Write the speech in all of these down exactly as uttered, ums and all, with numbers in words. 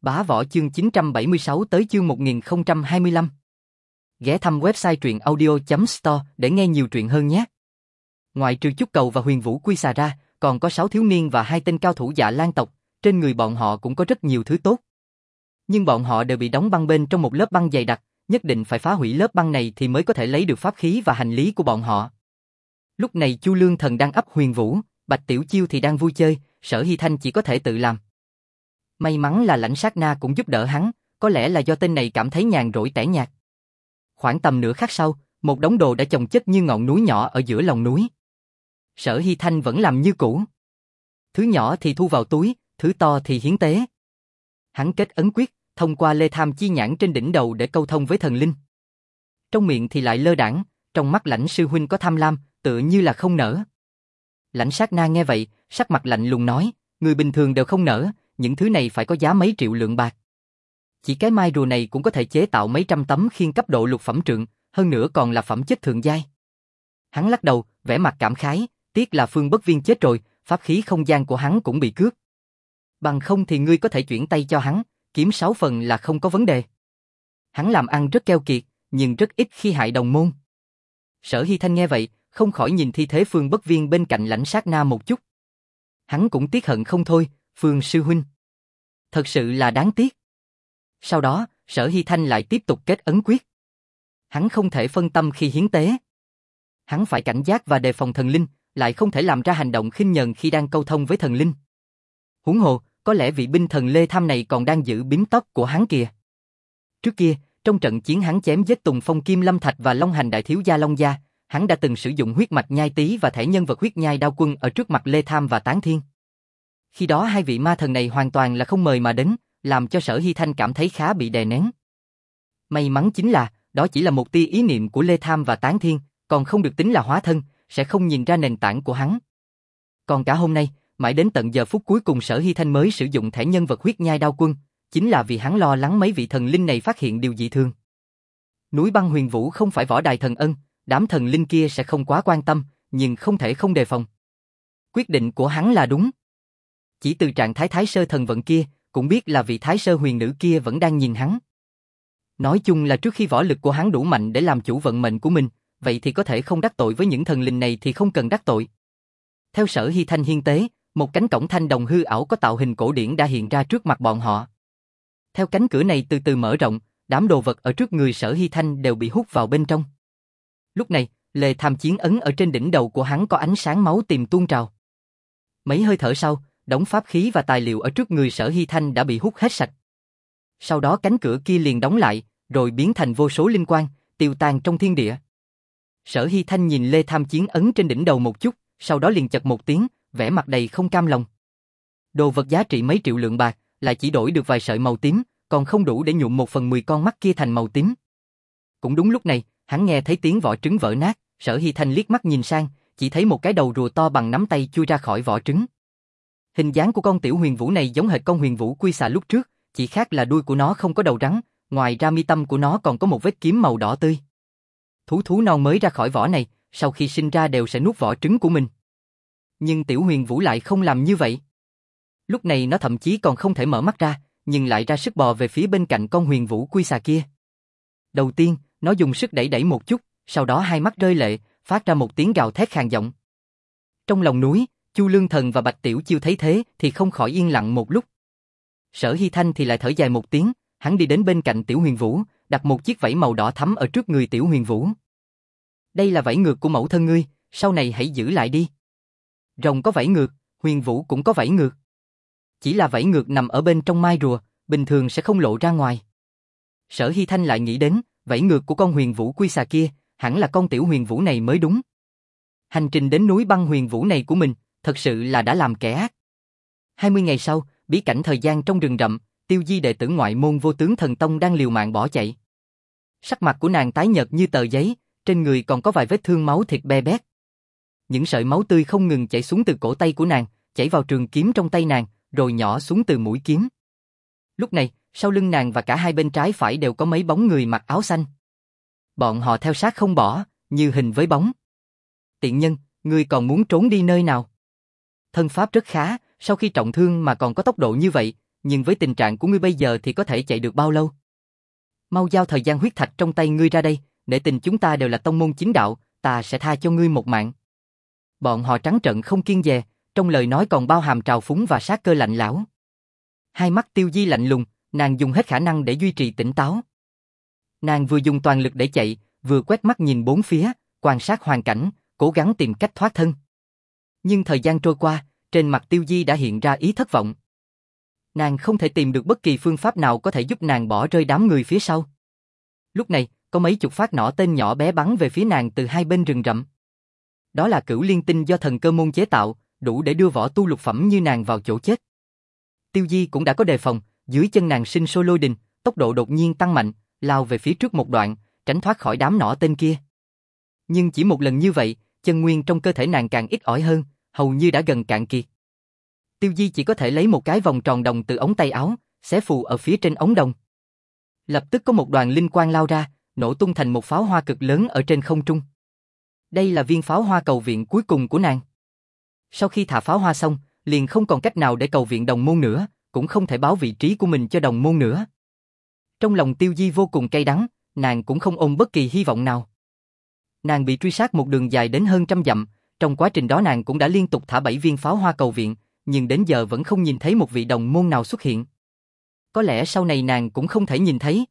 Bá Võ chương chín trăm bảy mươi sáu tới chương một nghìn không trăm hai mươi lăm. Ghé thăm website truyện audio chấm store để nghe nhiều truyện hơn nhé. Ngoài trừ Chúc Cầu và Huyền Vũ Quy Xà ra, còn có sáu thiếu niên và hai tên cao thủ Dạ Lan tộc, trên người bọn họ cũng có rất nhiều thứ tốt. Nhưng bọn họ đều bị đóng băng bên trong một lớp băng dày đặc, nhất định phải phá hủy lớp băng này thì mới có thể lấy được pháp khí và hành lý của bọn họ. Lúc này Chu Lương Thần đang ấp Huyền Vũ, Bạch Tiểu Chiêu thì đang vui chơi, Sở Hy Thanh chỉ có thể tự làm. May mắn là Lãnh Sát Na cũng giúp đỡ hắn, có lẽ là do tên này cảm thấy nhàn rỗi tẻ nhạt. Khoảng tầm nửa khắc sau, một đống đồ đã chồng chất như ngọn núi nhỏ ở giữa lòng núi. Sở Hy Thanh vẫn làm như cũ. Thứ nhỏ thì thu vào túi, thứ to thì hiến tế. Hắn kết ấn quyết, thông qua lê tham chi nhãn trên đỉnh đầu để câu thông với thần linh. Trong miệng thì lại lơ đãng, trong mắt Lãnh sư huynh có tham lam, tựa như là không nở. Lãnh Sát Na nghe vậy, sắc mặt lạnh lùng nói, người bình thường đều không nở, những thứ này phải có giá mấy triệu lượng bạc. Chỉ cái mai rùa này cũng có thể chế tạo mấy trăm tấm khiên cấp độ lục phẩm trượng, hơn nữa còn là phẩm chất thượng giai. Hắn lắc đầu, vẻ mặt cảm khái, tiếc là Phương Bất Viên chết rồi, pháp khí không gian của hắn cũng bị cướp. Bằng không thì ngươi có thể chuyển tay cho hắn, kiếm sáu phần là không có vấn đề. Hắn làm ăn rất keo kiệt, nhưng rất ít khi hại đồng môn. Sở Hy Thanh nghe vậy, không khỏi nhìn thi thế Phương Bất Viên bên cạnh Lãnh Sát Na một chút. Hắn cũng tiếc hận không thôi, Phương sư huynh. Thật sự là đáng tiếc. Sau đó, Sở Hy Thanh lại tiếp tục kết ấn quyết. Hắn không thể phân tâm khi hiến tế. Hắn phải cảnh giác và đề phòng thần linh, lại không thể làm ra hành động khinh nhờn khi đang câu thông với thần linh. Huống hồ, có lẽ vị binh thần Lê Tham này còn đang giữ bím tóc của hắn kìa. Trước kia, trong trận chiến hắn chém giết Tùng Phong Kim Lâm Thạch và Long Hành Đại Thiếu Gia Long Gia, hắn đã từng sử dụng huyết mạch nhai tý và thẻ nhân vật huyết nhai đao quân ở trước mặt Lê Tham và Tán Thiên. Khi đó hai vị ma thần này hoàn toàn là không mời mà đến, làm cho Sở Hy Thanh cảm thấy khá bị đè nén. May mắn chính là, đó chỉ là một tia ý niệm của Lê Tham và Tán Thiên, còn không được tính là hóa thân, sẽ không nhìn ra nền tảng của hắn. Còn cả hôm nay, mãi đến tận giờ phút cuối cùng Sở Hy Thanh mới sử dụng thẻ nhân vật huyết nhai đao quân, chính là vì hắn lo lắng mấy vị thần linh này phát hiện điều dị thường. Núi băng Huyền Vũ không phải võ đài thần ân, đám thần linh kia sẽ không quá quan tâm, nhưng không thể không đề phòng. Quyết định của hắn là đúng. Chỉ từ trạng thái Thái Sơ thần vận kia, cũng biết là vị Thái Sơ huyền nữ kia vẫn đang nhìn hắn. Nói chung là trước khi võ lực của hắn đủ mạnh để làm chủ vận mệnh của mình, vậy thì có thể không đắc tội với những thần linh này thì không cần đắc tội. Theo Sở Hy Thanh hiên tế, một cánh cổng thanh đồng hư ảo có tạo hình cổ điển đã hiện ra trước mặt bọn họ. Theo cánh cửa này từ từ mở rộng, đám đồ vật ở trước người Sở Hy Thanh đều bị hút vào bên trong. Lúc này, Lê Tham chiến ấn ở trên đỉnh đầu của hắn có ánh sáng máu tìm tuôn trào. Mấy hơi thở sau, đống pháp khí và tài liệu ở trước người Sở Hy Thanh đã bị hút hết sạch. Sau đó cánh cửa kia liền đóng lại, rồi biến thành vô số linh quang, tiêu tan trong thiên địa. Sở Hy Thanh nhìn Lê Tham chiến ấn trên đỉnh đầu một chút, sau đó liền chật một tiếng, vẻ mặt đầy không cam lòng. Đồ vật giá trị mấy triệu lượng bạc, lại chỉ đổi được vài sợi màu tím, còn không đủ để nhuộm một phần mười con mắt kia thành màu tím. Cũng đúng lúc này, hắn nghe thấy tiếng vỏ trứng vỡ nát, Sở Hy Thanh liếc mắt nhìn sang, chỉ thấy một cái đầu rùa to bằng nắm tay chui ra khỏi vỏ trứng. Hình dáng của con tiểu huyền vũ này giống hệt con huyền vũ quy xà lúc trước, chỉ khác là đuôi của nó không có đầu rắn, ngoài ra mi tâm của nó còn có một vết kiếm màu đỏ tươi. Thú thú non mới ra khỏi vỏ này, sau khi sinh ra đều sẽ nuốt vỏ trứng của mình. Nhưng tiểu huyền vũ lại không làm như vậy. Lúc này nó thậm chí còn không thể mở mắt ra, nhưng lại ra sức bò về phía bên cạnh con huyền vũ quy xà kia. Đầu tiên, nó dùng sức đẩy đẩy một chút, sau đó hai mắt rơi lệ, phát ra một tiếng gào thét khàn giọng. Trong lòng núi, Chu Lương Thần và Bạch Tiểu Chiêu thấy thế thì không khỏi yên lặng một lúc. Sở Hy Thanh thì lại thở dài một tiếng, hắn đi đến bên cạnh tiểu huyền vũ, đặt một chiếc vảy màu đỏ thắm ở trước người tiểu huyền vũ. Đây là vảy ngược của mẫu thân ngươi, sau này hãy giữ lại đi. Rồng có vảy ngược, huyền vũ cũng có vảy ngược. Chỉ là vảy ngược nằm ở bên trong mai rùa, bình thường sẽ không lộ ra ngoài. Sở Hy Thanh lại nghĩ đến, vảy ngược của con huyền vũ quy xà kia, hẳn là con tiểu huyền vũ này mới đúng. Hành trình đến núi băng huyền vũ này của mình, thật sự là đã làm kẻ ác. hai mươi ngày sau, bí cảnh thời gian trong rừng rậm, Tiêu Di đệ tử ngoại môn Vô Tướng Thần Tông đang liều mạng bỏ chạy. Sắc mặt của nàng tái nhợt như tờ giấy, trên người còn có vài vết thương máu thịt be bét. Những sợi máu tươi không ngừng chảy xuống từ cổ tay của nàng, chảy vào trường kiếm trong tay nàng, rồi nhỏ xuống từ mũi kiếm. Lúc này, sau lưng nàng và cả hai bên trái phải đều có mấy bóng người mặc áo xanh. Bọn họ theo sát không bỏ, như hình với bóng. Tiện nhân, ngươi còn muốn trốn đi nơi nào? Thân pháp rất khá, sau khi trọng thương mà còn có tốc độ như vậy, nhưng với tình trạng của ngươi bây giờ thì có thể chạy được bao lâu? Mau giao thời gian huyết thạch trong tay ngươi ra đây, nể tình chúng ta đều là tông môn chính đạo, ta sẽ tha cho ngươi một mạng. Bọn họ trắng trợn không kiêng dè, trong lời nói còn bao hàm trào phúng và sát cơ lạnh lẽo. Hai mắt Tiêu Di lạnh lùng, nàng dùng hết khả năng để duy trì tỉnh táo. Nàng vừa dùng toàn lực để chạy, vừa quét mắt nhìn bốn phía, quan sát hoàn cảnh, cố gắng tìm cách thoát thân. Nhưng thời gian trôi qua, trên mặt Tiêu Di đã hiện ra ý thất vọng. Nàng không thể tìm được bất kỳ phương pháp nào có thể giúp nàng bỏ rơi đám người phía sau. Lúc này, có mấy chục phát nỏ tên nhỏ bé bắn về phía nàng từ hai bên rừng rậm. Đó là cửu liên tinh do thần cơ môn chế tạo, đủ để đưa võ tu lục phẩm như nàng vào chỗ chết. Tiêu Di cũng đã có đề phòng, dưới chân nàng sinh sôi lôi đình, tốc độ đột nhiên tăng mạnh, lao về phía trước một đoạn, tránh thoát khỏi đám nỏ tên kia. Nhưng chỉ một lần như vậy, chân nguyên trong cơ thể nàng càng ít ỏi hơn, hầu như đã gần cạn kiệt. Tiêu Di chỉ có thể lấy một cái vòng tròn đồng từ ống tay áo, xé phù ở phía trên ống đồng. Lập tức có một đoàn linh quang lao ra, nổ tung thành một pháo hoa cực lớn ở trên không trung. Đây là viên pháo hoa cầu viện cuối cùng của nàng. Sau khi thả pháo hoa xong, liền không còn cách nào để cầu viện đồng môn nữa, cũng không thể báo vị trí của mình cho đồng môn nữa. Trong lòng Tiêu Di vô cùng cay đắng, nàng cũng không ôm bất kỳ hy vọng nào. Nàng bị truy sát một đường dài đến hơn trăm dặm, trong quá trình đó nàng cũng đã liên tục thả bảy viên pháo hoa cầu viện, nhưng đến giờ vẫn không nhìn thấy một vị đồng môn nào xuất hiện. Có lẽ sau này nàng cũng không thể nhìn thấy.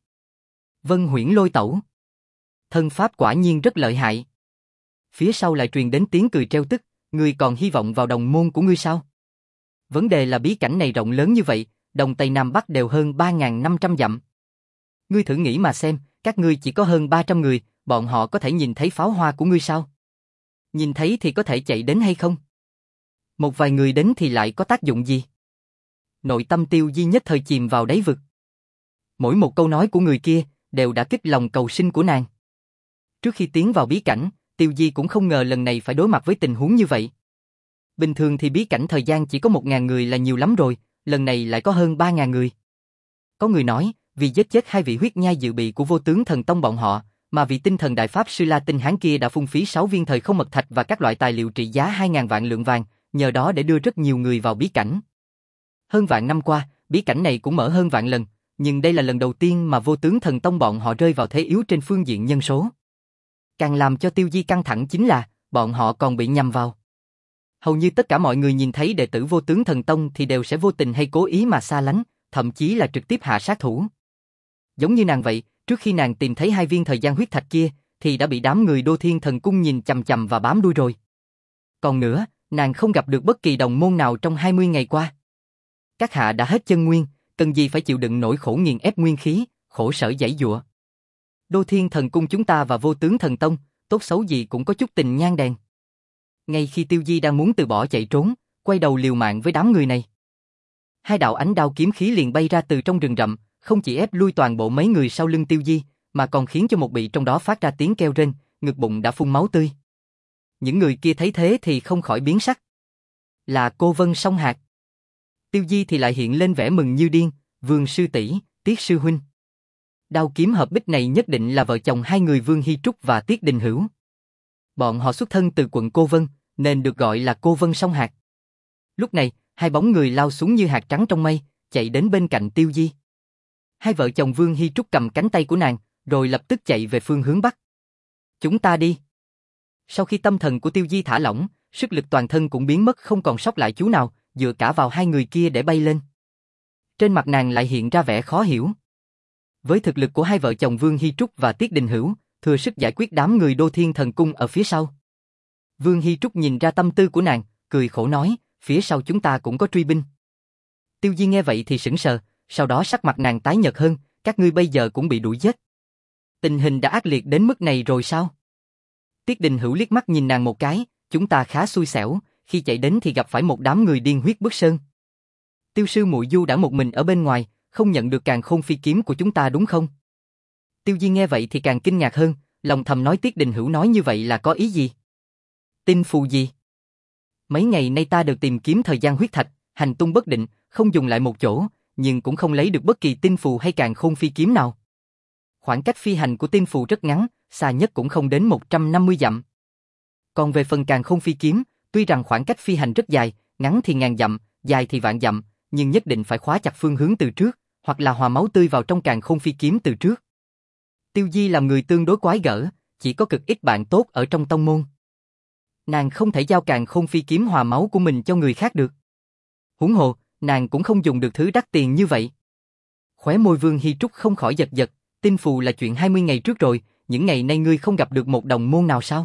Vân Huyễn Lôi Tẩu. Thân pháp quả nhiên rất lợi hại. Phía sau lại truyền đến tiếng cười trêu tức, ngươi còn hy vọng vào đồng môn của ngươi sao? Vấn đề là bí cảnh này rộng lớn như vậy, đông tây nam bắc đều hơn ba nghìn năm trăm dặm. Ngươi thử nghĩ mà xem, các ngươi chỉ có hơn ba trăm người, bọn họ có thể nhìn thấy pháo hoa của ngươi sao? Nhìn thấy thì có thể chạy đến hay không? Một vài người đến thì lại có tác dụng gì? Nội tâm Tiêu Di nhất thời chìm vào đáy vực. Mỗi một câu nói của người kia đều đã kích lòng cầu sinh của nàng. Trước khi tiến vào bí cảnh, Tiêu Di cũng không ngờ lần này phải đối mặt với tình huống như vậy. Bình thường thì bí cảnh thời gian chỉ có một ngàn người là nhiều lắm rồi, lần này lại có hơn ba ngàn người. Có người nói, vì giết chết hai vị huyết nhai dự bị của vô tướng thần tông bọn họ, mà vị tinh thần đại pháp sư La Tinh Hán kia đã phung phí sáu viên thời không mật thạch và các loại tài liệu trị giá hai ngàn vạn lượng vàng, nhờ đó để đưa rất nhiều người vào bí cảnh. Hơn vạn năm qua, bí cảnh này cũng mở hơn vạn lần, nhưng đây là lần đầu tiên mà vô tướng thần tông bọn họ rơi vào thế yếu trên phương diện nhân số. Càng làm cho Tiêu Di căng thẳng chính là, bọn họ còn bị nhầm vào. Hầu như tất cả mọi người nhìn thấy đệ tử vô tướng thần tông thì đều sẽ vô tình hay cố ý mà xa lánh, thậm chí là trực tiếp hạ sát thủ. Giống như nàng vậy, trước khi nàng tìm thấy hai viên thời gian huyết thạch kia, thì đã bị đám người Đô Thiên Thần Cung nhìn chằm chằm và bám đuôi rồi. Còn nữa, nàng không gặp được bất kỳ đồng môn nào trong hai mươi ngày qua. Các hạ đã hết chân nguyên, cần gì phải chịu đựng nỗi khổ nghiền ép nguyên khí, khổ sở giãy giụa. Đô Thiên Thần Cung chúng ta và vô tướng thần tông, tốt xấu gì cũng có chút tình nhang đèn. Ngay khi Tiêu Di đang muốn từ bỏ chạy trốn, quay đầu liều mạng với đám người này, hai đạo ánh đao kiếm khí liền bay ra từ trong rừng rậm, không chỉ ép lui toàn bộ mấy người sau lưng Tiêu Di, mà còn khiến cho một bị trong đó phát ra tiếng kêu rên, ngực bụng đã phun máu tươi. Những người kia thấy thế thì không khỏi biến sắc. Là cô Vân Song Hạc. Tiêu Di thì lại hiện lên vẻ mừng như điên, Vương sư tỷ, Tiết sư huynh. Đao kiếm hợp bích này nhất định là vợ chồng hai người Vương Hi Trúc và Tiết Đình Hữu. Bọn họ xuất thân từ quận Cô Vân, nên được gọi là Cô Vân Song Hạc. Lúc này, hai bóng người lao xuống như hạt trắng trong mây, chạy đến bên cạnh Tiêu Di. Hai vợ chồng Vương Hi Trúc cầm cánh tay của nàng, rồi lập tức chạy về phương hướng bắc. Chúng ta đi. Sau khi tâm thần của Tiêu Di thả lỏng, sức lực toàn thân cũng biến mất không còn sót lại chú nào, dựa cả vào hai người kia để bay lên. Trên mặt nàng lại hiện ra vẻ khó hiểu. Với thực lực của hai vợ chồng Vương Hi Trúc và Tiết Đình Hữu, thừa sức giải quyết đám người Đô Thiên Thần Cung ở phía sau. Vương Hi Trúc nhìn ra tâm tư của nàng, cười khổ nói, phía sau chúng ta cũng có truy binh. Tiêu Di nghe vậy thì sững sờ, sau đó sắc mặt nàng tái nhợt hơn, các ngươi bây giờ cũng bị đuổi giết. Tình hình đã ác liệt đến mức này rồi sao? Tiết Đình Hữu liếc mắt nhìn nàng một cái, chúng ta khá xui xẻo, khi chạy đến thì gặp phải một đám người điên huyết bức sơn. Tiêu sư muội du đã một mình ở bên ngoài, không nhận được càn khôn phi kiếm của chúng ta đúng không? Tiêu Di nghe vậy thì càng kinh ngạc hơn, lòng thầm nói Tiết Đình Hữu nói như vậy là có ý gì? Tin phù gì? Mấy ngày nay ta đều tìm kiếm thời gian huyết thạch, hành tung bất định, không dùng lại một chỗ, nhưng cũng không lấy được bất kỳ tin phù hay càn khôn phi kiếm nào. Khoảng cách phi hành của tin phù rất ngắn, xa nhất cũng không đến một trăm năm mươi dặm. Còn về phần càn khôn phi kiếm, tuy rằng khoảng cách phi hành rất dài, ngắn thì ngàn dặm, dài thì vạn dặm, nhưng nhất định phải khóa chặt phương hướng từ trước, hoặc là hòa máu tươi vào trong càn khôn phi kiếm từ trước. Tiêu Di làm người tương đối quái gở, chỉ có cực ít bạn tốt ở trong tông môn. Nàng không thể giao càn khôn phi kiếm hòa máu của mình cho người khác được. Huống hồ, nàng cũng không dùng được thứ đắt tiền như vậy. Khóe môi Vương Hi Trúc không khỏi giật giật, tinh phù là chuyện hai mươi ngày trước rồi, những ngày nay ngươi không gặp được một đồng môn nào sao?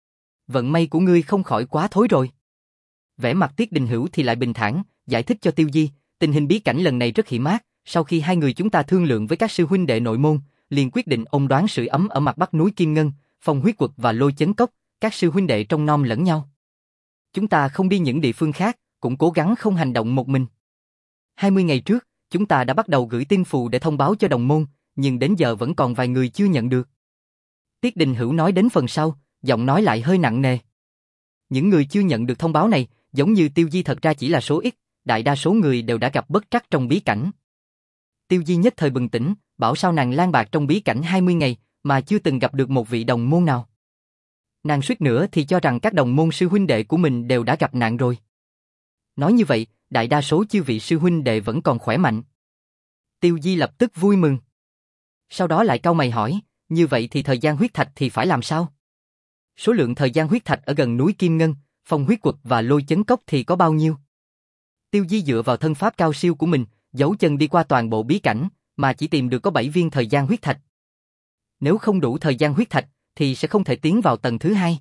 Vận may của ngươi không khỏi quá thối rồi. Vẻ mặt Tiết Đình Hữu thì lại bình thản, giải thích cho Tiêu Di, tình hình bí cảnh lần này rất hiểm ác, sau khi hai người chúng ta thương lượng với các sư huynh đệ nội môn, liền quyết định ôn đoán sưởi ấm ở mặt bắc núi Kim Ngân, Phong Huyết Quật và Lôi Chấn Cốc, các sư huynh đệ trông nom lẫn nhau. Chúng ta không đi những địa phương khác, cũng cố gắng không hành động một mình. hai mươi ngày trước, chúng ta đã bắt đầu gửi tin phù để thông báo cho đồng môn, nhưng đến giờ vẫn còn vài người chưa nhận được. Tiết Đình Hữu nói đến phần sau, giọng nói lại hơi nặng nề. Những người chưa nhận được thông báo này, giống như Tiêu Di thật ra chỉ là số ít, đại đa số người đều đã gặp bất trắc trong bí cảnh. Tiêu Di nhất thời bừng tỉnh, bảo sao nàng lang bạc trong bí cảnh hai mươi ngày, mà chưa từng gặp được một vị đồng môn nào. Nàng suýt nữa thì cho rằng các đồng môn sư huynh đệ của mình đều đã gặp nạn rồi. Nói như vậy, đại đa số chư vị sư huynh đệ vẫn còn khỏe mạnh. Tiêu Di lập tức vui mừng. Sau đó lại cau mày hỏi, như vậy thì thời gian huyết thạch thì phải làm sao? Số lượng thời gian huyết thạch ở gần núi Kim Ngân, Phong Huyết Quật và Lôi Chấn Cốc thì có bao nhiêu? Tiêu Di dựa vào thân pháp cao siêu của mình, giấu chân đi qua toàn bộ bí cảnh, mà chỉ tìm được có bảy viên thời gian huyết thạch. Nếu không đủ thời gian huyết thạch, thì sẽ không thể tiến vào tầng thứ hai.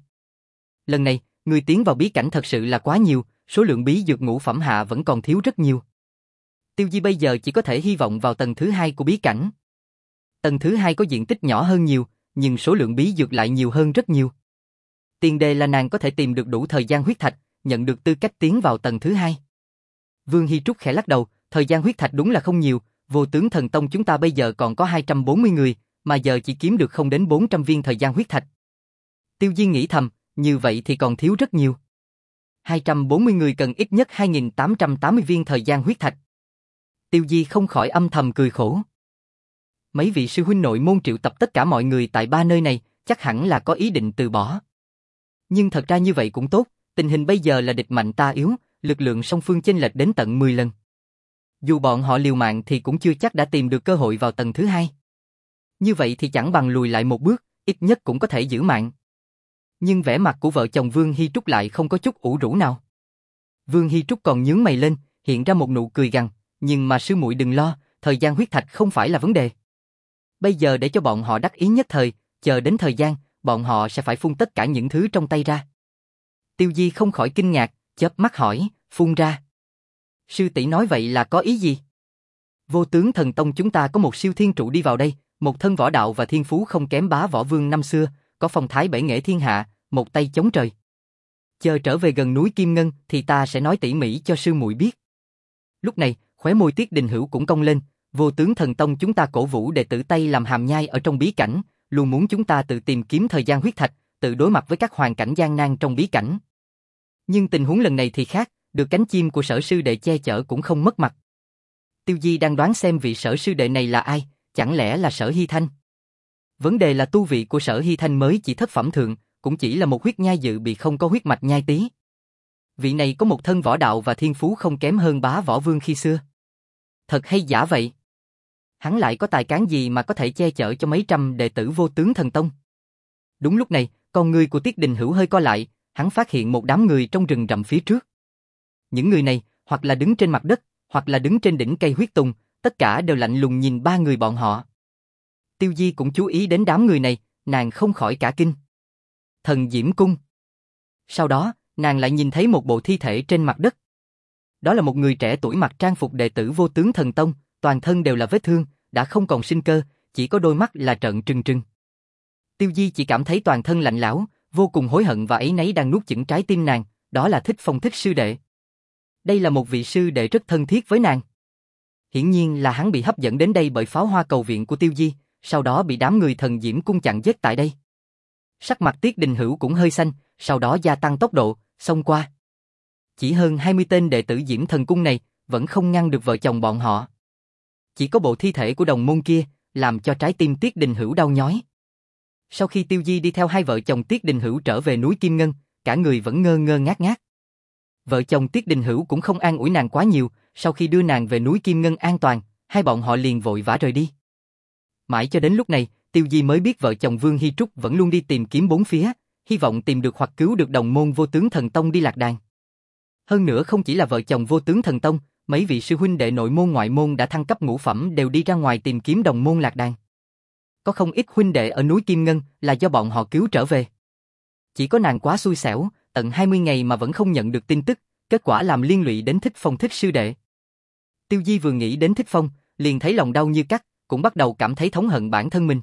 Lần này, người tiến vào bí cảnh thật sự là quá nhiều, số lượng bí dược ngũ phẩm hạ vẫn còn thiếu rất nhiều. Tiêu Di bây giờ chỉ có thể hy vọng vào tầng thứ hai của bí cảnh. Tầng thứ hai có diện tích nhỏ hơn nhiều, nhưng số lượng bí dược lại nhiều hơn rất nhiều. Tiền đề là nàng có thể tìm được đủ thời gian huyết thạch, nhận được tư cách tiến vào tầng thứ hai. Vương Hi Trúc khẽ lắc đầu, thời gian huyết thạch đúng là không nhiều, Vô Tướng Thần Tông chúng ta bây giờ còn có hai trăm bốn mươi người, mà giờ chỉ kiếm được không đến bốn trăm viên thời gian huyết thạch. Tiêu Di nghĩ thầm, như vậy thì còn thiếu rất nhiều. hai trăm bốn mươi người cần ít nhất hai nghìn tám trăm tám mươi viên thời gian huyết thạch. Tiêu Di không khỏi âm thầm cười khổ. Mấy vị sư huynh nội môn triệu tập tất cả mọi người tại ba nơi này, chắc hẳn là có ý định từ bỏ. Nhưng thật ra như vậy cũng tốt, tình hình bây giờ là địch mạnh ta yếu, lực lượng song phương chênh lệch đến tận mười lần. Dù bọn họ liều mạng thì cũng chưa chắc đã tìm được cơ hội vào tầng thứ hai. Như vậy thì chẳng bằng lùi lại một bước, ít nhất cũng có thể giữ mạng. Nhưng vẻ mặt của vợ chồng Vương Hi Trúc lại không có chút ủ rũ nào. Vương Hi Trúc còn nhướng mày lên, hiện ra một nụ cười gằn, nhưng mà sư muội đừng lo, thời gian huyết thạch không phải là vấn đề. Bây giờ để cho bọn họ đắc ý nhất thời, chờ đến thời gian, bọn họ sẽ phải phun tất cả những thứ trong tay ra. Tiêu Di không khỏi kinh ngạc, chớp mắt hỏi, phun ra. Sư tỷ nói vậy là có ý gì? Vô Tướng Thần Tông chúng ta có một siêu thiên trụ đi vào đây, một thân võ đạo và thiên phú không kém Bá Võ Vương năm xưa, có phong thái bể nghệ thiên hạ, một tay chống trời. Chờ trở về gần núi Kim Ngân thì ta sẽ nói tỉ mỉ cho sư muội biết. Lúc này, khóe môi Tiết Đình Hữu cũng cong lên, Vô Tướng Thần Tông chúng ta cổ vũ đệ tử tay làm hàm nhai ở trong bí cảnh, luôn muốn chúng ta tự tìm kiếm thời gian huyết thạch, tự đối mặt với các hoàn cảnh gian nan trong bí cảnh. Nhưng tình huống lần này thì khác, được cánh chim của Sở sư đệ che chở cũng không mất mặt. Tiêu Di đang đoán xem vị Sở sư đệ này là ai, chẳng lẽ là Sở Hy Thanh? Vấn đề là tu vị của Sở Hy Thanh mới chỉ thất phẩm thượng, cũng chỉ là một huyết nhai dự bị không có huyết mạch nhai tí. Vị này có một thân võ đạo và thiên phú không kém hơn Bá Võ Vương khi xưa. Thật hay giả vậy? Hắn lại có tài cán gì mà có thể che chở cho mấy trăm đệ tử Vô Tướng Thần Tông? Đúng lúc này, con người của Tiết Đình Hữu hơi co lại, hắn phát hiện một đám người trong rừng rậm phía trước. Những người này, hoặc là đứng trên mặt đất, hoặc là đứng trên đỉnh cây huyết tùng, tất cả đều lạnh lùng nhìn ba người bọn họ. Tiêu Di cũng chú ý đến đám người này, nàng không khỏi cả kinh. Thần Diễm Cung. Sau đó, nàng lại nhìn thấy một bộ thi thể trên mặt đất. Đó là một người trẻ tuổi mặc trang phục đệ tử Vô Tướng Thần Tông, toàn thân đều là vết thương, đã không còn sinh cơ, chỉ có đôi mắt là trợn trừng trừng. Tiêu Di chỉ cảm thấy toàn thân lạnh lẽo, vô cùng hối hận và áy náy đang nuốt chửng trái tim nàng, đó là Thích Phong Thích sư đệ. Đây là một vị sư đệ rất thân thiết với nàng. Hiển nhiên là hắn bị hấp dẫn đến đây bởi pháo hoa cầu viện của Tiêu Di, sau đó bị đám người Thần Diễm Cung chặn giết tại đây. Sắc mặt Tiết Đình Hữu cũng hơi xanh, sau đó gia tăng tốc độ, xông qua. Chỉ hơn hai mươi tên đệ tử Diễm Thần Cung này, vẫn không ngăn được vợ chồng bọn họ. Chỉ có bộ thi thể của đồng môn kia, làm cho trái tim Tiết Đình Hữu đau nhói. Sau khi Tiêu Di đi theo hai vợ chồng Tiết Đình Hữu trở về núi Kim Ngân, cả người vẫn ngơ ngơ ngác ngác. Vợ chồng Tiết Đình Hữu cũng không an ủi nàng quá nhiều, sau khi đưa nàng về núi Kim Ngân an toàn, hai bọn họ liền vội vã rời đi. Mãi cho đến lúc này, Tiêu Di mới biết vợ chồng Vương Hy Trúc vẫn luôn đi tìm kiếm bốn phía, hy vọng tìm được hoặc cứu được đồng môn Vô Tướng Thần Tông đi lạc đàn. Hơn nữa không chỉ là vợ chồng Vô Tướng Thần Tông, mấy vị sư huynh đệ nội môn ngoại môn đã thăng cấp ngũ phẩm đều đi ra ngoài tìm kiếm đồng môn lạc đàn. Có không ít huynh đệ ở núi Kim Ngân là do bọn họ cứu trở về. Chỉ có nàng quá xui xẻo, tận hai mươi ngày mà vẫn không nhận được tin tức, kết quả làm liên lụy đến Thích Phong Thích sư đệ. Tiêu Di vừa nghĩ đến Thích Phong, liền thấy lòng đau như cắt, cũng bắt đầu cảm thấy thống hận bản thân mình.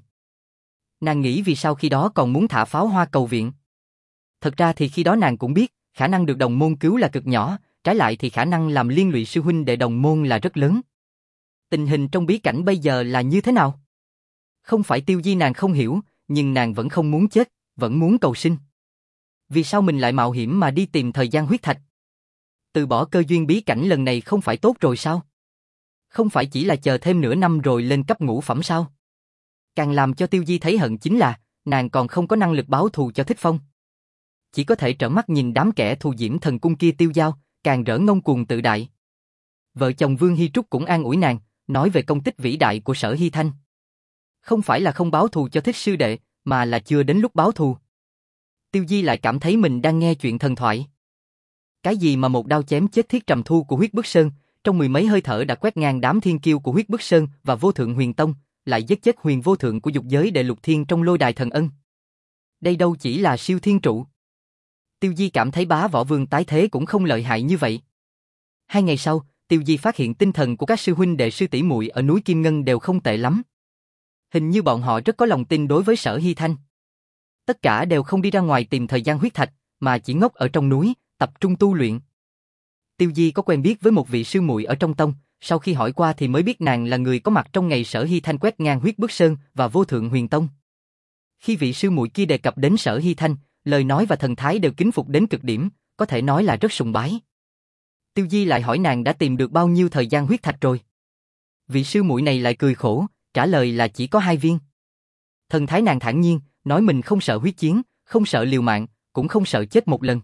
Nàng nghĩ vì sao khi đó còn muốn thả pháo hoa cầu viện. Thật ra thì khi đó nàng cũng biết, khả năng được đồng môn cứu là cực nhỏ, trái lại thì khả năng làm liên lụy sư huynh đệ đồng môn là rất lớn. Tình hình trong bí cảnh bây giờ là như thế nào? Không phải Tiêu Di nàng không hiểu, nhưng nàng vẫn không muốn chết, vẫn muốn cầu sinh. Vì sao mình lại mạo hiểm mà đi tìm thời gian huyết thạch? Từ bỏ cơ duyên bí cảnh lần này không phải tốt rồi sao? Không phải chỉ là chờ thêm nửa năm rồi lên cấp ngũ phẩm sao? Càng làm cho Tiêu Di thấy hận chính là, nàng còn không có năng lực báo thù cho Thích Phong. Chỉ có thể trợn mắt nhìn đám kẻ thù Diễm Thần Cung kia tiêu dao, càng rỡ ngông cuồng tự đại. Vợ chồng Vương Hy Trúc cũng an ủi nàng, nói về công tích vĩ đại của Sở Hy Thanh. Không phải là không báo thù cho Thích sư đệ, mà là chưa đến lúc báo thù. Tiêu Di lại cảm thấy mình đang nghe chuyện thần thoại. Cái gì mà một đao chém chết Thiết Trầm Thu của Huyết Bức Sơn, trong mười mấy hơi thở đã quét ngang đám thiên kiêu của Huyết Bức Sơn và Vô Thượng Huyền Tông, lại giết chết huyền vô thượng của dục giới đệ lục thiên trong lôi đài thần ân. Đây đâu chỉ là siêu thiên trụ. Tiêu Di cảm thấy bá võ vương tái thế cũng không lợi hại như vậy. Hai ngày sau, Tiêu Di phát hiện tinh thần của các sư huynh đệ sư tỷ muội ở núi Kim Ngân đều không tệ lắm. Hình như bọn họ rất có lòng tin đối với Sở Hy Thanh. Tất cả đều không đi ra ngoài tìm thời gian huyết thạch, mà chỉ ngốc ở trong núi, tập trung tu luyện. Tiêu Di có quen biết với một vị sư muội ở trong tông, sau khi hỏi qua thì mới biết nàng là người có mặt trong ngày Sở Hy Thanh quét ngang Huyết Bức Sơn và Vô Thượng Huyền Tông. Khi vị sư muội kia đề cập đến Sở Hy Thanh, lời nói và thần thái đều kính phục đến cực điểm, có thể nói là rất sùng bái. Tiêu Di lại hỏi nàng đã tìm được bao nhiêu thời gian huyết thạch rồi. Vị sư muội này lại cười khổ, trả lời là chỉ có hai viên. Thần thái nàng thản nhiên, nói mình không sợ huyết chiến, không sợ liều mạng, cũng không sợ chết một lần.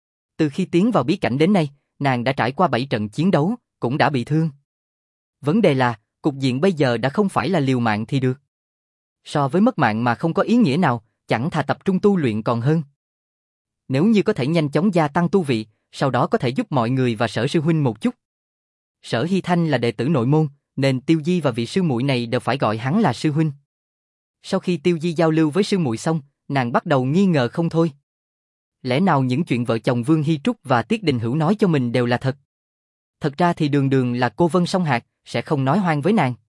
Từ khi tiến vào bí cảnh đến nay, nàng đã trải qua bảy trận chiến đấu, cũng đã bị thương. Vấn đề là, cục diện bây giờ đã không phải là liều mạng thì được. So với mất mạng mà không có ý nghĩa nào, chẳng thà tập trung tu luyện còn hơn. Nếu như có thể nhanh chóng gia tăng tu vị, sau đó có thể giúp mọi người và Sở sư huynh một chút. Sở Hy Thanh là đệ tử nội môn, nên Tiêu Di và vị sư muội này đều phải gọi hắn là sư huynh. Sau khi Tiêu Di giao lưu với sư muội xong, nàng bắt đầu nghi ngờ không thôi. Lẽ nào những chuyện vợ chồng Vương Hy Trúc và Tiết Đình Hữu nói cho mình đều là thật? Thật ra thì đường đường là cô Vân Song Hạc, sẽ không nói hoang với nàng.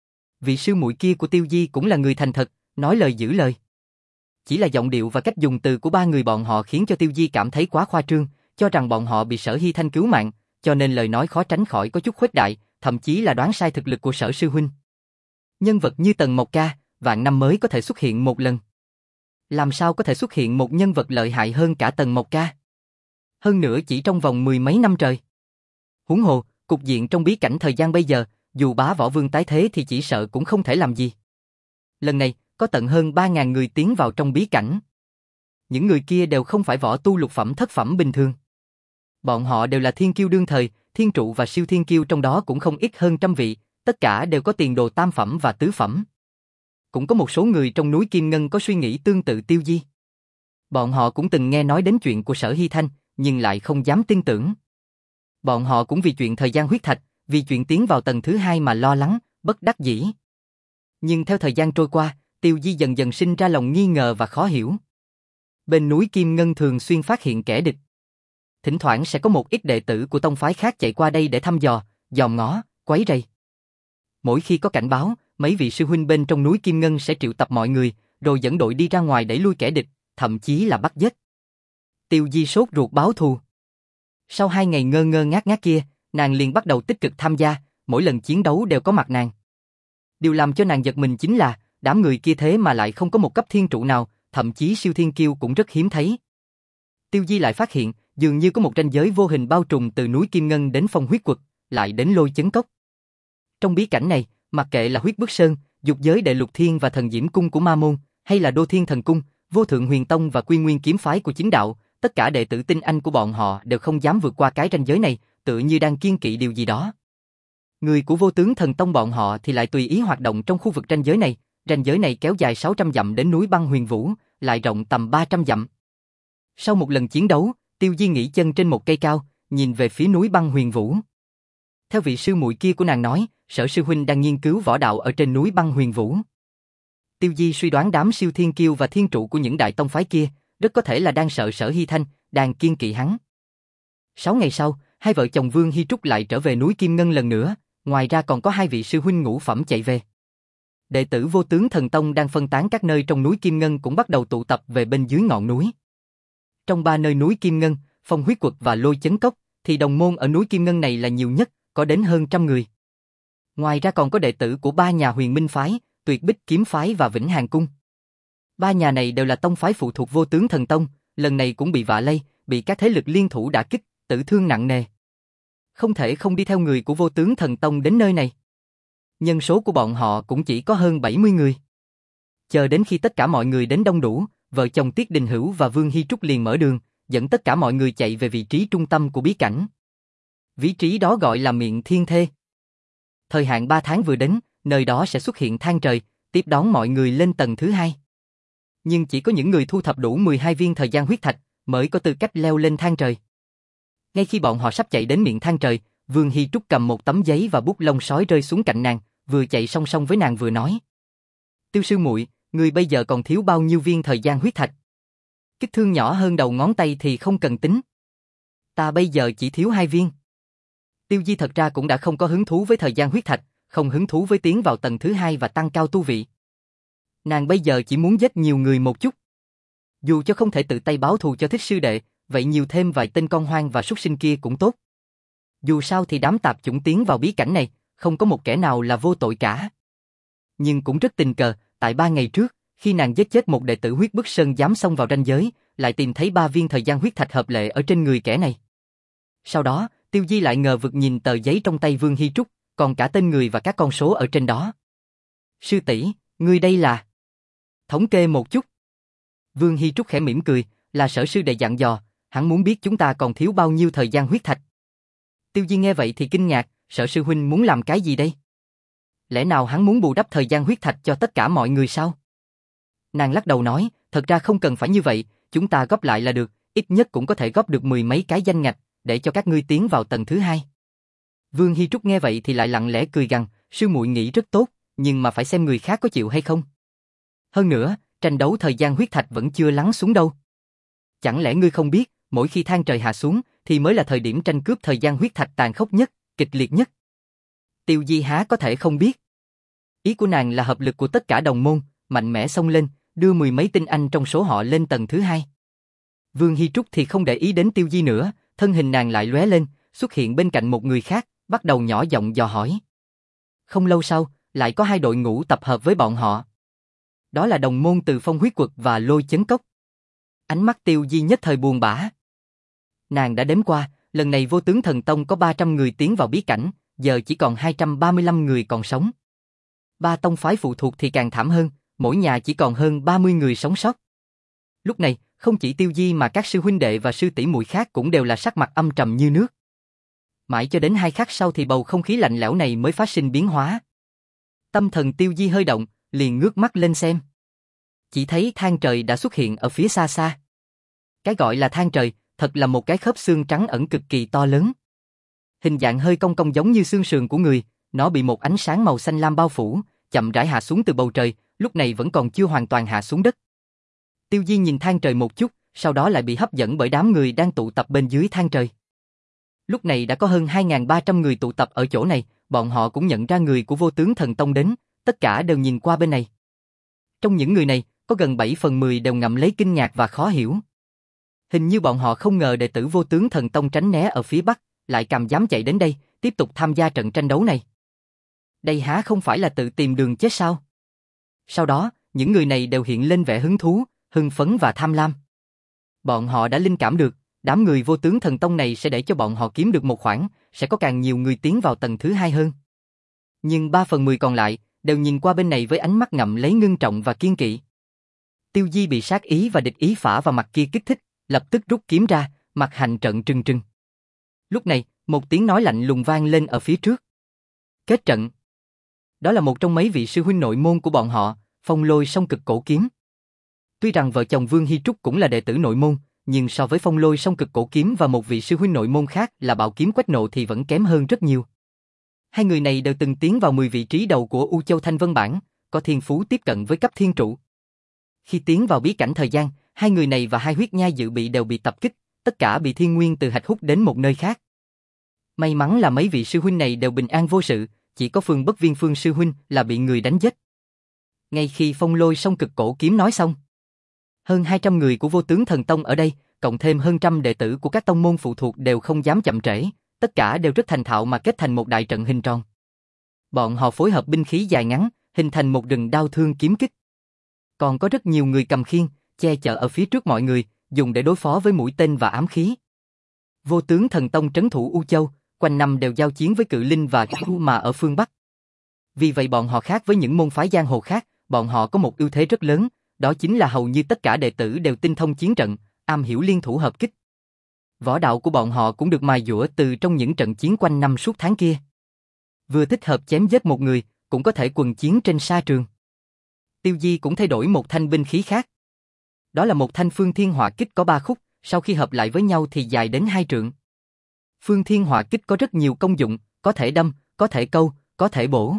Vị sư muội kia của Tiêu Di cũng là người thành thật, nói lời giữ lời. Chỉ là giọng điệu và cách dùng từ của ba người bọn họ khiến cho Tiêu Di cảm thấy quá khoa trương, cho rằng bọn họ bị Sở Hy Thanh cứu mạng, cho nên lời nói khó tránh khỏi có chút khuếch đại, thậm chí là đoán sai thực lực của Sở sư huynh. Nhân vật như Tần Mộc Ca, vạn năm mới có thể xuất hiện một lần. Làm sao có thể xuất hiện một nhân vật lợi hại hơn cả Tần Mộc Ca? Hơn nữa chỉ trong vòng mười mấy năm trời. Huống hồ, cục diện trong bí cảnh thời gian bây giờ, dù bá võ vương tái thế thì chỉ sợ cũng không thể làm gì. Lần này, có tận hơn ba ngàn người tiến vào trong bí cảnh. Những người kia đều không phải võ tu lục phẩm thất phẩm bình thường. Bọn họ đều là thiên kiêu đương thời, thiên trụ và siêu thiên kiêu trong đó cũng không ít hơn trăm vị, tất cả đều có tiền đồ tam phẩm và tứ phẩm. Cũng có một số người trong núi Kim Ngân có suy nghĩ tương tự Tiêu Di. Bọn họ cũng từng nghe nói đến chuyện của Sở Hy Thanh, nhưng lại không dám tin tưởng. Bọn họ cũng vì chuyện thời gian huyết thạch, vì chuyện tiến vào tầng thứ hai mà lo lắng, bất đắc dĩ. Nhưng theo thời gian trôi qua, Tiêu Di dần dần sinh ra lòng nghi ngờ và khó hiểu. Bên núi Kim Ngân thường xuyên phát hiện kẻ địch. Thỉnh thoảng sẽ có một ít đệ tử của tông phái khác chạy qua đây để thăm dò, dòm ngó, quấy rầy. Mỗi khi có cảnh báo, mấy vị sư huynh bên trong núi Kim Ngân sẽ triệu tập mọi người, rồi dẫn đội đi ra ngoài đẩy lui kẻ địch, thậm chí là bắt giết. Tiêu Di sốt ruột báo thù. Sau hai ngày ngơ ngơ ngác ngác kia, nàng liền bắt đầu tích cực tham gia, mỗi lần chiến đấu đều có mặt nàng. Điều làm cho nàng giật mình chính là, đám người kia thế mà lại không có một cấp thiên trụ nào, thậm chí siêu thiên kiêu cũng rất hiếm thấy. Tiêu Di lại phát hiện, dường như có một ranh giới vô hình bao trùm từ núi Kim Ngân đến Phong Huyết Quật, lại đến Lôi Chấn Cốc. Trong bí cảnh này, mặc kệ là Huyết Bức Sơn, dục giới đệ lục thiên và thần diễm cung của Ma Môn, hay là Đô Thiên Thần Cung, Vô Thượng Huyền Tông và Quy Nguyên kiếm phái của chính đạo, tất cả đệ tử tinh anh của bọn họ đều không dám vượt qua cái ranh giới này, tựa như đang kiêng kỵ điều gì đó. Người của Vô Tướng Thần Tông bọn họ thì lại tùy ý hoạt động trong khu vực ranh giới này, ranh giới này kéo dài sáu trăm dặm đến núi Băng Huyền Vũ, lại rộng tầm ba trăm dặm. Sau một lần chiến đấu, Tiêu Di nghỉ chân trên một cây cao, nhìn về phía núi Băng Huyền Vũ. Theo vị sư muội kia của nàng nói, Sở sư huynh đang nghiên cứu võ đạo ở trên núi Băng Huyền Vũ. Tiêu Di suy đoán đám siêu thiên kiêu và thiên trụ của những đại tông phái kia, rất có thể là đang sợ Sở Hy Thanh, đang kiên kỵ hắn. Sáu ngày sau, hai vợ chồng Vương Hy Trúc lại trở về núi Kim Ngân lần nữa, ngoài ra còn có hai vị sư huynh ngũ phẩm chạy về. Đệ tử Vô Tướng Thần Tông đang phân tán các nơi trong núi Kim Ngân cũng bắt đầu tụ tập về bên dưới ngọn núi. Trong ba nơi núi Kim Ngân, Phong Huyết Quật và Lôi Chấn Cốc, thì đồng môn ở núi Kim Ngân này là nhiều nhất, có đến hơn trăm người. Ngoài ra còn có đệ tử của ba nhà Huyền Minh Phái, Tuyệt Bích Kiếm Phái và Vĩnh Hàn Cung. Ba nhà này đều là tông phái phụ thuộc Vô Tướng Thần Tông, lần này cũng bị vạ lây, bị các thế lực liên thủ đả kích, tử thương nặng nề. Không thể không đi theo người của Vô Tướng Thần Tông đến nơi này. Nhân số của bọn họ cũng chỉ có hơn bảy mươi người. Chờ đến khi tất cả mọi người đến đông đủ, vợ chồng Tiết Đình Hữu và Vương Hy Trúc liền mở đường, dẫn tất cả mọi người chạy về vị trí trung tâm của bí cảnh. Vị trí đó gọi là Miệng Thiên Thê. Thời hạn ba tháng vừa đến, nơi đó sẽ xuất hiện thang trời, tiếp đón mọi người lên tầng thứ hai. Nhưng chỉ có những người thu thập đủ mười hai viên thời gian huyết thạch mới có tư cách leo lên thang trời. Ngay khi bọn họ sắp chạy đến miệng thang trời, Vương Hy Trúc cầm một tấm giấy và bút lông sói rơi xuống cạnh nàng, vừa chạy song song với nàng vừa nói: "Tiêu sư muội, người bây giờ còn thiếu bao nhiêu viên thời gian huyết thạch? Kích thước nhỏ hơn đầu ngón tay thì không cần tính. Ta bây giờ chỉ thiếu hai viên." Tiêu Di thật ra cũng đã không có hứng thú với thời gian huyết thạch, không hứng thú với tiến vào tầng thứ hai và tăng cao tu vị. Nàng bây giờ chỉ muốn giết nhiều người một chút. Dù cho không thể tự tay báo thù cho thích sư đệ, vậy nhiều thêm vài tên con hoang và súc sinh kia cũng tốt. Dù sao thì đám tạp chủng tiến vào bí cảnh này, không có một kẻ nào là vô tội cả. Nhưng cũng rất tình cờ, tại ba ngày trước, khi nàng giết chết một đệ tử Huyết Bức Sơn dám xông vào ranh giới, lại tìm thấy ba viên thời gian huyết thạch hợp lệ ở trên người kẻ này. Sau đó, Tiêu Di lại ngờ vực nhìn tờ giấy trong tay Vương Hy Trúc, còn cả tên người và các con số ở trên đó. "Sư tỷ, ngươi đây là?" "Thống kê một chút." Vương Hy Trúc khẽ mỉm cười, "Là Sở sư đệ dặn dò, hắn muốn biết chúng ta còn thiếu bao nhiêu thời gian huyết thạch." Tiêu Di nghe vậy thì kinh ngạc, Sở sư huynh muốn làm cái gì đây? Lẽ nào hắn muốn bù đắp thời gian huyết thạch cho tất cả mọi người sao? Nàng lắc đầu nói, thật ra không cần phải như vậy, chúng ta góp lại là được, ít nhất cũng có thể góp được mười mấy cái danh ngạch, để cho các ngươi tiến vào tầng thứ hai. Vương Hy Trúc nghe vậy thì lại lặng lẽ cười gằn, sư muội nghĩ rất tốt, nhưng mà phải xem người khác có chịu hay không. Hơn nữa, tranh đấu thời gian huyết thạch vẫn chưa lắng xuống đâu. Chẳng lẽ ngươi không biết, mỗi khi thang trời hạ xuống, thì mới là thời điểm tranh cướp thời gian huyết thạch tàn khốc nhất, kịch liệt nhất. Tiêu Di há có thể không biết. Ý của nàng là hợp lực của tất cả đồng môn, mạnh mẽ xông lên, đưa mười mấy tinh anh trong số họ lên tầng thứ hai. Vương Hy Trúc thì không để ý đến Tiêu Di nữa, thân hình nàng lại lóe lên, xuất hiện bên cạnh một người khác, bắt đầu nhỏ giọng dò hỏi. Không lâu sau, lại có hai đội ngũ tập hợp với bọn họ. Đó là đồng môn từ Phong Huyết Quật và Lôi Chấn Cốc. Ánh mắt Tiêu Di nhất thời buồn bã. Nàng đã đếm qua, lần này Vô Tướng Thần Tông có ba trăm người tiến vào bí cảnh, giờ chỉ còn hai trăm ba mươi lăm người còn sống. Ba tông phái phụ thuộc thì càng thảm hơn, mỗi nhà chỉ còn hơn ba mươi người sống sót. Lúc này, không chỉ Tiêu Di mà các sư huynh đệ và sư tỷ muội khác cũng đều là sắc mặt âm trầm như nước. Mãi cho đến hai khắc sau thì bầu không khí lạnh lẽo này mới phát sinh biến hóa. Tâm thần Tiêu Di hơi động, liền ngước mắt lên xem. Chỉ thấy thang trời đã xuất hiện ở phía xa xa. Cái gọi là thang trời, thật là một cái khớp xương trắng ẩn cực kỳ to lớn. Hình dạng hơi cong cong giống như xương sườn của người, nó bị một ánh sáng màu xanh lam bao phủ, chậm rãi hạ xuống từ bầu trời, lúc này vẫn còn chưa hoàn toàn hạ xuống đất. Tiêu Di nhìn thang trời một chút, sau đó lại bị hấp dẫn bởi đám người đang tụ tập bên dưới thang trời. Lúc này đã có hơn hai nghìn ba trăm người tụ tập ở chỗ này, bọn họ cũng nhận ra người của Vô Tướng Thần Tông đến, tất cả đều nhìn qua bên này. Trong những người này, có gần bảy phần mười đều ngậm lấy kinh ngạc và khó hiểu. Hình như bọn họ không ngờ đệ tử Vô Tướng Thần Tông tránh né ở phía Bắc, lại cầm dám chạy đến đây, tiếp tục tham gia trận tranh đấu này. Đây há không phải là tự tìm đường chết sao? Sau đó, những người này đều hiện lên vẻ hứng thú, hưng phấn và tham lam. Bọn họ đã linh cảm được, đám người Vô Tướng Thần Tông này sẽ để cho bọn họ kiếm được một khoản, sẽ có càng nhiều người tiến vào tầng thứ hai hơn. Nhưng ba phần mười còn lại, đều nhìn qua bên này với ánh mắt ngậm lấy ngưng trọng và kiên kỵ. Tiêu Di bị sát ý và địch ý phả vào mặt kia kích thích, lập tức rút kiếm ra, mặt hành trận trừng trừng. Lúc này, một tiếng nói lạnh lùng vang lên ở phía trước. Kết trận. Đó là một trong mấy vị sư huynh nội môn của bọn họ, Phong Lôi Song Cực Cổ Kiếm. Tuy rằng vợ chồng Vương Hy Trúc cũng là đệ tử nội môn, nhưng so với Phong Lôi Song Cực Cổ Kiếm và một vị sư huynh nội môn khác là Bạo Kiếm Quách Nộ thì vẫn kém hơn rất nhiều. Hai người này đều từng tiến vào mười vị trí đầu của U Châu Thanh Vân bảng, có thiên phú tiếp cận với cấp thiên trụ. Khi tiến vào bí cảnh thời gian, hai người này và hai huyết nhai dự bị đều bị tập kích, tất cả bị thiên nguyên từ hạch hút đến một nơi khác. May mắn là mấy vị sư huynh này đều bình an vô sự, chỉ có Phương Bất Viên Phương sư huynh là bị người đánh chết. Ngay khi Phong Lôi Song Cực Cổ Kiếm nói xong, hơn hai trăm người của Vô Tướng Thần Tông ở đây, cộng thêm hơn trăm đệ tử của các tông môn phụ thuộc đều không dám chậm trễ, tất cả đều rất thành thạo mà kết thành một đại trận hình tròn. Bọn họ phối hợp binh khí dài ngắn, hình thành một rừng đao thương kiếm kích. Còn có rất nhiều người cầm khiên, che chở ở phía trước mọi người, dùng để đối phó với mũi tên và ám khí. Vô Tướng Thần Tông trấn thủ U Châu, quanh năm đều giao chiến với Cự Linh và Chu mà ở phương Bắc. Vì vậy bọn họ khác với những môn phái giang hồ khác, bọn họ có một ưu thế rất lớn, đó chính là hầu như tất cả đệ tử đều tinh thông chiến trận, am hiểu liên thủ hợp kích. Võ đạo của bọn họ cũng được mài dũa từ trong những trận chiến quanh năm suốt tháng kia. Vừa thích hợp chém giết một người, cũng có thể quần chiến trên sa trường. Tiêu Di cũng thay đổi một thanh binh khí khác. Đó là một thanh Phương Thiên Hỏa Kích có ba khúc, sau khi hợp lại với nhau thì dài đến hai trượng. Phương Thiên Hỏa Kích có rất nhiều công dụng, có thể đâm, có thể câu, có thể bổ.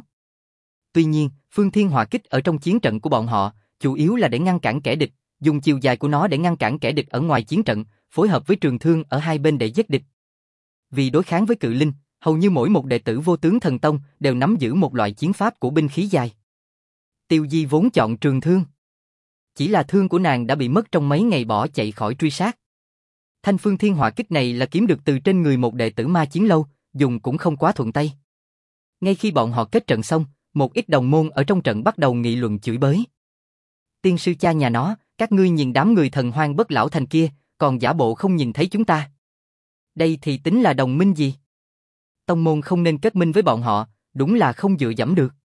Tuy nhiên, Phương Thiên Hỏa Kích ở trong chiến trận của bọn họ, chủ yếu là để ngăn cản kẻ địch, dùng chiều dài của nó để ngăn cản kẻ địch ở ngoài chiến trận, phối hợp với trường thương ở hai bên để giết địch. Vì đối kháng với Cự Linh, hầu như mỗi một đệ tử Vô Tướng Thần Tông đều nắm giữ một loại chiến pháp của binh khí dài. Tiêu Di vốn chọn trường thương. Chỉ là thương của nàng đã bị mất trong mấy ngày bỏ chạy khỏi truy sát. Thanh Phương Thiên Hỏa Kích này là kiếm được từ trên người một đệ tử Ma Chiến Lâu, dùng cũng không quá thuận tay. Ngay khi bọn họ kết trận xong, một ít đồng môn ở trong trận bắt đầu nghị luận chửi bới. Tiên sư cha nhà nó, các ngươi nhìn đám người thần hoang bất lão thành kia, còn giả bộ không nhìn thấy chúng ta. Đây thì tính là đồng minh gì? Tông môn không nên kết minh với bọn họ, đúng là không dựa dẫm được.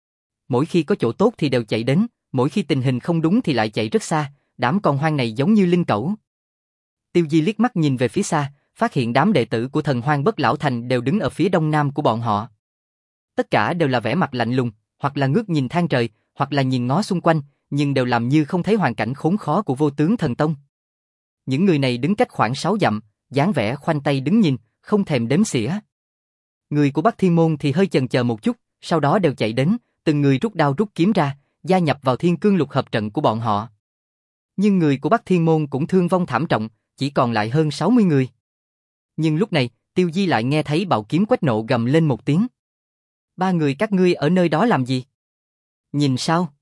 Mỗi khi có chỗ tốt thì đều chạy đến, mỗi khi tình hình không đúng thì lại chạy rất xa, đám con hoang này giống như linh cẩu. Tiêu Di liếc mắt nhìn về phía xa, phát hiện đám đệ tử của thần hoang bất lão thành đều đứng ở phía đông nam của bọn họ. Tất cả đều là vẻ mặt lạnh lùng, hoặc là ngước nhìn than trời, hoặc là nhìn ngó xung quanh, nhưng đều làm như không thấy hoàn cảnh khốn khó của Vô Tướng Thần Tông. Những người này đứng cách khoảng sáu dặm, dáng vẻ khoanh tay đứng nhìn, không thèm đếm xỉa. Người của Bắc Thiên Môn thì hơi chần chờ một chút, sau đó đều chạy đến, từng người rút đao rút kiếm ra, gia nhập vào Thiên Cương Lục hợp trận của bọn họ. Nhưng người của Bắc Thiên Môn cũng thương vong thảm trọng, chỉ còn lại hơn sáu mươi người. Nhưng lúc này, Tiêu Di lại nghe thấy Bạo Kiếm Quách Nộ gầm lên một tiếng. Ba người các ngươi ở nơi đó làm gì? Nhìn sao?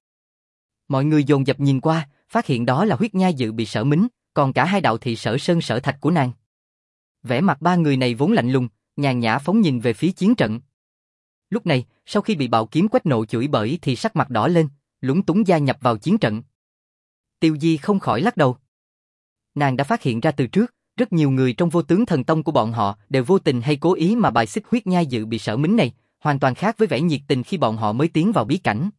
Mọi người dồn dập nhìn qua, phát hiện đó là huyết nhai dự bị Sở Mính, còn cả hai đạo thị Sở Sơn Sở Thạch của nàng. Vẻ mặt ba người này vốn lạnh lùng, nhàn nhã phóng nhìn về phía chiến trận. Lúc này, sau khi bị Bạo Kiếm Quách Nộ chửi bới thì sắc mặt đỏ lên, lúng túng gia nhập vào chiến trận. Tiêu Di không khỏi lắc đầu. Nàng đã phát hiện ra từ trước, rất nhiều người trong Vô Tướng Thần Tông của bọn họ đều vô tình hay cố ý mà bài xích huyết nhai dự bị Sở Mính này, hoàn toàn khác với vẻ nhiệt tình khi bọn họ mới tiến vào bí cảnh.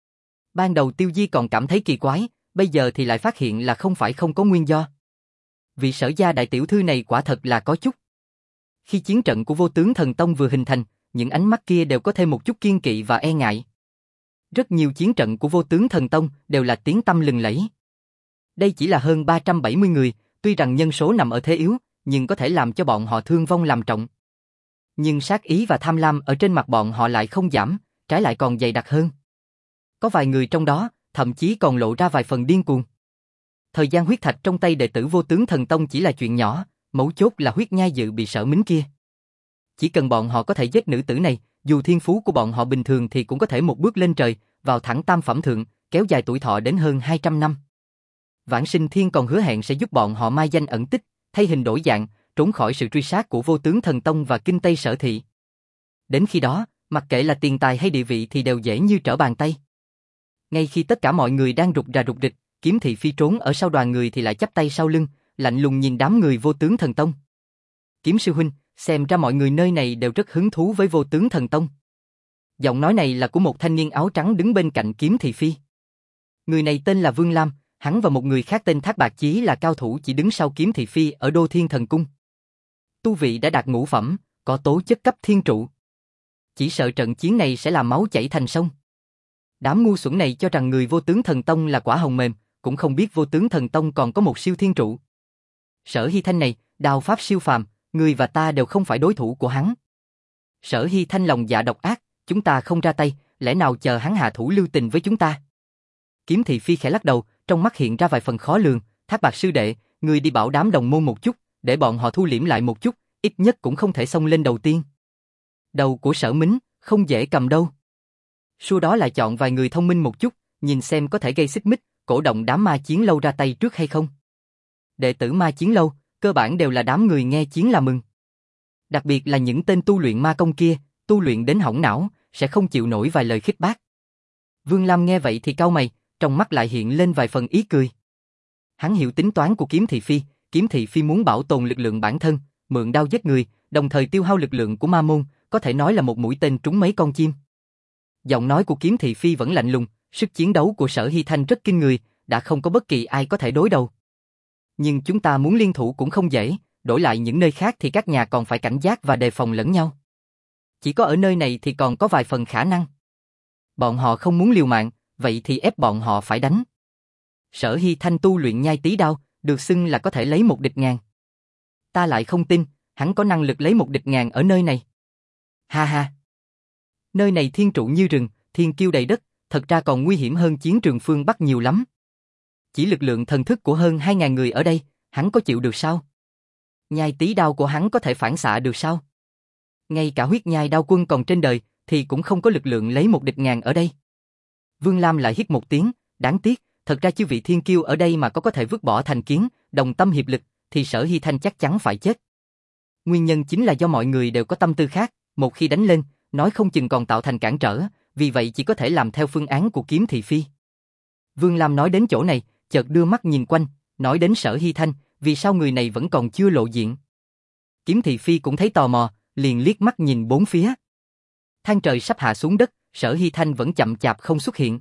Ban đầu Tiêu Di còn cảm thấy kỳ quái, bây giờ thì lại phát hiện là không phải không có nguyên do. Vị Sở gia đại tiểu thư này quả thật là có chút. Khi chiến trận của Vô Tướng Thần Tông vừa hình thành, những ánh mắt kia đều có thêm một chút kiêng kỵ và e ngại. Rất nhiều chiến trận của Vô Tướng Thần Tông đều là tiếng tăm lừng lẫy. Đây chỉ là hơn ba trăm bảy mươi người, tuy rằng nhân số nằm ở thế yếu, nhưng có thể làm cho bọn họ thương vong làm trọng. Nhưng sát ý và tham lam ở trên mặt bọn họ lại không giảm, trái lại còn dày đặc hơn. Có vài người trong đó, thậm chí còn lộ ra vài phần điên cuồng. Thời gian huyết thạch trong tay đệ tử Vô Tướng Thần Tông chỉ là chuyện nhỏ, mấu chốt là huyết nhai dự bị Sở Mính kia. Chỉ cần bọn họ có thể giết nữ tử này, dù thiên phú của bọn họ bình thường thì cũng có thể một bước lên trời, vào thẳng tam phẩm thượng, kéo dài tuổi thọ đến hơn hai trăm năm. Vãng Sinh Thiên còn hứa hẹn sẽ giúp bọn họ mai danh ẩn tích, thay hình đổi dạng, trốn khỏi sự truy sát của Vô Tướng Thần Tông và Kinh Tây Sở Thị. Đến khi đó, mặc kệ là tiền tài hay địa vị thì đều dễ như trở bàn tay. Ngay khi tất cả mọi người đang rụt rà rụt rịch, Kiếm Thị Phi trốn ở sau đoàn người thì lại chắp tay sau lưng, lạnh lùng nhìn đám người Vô Tướng Thần Tông. Kiếm sư huynh, xem ra mọi người nơi này đều rất hứng thú với Vô Tướng Thần Tông. Giọng nói này là của một thanh niên áo trắng đứng bên cạnh Kiếm Thị Phi. Người này tên là Vương Lam, hắn và một người khác tên Thác Bạc Chí là cao thủ chỉ đứng sau Kiếm Thị Phi ở Đô Thiên Thần Cung. Tu vị đã đạt ngũ phẩm, có tố chất cấp thiên trụ. Chỉ sợ trận chiến này sẽ làm máu chảy thành sông. Đám ngu xuẩn này cho rằng người Vô Tướng Thần Tông là quả hồng mềm, cũng không biết Vô Tướng Thần Tông còn có một siêu thiên trụ. Sở Hy Thanh này, đao pháp siêu phàm, người và ta đều không phải đối thủ của hắn. Sở Hy Thanh lòng dạ độc ác, chúng ta không ra tay, lẽ nào chờ hắn hạ thủ lưu tình với chúng ta? Kiếm Thị Phi khẽ lắc đầu, trong mắt hiện ra vài phần khó lường. Thác Bạt sư đệ, người đi bảo đám đồng môn một chút, để bọn họ thu liễm lại một chút, ít nhất cũng không thể xông lên đầu tiên. Đầu của Sở Mính, không dễ cầm đâu. Sau đó lại chọn vài người thông minh một chút, nhìn xem có thể gây xích mích, cổ động đám ma chiến lâu ra tay trước hay không. Đệ tử ma chiến lâu, cơ bản đều là đám người nghe chiến là mừng. Đặc biệt là những tên tu luyện ma công kia, tu luyện đến hỏng não, sẽ không chịu nổi vài lời khích bác. Vương Lam nghe vậy thì cau mày, trong mắt lại hiện lên vài phần ý cười. Hắn hiểu tính toán của Kiếm Thị Phi, Kiếm Thị Phi muốn bảo tồn lực lượng bản thân, mượn đao giết người, đồng thời tiêu hao lực lượng của ma môn, có thể nói là một mũi tên trúng mấy con chim. Giọng nói của Kiếm Thị Phi vẫn lạnh lùng, sức chiến đấu của Sở Hy Thanh rất kinh người, đã không có bất kỳ ai có thể đối đầu. Nhưng chúng ta muốn liên thủ cũng không dễ, đổi lại những nơi khác thì các nhà còn phải cảnh giác và đề phòng lẫn nhau. Chỉ có ở nơi này thì còn có vài phần khả năng. Bọn họ không muốn liều mạng, vậy thì ép bọn họ phải đánh. Sở Hy Thanh tu luyện nhai tí đao, được xưng là có thể lấy một địch ngàn. Ta lại không tin, hắn có năng lực lấy một địch ngàn ở nơi này. Ha ha. Nơi này thiên trụ như rừng, thiên kiêu đầy đất, thật ra còn nguy hiểm hơn chiến trường phương Bắc nhiều lắm. Chỉ lực lượng thần thức của hơn hai ngàn người ở đây, hắn có chịu được sao? Nhai tí đao của hắn có thể phản xạ được sao? Ngay cả huyết nhai đao quân còn trên đời, thì cũng không có lực lượng lấy một địch ngàn ở đây. Vương Lam lại hít một tiếng, đáng tiếc, thật ra chư vị thiên kiêu ở đây mà có có thể vứt bỏ thành kiến, đồng tâm hiệp lực, thì Sở Hy Thanh chắc chắn phải chết. Nguyên nhân chính là do mọi người đều có tâm tư khác, một khi đánh lên, nói không chừng còn tạo thành cản trở, vì vậy chỉ có thể làm theo phương án của Kiếm Thị Phi. Vương Lam nói đến chỗ này, chợt đưa mắt nhìn quanh, nói đến Sở Hy Thanh, vì sao người này vẫn còn chưa lộ diện. Kiếm Thị Phi cũng thấy tò mò, liền liếc mắt nhìn bốn phía. Than trời sắp hạ xuống đất, Sở Hy Thanh vẫn chậm chạp không xuất hiện.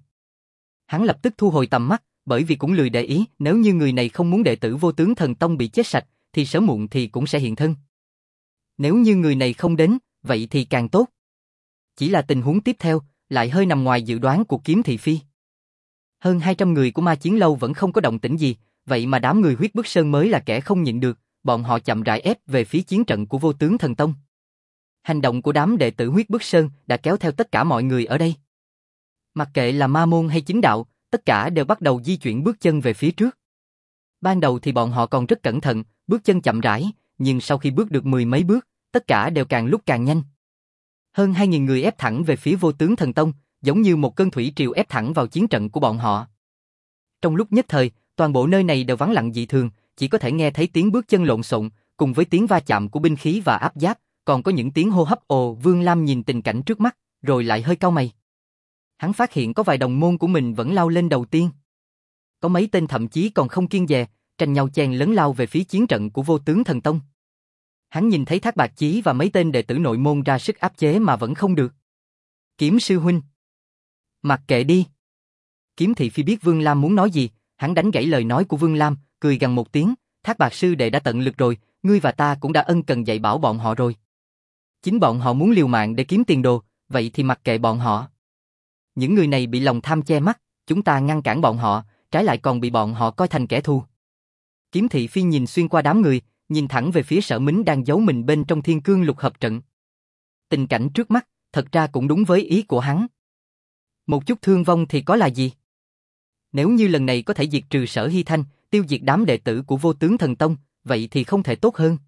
Hắn lập tức thu hồi tầm mắt, bởi vì cũng lười để ý, nếu như người này không muốn đệ tử Vô Tướng Thần Tông bị chết sạch, thì sớm muộn thì cũng sẽ hiện thân. Nếu như người này không đến, vậy thì càng tốt. Chỉ là tình huống tiếp theo, lại hơi nằm ngoài dự đoán của Kiếm Thị Phi. Hơn hai trăm người của ma chiến lâu vẫn không có động tĩnh gì, vậy mà đám người Huyết Bức Sơn mới là kẻ không nhịn được, bọn họ chậm rãi ép về phía chiến trận của Vô Tướng Thần Tông. Hành động của đám đệ tử Huyết Bức Sơn đã kéo theo tất cả mọi người ở đây. Mặc kệ là ma môn hay chính đạo, tất cả đều bắt đầu di chuyển bước chân về phía trước. Ban đầu thì bọn họ còn rất cẩn thận, bước chân chậm rãi, nhưng sau khi bước được mười mấy bước, tất cả đều càng lúc càng nhanh. Hơn hai nghìn người ép thẳng về phía Vô Tướng Thần Tông, giống như một cơn thủy triều ép thẳng vào chiến trận của bọn họ. Trong lúc nhất thời, toàn bộ nơi này đều vắng lặng dị thường, chỉ có thể nghe thấy tiếng bước chân lộn xộn, cùng với tiếng va chạm của binh khí và áp giáp, còn có những tiếng hô hấp ồ. Vương Lam nhìn tình cảnh trước mắt, rồi lại hơi cau mày. Hắn phát hiện có vài đồng môn của mình vẫn lao lên đầu tiên. Có mấy tên thậm chí còn không kiêng dè, tranh nhau chen lấn lao về phía chiến trận của Vô Tướng Thần Tông. Hắn nhìn thấy Thác Bạt Chí và mấy tên đệ tử nội môn ra sức áp chế mà vẫn không được. Kiếm sư huynh. Mặc kệ đi. Kiếm Thị Phi biết Vương Lam muốn nói gì, hắn đánh gãy lời nói của Vương Lam, cười gằn một tiếng, Thác Bạt sư đệ đã tận lực rồi, ngươi và ta cũng đã ân cần dạy bảo bọn họ rồi. Chính bọn họ muốn liều mạng để kiếm tiền đồ, vậy thì mặc kệ bọn họ. Những người này bị lòng tham che mắt, chúng ta ngăn cản bọn họ, trái lại còn bị bọn họ coi thành kẻ thù. Kiếm Thị Phi nhìn xuyên qua đám người, nhìn thẳng về phía Sở Mính đang giấu mình bên trong Thiên Cương Lục Hợp Trận. Tình cảnh trước mắt, thật ra cũng đúng với ý của hắn. Một chút thương vong thì có là gì? Nếu như lần này có thể diệt trừ Sở Hy Thanh, tiêu diệt đám đệ tử của Vô Tướng Thần Tông, vậy thì không thể tốt hơn.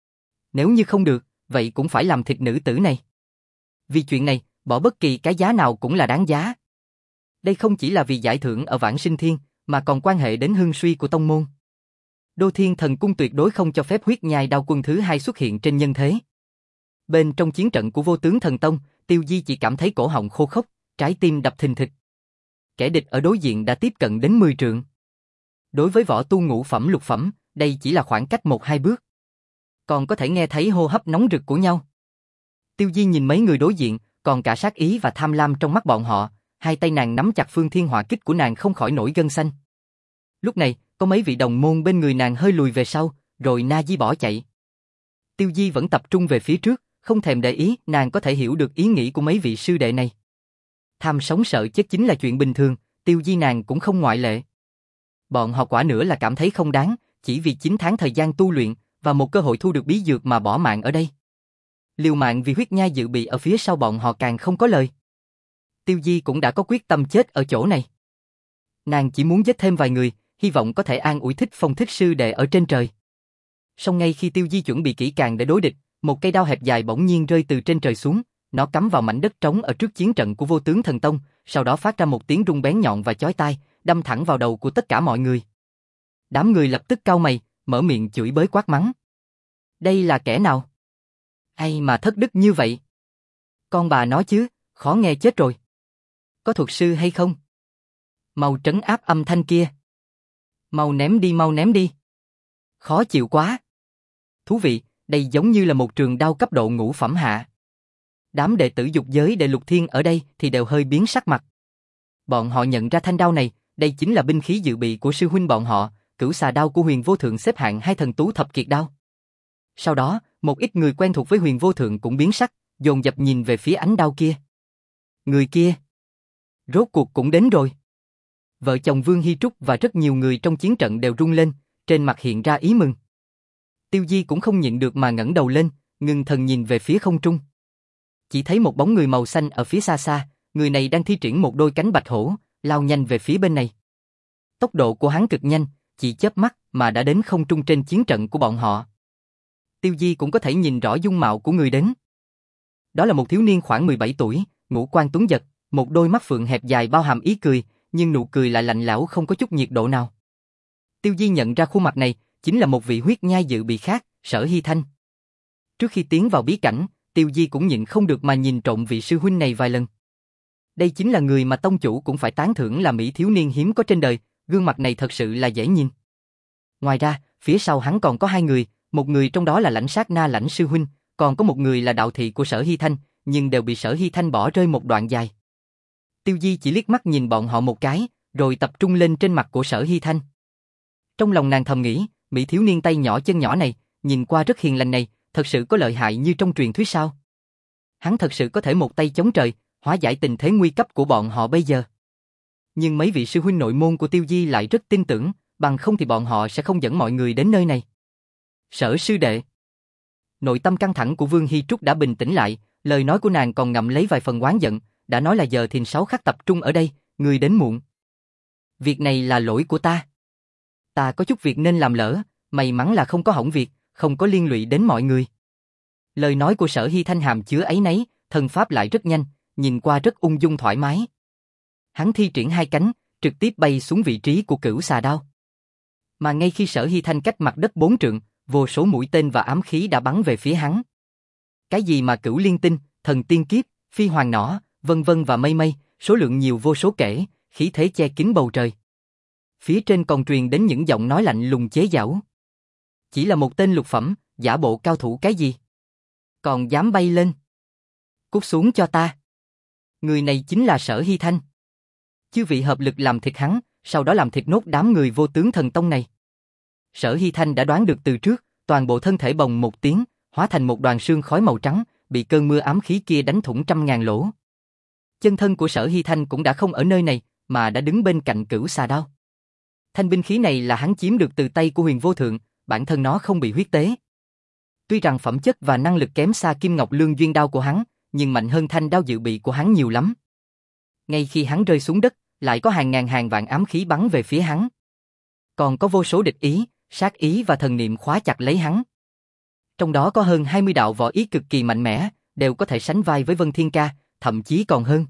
Nếu như không được, vậy cũng phải làm thịt nữ tử này. Vì chuyện này, bỏ bất kỳ cái giá nào cũng là đáng giá. Đây không chỉ là vì giải thưởng ở Vãng Sinh Thiên, mà còn quan hệ đến hưng suy của tông môn. Đô Thiên Thần Cung tuyệt đối không cho phép huyết nhai đao quân thứ hai xuất hiện trên nhân thế. Bên trong chiến trận của Vô Tướng Thần Tông, Tiêu Di chỉ cảm thấy cổ họng khô khốc, trái tim đập thình thịch. Kẻ địch ở đối diện đã tiếp cận đến mười trượng. Đối với võ tu ngũ phẩm lục phẩm, đây chỉ là khoảng cách một hai bước. Còn có thể nghe thấy hô hấp nóng rực của nhau. Tiêu Di nhìn mấy người đối diện, còn cả sát ý và tham lam trong mắt bọn họ, hai tay nàng nắm chặt phương thiên hỏa kích của nàng không khỏi nổi gân xanh. Lúc này, có mấy vị đồng môn bên người nàng hơi lùi về sau, rồi na di bỏ chạy. Tiêu Di vẫn tập trung về phía trước, Không thèm để ý, nàng có thể hiểu được ý nghĩ của mấy vị sư đệ này. Tham sống sợ chết chính là chuyện bình thường, Tiêu Di nàng cũng không ngoại lệ. Bọn họ quả nữa là cảm thấy không đáng, chỉ vì chín tháng thời gian tu luyện và một cơ hội thu được bí dược mà bỏ mạng ở đây. Liều mạng vì huyết nhai dự bị ở phía sau bọn họ càng không có lời. Tiêu Di cũng đã có quyết tâm chết ở chỗ này. Nàng chỉ muốn giết thêm vài người, hy vọng có thể an ủi Thích Phong Thích sư đệ ở trên trời. Song ngay khi Tiêu Di chuẩn bị kỹ càng để đối địch, một cây đao hẹp dài bỗng nhiên rơi từ trên trời xuống, nó cắm vào mảnh đất trống ở trước chiến trận của Vô Tướng Thần Tông, sau đó phát ra một tiếng rung bén nhọn và chói tai, đâm thẳng vào đầu của tất cả mọi người. Đám người lập tức cau mày, mở miệng chửi bới quát mắng. Đây là kẻ nào? Ai mà thất đức như vậy? Con bà nói chứ, khó nghe chết rồi. Có thuật sư hay không? Mau trấn áp âm thanh kia. Mau ném đi, mau ném đi. Khó chịu quá. Thú vị, đây giống như là một trường đao cấp độ ngũ phẩm hạ. Đám đệ tử dục giới đệ Lục Thiên ở đây thì đều hơi biến sắc mặt. Bọn họ nhận ra thanh đao này, đây chính là binh khí dự bị của sư huynh bọn họ, Cửu Xà Đao của Huyền Vô Thượng xếp hạng hai thần tú thập kiệt đao. Sau đó, một ít người quen thuộc với Huyền Vô Thượng cũng biến sắc, dồn dập nhìn về phía ánh đao kia. Người kia, rốt cuộc cũng đến rồi. Vợ chồng Vương Hy Trúc và rất nhiều người trong chiến trận đều rung lên, trên mặt hiện ra ý mừng. Tiêu Di cũng không nhịn được mà ngẩng đầu lên, ngưng thần nhìn về phía không trung. Chỉ thấy một bóng người màu xanh ở phía xa xa, người này đang thi triển một đôi cánh bạch hổ, lao nhanh về phía bên này. Tốc độ của hắn cực nhanh, chỉ chớp mắt mà đã đến không trung trên chiến trận của bọn họ. Tiêu Di cũng có thể nhìn rõ dung mạo của người đến. Đó là một thiếu niên khoảng mười bảy tuổi, ngũ quan tuấn giật, một đôi mắt phượng hẹp dài bao hàm ý cười, nhưng nụ cười lại lạnh lẽo không có chút nhiệt độ nào. Tiêu Di nhận ra khuôn mặt này chính là một vị huyết nhai dự bị khác, Sở Hy Thanh. Trước khi tiến vào bí cảnh, Tiêu Di cũng nhịn không được mà nhìn trộm vị sư huynh này vài lần. Đây chính là người mà tông chủ cũng phải tán thưởng là mỹ thiếu niên hiếm có trên đời, gương mặt này thật sự là dễ nhìn. Ngoài ra, phía sau hắn còn có hai người, một người trong đó là Lãnh Sát Na Lãnh sư huynh, còn có một người là đạo thị của Sở Hy Thanh, nhưng đều bị Sở Hy Thanh bỏ rơi một đoạn dài. Tiêu Di chỉ liếc mắt nhìn bọn họ một cái, rồi tập trung lên trên mặt của Sở Hy Thanh. Trong lòng nàng thầm nghĩ, mỹ thiếu niên tay nhỏ chân nhỏ này, nhìn qua rất hiền lành này, thật sự có lợi hại như trong truyền thuyết sao? Hắn thật sự có thể một tay chống trời, hóa giải tình thế nguy cấp của bọn họ bây giờ. Nhưng mấy vị sư huynh nội môn của Tiêu Di lại rất tin tưởng, bằng không thì bọn họ sẽ không dẫn mọi người đến nơi này. Sở sư đệ. Nội tâm căng thẳng của Vương Hy Trúc đã bình tĩnh lại, lời nói của nàng còn ngậm lấy vài phần oán giận, đã nói là giờ thìn sáu khắc tập trung ở đây, người đến muộn. Việc này là lỗi của ta. Ta có chút việc nên làm lỡ, may mắn là không có hỏng việc, không có liên lụy đến mọi người. Lời nói của Sở Hy Thanh hàm chứa áy náy, thần pháp lại rất nhanh, nhìn qua rất ung dung thoải mái. Hắn thi triển hai cánh, trực tiếp bay xuống vị trí của Cửu Xà Đao. Mà ngay khi Sở Hy Thanh cách mặt đất bốn trượng, vô số mũi tên và ám khí đã bắn về phía hắn. Cái gì mà Cửu Liên Tinh, Thần Tiên Kiếp, Phi Hoàng Nỏ, vân vân và mây mây, số lượng nhiều vô số kể, khí thế che kín bầu trời. Phía trên còn truyền đến những giọng nói lạnh lùng chế giễu. Chỉ là một tên lục phẩm, giả bộ cao thủ cái gì? Còn dám bay lên? Cút xuống cho ta. Người này chính là Sở Hy Thanh. Chư vị hợp lực làm thịt hắn, sau đó làm thịt nốt đám người Vô Tướng Thần Tông này. Sở Hy Thanh đã đoán được từ trước, toàn bộ thân thể bồng một tiếng, hóa thành một đoàn sương khói màu trắng, bị cơn mưa ám khí kia đánh thủng trăm ngàn lỗ. Chân thân của Sở Hy Thanh cũng đã không ở nơi này, mà đã đứng bên cạnh Cửu Xà Đao. Thanh binh khí này là hắn chiếm được từ tay của Huyền Vô Thượng, bản thân nó không bị huyết tế. Tuy rằng phẩm chất và năng lực kém xa Kim Ngọc Lương Duyên Đao của hắn, nhưng mạnh hơn thanh đao dự bị của hắn nhiều lắm. Ngay khi hắn rơi xuống đất, lại có hàng ngàn hàng vạn ám khí bắn về phía hắn. Còn có vô số địch ý, sát ý và thần niệm khóa chặt lấy hắn. Trong đó có hơn hai mươi đạo võ ý cực kỳ mạnh mẽ, đều có thể sánh vai với Vân Thiên Ca, thậm chí còn hơn.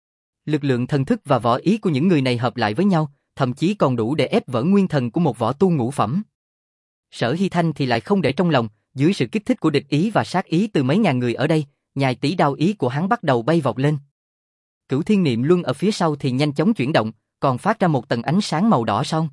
Lực lượng thần thức và võ ý của những người này hợp lại với nhau, thậm chí còn đủ để ép vỡ nguyên thần của một võ tu ngũ phẩm. Sở Hy Thanh thì lại không để trong lòng, dưới sự kích thích của địch ý và sát ý từ mấy ngàn người ở đây, nhài tỷ đao ý của hắn bắt đầu bay vọt lên. Cửu Thiên Niệm Luân ở phía sau thì nhanh chóng chuyển động, còn phát ra một tầng ánh sáng màu đỏ son.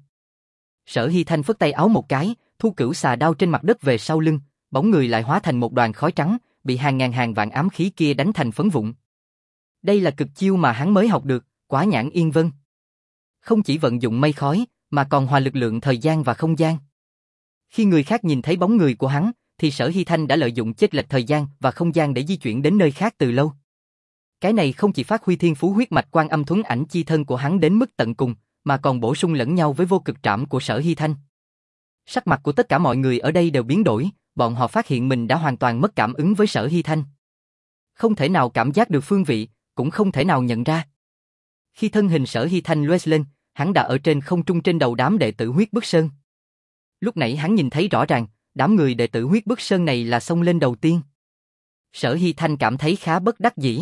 Sở Hy Thanh phất tay áo một cái, thu Cửu Xà Đao trên mặt đất về sau lưng, bóng người lại hóa thành một đoàn khói trắng, bị hàng ngàn hàng vạn ám khí kia đánh thành phấn vụn. Đây là cực chiêu mà hắn mới học được, Quá Nhãn Yên Vân. Không chỉ vận dụng mây khói, mà còn hòa lực lượng thời gian và không gian. Khi người khác nhìn thấy bóng người của hắn, thì Sở Hy Thanh đã lợi dụng chênh lệch thời gian và không gian để di chuyển đến nơi khác từ lâu. Cái này không chỉ phát huy thiên phú huyết mạch Quan Âm Thuấn Ảnh chi thân của hắn đến mức tận cùng, mà còn bổ sung lẫn nhau với vô cực trảm của Sở Hy Thanh. Sắc mặt của tất cả mọi người ở đây đều biến đổi, bọn họ phát hiện mình đã hoàn toàn mất cảm ứng với Sở Hy Thanh. Không thể nào cảm giác được phương vị, cũng không thể nào nhận ra. Khi thân hình Sở Hy Thanh loe lên, hắn đã ở trên không trung trên đầu đám đệ tử Huyết Bức Sơn. Lúc nãy hắn nhìn thấy rõ ràng, đám người đệ tử Huyết Bức Sơn này là xông lên đầu tiên. Sở Hy Thanh cảm thấy khá bất đắc dĩ.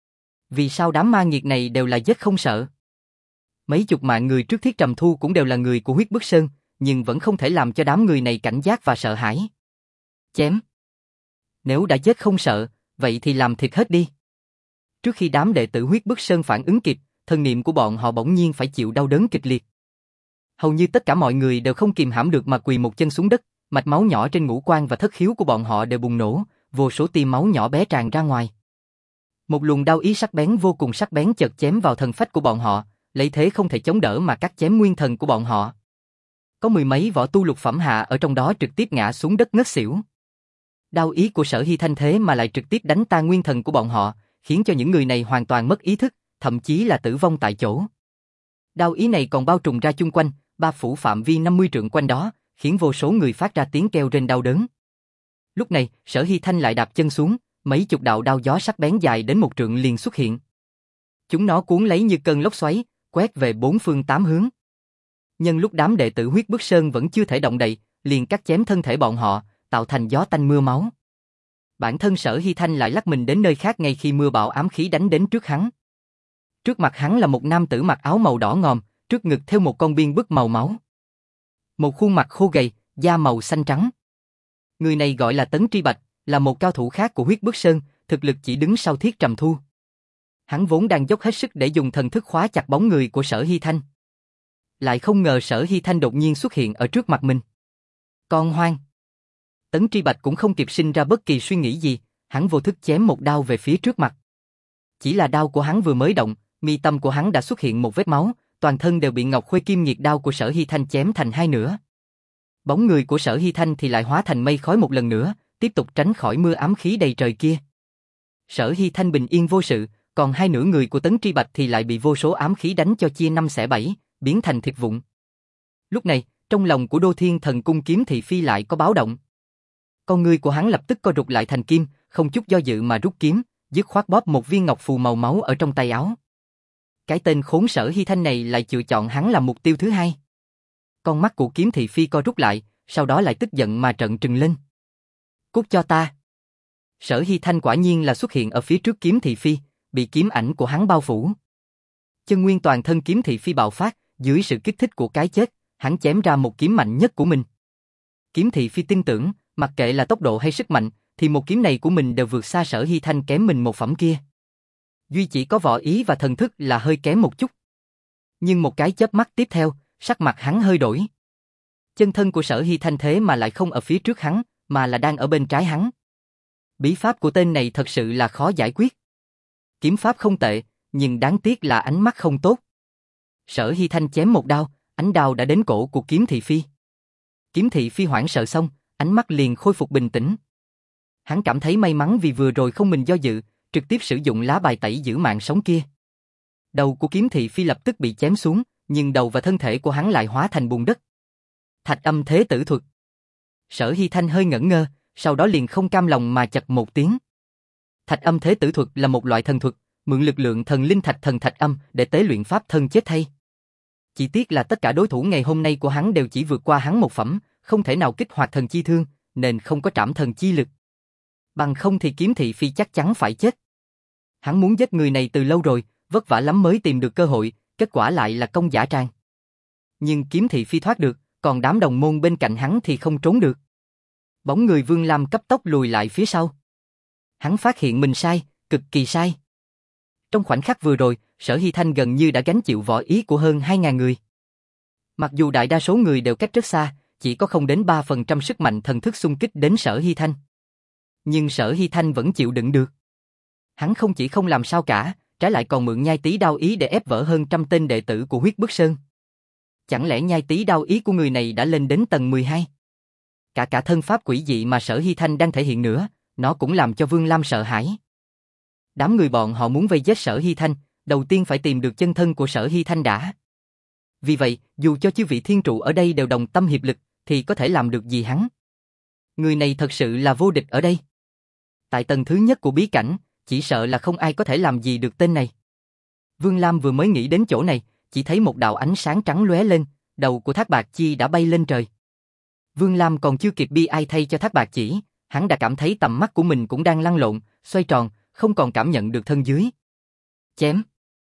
Vì sao đám ma nghiệt này đều là giết không sợ? Mấy chục mạng người trước Thiết Trầm Thu cũng đều là người của Huyết Bức Sơn, nhưng vẫn không thể làm cho đám người này cảnh giác và sợ hãi. Chém. Nếu đã giết không sợ, vậy thì làm thịt hết đi. Trước khi đám đệ tử Huyết Bức Sơn phản ứng kịp, thân niệm của bọn họ bỗng nhiên phải chịu đau đớn kịch liệt. Hầu như tất cả mọi người đều không kìm hãm được mà quỳ một chân xuống đất, mạch máu nhỏ trên ngũ quan và thất khiếu của bọn họ đều bùng nổ, vô số tia máu nhỏ bé tràn ra ngoài. Một luồng đao ý sắc bén vô cùng sắc bén chợt chém vào thần phách của bọn họ, lấy thế không thể chống đỡ mà cắt chém nguyên thần của bọn họ. Có mười mấy võ tu lục phẩm hạ ở trong đó trực tiếp ngã xuống đất ngất xỉu. Đao ý của Sở Hy Thanh thế mà lại trực tiếp đánh tan nguyên thần của bọn họ, khiến cho những người này hoàn toàn mất ý thức, thậm chí là tử vong tại chỗ. Đao ý này còn bao trùm ra chung quanh, ba phủ phạm vi năm mươi trượng quanh đó, khiến vô số người phát ra tiếng kêu rên đau đớn. Lúc này, Sở Hy Thanh lại đạp chân xuống, mấy chục đạo đao gió sắc bén dài đến một trượng liền xuất hiện. Chúng nó cuốn lấy như cơn lốc xoáy, quét về bốn phương tám hướng. Nhân lúc đám đệ tử Huyết Bức Sơn vẫn chưa thể động đậy, liền cắt chém thân thể bọn họ, tạo thành gió tanh mưa máu. Bản thân Sở Hy Thanh lại lắc mình đến nơi khác ngay khi mưa bão ám khí đánh đến trước hắn. Trước mặt hắn là một nam tử mặc áo màu đỏ ngòm, trước ngực thêu một con biên bức màu máu. Một khuôn mặt khô gầy, da màu xanh trắng. Người này gọi là Tấn Tri Bạch, là một cao thủ khác của Huyết Bức Sơn, thực lực chỉ đứng sau Thiết Trầm Thu. Hắn vốn đang dốc hết sức để dùng thần thức khóa chặt bóng người của Sở Hy Thanh. Lại không ngờ Sở Hy Thanh đột nhiên xuất hiện ở trước mặt mình. Con hoang. Tấn Tri Bạch cũng không kịp sinh ra bất kỳ suy nghĩ gì, hắn vô thức chém một đao về phía trước mặt. Chỉ là đao của hắn vừa mới động, mi tâm của hắn đã xuất hiện một vết máu, toàn thân đều bị Ngọc Khuê Kim Nghiệt đao của Sở Hy Thanh chém thành hai nửa. Bóng người của Sở Hy Thanh thì lại hóa thành mây khói một lần nữa, tiếp tục tránh khỏi mưa ám khí đầy trời kia. Sở Hy Thanh bình yên vô sự, còn hai nửa người của Tấn Tri Bạch thì lại bị vô số ám khí đánh cho chia năm xẻ bảy, biến thành thịt vụn. Lúc này, trong lòng của Đô Thiên Thần Cung Kiếm Thị Phi lại có báo động. Con người của hắn lập tức co rụt lại thành kim, không chút do dự mà rút kiếm, dứt khoát bóp một viên ngọc phù màu máu ở trong tay áo. Cái tên khốn Sở Hy Thanh này lại chịu chọn hắn làm mục tiêu thứ hai. Con mắt của Kiếm Thị Phi co rút lại, sau đó lại tức giận mà trợn trừng lên. Cút cho ta. Sở Hy Thanh quả nhiên là xuất hiện ở phía trước Kiếm Thị Phi, bị kiếm ảnh của hắn bao phủ. Chân nguyên toàn thân Kiếm Thị Phi bạo phát, dưới sự kích thích của cái chết, hắn chém ra một kiếm mạnh nhất của mình. Kiếm Thị Phi tin tưởng, mặc kệ là tốc độ hay sức mạnh, thì một kiếm này của mình đều vượt xa Sở Hy Thanh kém mình một phẩm kia. Duy chỉ có võ ý và thần thức là hơi kém một chút. Nhưng một cái chớp mắt tiếp theo, sắc mặt hắn hơi đổi. Chân thân của Sở Hy Thanh thế mà lại không ở phía trước hắn, mà là đang ở bên trái hắn. Bí pháp của tên này thật sự là khó giải quyết. Kiếm pháp không tệ, nhưng đáng tiếc là ánh mắt không tốt. Sở Hy Thanh chém một đao, ánh đao đã đến cổ của Kiếm Thị Phi. Kiếm Thị Phi hoảng sợ xong, ánh mắt liền khôi phục bình tĩnh. Hắn cảm thấy may mắn vì vừa rồi không mình do dự, trực tiếp sử dụng lá bài tẩy giữ mạng sống kia. Đầu của Kiếm Thị Phi lập tức bị chém xuống, nhưng đầu và thân thể của hắn lại hóa thành bùn đất. Thạch Âm Thế Tử Thuật. Sở Hy Thanh hơi ngẩn ngơ, sau đó liền không cam lòng mà chật một tiếng. Thạch Âm Thế Tử Thuật là một loại thần thuật, mượn lực lượng thần linh thạch thần thạch âm để tế luyện pháp thân chết thay. Chỉ tiếc là tất cả đối thủ ngày hôm nay của hắn đều chỉ vượt qua hắn một phẩm, không thể nào kích hoạt thần chi thương, nên không có trảm thần chi lực. Bằng không thì Kiếm Thị Phi chắc chắn phải chết. Hắn muốn giết người này từ lâu rồi, vất vả lắm mới tìm được cơ hội, kết quả lại là công dã tràng. Nhưng Kiếm Thị Phi thoát được, còn đám đồng môn bên cạnh hắn thì không trốn được. Bóng người Vương Lam cấp tốc lùi lại phía sau. Hắn phát hiện mình sai, cực kỳ sai. Trong khoảnh khắc vừa rồi, Sở Hy Thanh gần như đã gánh chịu võ ý của hơn hai nghìn người. Mặc dù đại đa số người đều cách rất xa, chỉ có không đến ba phần trăm sức mạnh thần thức xung kích đến Sở Hy Thanh. Nhưng Sở Hy Thanh vẫn chịu đựng được. Hắn không chỉ không làm sao cả, trái lại còn mượn nhai tí đao ý để ép vỡ hơn trăm tên đệ tử của Huyết Bức Sơn. Chẳng lẽ nhai tí đao ý của người này đã lên đến tầng mười hai? cả cả thân pháp quỷ dị mà Sở Hy Thanh đang thể hiện nữa, nó cũng làm cho Vương Lam sợ hãi. Đám người bọn họ muốn vây giết Sở Hy Thanh, đầu tiên phải tìm được chân thân của Sở Hy Thanh đã. Vì vậy, dù cho chư vị thiên trụ ở đây đều đồng tâm hiệp lực, thì có thể làm được gì hắn? Người này thật sự là vô địch ở đây. Tại tầng thứ nhất của bí cảnh, chỉ sợ là không ai có thể làm gì được tên này. Vương Lam vừa mới nghĩ đến chỗ này, chỉ thấy một đạo ánh sáng trắng lóe lên, đầu của Thác Bạt Chi đã bay lên trời. Vương Lam còn chưa kịp bi ai thay cho Thác Bạt Chỉ, hắn đã cảm thấy tầm mắt của mình cũng đang lăn lộn, xoay tròn, không còn cảm nhận được thân dưới. Chém.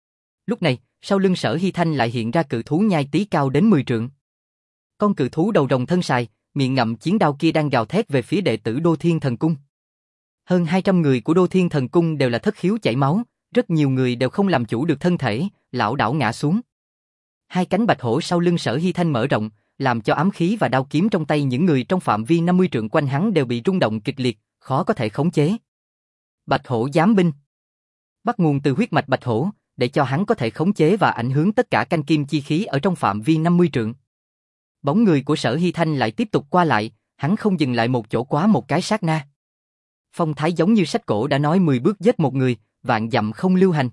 Lúc này, sau lưng Sở Hy Thanh lại hiện ra cự thú nhai tí cao đến mười trượng. Con cự thú đầu rồng thân sài, miệng ngậm chiến đao kia đang gào thét về phía đệ tử Đô Thiên Thần Cung. Hơn hai trăm người của Đô Thiên Thần Cung đều là thất khiếu chảy máu, rất nhiều người đều không làm chủ được thân thể, lảo đảo ngã xuống. Hai cánh bạch hổ sau lưng Sở Hy Thanh mở rộng, làm cho ám khí và đao kiếm trong tay những người trong phạm vi năm mươi trượng quanh hắn đều bị rung động kịch liệt, khó có thể khống chế. Bạch hổ giám binh. Bắt nguồn từ huyết mạch bạch hổ, để cho hắn có thể khống chế và ảnh hưởng tất cả canh kim chi khí ở trong phạm vi năm mươi trượng. Bóng người của Sở Hy Thanh lại tiếp tục qua lại, hắn không dừng lại một chỗ quá một cái sát na. Phong thái giống như sách cổ đã nói mười bước giết một người, vạn dặm không lưu hành.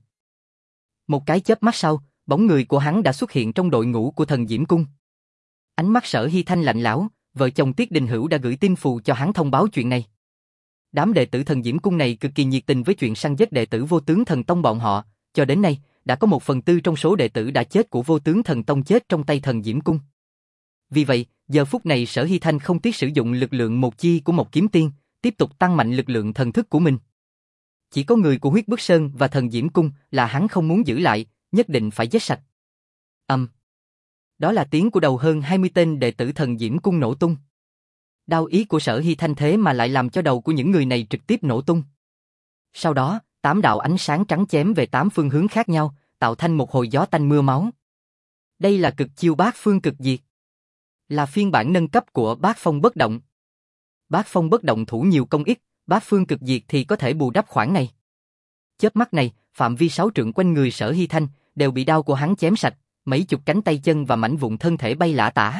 Một cái chớp mắt sau, bóng người của hắn đã xuất hiện trong đội ngũ của Thần Diễm Cung. Ánh mắt Sở Hy Thanh lạnh lẽo, vợ chồng Tiết Đình Hữu đã gửi tin phù cho hắn thông báo chuyện này. Đám đệ tử Thần Diễm Cung này cực kỳ nhiệt tình với chuyện săn giết đệ tử Vô Tướng Thần Tông bọn họ, cho đến nay, đã có một phần tư trong số đệ tử đã chết của Vô Tướng Thần Tông chết trong tay Thần Diễm Cung. Vì vậy, giờ phút này Sở Hy Thanh không tiếc sử dụng lực lượng một chi của một kiếm tiên, tiếp tục tăng mạnh lực lượng thần thức của mình. Chỉ có người của Huyết Bức Sơn và Thần Diễm Cung là hắn không muốn giữ lại, nhất định phải giết sạch. Âm. Um. Đó là tiếng của đầu hơn hai mươi tên đệ tử Thần Diễm Cung nổ tung. Đao ý của Sở Hy Thanh thế mà lại làm cho đầu của những người này trực tiếp nổ tung. Sau đó, tám đạo ánh sáng trắng chém về tám phương hướng khác nhau, tạo thành một hồi gió tanh mưa máu. Đây là cực chiêu Bát Phương Cực Diệt, là phiên bản nâng cấp của Bát Phong Bất Động. Bát Phong Bất Động thủ nhiều công ít, Bát Phương Cực Diệt thì có thể bù đắp khoản này. Chớp mắt này, phạm vi sáu trượng quanh người Sở Hy Thanh đều bị đao của hắn chém sạch, mấy chục cánh tay chân và mảnh vụn thân thể bay lả tả.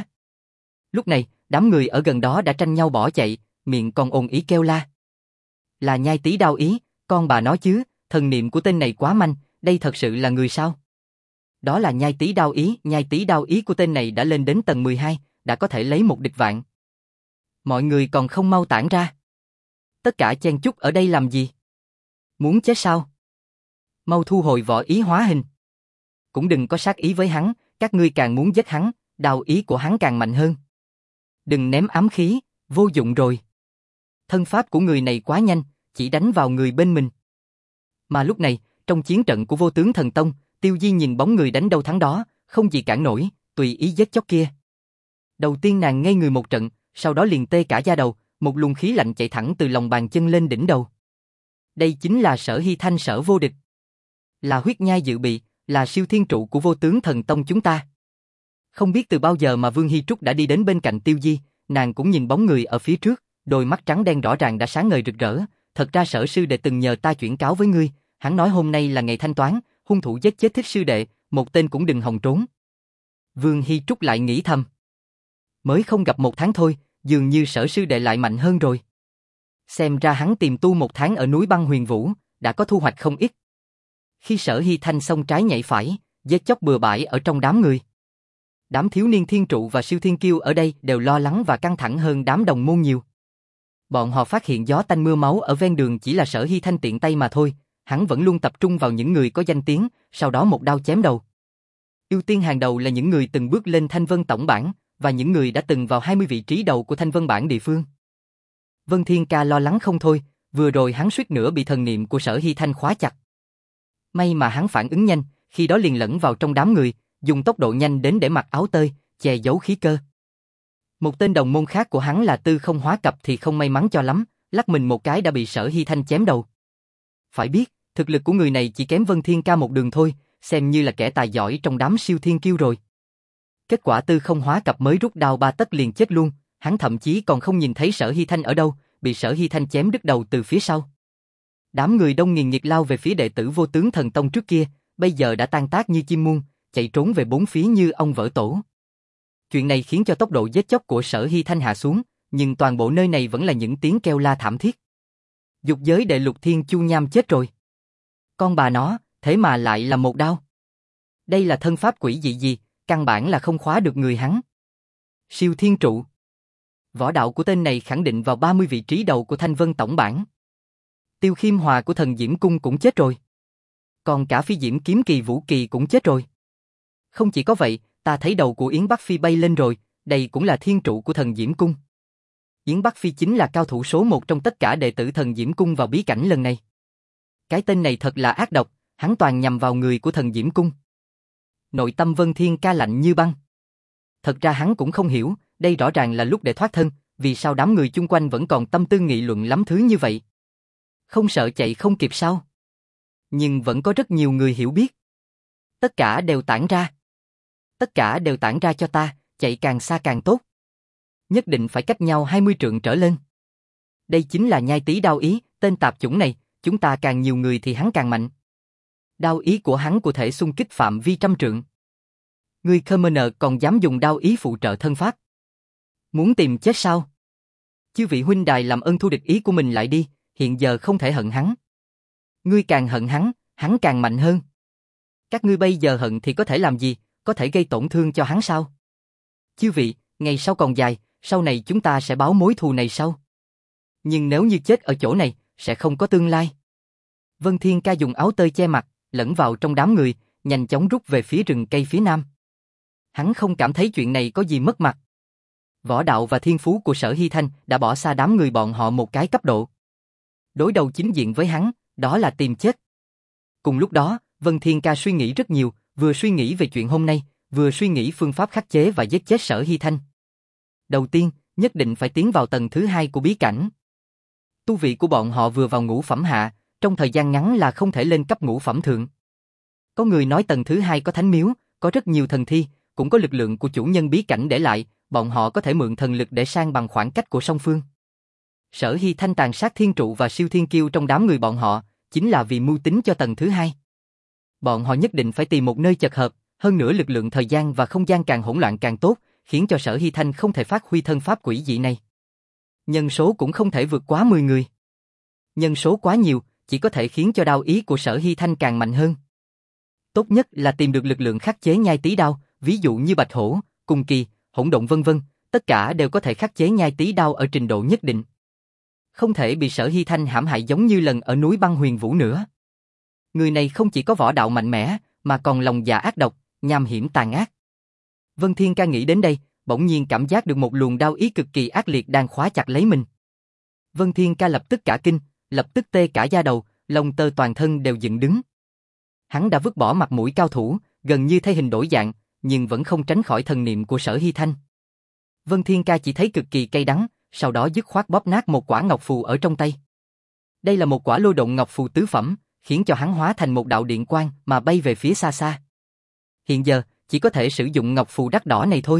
Lúc này, đám người ở gần đó đã tranh nhau bỏ chạy, miệng còn ồn ý kêu la. Là Nhai Tý đao ý, con bà nói chứ, thần niệm của tên này quá manh, đây thật sự là người sao? Đó là Nhai Tý đao ý, Nhai Tý đao ý của tên này đã lên đến tầng mười hai, đã có thể lấy một địch vạn. Mọi người còn không mau tản ra. Tất cả chen chúc ở đây làm gì? Muốn chết sao? Mau thu hồi võ ý hóa hình. Cũng đừng có sát ý với hắn, các ngươi càng muốn giết hắn, đao ý của hắn càng mạnh hơn. Đừng ném ám khí, vô dụng rồi. Thân pháp của người này quá nhanh, chỉ đánh vào người bên mình. Mà lúc này, trong chiến trận của Vô Tướng Thần Tông, Tiêu Di nhìn bóng người đánh đâu thắng đó, không gì cản nổi, tùy ý giết chóc kia. Đầu tiên nàng ngây người một trận, sau đó liền tê cả da đầu, một luồng khí lạnh chạy thẳng từ lòng bàn chân lên đỉnh đầu. Đây chính là Sở Hy Thanh Sở vô địch. Là huyết nhai dự bị, là siêu thiên trụ của Vô Tướng Thần Tông chúng ta. Không biết từ bao giờ mà Vương Hy Trúc đã đi đến bên cạnh Tiêu Di, nàng cũng nhìn bóng người ở phía trước, đôi mắt trắng đen rõ ràng đã sáng ngời rực rỡ. Thật ra Sở sư đệ từng nhờ ta chuyển cáo với ngươi, hắn nói hôm nay là ngày thanh toán, hung thủ giết chết Thích sư đệ, một tên cũng đừng hòng trốn. Vương Hy Trúc lại nghĩ thầm. Mới không gặp một tháng thôi, dường như Sở sư đệ lại mạnh hơn rồi. Xem ra hắn tìm tu một tháng ở núi băng Huyền Vũ, đã có thu hoạch không ít. Khi Sở Hy Thanh xông trái nhảy phải, giết chóc bừa bãi ở trong đám người. Đám thiếu niên thiên trụ và siêu thiên kiêu ở đây đều lo lắng và căng thẳng hơn đám đồng môn nhiều. Bọn họ phát hiện gió tanh mưa máu ở ven đường chỉ là Sở Hy Thanh tiện tay mà thôi, hắn vẫn luôn tập trung vào những người có danh tiếng, sau đó một đao chém đầu. Ưu tiên hàng đầu là những người từng bước lên Thanh Vân tổng bảng, và những người đã từng vào hai mươi vị trí đầu của Thanh Vân bảng địa phương. Vân Thiên Ca lo lắng không thôi, vừa rồi hắn suýt nữa bị thần niệm của Sở Hy Thanh khóa chặt. May mà hắn phản ứng nhanh, khi đó liền lẫn vào trong đám người, dùng tốc độ nhanh đến để mặc áo tơi, che giấu khí cơ. Một tên đồng môn khác của hắn là Tư Không Hóa Cập thì không may mắn cho lắm, lắc mình một cái đã bị Sở Hy Thanh chém đầu. Phải biết, thực lực của người này chỉ kém Vân Thiên Ca một đường thôi, xem như là kẻ tài giỏi trong đám siêu thiên kiêu rồi. Kết quả Tư Không Hóa Cập mới rút đao ba tấc liền chết luôn, hắn thậm chí còn không nhìn thấy Sở Hy Thanh ở đâu, bị Sở Hy Thanh chém đứt đầu từ phía sau. Đám người đông nghìn nghịt lao về phía đệ tử Vô Tướng Thần Tông trước kia, bây giờ đã tan tác như chim muôn, chạy trốn về bốn phía như ong vỡ tổ. Chuyện này khiến cho tốc độ giết chóc của Sở Hy Thanh hạ xuống, nhưng toàn bộ nơi này vẫn là những tiếng kêu la thảm thiết. Dục giới đệ Lục Thiên Chu Nham chết rồi. Con bà nó, thế mà lại là một đao. Đây là thân pháp quỷ dị gì, căn bản là không khóa được người hắn. Siêu thiên trụ. Võ đạo của tên này khẳng định vào ba mươi vị trí đầu của Thanh Vân tổng bảng. Tiêu Khiêm Hòa của Thần Diễm Cung cũng chết rồi. Còn cả Phi Diễm Kiếm Kỳ Vũ Kỳ cũng chết rồi. Không chỉ có vậy, ta thấy đầu của Yến Bắc Phi bay lên rồi, đây cũng là thiên trụ của Thần Diễm Cung. Yến Bắc Phi chính là cao thủ số một trong tất cả đệ tử Thần Diễm Cung vào bí cảnh lần này. Cái tên này thật là ác độc, hắn toàn nhằm vào người của Thần Diễm Cung. Nội tâm Vân Thiên Ca lạnh như băng. Thật ra hắn cũng không hiểu, đây rõ ràng là lúc để thoát thân, vì sao đám người chung quanh vẫn còn tâm tư nghị luận lắm thứ như vậy. Không sợ chạy không kịp sao? Nhưng vẫn có rất nhiều người hiểu biết. Tất cả đều tản ra. Tất cả đều tản ra cho ta, chạy càng xa càng tốt. Nhất định phải cách nhau hai mươi trượng trở lên. Đây chính là nhai tí đao ý, tên tạp chủng này, chúng ta càng nhiều người thì hắn càng mạnh. Đao ý của hắn có thể xung kích phạm vi trăm trượng. Ngươi Khmer còn dám dùng đao ý phụ trợ thân pháp. Muốn tìm chết sao? Chư vị huynh đài làm ơn thu địch ý của mình lại đi, hiện giờ không thể hận hắn. Ngươi càng hận hắn, hắn càng mạnh hơn. Các ngươi bây giờ hận thì có thể làm gì, có thể gây tổn thương cho hắn sao? Chư vị, ngày sau còn dài, sau này chúng ta sẽ báo mối thù này sau. Nhưng nếu như chết ở chỗ này, sẽ không có tương lai. Vân Thiên Ca dùng áo tơi che mặt, lẫn vào trong đám người, nhanh chóng rút về phía rừng cây phía nam. Hắn không cảm thấy chuyện này có gì mất mặt. Võ đạo và thiên phú của Sở Hy Thanh đã bỏ xa đám người bọn họ một cái cấp độ. Đối đầu chính diện với hắn, đó là tìm chết. Cùng lúc đó, Vân Thiên Ca suy nghĩ rất nhiều, vừa suy nghĩ về chuyện hôm nay, vừa suy nghĩ phương pháp khắc chế và giết chết Sở Hy Thanh. Đầu tiên, nhất định phải tiến vào tầng thứ hai của bí cảnh. Tu vị của bọn họ vừa vào ngũ phẩm hạ, trong thời gian ngắn là không thể lên cấp ngũ phẩm thượng. Có người nói tầng thứ hai có thánh miếu, có rất nhiều thần thi, cũng có lực lượng của chủ nhân bí cảnh để lại, bọn họ có thể mượn thần lực để san bằng khoảng cách của song phương. Sở Hy Thanh tàn sát thiên trụ và siêu thiên kiêu trong đám người bọn họ, chính là vì mưu tính cho tầng thứ hai. Bọn họ nhất định phải tìm một nơi chật hợp, hơn nữa lực lượng thời gian và không gian càng hỗn loạn càng tốt, khiến cho Sở Hy Thanh không thể phát huy thân pháp quỷ dị này. Nhân số cũng không thể vượt quá mười người. Nhân số quá nhiều, chỉ có thể khiến cho đao ý của Sở Hy Thanh càng mạnh hơn. Tốt nhất là tìm được lực lượng khắc chế nhai tí đao, ví dụ như bạch hổ, cung kỳ, hỗn độn vân vân, tất cả đều có thể khắc chế nhai tí đao ở trình độ nhất định. Không thể bị Sở Hy Thanh hãm hại giống như lần ở núi băng huyền vũ nữa. Người này không chỉ có võ đạo mạnh mẽ, mà còn lòng dạ ác độc, nham hiểm tàn ác. Vân Thiên Ca nghĩ đến đây, bỗng nhiên cảm giác được một luồng đao ý cực kỳ ác liệt đang khóa chặt lấy mình. Vân Thiên Ca lập tức cả kinh, lập tức tê cả da đầu, lông tơ toàn thân đều dựng đứng. Hắn đã vứt bỏ mặt mũi cao thủ, gần như thay hình đổi dạng, nhưng vẫn không tránh khỏi thần niệm của Sở Hy Thanh. Vân Thiên Ca chỉ thấy cực kỳ cay đắng, sau đó dứt khoát bóp nát một quả ngọc phù ở trong tay. Đây là một quả lôi động ngọc phù tứ phẩm, khiến cho hắn hóa thành một đạo điện quang mà bay về phía xa xa. Hiện giờ, chỉ có thể sử dụng ngọc phù đắt đỏ này thôi.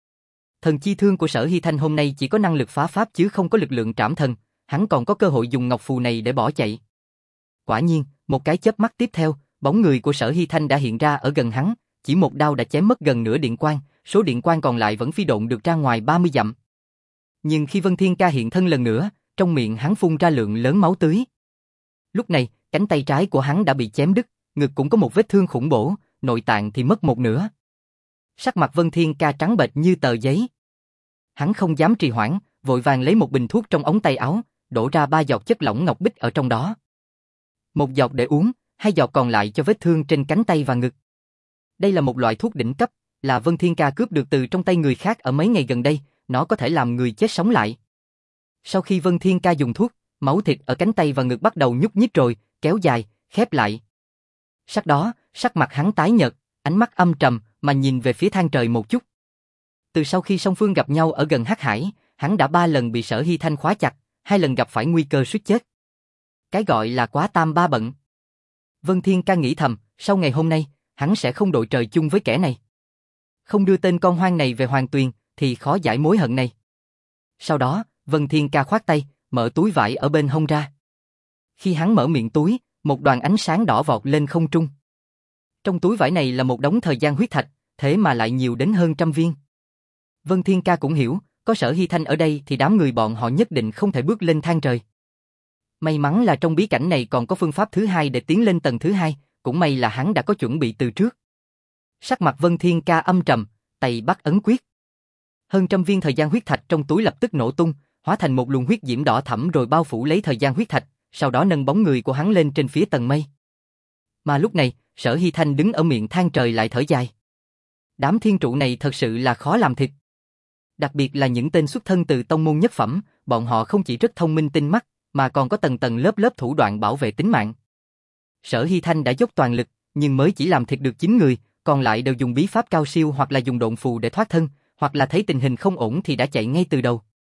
Thần chi thương của Sở Hy Thanh hôm nay chỉ có năng lực phá pháp chứ không có lực lượng trảm thần, hắn còn có cơ hội dùng ngọc phù này để bỏ chạy. Quả nhiên, một cái chớp mắt tiếp theo, bóng người của Sở Hy Thanh đã hiện ra ở gần hắn, chỉ một đao đã chém mất gần nửa điện quang, số điện quang còn lại vẫn phi độn được ra ngoài ba mươi dặm. Nhưng khi Vân Thiên Ca hiện thân lần nữa, trong miệng hắn phun ra lượng lớn máu tươi. Lúc này, cánh tay trái của hắn đã bị chém đứt, ngực cũng có một vết thương khủng bố, nội tạng thì mất một nửa. Sắc mặt Vân Thiên Ca trắng bệch như tờ giấy. Hắn không dám trì hoãn, vội vàng lấy một bình thuốc trong ống tay áo, đổ ra ba giọt chất lỏng ngọc bích ở trong đó. Một giọt để uống, hai giọt còn lại cho vết thương trên cánh tay và ngực. Đây là một loại thuốc đỉnh cấp, là Vân Thiên Ca cướp được từ trong tay người khác ở mấy ngày gần đây, nó có thể làm người chết sống lại. Sau khi Vân Thiên Ca dùng thuốc, máu thịt ở cánh tay và ngực bắt đầu nhúc nhích rồi, kéo dài, khép lại. Sắc đó, sắc mặt hắn tái nhợt, ánh mắt âm trầm mà nhìn về phía than trời một chút. Từ sau khi song phương gặp nhau ở gần Hắc Hải, hắn đã ba lần bị Sở Hy Thanh khóa chặt, hai lần gặp phải nguy cơ suýt chết. Cái gọi là quá tam ba bận. Vân Thiên Ca nghĩ thầm, sau ngày hôm nay, hắn sẽ không đội trời chung với kẻ này. Không đưa tên con hoang này về Hoàng Tuyền, thì khó giải mối hận này. Sau đó, Vân Thiên Ca khoát tay, mở túi vải ở bên hông ra. Khi hắn mở miệng túi, một đoàn ánh sáng đỏ vọt lên không trung. Trong túi vải này là một đống thời gian huyết thạch, thế mà lại nhiều đến hơn trăm viên. Vân Thiên Ca cũng hiểu, có Sở Hy Thanh ở đây thì đám người bọn họ nhất định không thể bước lên thang trời. May mắn là trong bí cảnh này còn có phương pháp thứ hai để tiến lên tầng thứ hai, cũng may là hắn đã có chuẩn bị từ trước. Sắc mặt Vân Thiên Ca âm trầm, tay bắt ấn quyết. Hơn trăm viên thời gian huyết thạch trong túi lập tức nổ tung, hóa thành một luồng huyết diễm đỏ thẫm rồi bao phủ lấy thời gian huyết thạch, sau đó nâng bóng người của hắn lên trên phía tầng mây. Mà lúc này, Sở Hy Thanh đứng ở miệng thang trời lại thở dài. Đám thiên trụ này thật sự là khó làm thịt. Đặc biệt là những tên xuất thân từ tông môn nhất phẩm, bọn họ không chỉ rất thông minh tinh mắt, mà còn có tầng tầng lớp lớp thủ đoạn bảo vệ tính mạng. Sở Hy Thanh đã dốc toàn lực, nhưng mới chỉ làm thịt được chín người, còn lại đều dùng bí pháp cao siêu hoặc là dùng độn phù để thoát thân, hoặc là thấy tình hình không ổn thì đã chạy ngay từ đầu.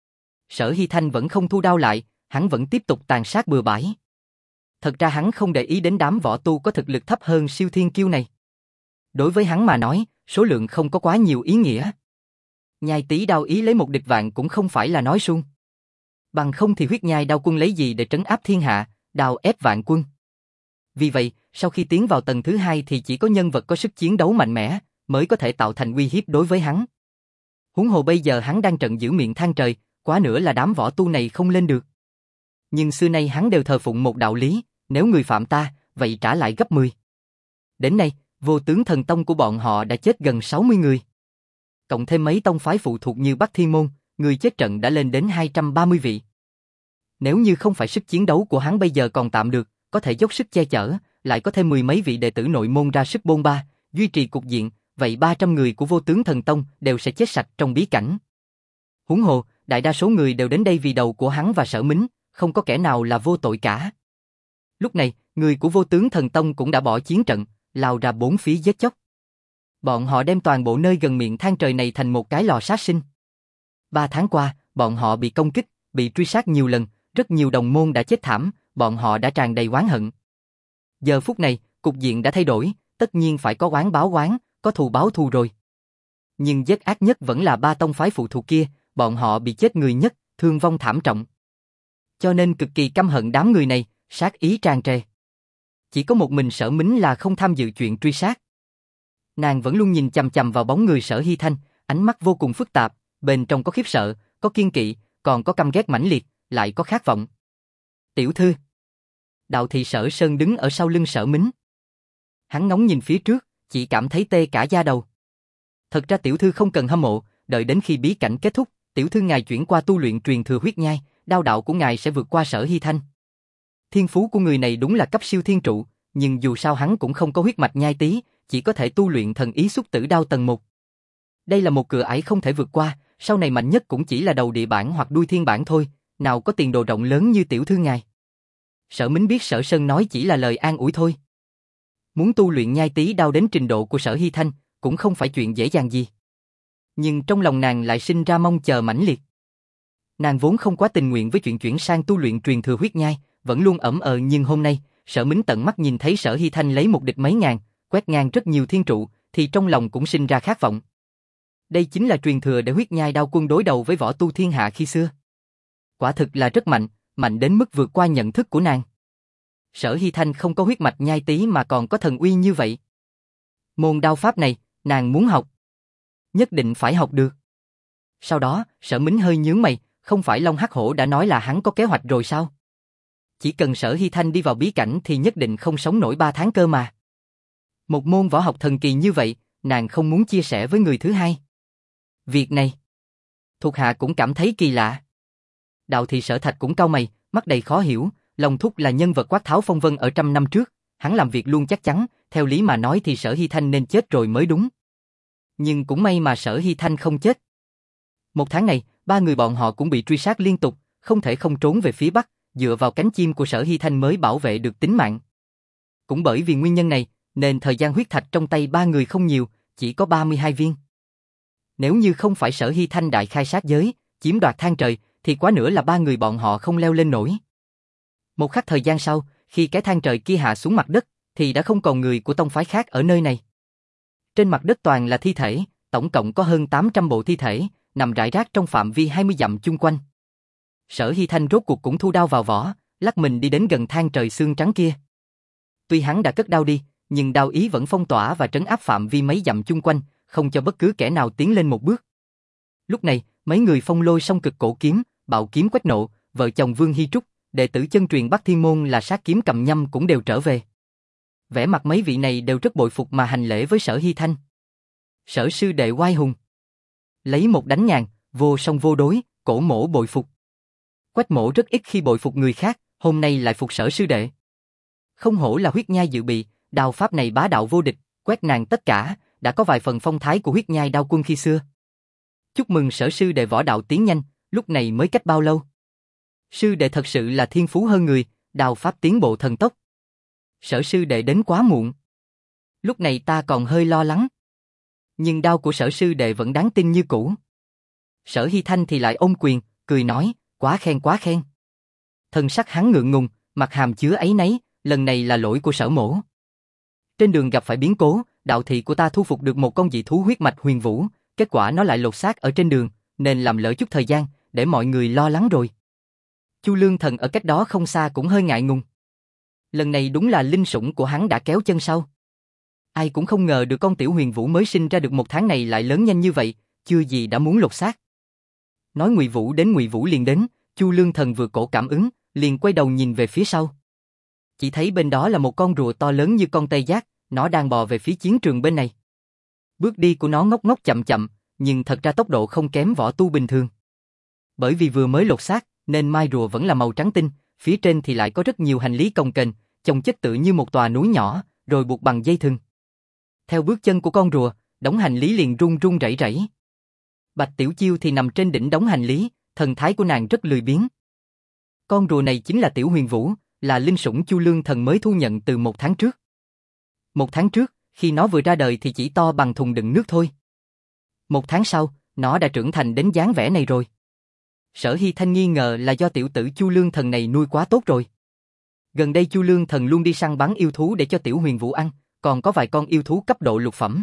Sở Hy Thanh vẫn không thu đao lại, hắn vẫn tiếp tục tàn sát bừa bãi. Thật ra hắn không để ý đến đám võ tu có thực lực thấp hơn siêu thiên kiêu này. Đối với hắn mà nói, số lượng không có quá nhiều ý nghĩa. Nhai tí đao ý lấy một địch vạn cũng không phải là nói suông. Bằng không thì huyết nhai đao quân lấy gì để trấn áp thiên hạ, đao ép vạn quân. Vì vậy, sau khi tiến vào tầng thứ hai thì chỉ có nhân vật có sức chiến đấu mạnh mẽ, mới có thể tạo thành uy hiếp đối với hắn. Huống hồ bây giờ hắn đang trận giữ miệng thang trời, quá nữa là đám võ tu này không lên được. Nhưng xưa nay hắn đều thờ phụng một đạo lý, nếu người phạm ta, vậy trả lại gấp mười. Đến nay, vô tướng thần tông của bọn họ đã chết gần sáu mươi người. Cộng thêm mấy tông phái phụ thuộc như Bắc Thiên Môn, người chết trận đã lên đến hai trăm ba mươi vị. Nếu như không phải sức chiến đấu của hắn bây giờ còn tạm được, có thể dốc sức che chở, lại có thêm mười mấy vị đệ tử nội môn ra sức bôn ba, duy trì cục diện, vậy ba trăm người của vô tướng thần tông đều sẽ chết sạch trong bí cảnh. Huống hồ, đại đa số người đều đến đây vì đầu của hắn và Sở Mính, không có kẻ nào là vô tội cả. Lúc này, người của vô tướng thần tông cũng đã bỏ chiến trận, lao ra bốn phía giết chóc. Bọn họ đem toàn bộ nơi gần miệng thang trời này thành một cái lò sát sinh. Ba tháng qua, bọn họ bị công kích, bị truy sát nhiều lần, rất nhiều đồng môn đã chết thảm, bọn họ đã tràn đầy oán hận. Giờ phút này, cục diện đã thay đổi, tất nhiên phải có oán báo oán, có thù báo thù rồi. Nhưng giết ác nhất vẫn là ba tông phái phụ thuộc kia, bọn họ bị chết người nhất, thương vong thảm trọng. Cho nên cực kỳ căm hận đám người này, sát ý tràn trề. Chỉ có một mình Sở Mính là không tham dự chuyện truy sát. Nàng vẫn luôn nhìn chằm chằm vào bóng người Sở Hy Thanh, ánh mắt vô cùng phức tạp, bên trong có khiếp sợ, có kiên kỵ, còn có căm ghét mãnh liệt, lại có khát vọng. Tiểu thư. Đạo thị Sở Sơn đứng ở sau lưng Sở Mính. Hắn ngóng nhìn phía trước, chỉ cảm thấy tê cả da đầu. Thật ra tiểu thư không cần hâm mộ, đợi đến khi bí cảnh kết thúc, tiểu thư ngài chuyển qua tu luyện truyền thừa huyết nhai, đao đạo của ngài sẽ vượt qua Sở Hy Thanh. Thiên phú của người này đúng là cấp siêu thiên trụ, nhưng dù sao hắn cũng không có huyết mạch nhai tí, chỉ có thể tu luyện thần ý xúc tử đao tầng một. Đây là một cửa ải không thể vượt qua, sau này mạnh nhất cũng chỉ là đầu địa bản hoặc đuôi thiên bản thôi, nào có tiền đồ rộng lớn như tiểu thư ngài. Sở Mính biết Sở Sơn nói chỉ là lời an ủi thôi. Muốn tu luyện nhai tí đao đến trình độ của Sở Hy Thanh, cũng không phải chuyện dễ dàng gì. Nhưng trong lòng nàng lại sinh ra mong chờ mãnh liệt. Nàng vốn không quá tình nguyện với chuyện chuyển sang tu luyện truyền thừa huyết nhai, vẫn luôn ẩm ờ nhưng hôm nay, Sở Mính tận mắt nhìn thấy Sở Hy Thanh lấy một địch mấy ngàn, quét ngang rất nhiều thiên trụ, thì trong lòng cũng sinh ra khát vọng. Đây chính là truyền thừa để huyết nhai đao quân đối đầu với võ tu thiên hạ khi xưa. Quả thực là rất mạnh, mạnh đến mức vượt qua nhận thức của nàng. Sở Hy Thanh không có huyết mạch nhai tí mà còn có thần uy như vậy. Môn đao pháp này, nàng muốn học. Nhất định phải học được. Sau đó, Sở Mính hơi nhướng mày, không phải Long Hắc Hổ đã nói là hắn có kế hoạch rồi sao? Chỉ cần Sở Hy Thanh đi vào bí cảnh thì nhất định không sống nổi ba tháng cơ mà. Một môn võ học thần kỳ như vậy, nàng không muốn chia sẻ với người thứ hai. Việc này, thuộc hạ cũng cảm thấy kỳ lạ. Đạo thị Sở Thạch cũng cau mày, mắt đầy khó hiểu, Long Thúc là nhân vật quát tháo phong vân ở trăm năm trước, hắn làm việc luôn chắc chắn, theo lý mà nói thì Sở Hy Thanh nên chết rồi mới đúng. Nhưng cũng may mà Sở Hy Thanh không chết. Một tháng này, ba người bọn họ cũng bị truy sát liên tục, không thể không trốn về phía Bắc, dựa vào cánh chim của Sở Hy Thanh mới bảo vệ được tính mạng. Cũng bởi vì nguyên nhân này, nên thời gian huyết thạch trong tay ba người không nhiều, chỉ có ba mươi hai viên. Nếu như không phải Sở Hy Thanh đại khai sát giới, chiếm đoạt thang trời, thì quá nữa là ba người bọn họ không leo lên nổi. Một khắc thời gian sau, khi cái thang trời kia hạ xuống mặt đất, thì đã không còn người của tông phái khác ở nơi này. Trên mặt đất toàn là thi thể, tổng cộng có hơn tám trăm bộ thi thể, nằm rải rác trong phạm vi hai mươi dặm chung quanh. Sở Hy Thanh rốt cuộc cũng thu đao vào vỏ, lắc mình đi đến gần thang trời xương trắng kia. Tuy hắn đã cất đao đi, nhưng đao ý vẫn phong tỏa và trấn áp phạm vi mấy dặm chung quanh, không cho bất cứ kẻ nào tiến lên một bước. Lúc này, Mấy người Phong Lôi song cực cổ kiếm, Bạo kiếm Quách Nộ, vợ chồng Vương Hy Trúc, đệ tử chân truyền Bắc Thiên Môn là Sát kiếm Cầm Nhâm cũng đều trở về. Vẻ mặt mấy vị này đều rất bội phục mà hành lễ với Sở Hy Thanh. Sở sư đệ oai hùng. Lấy một đánh ngàn, vô song vô đối, cổ mổ bội phục. Quách Mổ rất ít khi bội phục người khác, hôm nay lại phục Sở sư đệ. Không hổ là huyết nhai dự bị, đao pháp này bá đạo vô địch, quét nàng tất cả, đã có vài phần phong thái của huyết nhai đao quân khi xưa. Chúc mừng Sở sư đệ võ đạo tiến nhanh, lúc này mới cách bao lâu? Sư đệ thật sự là thiên phú hơn người, đao pháp tiến bộ thần tốc. Sở sư đệ đến quá muộn. Lúc này ta còn hơi lo lắng. Nhưng đao của Sở sư đệ vẫn đáng tin như cũ. Sở Hy Thanh thì lại ôm quyền, cười nói, quá khen quá khen. Thân sắc hắn ngượng ngùng, mặt hàm chứa áy náy, lần này là lỗi của Sở mỗ. Trên đường gặp phải biến cố, đạo thị của ta thu phục được một con dị thú huyết mạch huyền vũ, kết quả nó lại lột xác ở trên đường, nên làm lỡ chút thời gian, để mọi người lo lắng rồi. Chu Lương Thần ở cách đó không xa cũng hơi ngại ngùng. Lần này đúng là linh sủng của hắn đã kéo chân sau. Ai cũng không ngờ được con tiểu huyền vũ mới sinh ra được một tháng này lại lớn nhanh như vậy, chưa gì đã muốn lột xác. Nói Ngụy Vũ đến Ngụy Vũ liền đến, Chu Lương Thần vừa cổ cảm ứng, liền quay đầu nhìn về phía sau. Chỉ thấy bên đó là một con rùa to lớn như con tê giác, nó đang bò về phía chiến trường bên này. Bước đi của nó ngốc ngốc chậm chậm, nhưng thật ra tốc độ không kém võ tu bình thường. Bởi vì vừa mới lột xác, nên mai rùa vẫn là màu trắng tinh, phía trên thì lại có rất nhiều hành lý cồng kềnh, chồng chất tự như một tòa núi nhỏ, rồi buộc bằng dây thừng. Theo bước chân của con rùa, đống hành lý liền rung rung rẩy rẩy. Bạch Tiểu Chiêu thì nằm trên đỉnh đống hành lý, thần thái của nàng rất lười biếng. Con rùa này chính là Tiểu Huyền Vũ, là linh sủng Chu Lương Thần mới thu nhận từ một tháng trước. Một tháng trước, khi nó vừa ra đời thì chỉ to bằng thùng đựng nước thôi. Một tháng sau, nó đã trưởng thành đến dáng vẻ này rồi. Sở Hy Thanh nghi ngờ là do tiểu tử Chu Lương Thần này nuôi quá tốt rồi. Gần đây Chu Lương Thần luôn đi săn bắn yêu thú để cho Tiểu Huyền Vũ ăn, còn có vài con yêu thú cấp độ lục phẩm.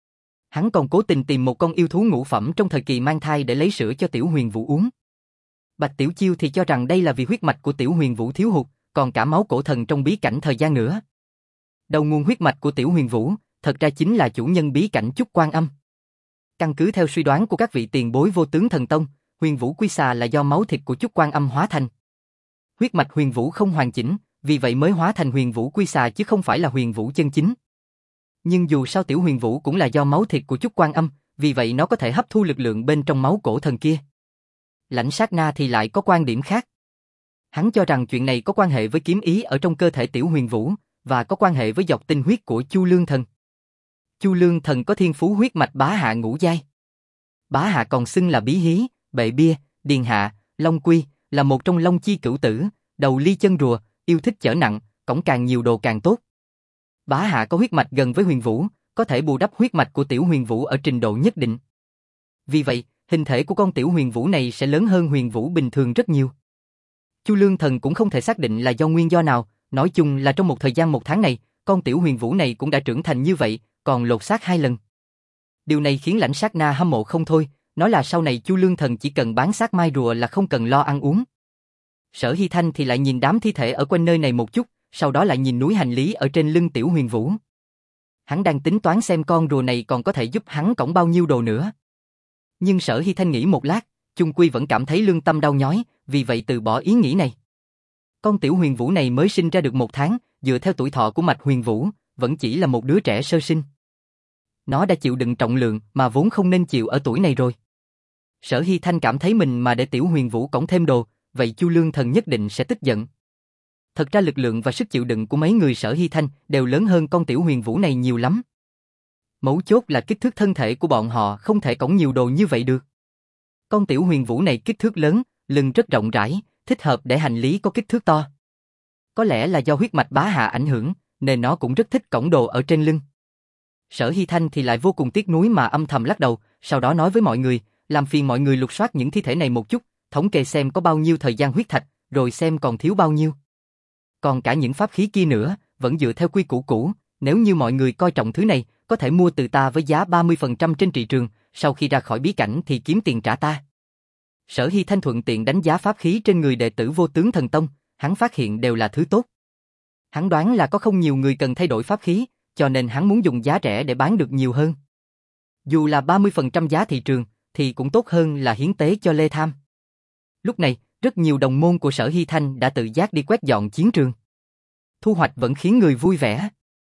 Hắn còn cố tình tìm một con yêu thú ngũ phẩm trong thời kỳ mang thai để lấy sữa cho Tiểu Huyền Vũ uống. Bạch Tiểu Chiêu thì cho rằng đây là vì huyết mạch của Tiểu Huyền Vũ thiếu hụt, còn cả máu cổ thần trong bí cảnh thời gian nữa. Đầu nguồn huyết mạch của Tiểu Huyền Vũ, thật ra chính là chủ nhân bí cảnh Chúc Quan Âm. Căn cứ theo suy đoán của các vị tiền bối Vô Tướng Thần Tông, Huyền Vũ Quy Xà là do máu thịt của Chúc Quan Âm hóa thành. Huyết mạch Huyền Vũ không hoàn chỉnh, vì vậy mới hóa thành Huyền Vũ Quy Xà chứ không phải là Huyền Vũ chân chính. Nhưng dù sao Tiểu Huyền Vũ cũng là do máu thịt của Chúc Quan Âm, vì vậy nó có thể hấp thu lực lượng bên trong máu cổ thần kia. Lãnh Sát Na thì lại có quan điểm khác. Hắn cho rằng chuyện này có quan hệ với kiếm ý ở trong cơ thể Tiểu Huyền Vũ, và có quan hệ với dọc tinh huyết của Chu Lương Thần. Chu Lương Thần có thiên phú huyết mạch bá hạ ngũ giai. Bá hạ còn xưng là Bí Hí, Bệ Bia, Điền Hạ, Long Quy, là một trong Long Chi cửu tử, đầu ly chân rùa, yêu thích chở nặng, cõng càng nhiều đồ càng tốt. Bá hạ có huyết mạch gần với Huyền Vũ, có thể bù đắp huyết mạch của Tiểu Huyền Vũ ở trình độ nhất định. Vì vậy, hình thể của con Tiểu Huyền Vũ này sẽ lớn hơn Huyền Vũ bình thường rất nhiều. Chu Lương Thần cũng không thể xác định là do nguyên do nào, nói chung là trong một thời gian một tháng này, con Tiểu Huyền Vũ này cũng đã trưởng thành như vậy, còn lột xác hai lần. Điều này khiến Lãnh Sát Na hâm mộ không thôi, nói là sau này Chu Lương Thần chỉ cần bán xác mai rùa là không cần lo ăn uống. Sở Hy Thanh thì lại nhìn đám thi thể ở quanh nơi này một chút, sau đó lại nhìn núi hành lý ở trên lưng Tiểu Huyền Vũ. Hắn đang tính toán xem con rùa này còn có thể giúp hắn cõng bao nhiêu đồ nữa. Nhưng Sở Hy Thanh nghĩ một lát, chung quy vẫn cảm thấy lương tâm đau nhói, vì vậy từ bỏ ý nghĩ này. Con Tiểu Huyền Vũ này mới sinh ra được một tháng, dựa theo tuổi thọ của mạch Huyền Vũ, vẫn chỉ là một đứa trẻ sơ sinh. Nó đã chịu đựng trọng lượng mà vốn không nên chịu ở tuổi này rồi. Sở Hy Thanh cảm thấy mình mà để Tiểu Huyền Vũ cõng thêm đồ, vậy Chu Lương Thần nhất định sẽ tức giận. Thật ra lực lượng và sức chịu đựng của mấy người Sở Hy Thanh đều lớn hơn con Tiểu Huyền Vũ này nhiều lắm. Mấu chốt là kích thước thân thể của bọn họ không thể cõng nhiều đồ như vậy được. Con Tiểu Huyền Vũ này kích thước lớn, lưng rất rộng rãi, thích hợp để hành lý có kích thước to. Có lẽ là do huyết mạch bá hạ ảnh hưởng, nên nó cũng rất thích cõng đồ ở trên lưng. Sở Hy Thanh thì lại vô cùng tiếc nuối mà âm thầm lắc đầu, sau đó nói với mọi người, làm phiền mọi người lục soát những thi thể này một chút, thống kê xem có bao nhiêu thời gian huyết thạch, rồi xem còn thiếu bao nhiêu. Còn cả những pháp khí kia nữa, vẫn dựa theo quy củ cũ, nếu như mọi người coi trọng thứ này, có thể mua từ ta với giá ba mươi phần trăm trên thị trường, sau khi ra khỏi bí cảnh thì kiếm tiền trả ta. Sở Hy Thanh thuận tiện đánh giá pháp khí trên người đệ tử Vô Tướng Thần Tông, hắn phát hiện đều là thứ tốt. Hắn đoán là có không nhiều người cần thay đổi pháp khí, cho nên hắn muốn dùng giá rẻ để bán được nhiều hơn. Dù là ba mươi phần trăm giá thị trường, thì cũng tốt hơn là hiến tế cho Lê Tham. Lúc này, rất nhiều đồng môn của Sở Hy Thanh đã tự giác đi quét dọn chiến trường. Thu hoạch vẫn khiến người vui vẻ.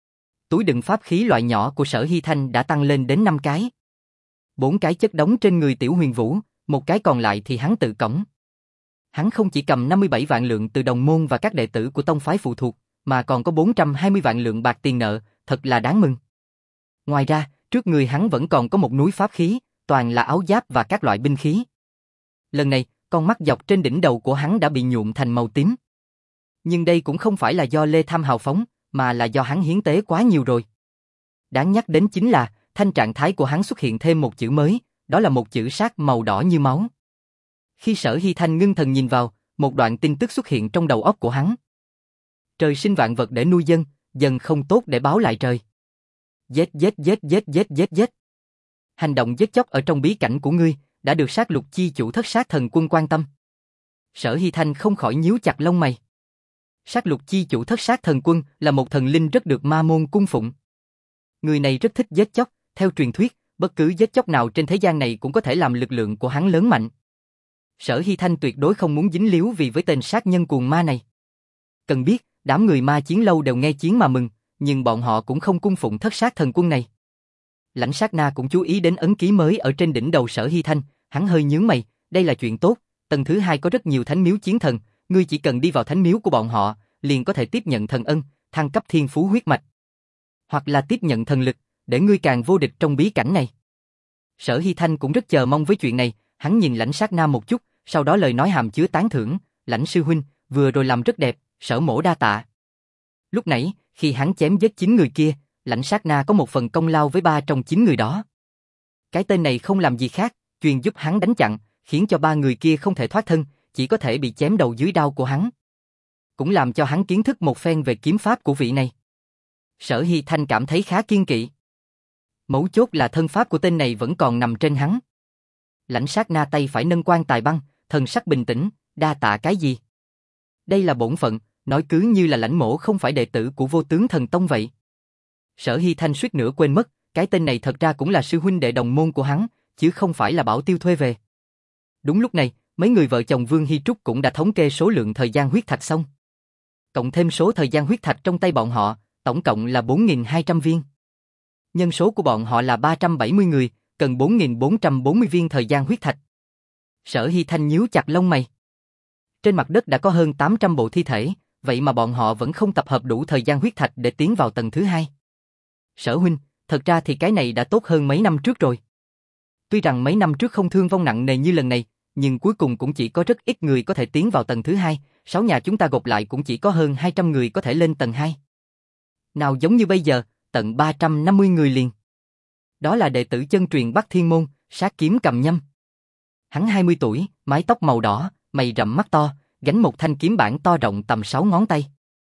Túi đựng pháp khí loại nhỏ của Sở Hy Thanh đã tăng lên đến năm cái. Bốn cái chất đống trên người Tiểu Huyền Vũ, một cái còn lại thì hắn tự cõng. Hắn không chỉ cầm năm mươi bảy vạn lượng từ đồng môn và các đệ tử của tông phái phụ thuộc, mà còn có bốn trăm hai mươi vạn lượng bạc tiền nợ, thật là đáng mừng. Ngoài ra, trước người hắn vẫn còn có một núi pháp khí, toàn là áo giáp và các loại binh khí. Lần này, con mắt dọc trên đỉnh đầu của hắn đã bị nhuộm thành màu tím. Nhưng đây cũng không phải là do Lê Tham hào phóng, mà là do hắn hiến tế quá nhiều rồi. Đáng nhắc đến chính là, thanh trạng thái của hắn xuất hiện thêm một chữ mới, đó là một chữ sát màu đỏ như máu. Khi Sở Hy Thanh ngưng thần nhìn vào, một đoạn tin tức xuất hiện trong đầu óc của hắn. Trời sinh vạn vật để nuôi dân, dân không tốt để báo lại trời. Giết giết giết giết giết giết giết. Hành động giết chóc ở trong bí cảnh của ngươi đã được sát lục chi chủ Thất Sát Thần Quân quan tâm. Sở Hy Thanh không khỏi nhíu chặt lông mày. Sát lục chi chủ Thất Sát Thần Quân là một thần linh rất được ma môn cung phụng. Người này rất thích giết chóc, theo truyền thuyết, bất cứ giết chóc nào trên thế gian này cũng có thể làm lực lượng của hắn lớn mạnh. Sở Hy Thanh tuyệt đối không muốn dính líu vì với tên sát nhân cuồng ma này. Cần biết, đám người ma chiến lâu đều nghe chiến mà mừng, nhưng bọn họ cũng không cung phụng Thất Sát Thần Quân này. Lãnh Sát Na cũng chú ý đến ấn ký mới ở trên đỉnh đầu Sở Hy Thanh, hắn hơi nhướng mày, đây là chuyện tốt, tầng thứ hai có rất nhiều thánh miếu chiến thần, ngươi chỉ cần đi vào thánh miếu của bọn họ, liền có thể tiếp nhận thần ân, thăng cấp thiên phú huyết mạch. Hoặc là tiếp nhận thần lực, để ngươi càng vô địch trong bí cảnh này. Sở Hy Thanh cũng rất chờ mong với chuyện này, hắn nhìn Lãnh Sát Na một chút, sau đó lời nói hàm chứa tán thưởng, Lãnh sư huynh, vừa rồi làm rất đẹp, Sở mỗ đa tạ. Lúc nãy, khi hắn chém giết chín người kia, Lãnh Sát Na có một phần công lao với ba trong chín người đó. Cái tên này không làm gì khác, chuyên giúp hắn đánh chặn, khiến cho ba người kia không thể thoát thân, chỉ có thể bị chém đầu dưới đao của hắn. Cũng làm cho hắn kiến thức một phen về kiếm pháp của vị này. Sở Hy Thanh cảm thấy khá kiên kỵ. Mấu chốt là thân pháp của tên này vẫn còn nằm trên hắn. Lãnh Sát Na tay phải nâng quan tài băng, thần sắc bình tĩnh, đa tạ cái gì? Đây là bổn phận, nói cứ như là Lãnh mỗ không phải đệ tử của Vô Tướng Thần Tông vậy. Sở Hy Thanh suýt nữa quên mất, cái tên này thật ra cũng là sư huynh đệ đồng môn của hắn, chứ không phải là bảo tiêu thuê về. Đúng lúc này, mấy người vợ chồng Vương Hy Trúc cũng đã thống kê số lượng thời gian huyết thạch xong. Cộng thêm số thời gian huyết thạch trong tay bọn họ, tổng cộng là bốn nghìn hai trăm viên. Nhân số của bọn họ là ba trăm bảy mươi người, cần bốn nghìn bốn trăm bốn mươi viên thời gian huyết thạch. Sở Hy Thanh nhíu chặt lông mày. Trên mặt đất đã có hơn tám trăm bộ thi thể, vậy mà bọn họ vẫn không tập hợp đủ thời gian huyết thạch để tiến vào tầng thứ hai. Sở huynh, thật ra thì cái này đã tốt hơn mấy năm trước rồi. Tuy rằng mấy năm trước không thương vong nặng nề như lần này, nhưng cuối cùng cũng chỉ có rất ít người có thể tiến vào tầng thứ hai, sáu nhà chúng ta gộp lại cũng chỉ có hơn hai trăm người có thể lên tầng hai. Nào giống như bây giờ, tận ba trăm năm mươi người liền. Đó là đệ tử chân truyền Bắc Thiên Môn, Sát Kiếm Cầm Nhâm. Hắn hai mươi tuổi, mái tóc màu đỏ, mày rậm mắt to, gánh một thanh kiếm bản to rộng tầm sáu ngón tay.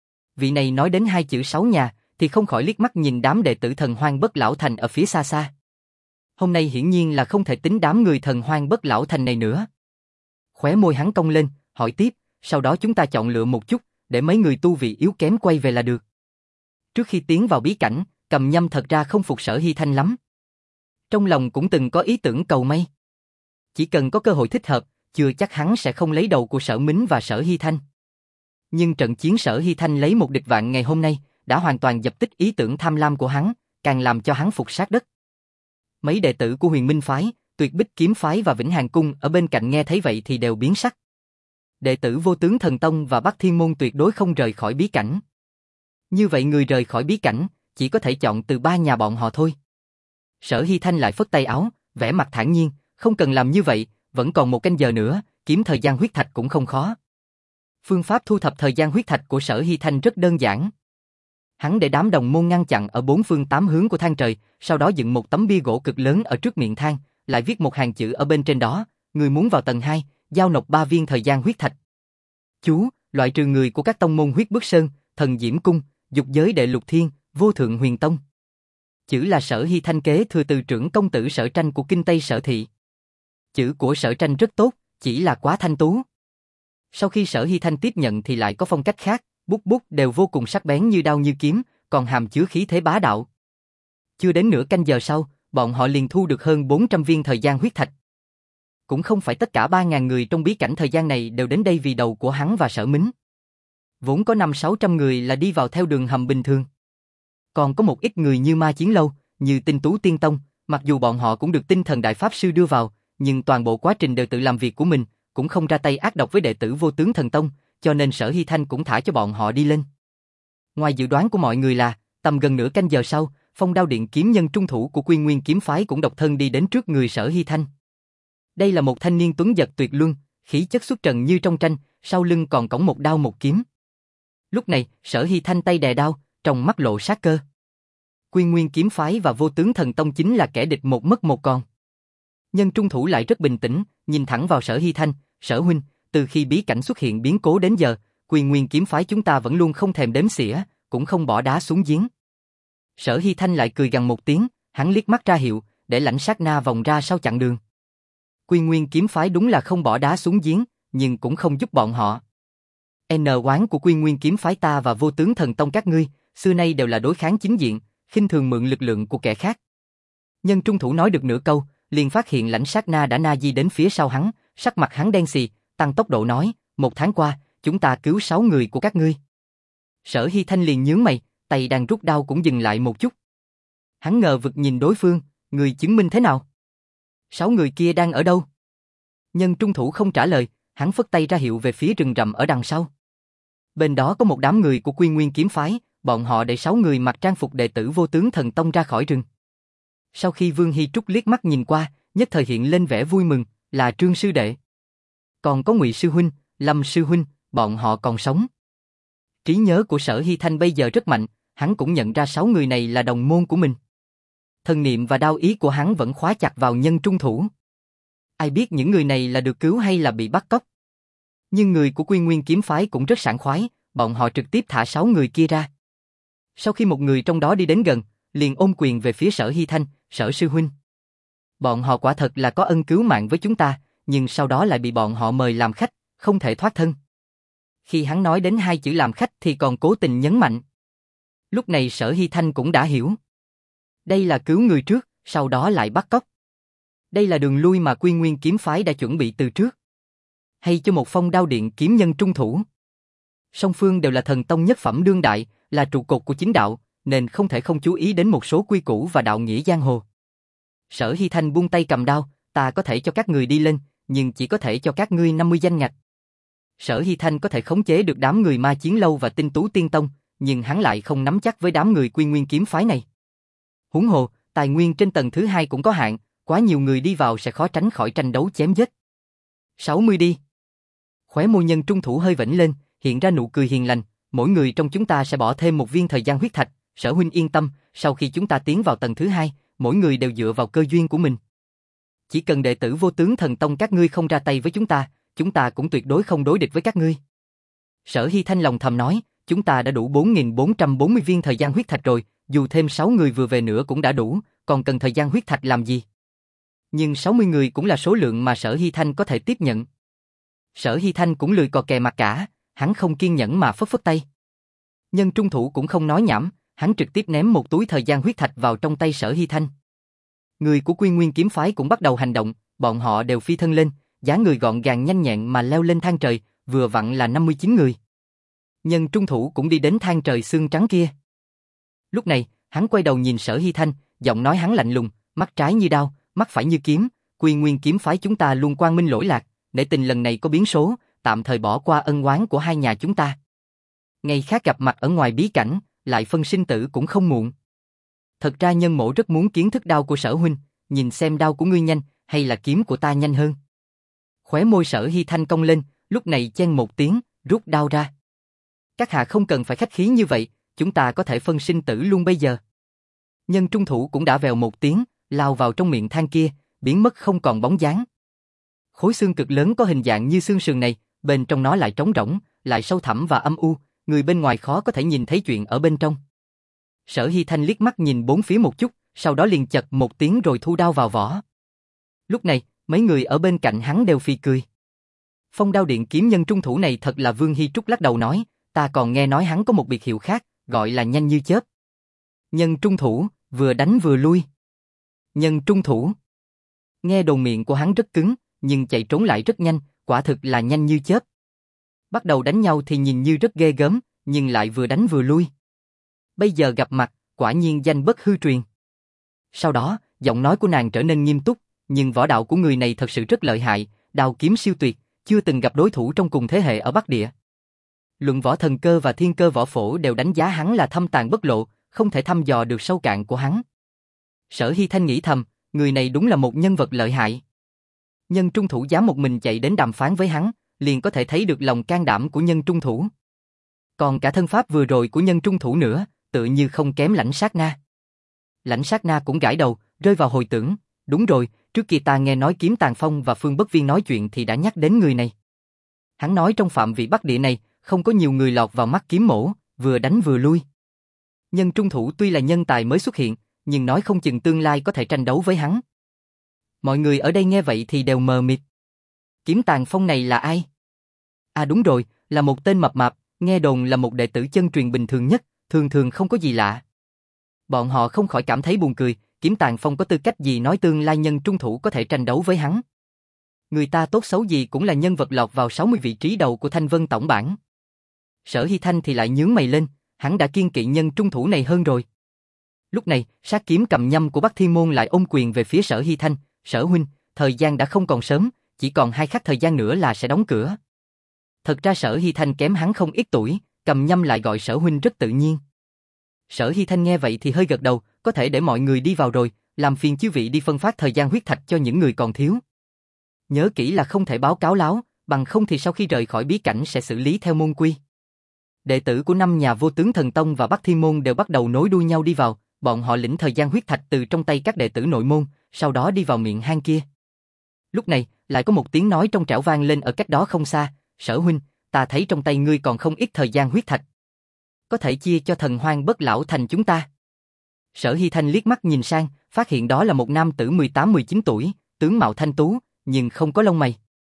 Vị này nói đến hai chữ sáu nhà, thì không khỏi liếc mắt nhìn đám đệ tử Thần Hoang Bất Lão Thành ở phía xa xa. Hôm nay hiển nhiên là không thể tính đám người Thần Hoang Bất Lão Thành này nữa. Khóe môi hắn cong lên, hỏi tiếp, sau đó chúng ta chọn lựa một chút, để mấy người tu vị yếu kém quay về là được. Trước khi tiến vào bí cảnh, Cầm Nhâm thật ra không phục Sở Hy Thanh lắm. Trong lòng cũng từng có ý tưởng cầu may. Chỉ cần có cơ hội thích hợp, chưa chắc hắn sẽ không lấy đầu của Sở Mính và Sở Hy Thanh. Nhưng trận chiến Sở Hy Thanh lấy một địch vạn ngày hôm nay, đã hoàn toàn dập tích ý tưởng tham lam của hắn, càng làm cho hắn phục sát đất. Mấy đệ tử của Huyền Minh Phái, Tuyệt Bích Kiếm Phái và Vĩnh Hàn Cung ở bên cạnh nghe thấy vậy thì đều biến sắc. Đệ tử Vô Tướng Thần Tông và Bắc Thiên Môn tuyệt đối không rời khỏi bí cảnh. Như vậy người rời khỏi bí cảnh, chỉ có thể chọn từ ba nhà bọn họ thôi. Sở Hy Thanh lại phất tay áo, vẻ mặt thản nhiên, không cần làm như vậy, vẫn còn một canh giờ nữa, kiếm thời gian huyết thạch cũng không khó. Phương pháp thu thập thời gian huyết thạch của Sở Hy Thanh rất đơn giản. Hắn để đám đồng môn ngăn chặn ở bốn phương tám hướng của thang trời, sau đó dựng một tấm bia gỗ cực lớn ở trước miệng thang, lại viết một hàng chữ ở bên trên đó, người muốn vào tầng hai, giao nộp ba viên thời gian huyết thạch. Chú, loại trừ người của các tông môn Huyết Bức Sơn, Thần Diễm Cung, Dục Giới Đệ Lục Thiên, Vô Thượng Huyền Tông. Chữ là Sở Hy Thanh kế thừa từ trưởng công tử Sở Tranh của Kinh Tây Sở Thị. Chữ của Sở Tranh rất tốt, chỉ là quá thanh tú. Sau khi Sở Hy Thanh tiếp nhận thì lại có phong cách khác, bút bút đều vô cùng sắc bén như đao như kiếm, còn hàm chứa khí thế bá đạo. Chưa đến nửa canh giờ sau, bọn họ liền thu được hơn bốn trăm viên thời gian huyết thạch, cũng không phải tất cả ba ngàn người trong bí cảnh thời gian này đều đến đây vì đầu của hắn và Sở Mính. Vốn có năm sáu trăm người là đi vào theo đường hầm bình thường. Còn có một ít người như Ma Chiến Lâu, như Tinh Tú Tiên Tông, mặc dù bọn họ cũng được Tinh Thần Đại Pháp Sư đưa vào, nhưng toàn bộ quá trình đều tự làm việc của mình, cũng không ra tay ác độc với đệ tử Vô Tướng Thần Tông, cho nên Sở Hy Thanh cũng thả cho bọn họ đi lên. Ngoài dự đoán của mọi người là, tầm gần nửa canh giờ sau, Phong Đao Điện kiếm nhân trung thủ của Quy Nguyên kiếm phái cũng độc thân đi đến trước người Sở Hy Thanh. Đây là một thanh niên tuấn giật tuyệt luân, khí chất xuất trần như trong tranh, sau lưng còn cõng một đao một kiếm. Lúc này, Sở Hy Thanh tay đè đao, trong mắt lộ sát cơ. Quy Nguyên kiếm phái và Vô Tướng Thần Tông chính là kẻ địch một mất một còn. Nhân trung thủ lại rất bình tĩnh, nhìn thẳng vào Sở Hy Thanh, "Sở huynh, từ khi bí cảnh xuất hiện biến cố đến giờ, Quy Nguyên kiếm phái chúng ta vẫn luôn không thèm đếm xỉa, cũng không bỏ đá xuống giếng." Sở Hy Thanh lại cười gằn một tiếng, hắn liếc mắt ra hiệu, để lãnh sát na vòng ra sau chặn đường. Quy Nguyên kiếm phái đúng là không bỏ đá xuống giếng, nhưng cũng không giúp bọn họ. N oán của Quy Nguyên kiếm phái ta và Vô Tướng Thần Tông các ngươi, xưa nay đều là đối kháng chính diện, khinh thường mượn lực lượng của kẻ khác. Nhân trung thủ nói được nửa câu, liền phát hiện lãnh sát na đã na di đến phía sau hắn, sắc mặt hắn đen xì, tăng tốc độ nói, "Một tháng qua, chúng ta cứu sáu người của các ngươi." Sở Hy Thanh liền nhướng mày, tay đang rút đao cũng dừng lại một chút. Hắn ngờ vực nhìn đối phương, "Người chứng minh thế nào? Sáu người kia đang ở đâu?" Nhân trung thủ không trả lời, hắn phất tay ra hiệu về phía rừng rậm ở đằng sau. Bên đó có một đám người của Quy Nguyên kiếm phái, bọn họ để sáu người mặc trang phục đệ tử Vô Tướng Thần Tông ra khỏi rừng. Sau khi Vương Hy Trúc liếc mắt nhìn qua, nhất thời hiện lên vẻ vui mừng, là Trương sư đệ. Còn có Ngụy sư huynh, Lâm sư huynh, bọn họ còn sống. Trí nhớ của Sở Hy Thanh bây giờ rất mạnh, hắn cũng nhận ra sáu người này là đồng môn của mình. Thần niệm và đao ý của hắn vẫn khóa chặt vào nhân trung thủ. Ai biết những người này là được cứu hay là bị bắt cóc. Nhưng người của Quy Nguyên kiếm phái cũng rất sảng khoái, bọn họ trực tiếp thả sáu người kia ra. Sau khi một người trong đó đi đến gần, liền ôm quyền về phía Sở Hy Thanh, "Sở sư huynh. Bọn họ quả thật là có ân cứu mạng với chúng ta, nhưng sau đó lại bị bọn họ mời làm khách, không thể thoát thân." Khi hắn nói đến hai chữ làm khách thì còn cố tình nhấn mạnh. Lúc này Sở Hy Thanh cũng đã hiểu. Đây là cứu người trước, sau đó lại bắt cóc. Đây là đường lui mà Quy Nguyên kiếm phái đã chuẩn bị từ trước. Hay cho một Phong Đao Điện kiếm nhân trung thủ. Song phương đều là thần tông nhất phẩm đương đại, là trụ cột của chính đạo, nên không thể không chú ý đến một số quy củ và đạo nghĩa giang hồ. Sở Hy Thanh buông tay cầm đao, "Ta có thể cho các người đi lên, nhưng chỉ có thể cho các ngươi năm mươi danh ngạch." Sở Hy Thanh có thể khống chế được đám người Ma Chiến Lâu và Tinh Tú Tiên Tông, nhưng hắn lại không nắm chắc với đám người Quy Nguyên kiếm phái này. Huống hồ, tài nguyên trên tầng thứ hai cũng có hạn, quá nhiều người đi vào sẽ khó tránh khỏi tranh đấu chém giết. sáu mươi đi. Khóe môi nhân trung thủ hơi vểnh lên, hiện ra nụ cười hiền lành, "Mỗi người trong chúng ta sẽ bỏ thêm một viên thời gian huyết thạch, Sở huynh yên tâm, sau khi chúng ta tiến vào tầng thứ hai, mỗi người đều dựa vào cơ duyên của mình. Chỉ cần đệ tử Vô Tướng Thần Tông các ngươi không ra tay với chúng ta, chúng ta cũng tuyệt đối không đối địch với các ngươi." Sở Hy Thanh lòng thầm nói, "Chúng ta đã đủ bốn nghìn bốn trăm bốn mươi viên thời gian huyết thạch rồi, dù thêm sáu người vừa về nữa cũng đã đủ, còn cần thời gian huyết thạch làm gì?" Nhưng sáu mươi người cũng là số lượng mà Sở Hy Thanh có thể tiếp nhận. Sở Hy Thanh cũng lười cò kè mặt cả, hắn không kiên nhẫn mà phất phất tay. Nhân trung thủ cũng không nói nhảm, hắn trực tiếp ném một túi thời gian huyết thạch vào trong tay Sở Hy Thanh. Người của Quy Nguyên kiếm phái cũng bắt đầu hành động, bọn họ đều phi thân lên, dáng người gọn gàng nhanh nhẹn mà leo lên thang trời, vừa vặn là năm mươi chín người. Nhân trung thủ cũng đi đến thang trời xương trắng kia. Lúc này, hắn quay đầu nhìn Sở Hy Thanh, giọng nói hắn lạnh lùng, mắt trái như đao, mắt phải như kiếm, Quy Nguyên kiếm phái chúng ta luôn quang minh lỗi lạc, nể tình lần này có biến số, tạm thời bỏ qua ân oán của hai nhà chúng ta. Ngày khác gặp mặt ở ngoài bí cảnh, lại phân sinh tử cũng không muộn. Thật ra Nhân Mỗ rất muốn kiến thức đao của Sở huynh, nhìn xem đao của ngươi nhanh, hay là kiếm của ta nhanh hơn. Khóe môi Sở Hy Thanh cong lên, lúc này chen một tiếng, rút đao ra. Các hạ không cần phải khách khí như vậy, chúng ta có thể phân sinh tử luôn bây giờ. Nhân trung thủ cũng đã vèo một tiếng, lao vào trong miệng thang kia, biến mất không còn bóng dáng. Khối xương cực lớn có hình dạng như xương sườn này, bên trong nó lại trống rỗng, lại sâu thẳm và âm u, người bên ngoài khó có thể nhìn thấy chuyện ở bên trong. Sở Hy Thanh liếc mắt nhìn bốn phía một chút, sau đó liền chật một tiếng rồi thu đao vào vỏ. Lúc này, mấy người ở bên cạnh hắn đều phì cười. Phong Đao Điện kiếm nhân trung thủ này thật là Vương Hy Trúc lắc đầu nói, "Ta còn nghe nói hắn có một biệt hiệu khác, gọi là nhanh như chớp. Nhân trung thủ, vừa đánh vừa lui. Nhân trung thủ." Nghe đồn miệng của hắn rất cứng, nhưng chạy trốn lại rất nhanh, quả thực là nhanh như chớp. Bắt đầu đánh nhau thì nhìn như rất ghê gớm, nhưng lại vừa đánh vừa lui. Bây giờ gặp mặt, quả nhiên danh bất hư truyền. Sau đó, giọng nói của nàng trở nên nghiêm túc, nhưng võ đạo của người này thật sự rất lợi hại, đao kiếm siêu tuyệt, chưa từng gặp đối thủ trong cùng thế hệ ở Bắc Địa. Luận võ thần cơ và thiên cơ võ phổ đều đánh giá hắn là thâm tàng bất lộ, không thể thăm dò được sâu cạn của hắn. Sở Hy Thanh nghĩ thầm, người này đúng là một nhân vật lợi hại. Nhân trung thủ dám một mình chạy đến đàm phán với hắn, liền có thể thấy được lòng can đảm của nhân trung thủ. Còn cả thân pháp vừa rồi của nhân trung thủ nữa, tự như không kém Lãnh Sát Na. Lãnh Sát Na cũng gãi đầu, rơi vào hồi tưởng, đúng rồi, trước kia ta nghe nói Kiếm Tàn Phong và Phương Bất Viên nói chuyện thì đã nhắc đến người này. Hắn nói trong phạm vị Bắc Địa này, không có nhiều người lọt vào mắt kiếm mổ, vừa đánh vừa lui. Nhân trung thủ tuy là nhân tài mới xuất hiện, nhưng nói không chừng tương lai có thể tranh đấu với hắn. Mọi người ở đây nghe vậy thì đều mờ mịt. Kiếm Tàn Phong này là ai? À đúng rồi, là một tên mập mạp, nghe đồn là một đệ tử chân truyền bình thường nhất, thường thường không có gì lạ. Bọn họ không khỏi cảm thấy buồn cười, Kiếm Tàn Phong có tư cách gì nói tương lai nhân trung thủ có thể tranh đấu với hắn. Người ta tốt xấu gì cũng là nhân vật lọt vào sáu mươi vị trí đầu của Thanh Vân tổng bảng. Sở Hy Thanh thì lại nhướng mày lên, hắn đã kiên kỵ nhân trung thủ này hơn rồi. Lúc này, sát kiếm cầm nhâm của Bắc Thiên Môn lại ôm quyền về phía Sở Hy Thanh, Sở huynh, thời gian đã không còn sớm, chỉ còn hai khắc thời gian nữa là sẽ đóng cửa. Thật ra Sở Hy Thanh kém hắn không ít tuổi, cầm nhâm lại gọi Sở huynh rất tự nhiên. Sở Hy Thanh nghe vậy thì hơi gật đầu, có thể để mọi người đi vào rồi, làm phiền chư vị đi phân phát thời gian huyết thạch cho những người còn thiếu. Nhớ kỹ là không thể báo cáo láo, bằng không thì sau khi rời khỏi bí cảnh sẽ xử lý theo môn quy. Đệ tử của năm nhà Vô Tướng Thần Tông và Bắc Thiên Môn đều bắt đầu nối đuôi nhau đi vào, bọn họ lĩnh thời gian huyết thạch từ trong tay các đệ tử nội môn, sau đó đi vào miệng hang kia. Lúc này, lại có một tiếng nói trong trẻo vang lên ở cách đó không xa, Sở huynh, ta thấy trong tay ngươi còn không ít thời gian huyết thạch. Có thể chia cho Thần Hoang Bất Lão Thành chúng ta. Sở Hy Thanh liếc mắt nhìn sang, phát hiện đó là một nam tử mười tám mười chín tuổi, tướng mạo thanh tú, nhưng không có lông mày.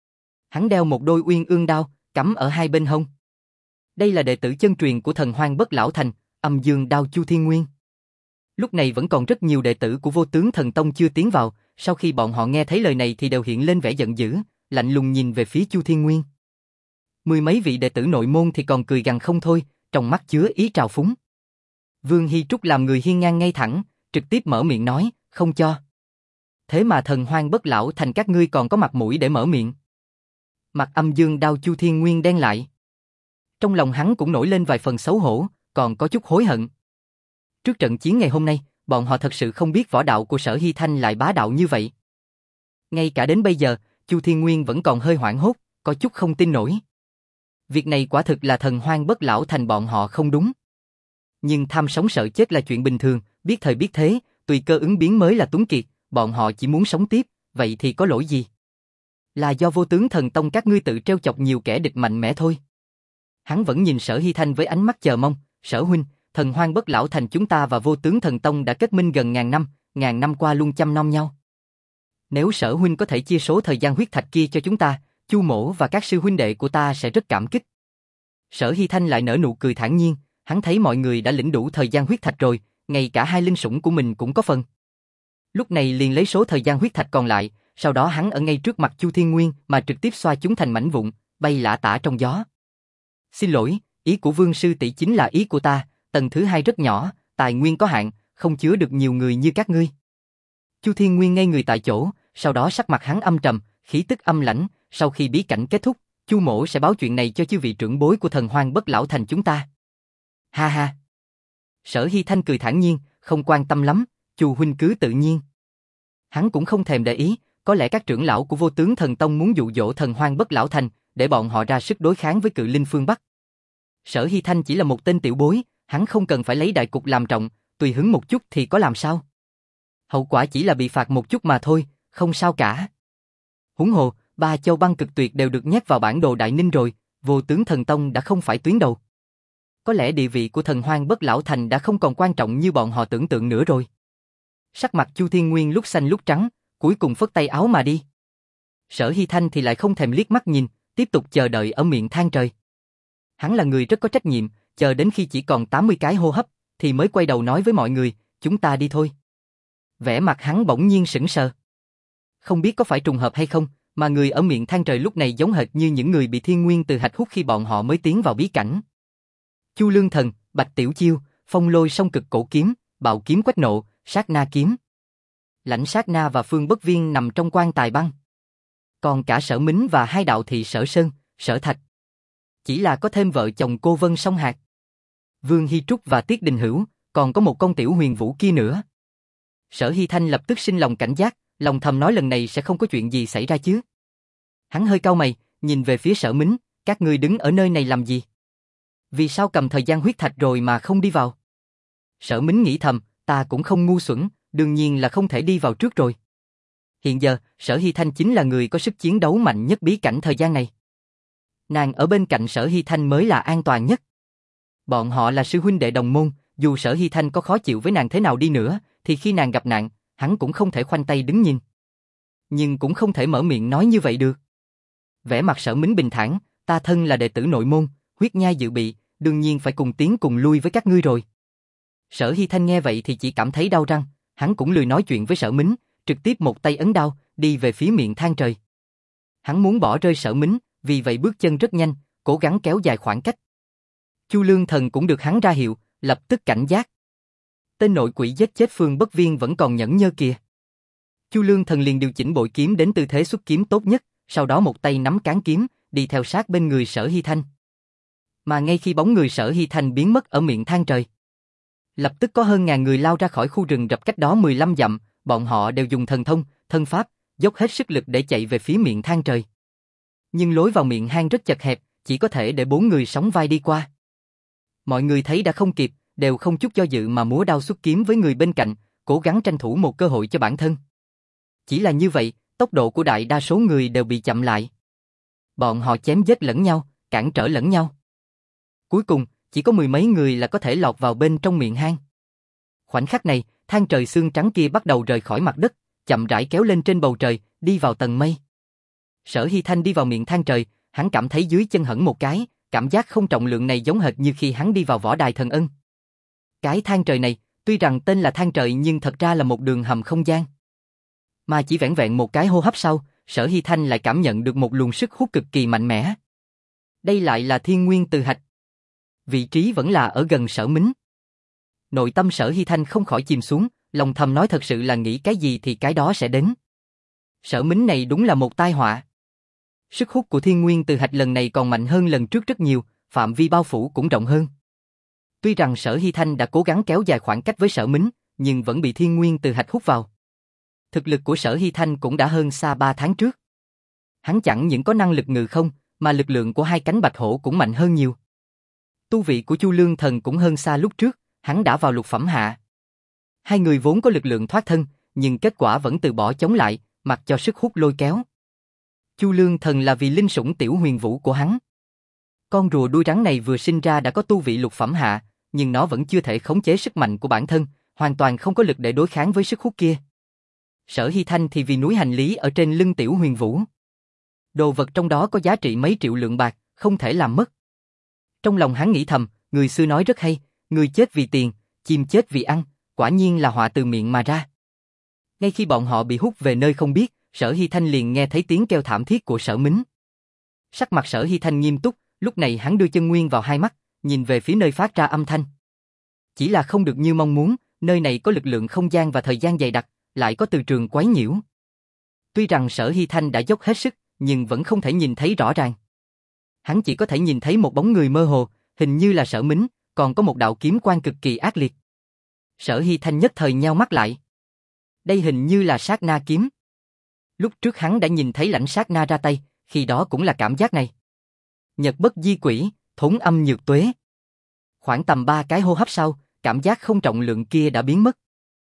Hắn đeo một đôi uyên ương đao, cắm ở hai bên hông. Đây là đệ tử chân truyền của Thần Hoang Bất Lão Thành, Âm Dương Đao Chu Thiên Nguyên. Lúc này vẫn còn rất nhiều đệ tử của Vô Tướng Thần Tông chưa tiến vào, sau khi bọn họ nghe thấy lời này thì đều hiện lên vẻ giận dữ, lạnh lùng nhìn về phía Chu Thiên Nguyên. Mười mấy vị đệ tử nội môn thì còn cười gằn không thôi, trong mắt chứa ý trào phúng. Vương Hy Trúc làm người hiên ngang ngay thẳng, trực tiếp mở miệng nói, không cho. Thế mà Thần Hoang Bất Lão Thành các ngươi còn có mặt mũi để mở miệng. Mặt Âm Dương Đao Chu Thiên Nguyên đen lại. Trong lòng hắn cũng nổi lên vài phần xấu hổ, còn có chút hối hận. Trước trận chiến ngày hôm nay, bọn họ thật sự không biết võ đạo của Sở Hy Thanh lại bá đạo như vậy. Ngay cả đến bây giờ, Chu Thiên Nguyên vẫn còn hơi hoảng hốt, có chút không tin nổi. Việc này quả thực là Thần Hoang Bất Lão Thành bọn họ không đúng. Nhưng tham sống sợ chết là chuyện bình thường, biết thời biết thế, tùy cơ ứng biến mới là tuấn kiệt, bọn họ chỉ muốn sống tiếp, vậy thì có lỗi gì? Là do Vô Tướng Thần Tông các ngươi tự trêu chọc nhiều kẻ địch mạnh mẽ thôi. Hắn vẫn nhìn Sở Hy Thanh với ánh mắt chờ mong, Sở huynh, Thần Hoang Bất Lão Thành chúng ta và Vô Tướng Thần Tông đã kết minh gần ngàn năm, ngàn năm qua luôn chăm nom nhau. Nếu Sở huynh có thể chia số thời gian huyết thạch kia cho chúng ta, Chu mỗ và các sư huynh đệ của ta sẽ rất cảm kích. Sở Hy Thanh lại nở nụ cười thản nhiên, hắn thấy mọi người đã lĩnh đủ thời gian huyết thạch rồi, ngay cả hai linh sủng của mình cũng có phần. Lúc này liền lấy số thời gian huyết thạch còn lại, sau đó hắn ở ngay trước mặt Chu Thiên Nguyên mà trực tiếp xoa chúng thành mảnh vụn, bay lả tả trong gió. Xin lỗi, ý của Vương sư tỷ chính là ý của ta, tầng thứ hai rất nhỏ, tài nguyên có hạn, không chứa được nhiều người như các ngươi. Chu Thiên Nguyên ngây người tại chỗ, sau đó sắc mặt hắn âm trầm, khí tức âm lãnh, sau khi bí cảnh kết thúc, Chu mỗ sẽ báo chuyện này cho chư vị trưởng bối của Thần Hoang Bất Lão Thành chúng ta. Ha ha. Sở Hy Thanh cười thản nhiên, không quan tâm lắm, Chu huynh cứ tự nhiên. Hắn cũng không thèm để ý, có lẽ các trưởng lão của Vô Tướng Thần Tông muốn dụ dỗ Thần Hoang Bất Lão Thành, để bọn họ ra sức đối kháng với cự linh phương Bắc. Sở Hy Thanh chỉ là một tên tiểu bối, hắn không cần phải lấy đại cục làm trọng, tùy hứng một chút thì có làm sao. Hậu quả chỉ là bị phạt một chút mà thôi, không sao cả. Huống hồ, ba châu băng cực tuyệt đều được nhét vào bản đồ Đại Ninh rồi, Vô Tướng Thần Tông đã không phải tuyến đầu. Có lẽ địa vị của Thần Hoang Bất Lão Thành đã không còn quan trọng như bọn họ tưởng tượng nữa rồi. Sắc mặt Chu Thiên Nguyên lúc xanh lúc trắng, cuối cùng phất tay áo mà đi. Sở Hy Thanh thì lại không thèm liếc mắt nhìn, tiếp tục chờ đợi ở miệng than trời. Hắn là người rất có trách nhiệm, chờ đến khi chỉ còn tám mươi cái hô hấp, thì mới quay đầu nói với mọi người, chúng ta đi thôi. Vẻ mặt hắn bỗng nhiên sững sờ. Không biết có phải trùng hợp hay không, Mà người ở miệng thang trời lúc này giống hệt như những người bị thiên nguyên từ hạch hút khi bọn họ mới tiến vào bí cảnh. Chu Lương Thần, Bạch Tiểu Chiêu, Phong Lôi Song Cực Cổ Kiếm, Bạo Kiếm Quách Nộ, Sát Na Kiếm. Lãnh Sát Na và Phương Bất Viên nằm trong quan tài băng. Còn cả Sở Mính và hai đạo thị Sở Sơn, Sở Thạch. Chỉ là có thêm vợ chồng cô Vân Song Hạc, Vương Hy Trúc và Tiết Đình Hữu, còn có một con tiểu huyền vũ kia nữa. Sở Hy Thanh lập tức sinh lòng cảnh giác, lòng thầm nói lần này sẽ không có chuyện gì xảy ra chứ. Hắn hơi cau mày, nhìn về phía Sở Mính, các ngươi đứng ở nơi này làm gì? Vì sao cầm thời gian huyết thạch rồi mà không đi vào? Sở Mính nghĩ thầm, ta cũng không ngu xuẩn, đương nhiên là không thể đi vào trước rồi. Hiện giờ, Sở Hy Thanh chính là người có sức chiến đấu mạnh nhất bí cảnh thời gian này. Nàng ở bên cạnh Sở Hy Thanh mới là an toàn nhất. Bọn họ là sư huynh đệ đồng môn, dù Sở Hy Thanh có khó chịu với nàng thế nào đi nữa, thì khi nàng gặp nạn, hắn cũng không thể khoanh tay đứng nhìn. Nhưng cũng không thể mở miệng nói như vậy được. Vẻ mặt Sở Mính bình thản, ta thân là đệ tử nội môn, huyết nhai dự bị, đương nhiên phải cùng tiến cùng lui với các ngươi rồi. Sở Hy Thanh nghe vậy thì chỉ cảm thấy đau răng, hắn cũng lười nói chuyện với Sở Mính, trực tiếp một tay ấn đao, đi về phía miệng thang trời. Hắn muốn bỏ rơi Sở Mính, vì vậy bước chân rất nhanh, cố gắng kéo dài khoảng cách. Chu Lương Thần cũng được hắn ra hiệu, lập tức cảnh giác. Tên nội quỷ giết chết Phương Bất Viên vẫn còn nhẫn nhơ kìa. Chu Lương Thần liền điều chỉnh bội kiếm đến tư thế xuất kiếm tốt nhất, sau đó một tay nắm cán kiếm, đi theo sát bên người Sở Hy Thanh. Mà ngay khi bóng người Sở Hy Thanh biến mất ở miệng thang trời, lập tức có hơn ngàn người lao ra khỏi khu rừng rậm cách đó mười lăm dặm, bọn họ đều dùng thần thông, thân pháp, dốc hết sức lực để chạy về phía miệng thang trời. Nhưng lối vào miệng hang rất chật hẹp, chỉ có thể để bốn người sóng vai đi qua. Mọi người thấy đã không kịp, đều không chút do dự mà múa đao xuất kiếm với người bên cạnh, cố gắng tranh thủ một cơ hội cho bản thân. Chỉ là như vậy, tốc độ của đại đa số người đều bị chậm lại. Bọn họ chém giết lẫn nhau, cản trở lẫn nhau. Cuối cùng, chỉ có mười mấy người là có thể lọt vào bên trong miệng hang. Khoảnh khắc này, than trời xương trắng kia bắt đầu rời khỏi mặt đất, chậm rãi kéo lên trên bầu trời, đi vào tầng mây. Sở Hy Thanh đi vào miệng than trời, hắn cảm thấy dưới chân hẫng một cái, cảm giác không trọng lượng này giống hệt như khi hắn đi vào võ đài thần ân. Cái than trời này, tuy rằng tên là than trời nhưng thật ra là một đường hầm không gian. Mà chỉ vẻn vẹn một cái hô hấp sau, Sở Hy Thanh lại cảm nhận được một luồng sức hút cực kỳ mạnh mẽ. Đây lại là thiên nguyên từ hạch. Vị trí vẫn là ở gần Sở Mính. Nội tâm Sở Hy Thanh không khỏi chìm xuống, lòng thầm nói thật sự là nghĩ cái gì thì cái đó sẽ đến. Sở Mính này đúng là một tai họa. Sức hút của thiên nguyên từ hạch lần này còn mạnh hơn lần trước rất nhiều, phạm vi bao phủ cũng rộng hơn. Tuy rằng Sở Hy Thanh đã cố gắng kéo dài khoảng cách với Sở Mính, nhưng vẫn bị thiên nguyên từ hạch hút vào. Thực lực của Sở Hy Thanh cũng đã hơn xa ba tháng trước. Hắn chẳng những có năng lực ngự không, mà lực lượng của hai cánh bạch hổ cũng mạnh hơn nhiều. Tu vị của Chu Lương Thần cũng hơn xa lúc trước, hắn đã vào lục phẩm hạ. Hai người vốn có lực lượng thoát thân, nhưng kết quả vẫn từ bỏ chống lại, mặc cho sức hút lôi kéo. Chu Lương Thần là vì linh sủng tiểu huyền vũ của hắn. Con rùa đuôi rắn này vừa sinh ra đã có tu vị lục phẩm hạ, nhưng nó vẫn chưa thể khống chế sức mạnh của bản thân, hoàn toàn không có lực để đối kháng với sức hút kia. Sở Hy Thanh thì vì núi hành lý ở trên lưng tiểu huyền vũ. Đồ vật trong đó có giá trị mấy triệu lượng bạc, không thể làm mất. Trong lòng hắn nghĩ thầm, người xưa nói rất hay, người chết vì tiền, chim chết vì ăn, quả nhiên là họa từ miệng mà ra. Ngay khi bọn họ bị hút về nơi không biết, Sở Hy Thanh liền nghe thấy tiếng kêu thảm thiết của Sở Mính. Sắc mặt Sở Hy Thanh nghiêm túc, lúc này hắn đưa chân nguyên vào hai mắt, nhìn về phía nơi phát ra âm thanh. Chỉ là không được như mong muốn, nơi này có lực lượng không gian và thời gian dày đặc, lại có từ trường quấy nhiễu. Tuy rằng Sở Hy Thanh đã dốc hết sức, nhưng vẫn không thể nhìn thấy rõ ràng. Hắn chỉ có thể nhìn thấy một bóng người mơ hồ, hình như là Sở Mính, còn có một đạo kiếm quang cực kỳ ác liệt. Sở Hy Thanh nhất thời nheo mắt lại. Đây hình như là Sát Na kiếm. Lúc trước hắn đã nhìn thấy Lãnh Sát Na ra tay, khi đó cũng là cảm giác này. Nhật bất di quỷ, thốn âm nhược tuế. Khoảng tầm ba cái hô hấp sau, cảm giác không trọng lượng kia đã biến mất.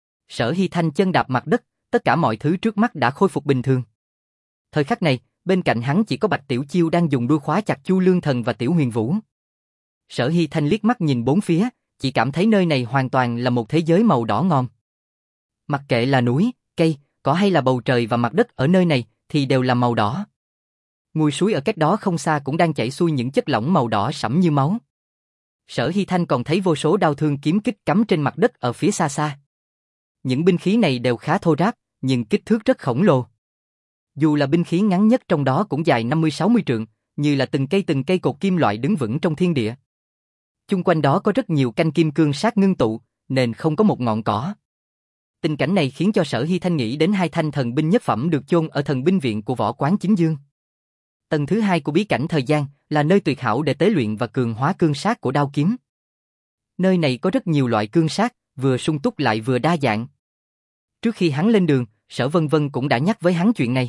Sở Hy Thanh chân đạp mặt đất, tất cả mọi thứ trước mắt đã khôi phục bình thường. Thời khắc này, bên cạnh hắn chỉ có Bạch Tiểu Chiêu đang dùng đuôi khóa chặt Chu Lương Thần và Tiểu Huyền Vũ. Sở Hy Thanh liếc mắt nhìn bốn phía, chỉ cảm thấy nơi này hoàn toàn là một thế giới màu đỏ ngòm. Mặc kệ là núi, cây, cỏ hay là bầu trời và mặt đất ở nơi này thì đều là màu đỏ. Nguồn suối ở cách đó không xa cũng đang chảy xuôi những chất lỏng màu đỏ sẫm như máu. Sở Hy Thanh còn thấy vô số đao thương kiếm kích cắm trên mặt đất ở phía xa xa. Những binh khí này đều khá thô ráp, nhưng kích thước rất khổng lồ. Dù là binh khí ngắn nhất trong đó cũng dài năm mươi sáu mươi trượng, như là từng cây từng cây cột kim loại đứng vững trong thiên địa. Chung quanh đó có rất nhiều canh kim cương sát ngưng tụ, nên không có một ngọn cỏ. Tình cảnh này khiến cho Sở Hy Thanh nghĩ đến hai thanh thần binh nhất phẩm được chôn ở thần binh viện của Võ Quán Chính Dương. Tầng thứ hai của bí cảnh thời gian là nơi tuyệt hảo để tế luyện và cường hóa cương sát của đao kiếm. Nơi này có rất nhiều loại cương sát, vừa sung túc lại vừa đa dạng. Trước khi hắn lên đường, Sở Vân Vân cũng đã nhắc với hắn chuyện này.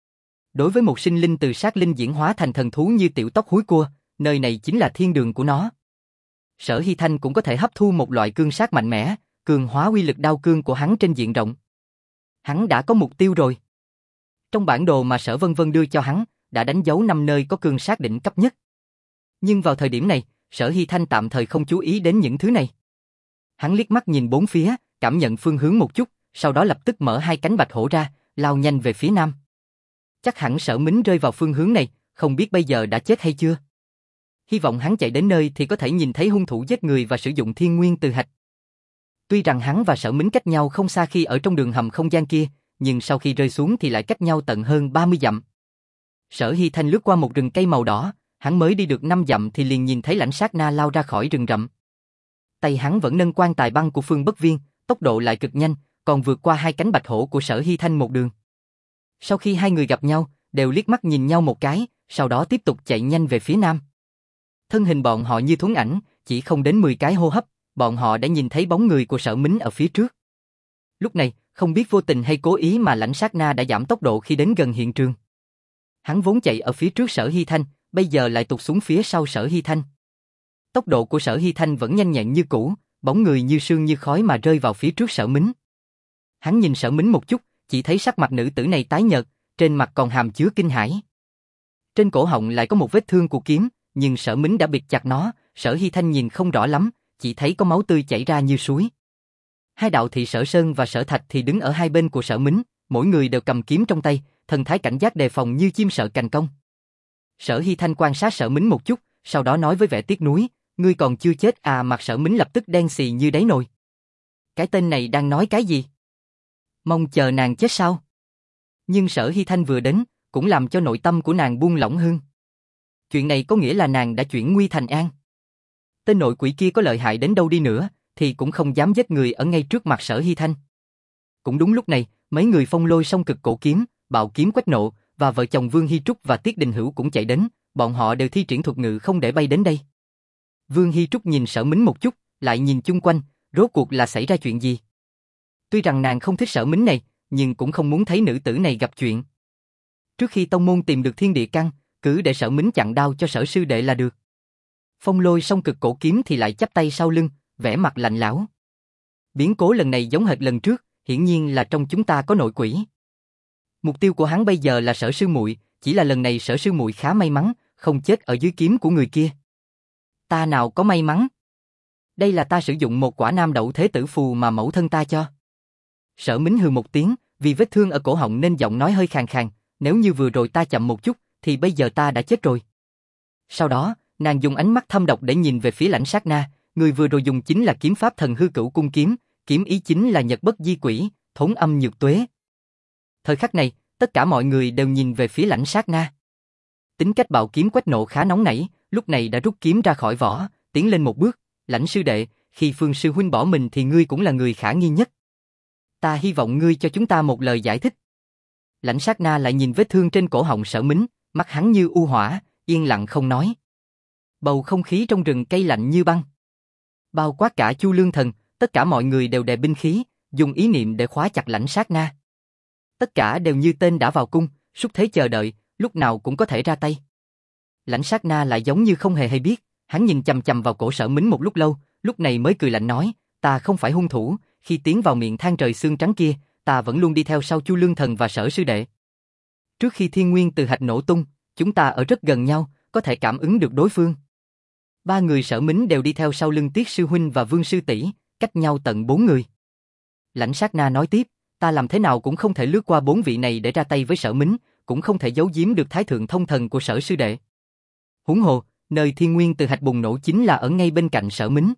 Đối với một sinh linh từ sát linh diễn hóa thành thần thú như tiểu tóc húi cua, nơi này chính là thiên đường của nó. Sở Hy Thanh cũng có thể hấp thu một loại cương sát mạnh mẽ, cường hóa uy lực đao cương của hắn trên diện rộng. Hắn đã có mục tiêu rồi. Trong bản đồ mà Sở Vân Vân đưa cho hắn, đã đánh dấu năm nơi có cương sát đỉnh cấp nhất. Nhưng vào thời điểm này, Sở Hy Thanh tạm thời không chú ý đến những thứ này. Hắn liếc mắt nhìn bốn phía, cảm nhận phương hướng một chút, sau đó lập tức mở hai cánh bạch hổ ra, lao nhanh về phía nam. Chắc hẳn Sở Mính rơi vào phương hướng này, không biết bây giờ đã chết hay chưa. Hy vọng hắn chạy đến nơi thì có thể nhìn thấy hung thủ giết người và sử dụng thiên nguyên từ hạch. Tuy rằng hắn và Sở Mính cách nhau không xa khi ở trong đường hầm không gian kia, nhưng sau khi rơi xuống thì lại cách nhau tận hơn ba mươi dặm. Sở Hy Thanh lướt qua một rừng cây màu đỏ, hắn mới đi được năm dặm thì liền nhìn thấy Lãnh Sát Na lao ra khỏi rừng rậm. Tay hắn vẫn nâng quan tài băng của Phương Bất Viên, tốc độ lại cực nhanh, còn vượt qua hai cánh bạch hổ của Sở Hy Thanh một đường. Sau khi hai người gặp nhau, đều liếc mắt nhìn nhau một cái, sau đó tiếp tục chạy nhanh về phía nam. Thân hình bọn họ như thuấn ảnh, chỉ không đến mười cái hô hấp, bọn họ đã nhìn thấy bóng người của Sở Mính ở phía trước. Lúc này, không biết vô tình hay cố ý mà Lãnh Sát Na đã giảm tốc độ khi đến gần hiện trường. Hắn vốn chạy ở phía trước Sở Hy Thanh, bây giờ lại tụt xuống phía sau Sở Hy Thanh. Tốc độ của Sở Hy Thanh vẫn nhanh nhẹn như cũ, bóng người như sương như khói mà rơi vào phía trước Sở Mính. Hắn nhìn Sở Mính một chút, chỉ thấy sắc mặt nữ tử này tái nhợt, trên mặt còn hàm chứa kinh hãi. Trên cổ họng lại có một vết thương của kiếm, nhưng Sở Mính đã bịt chặt nó, Sở Hy Thanh nhìn không rõ lắm, chỉ thấy có máu tươi chảy ra như suối. Hai đạo thị Sở Sơn và Sở Thạch thì đứng ở hai bên của Sở Mính, mỗi người đều cầm kiếm trong tay, thần thái cảnh giác đề phòng như chim sợ cành công. Sở Hy Thanh quan sát Sở Mính một chút, sau đó nói với vẻ tiếc nuối, ngươi còn chưa chết à? Mặt Sở Mính lập tức đen xì như đáy nồi. Cái tên này đang nói cái gì? Mong chờ nàng chết sao? Nhưng Sở Hy Thanh vừa đến, cũng làm cho nội tâm của nàng buông lỏng hơn. Chuyện này có nghĩa là nàng đã chuyển nguy thành an. Tên nội quỷ kia có lợi hại đến đâu đi nữa, thì cũng không dám giết người ở ngay trước mặt Sở Hy Thanh. Cũng đúng lúc này, mấy người Phong Lôi Song Cực Cổ Kiếm, Bạo Kiếm Quách Nộ và vợ chồng Vương Hy Trúc và Tiết Đình Hữu cũng chạy đến, bọn họ đều thi triển thuật ngự không để bay đến đây. Vương Hy Trúc nhìn Sở Mính một chút, lại nhìn chung quanh, rốt cuộc là xảy ra chuyện gì? Tuy rằng nàng không thích Sở Mính này, nhưng cũng không muốn thấy nữ tử này gặp chuyện. Trước khi tông môn tìm được thiên địa căn, cứ để Sở Mính chặn đao cho Sở sư đệ là được. Phong Lôi Song Cực Cổ Kiếm thì lại chắp tay sau lưng, vẻ mặt lạnh lẽo. Biến cố lần này giống hệt lần trước, hiển nhiên là trong chúng ta có nội quỷ. Mục tiêu của hắn bây giờ là Sở sư muội, chỉ là lần này Sở sư muội khá may mắn, không chết ở dưới kiếm của người kia. Ta nào có may mắn? Đây là ta sử dụng một quả nam đậu thế tử phù mà mẫu thân ta cho. Sở Mính hừ một tiếng, vì vết thương ở cổ họng nên giọng nói hơi khàn khàn, nếu như vừa rồi ta chậm một chút, thì bây giờ ta đã chết rồi. Sau đó, nàng dùng ánh mắt thâm độc để nhìn về phía Lãnh Sát Na, người vừa rồi dùng chính là kiếm pháp thần hư cửu cung kiếm, kiếm ý chính là nhật bất di quỷ, thốn âm nhược tuế. Thời khắc này, tất cả mọi người đều nhìn về phía Lãnh Sát Na. Tính cách Bạo Kiếm Quách Nộ khá nóng nảy, lúc này đã rút kiếm ra khỏi vỏ, tiến lên một bước, Lãnh sư đệ, khi Phương sư huynh bỏ mình thì ngươi cũng là người khả nghi nhất. Ta hy vọng ngươi cho chúng ta một lời giải thích. Lãnh Sát Na lại nhìn vết thương trên cổ họng Sở Mính, mắt hắn như u hỏa, yên lặng không nói. Bầu không khí trong rừng cây lạnh như băng. Bao quát cả Chu Lương Thần, tất cả mọi người đều đè binh khí, dùng ý niệm để khóa chặt Lãnh Sát Na. Tất cả đều như tên đã vào cung, súc thế chờ đợi, lúc nào cũng có thể ra tay. Lãnh Sát Na lại giống như không hề hay biết, hắn nhìn chằm chằm vào cổ Sở Mính một lúc lâu, lúc này mới cười lạnh nói, ta không phải hung thủ, khi tiến vào miệng than trời xương trắng kia, ta vẫn luôn đi theo sau Chu Lương Thần và Sở sư đệ. Trước khi thiên nguyên từ hạch nổ tung, chúng ta ở rất gần nhau, có thể cảm ứng được đối phương. Ba người Sở Mính đều đi theo sau lưng Tiết sư huynh và Vương sư tỷ, cách nhau tận bốn người. Lãnh Sát Na nói tiếp, ta làm thế nào cũng không thể lướt qua bốn vị này để ra tay với Sở Mính, cũng không thể giấu giếm được thái thượng thông thần của Sở sư đệ. Huống hồ, nơi thiên nguyên từ hạch bùng nổ chính là ở ngay bên cạnh Sở Mính.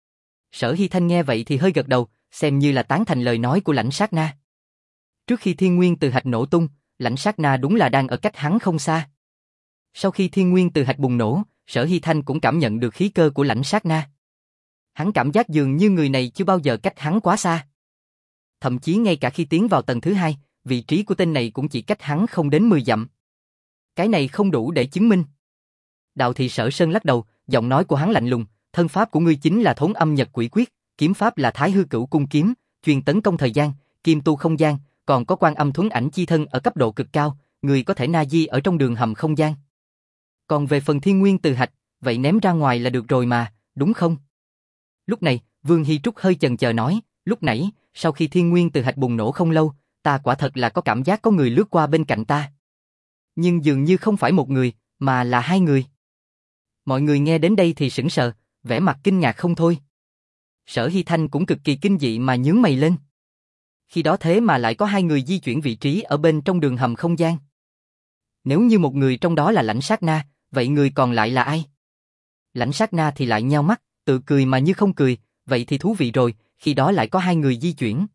Sở Hy Thanh nghe vậy thì hơi gật đầu, xem như là tán thành lời nói của Lãnh Sát Na. Trước khi thiên nguyên từ hạch nổ tung, lãnh sát na đúng là đang ở cách hắn không xa. Sau khi thiên nguyên từ hạch bùng nổ, Sở Hy Thanh cũng cảm nhận được khí cơ của lãnh sát na. Hắn cảm giác dường như người này chưa bao giờ cách hắn quá xa. Thậm chí ngay cả khi tiến vào tầng thứ hai, vị trí của tên này cũng chỉ cách hắn không đến mười dặm. Cái này không đủ để chứng minh. Đạo thị Sở Sơn lắc đầu, giọng nói của hắn lạnh lùng, thân pháp của ngươi chính là Thốn Âm Nhật Quỷ Quyết, kiếm pháp là Thái Hư Cửu Cung Kiếm, chuyên tấn công thời gian, kim tu không gian, còn có Quan Âm Thuấn Ảnh Chi Thân ở cấp độ cực cao, người có thể na di ở trong đường hầm không gian. Còn về phần thiên nguyên từ hạch, vậy ném ra ngoài là được rồi mà, đúng không? Lúc này, Vương Hy Trúc hơi chần chờ nói, lúc nãy, sau khi thiên nguyên từ hạch bùng nổ không lâu, ta quả thật là có cảm giác có người lướt qua bên cạnh ta. Nhưng dường như không phải một người, mà là hai người. Mọi người nghe đến đây thì sững sờ, vẻ mặt kinh ngạc không thôi. Sở Hy Thanh cũng cực kỳ kinh dị mà nhướng mày lên. Khi đó thế mà lại có hai người di chuyển vị trí ở bên trong đường hầm không gian. Nếu như một người trong đó là lãnh sát na, vậy người còn lại là ai? Lãnh sát na thì lại nheo mắt, tự cười mà như không cười, vậy thì thú vị rồi, khi đó lại có hai người di chuyển.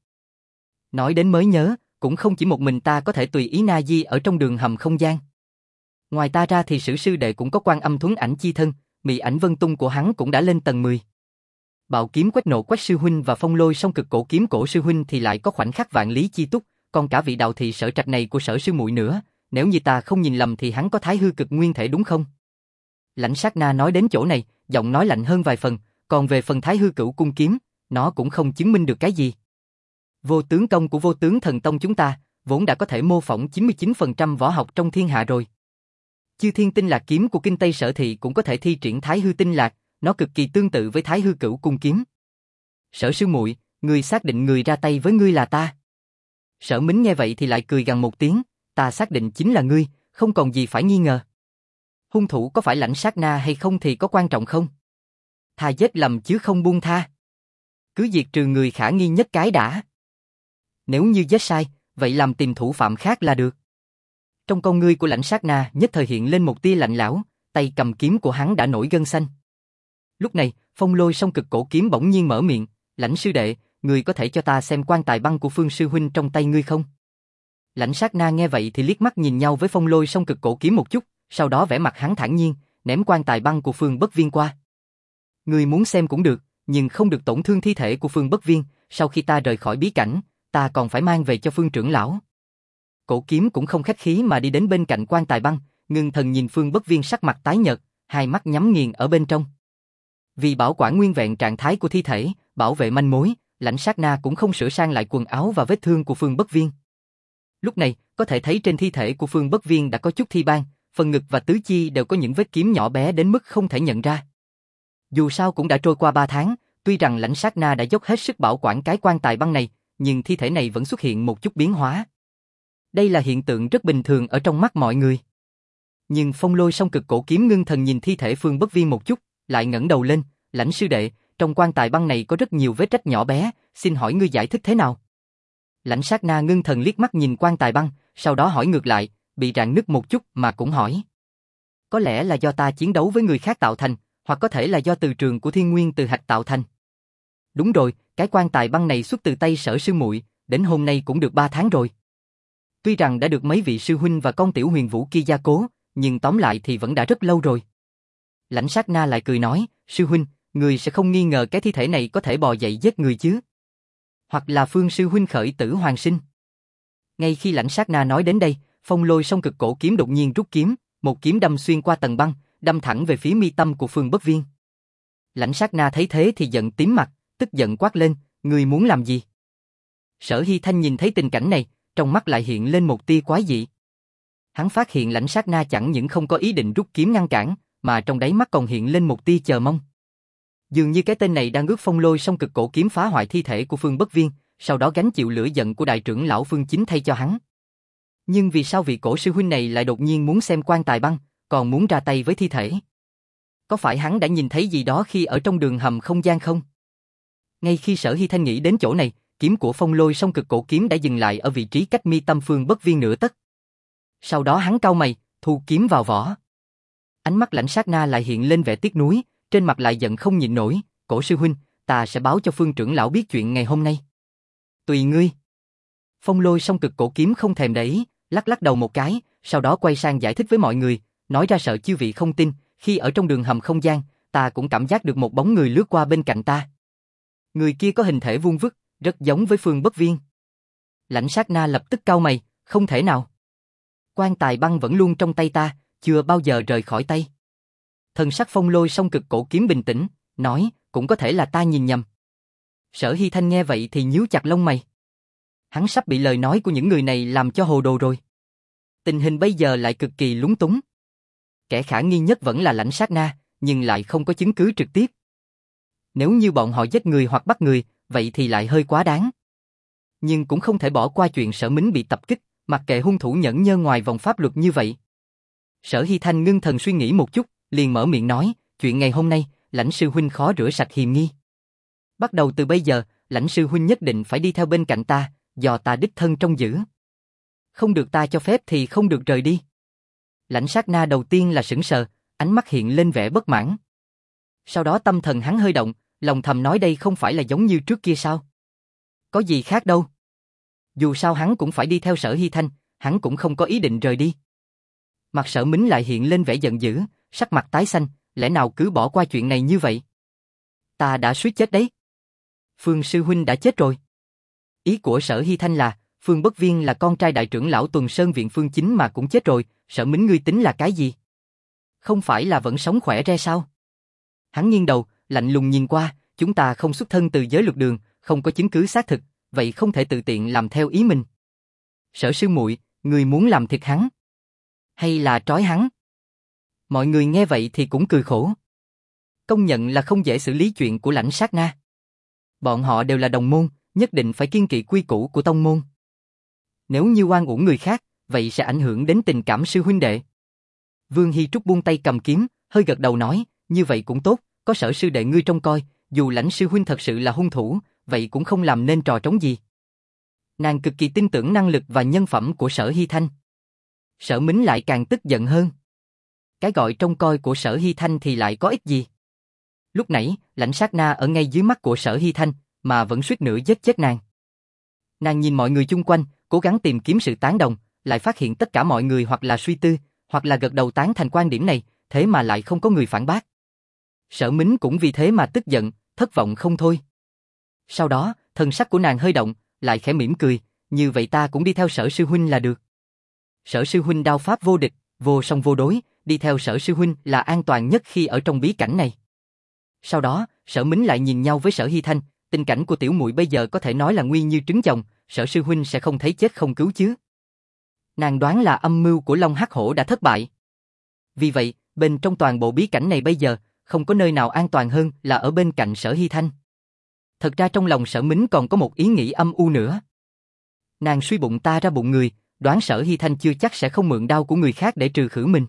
Nói đến mới nhớ, cũng không chỉ một mình ta có thể tùy ý na di ở trong đường hầm không gian. Ngoài ta ra thì Sử sư đệ cũng có Quan Âm Thuấn Ảnh Chi Thân, Mị Ảnh Vân Tung của hắn cũng đã lên tầng mười. Bạo kiếm Quách Nộ Quách sư huynh và Phong Lôi Song Cực Cổ kiếm Cổ sư huynh thì lại có Khoảnh Khắc Vạn Lý Chi Túc, còn cả vị đạo thị Sở Trạch này của Sở sư muội nữa, nếu như ta không nhìn lầm thì hắn có Thái Hư Cực Nguyên thể đúng không? Lãnh sát na nói đến chỗ này, giọng nói lạnh hơn vài phần, còn về phần Thái Hư Cửu Cung kiếm, nó cũng không chứng minh được cái gì. Vô tướng công của Vô Tướng Thần Tông chúng ta, vốn đã có thể mô phỏng chín mươi chín phần trăm võ học trong thiên hạ rồi. Chư Thiên Tinh Lạc kiếm của Kinh Tây Sở thị cũng có thể thi triển Thái Hư Tinh Lạc, nó cực kỳ tương tự với Thái Hư Cửu Cung kiếm. Sở sư muội, ngươi xác định người ra tay với ngươi là ta? Sở Mính nghe vậy thì lại cười gằn một tiếng, ta xác định chính là ngươi, không còn gì phải nghi ngờ. Hung thủ có phải lãnh sát na hay không thì có quan trọng không? Thà giết lầm chứ không buông tha. Cứ diệt trừ người khả nghi nhất cái đã. Nếu như giết sai, vậy làm tìm thủ phạm khác là được. Trong con ngươi của lãnh sát na nhất thời hiện lên một tia lạnh lẽo, tay cầm kiếm của hắn đã nổi gân xanh. Lúc này, Phong Lôi Song Cực Cổ kiếm bỗng nhiên mở miệng, lãnh sư đệ, người có thể cho ta xem quan tài băng của Phương sư huynh trong tay ngươi không? Lãnh sát na nghe vậy thì liếc mắt nhìn nhau với Phong Lôi Song Cực Cổ kiếm một chút, sau đó vẻ mặt hắn thản nhiên, ném quan tài băng của Phương Bất Viên qua. Ngươi muốn xem cũng được, nhưng không được tổn thương thi thể của Phương Bất Viên, sau khi ta rời khỏi bí cảnh, ta còn phải mang về cho Phương trưởng lão. Cổ kiếm cũng không khách khí mà đi đến bên cạnh quan tài băng, ngưng thần nhìn Phương Bất Viên sắc mặt tái nhợt, hai mắt nhắm nghiền ở bên trong. Vì bảo quản nguyên vẹn trạng thái của thi thể, bảo vệ manh mối, lãnh sát na cũng không sửa sang lại quần áo và vết thương của Phương Bất Viên. Lúc này, có thể thấy trên thi thể của Phương Bất Viên đã có chút thi ban, phần ngực và tứ chi đều có những vết kiếm nhỏ bé đến mức không thể nhận ra. Dù sao cũng đã trôi qua ba tháng, tuy rằng lãnh sát na đã dốc hết sức bảo quản cái quan tài băng này, nhưng thi thể này vẫn xuất hiện một chút biến hóa. Đây là hiện tượng rất bình thường ở trong mắt mọi người. Nhưng Phong Lôi Song Cực Cổ kiếm ngưng thần nhìn thi thể Phương Bất Viên một chút, lại ngẩng đầu lên, lãnh sư đệ, trong quan tài băng này có rất nhiều vết rách nhỏ bé, xin hỏi ngươi giải thích thế nào? Lãnh sát na ngưng thần liếc mắt nhìn quan tài băng, sau đó hỏi ngược lại, bị rạn nứt một chút mà cũng hỏi. Có lẽ là do ta chiến đấu với người khác tạo thành, hoặc có thể là do từ trường của thiên nguyên từ hạch tạo thành. Đúng rồi, cái quan tài băng này xuất từ tay Sở sư muội, đến hôm nay cũng được ba tháng rồi. Tuy rằng đã được mấy vị sư huynh và con tiểu huyền vũ kia gia cố, nhưng tóm lại thì vẫn đã rất lâu rồi. Lãnh sát na lại cười nói, sư huynh, người sẽ không nghi ngờ cái thi thể này có thể bò dậy giết người chứ? Hoặc là Phương sư huynh khởi tử hoàn sinh? Ngay khi lãnh sát na nói đến đây, Phong Lôi Song Cực Cổ kiếm đột nhiên rút kiếm, một kiếm đâm xuyên qua tầng băng, đâm thẳng về phía mi tâm của Phương Bất Viên. Lãnh sát na thấy thế thì giận tím mặt, tức giận quát lên, ngươi muốn làm gì? Sở Hy Thanh nhìn thấy tình cảnh này, trong mắt lại hiện lên một tia quái dị. Hắn phát hiện lãnh sát na chẳng những không có ý định rút kiếm ngăn cản, mà trong đáy mắt còn hiện lên một tia chờ mong. Dường như cái tên này đang ước Phong Lôi Song Cực Cổ kiếm phá hoại thi thể của Phương Bất Viên, sau đó gánh chịu lửa giận của đại trưởng lão Phương Chính thay cho hắn. Nhưng vì sao vị cổ sư huynh này lại đột nhiên muốn xem quan tài băng, còn muốn ra tay với thi thể? Có phải hắn đã nhìn thấy gì đó khi ở trong đường hầm không gian không? Ngay khi Sở Hy Thanh nghĩ đến chỗ này, kiếm của Phong Lôi Song Cực Cổ kiếm đã dừng lại ở vị trí cách mi tâm Phương Bất Viên nửa tấc. Sau đó hắn cau mày, thu kiếm vào vỏ. Ánh mắt lãnh sát na lại hiện lên vẻ tiếc nuối, trên mặt lại giận không nhịn nổi, cổ sư huynh, ta sẽ báo cho Phương trưởng lão biết chuyện ngày hôm nay. Tùy ngươi. Phong Lôi Song Cực Cổ kiếm không thèm để ý, Lắc lắc đầu một cái, sau đó quay sang giải thích với mọi người, nói ra sợ chư vị không tin, khi ở trong đường hầm không gian, ta cũng cảm giác được một bóng người lướt qua bên cạnh ta. Người kia có hình thể vuông vức, rất giống với Phương Bất Viên. Lãnh Sát Na lập tức cau mày, không thể nào. Quan tài băng vẫn luôn trong tay ta, chưa bao giờ rời khỏi tay. Thần sắc Phong Lôi song cực cổ kiếm bình tĩnh, nói, cũng có thể là ta nhìn nhầm. Sở Hy Thanh nghe vậy thì nhíu chặt lông mày. Hắn sắp bị lời nói của những người này làm cho hồ đồ rồi. Tình hình bây giờ lại cực kỳ lúng túng. Kẻ khả nghi nhất vẫn là Lãnh Sát Na, nhưng lại không có chứng cứ trực tiếp. Nếu như bọn họ giết người hoặc bắt người, vậy thì lại hơi quá đáng. Nhưng cũng không thể bỏ qua chuyện Sở Mính bị tập kích, mặc kệ hung thủ nhẫn nhơ ngoài vòng pháp luật như vậy. Sở Hy Thanh ngưng thần suy nghĩ một chút, liền mở miệng nói, chuyện ngày hôm nay, Lãnh sư huynh khó rửa sạch hiềm nghi. Bắt đầu từ bây giờ, Lãnh sư huynh nhất định phải đi theo bên cạnh ta, do ta đích thân trông giữ. Không được ta cho phép thì không được rời đi. Lãnh Sát Na đầu tiên là sững sờ, ánh mắt hiện lên vẻ bất mãn. Sau đó tâm thần hắn hơi động, lòng thầm nói đây không phải là giống như trước kia sao? Có gì khác đâu. Dù sao hắn cũng phải đi theo Sở Hy Thanh, hắn cũng không có ý định rời đi. Mặt Sở Mính lại hiện lên vẻ giận dữ, sắc mặt tái xanh, lẽ nào cứ bỏ qua chuyện này như vậy? Ta đã suýt chết đấy. Phương sư huynh đã chết rồi. Ý của Sở Hy Thanh là, Phương Bất Viên là con trai đại trưởng lão Tuần Sơn viện Phương Chính mà cũng chết rồi, Sở Mính ngươi tính là cái gì? Không phải là vẫn sống khỏe re sao? Hắn nghiêng đầu, lạnh lùng nhìn qua, chúng ta không xuất thân từ giới luật đường, không có chứng cứ xác thực, vậy không thể tự tiện làm theo ý mình. Sở sư muội, người muốn làm thịt hắn? Hay là trói hắn? Mọi người nghe vậy thì cũng cười khổ. Công nhận là không dễ xử lý chuyện của Lãnh Sát Na. Bọn họ đều là đồng môn, nhất định phải kiêng kỵ quy củ của tông môn. Nếu như oan uổng người khác, vậy sẽ ảnh hưởng đến tình cảm sư huynh đệ. Vương Hy Trúc buông tay cầm kiếm, hơi gật đầu nói, như vậy cũng tốt, có Sở sư đệ ngươi trông coi, dù Lãnh sư huynh thật sự là hung thủ, vậy cũng không làm nên trò trống gì. Nàng cực kỳ tin tưởng năng lực và nhân phẩm của Sở Hy Thanh. Sở Mính lại càng tức giận hơn. Cái gọi trông coi của Sở Hy Thanh thì lại có ích gì? Lúc nãy, Lãnh Sát Na ở ngay dưới mắt của Sở Hy Thanh, mà vẫn suýt nữa giết chết nàng. Nàng nhìn mọi người chung quanh, cố gắng tìm kiếm sự tán đồng, lại phát hiện tất cả mọi người hoặc là suy tư, hoặc là gật đầu tán thành quan điểm này, thế mà lại không có người phản bác. Sở Mính cũng vì thế mà tức giận, thất vọng không thôi. Sau đó, thần sắc của nàng hơi động, lại khẽ mỉm cười, như vậy ta cũng đi theo Sở sư huynh là được. Sở sư huynh đao pháp vô địch, vô song vô đối, đi theo Sở sư huynh là an toàn nhất khi ở trong bí cảnh này. Sau đó, Sở Mính lại nhìn nhau với Sở Hy Thanh, tình cảnh của tiểu muội bây giờ có thể nói là nguy như trứng chồng, Sở sư huynh sẽ không thấy chết không cứu chứ. Nàng đoán là âm mưu của Long Hắc Hổ đã thất bại. Vì vậy, bên trong toàn bộ bí cảnh này bây giờ, không có nơi nào an toàn hơn là ở bên cạnh Sở Hy Thanh. Thật ra trong lòng Sở Mính còn có một ý nghĩ âm u nữa. Nàng suy bụng ta ra bụng người, đoán Sở Hy Thanh chưa chắc sẽ không mượn đao của người khác để trừ khử mình.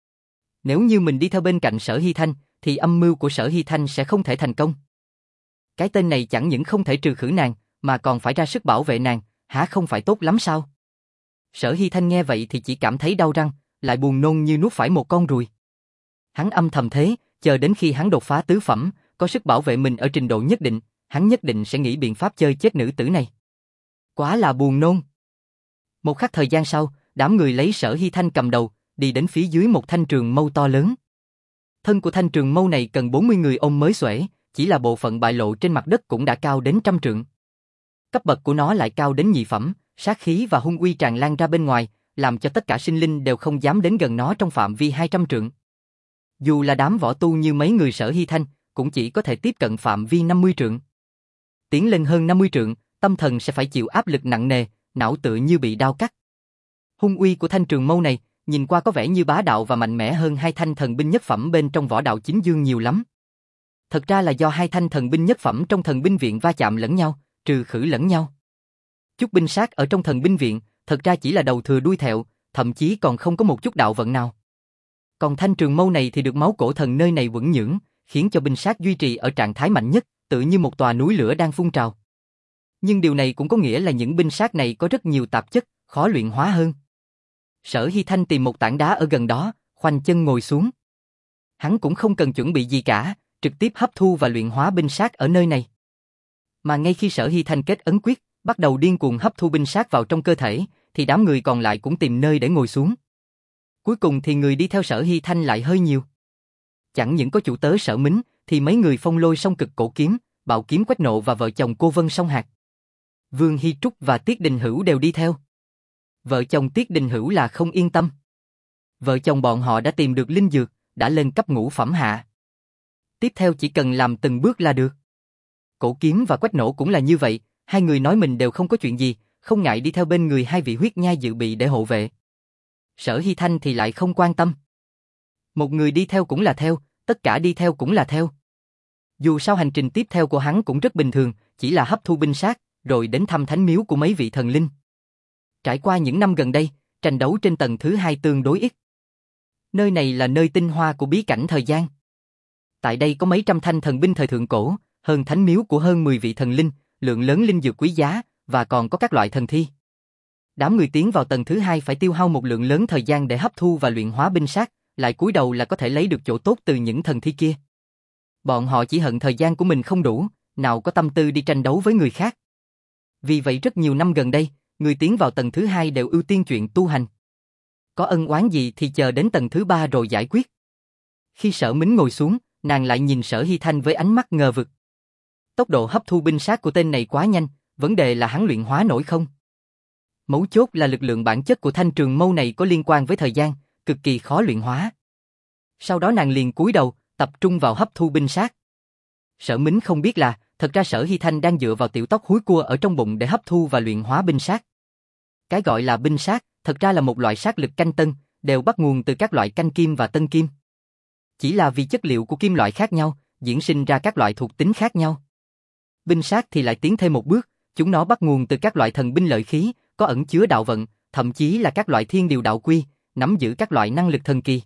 Nếu như mình đi theo bên cạnh Sở Hy Thanh, thì âm mưu của Sở Hy Thanh sẽ không thể thành công. Cái tên này chẳng những không thể trừ khử nàng, mà còn phải ra sức bảo vệ nàng, hả không phải tốt lắm sao? Sở Hy Thanh nghe vậy thì chỉ cảm thấy đau răng, lại buồn nôn như nuốt phải một con ruồi. Hắn âm thầm thế, chờ đến khi hắn đột phá tứ phẩm, có sức bảo vệ mình ở trình độ nhất định, hắn nhất định sẽ nghĩ biện pháp chơi chết nữ tử này. Quá là buồn nôn. Một khắc thời gian sau, đám người lấy Sở Hy Thanh cầm đầu, đi đến phía dưới một thanh trường mâu to lớn. Thân của thanh trường mâu này cần bốn mươi người ôm mới xuể, chỉ là bộ phận bại lộ trên mặt đất cũng đã cao đến trăm trượng. Cấp bậc của nó lại cao đến nhị phẩm, sát khí và hung uy tràn lan ra bên ngoài, làm cho tất cả sinh linh đều không dám đến gần nó trong phạm vi hai trăm trượng. Dù là đám võ tu như mấy người Sở Hy Thanh, cũng chỉ có thể tiếp cận phạm vi năm mươi trượng. Tiến lên hơn năm mươi trượng, tâm thần sẽ phải chịu áp lực nặng nề, não tựa như bị đao cắt. Hung uy của thanh trường mâu này, nhìn qua có vẻ như bá đạo và mạnh mẽ hơn hai thanh thần binh nhất phẩm bên trong võ đạo chính dương nhiều lắm. Thật ra là do hai thanh thần binh nhất phẩm trong thần binh viện va chạm lẫn nhau, trừ khử lẫn nhau. Chút binh sát ở trong thần binh viện, thật ra chỉ là đầu thừa đuôi thẹo, thậm chí còn không có một chút đạo vận nào. Còn thanh trường mâu này thì được máu cổ thần nơi này vững nhưỡng, khiến cho binh sát duy trì ở trạng thái mạnh nhất, tự như một tòa núi lửa đang phun trào. Nhưng điều này cũng có nghĩa là những binh sát này có rất nhiều tạp chất, khó luyện hóa hơn. Sở Hy Thanh tìm một tảng đá ở gần đó, khoanh chân ngồi xuống. Hắn cũng không cần chuẩn bị gì cả, trực tiếp hấp thu và luyện hóa binh sát ở nơi này. Mà ngay khi Sở Hy Thanh kết ấn quyết, bắt đầu điên cuồng hấp thu binh sát vào trong cơ thể, thì đám người còn lại cũng tìm nơi để ngồi xuống. Cuối cùng thì người đi theo Sở Hy Thanh lại hơi nhiều. Chẳng những có chủ tớ Sở Mính, thì mấy người Phong Lôi Song Cực Cổ Kiếm, Bạo Kiếm Quách Nộ và vợ chồng cô Vân Song Hạc, Vương Hy Trúc và Tiết Đình Hữu đều đi theo. Vợ chồng Tiết Đình Hữu là không yên tâm. Vợ chồng bọn họ đã tìm được linh dược, đã lên cấp ngũ phẩm hạ. Tiếp theo chỉ cần làm từng bước là được. Cổ Kiếm và Quách Nộ cũng là như vậy, hai người nói mình đều không có chuyện gì, không ngại đi theo bên người hai vị huyết nhai dự bị để hộ vệ. Sở Hy Thanh thì lại không quan tâm. Một người đi theo cũng là theo, tất cả đi theo cũng là theo. Dù sao hành trình tiếp theo của hắn cũng rất bình thường, chỉ là hấp thu binh sát, rồi đến thăm thánh miếu của mấy vị thần linh. Trải qua những năm gần đây, tranh đấu trên tầng thứ hai tương đối ít. Nơi này là nơi tinh hoa của bí cảnh thời gian. Tại đây có mấy trăm thanh thần binh thời thượng cổ, hơn thánh miếu của hơn mười vị thần linh, lượng lớn linh dược quý giá, và còn có các loại thần thi. Đám người tiến vào tầng thứ hai phải tiêu hao một lượng lớn thời gian để hấp thu và luyện hóa binh sát, lại cúi đầu là có thể lấy được chỗ tốt từ những thần thi kia. Bọn họ chỉ hận thời gian của mình không đủ, nào có tâm tư đi tranh đấu với người khác. Vì vậy rất nhiều năm gần đây, người tiến vào tầng thứ hai đều ưu tiên chuyện tu hành. Có ân oán gì thì chờ đến tầng thứ ba rồi giải quyết. Khi Sở Mính ngồi xuống, nàng lại nhìn Sở Hy Thanh với ánh mắt ngờ vực. Tốc độ hấp thu binh sát của tên này quá nhanh, vấn đề là hắn luyện hóa nổi không? Mấu chốt là lực lượng bản chất của thanh trường mâu này có liên quan với thời gian, cực kỳ khó luyện hóa. Sau đó nàng liền cúi đầu, tập trung vào hấp thu binh sát. Sở Mính không biết là, thật ra Sở Hy Thanh đang dựa vào tiểu tóc húi cua ở trong bụng để hấp thu và luyện hóa binh sát. Cái gọi là binh sát, thật ra là một loại sát lực canh tân, đều bắt nguồn từ các loại canh kim và tân kim. Chỉ là vì chất liệu của kim loại khác nhau, diễn sinh ra các loại thuộc tính khác nhau. Binh sát thì lại tiến thêm một bước, chúng nó bắt nguồn từ các loại thần binh lợi khí, có ẩn chứa đạo vận, thậm chí là các loại thiên điều đạo quy, nắm giữ các loại năng lực thần kỳ.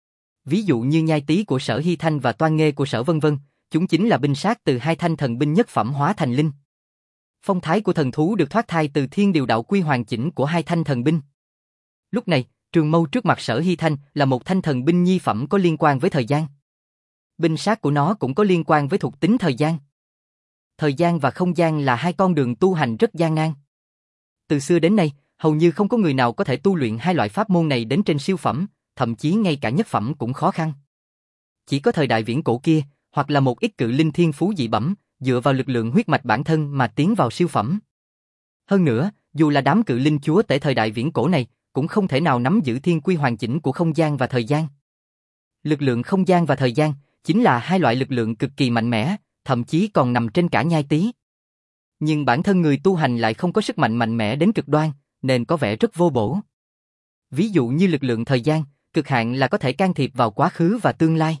Ví dụ như nhai tý của Sở Hy Thanh và toan nghê của Sở Vân Vân, chúng chính là binh sát từ hai thanh thần binh nhất phẩm hóa thành linh. Phong thái của thần thú được thoát thai từ thiên điều đạo quy hoàn chỉnh của hai thanh thần binh. Lúc này, trường mâu trước mặt Sở Hy Thanh là một thanh thần binh nhi phẩm có liên quan với thời gian. Binh sát của nó cũng có liên quan với thuộc tính thời gian. Thời gian và không gian là hai con đường tu hành rất gian nan. Từ xưa đến nay, hầu như không có người nào có thể tu luyện hai loại pháp môn này đến trên siêu phẩm, thậm chí ngay cả nhất phẩm cũng khó khăn. Chỉ có thời đại viễn cổ kia, hoặc là một ít cự linh thiên phú dị bẩm, dựa vào lực lượng huyết mạch bản thân mà tiến vào siêu phẩm. Hơn nữa, dù là đám cự linh chúa tể thời đại viễn cổ này, cũng không thể nào nắm giữ thiên quy hoàn chỉnh của không gian và thời gian. Lực lượng không gian và thời gian chính là hai loại lực lượng cực kỳ mạnh mẽ, thậm chí còn nằm trên cả nhai tý. Nhưng bản thân người tu hành lại không có sức mạnh mạnh mẽ đến cực đoan, nên có vẻ rất vô bổ. Ví dụ như lực lượng thời gian, cực hạn là có thể can thiệp vào quá khứ và tương lai.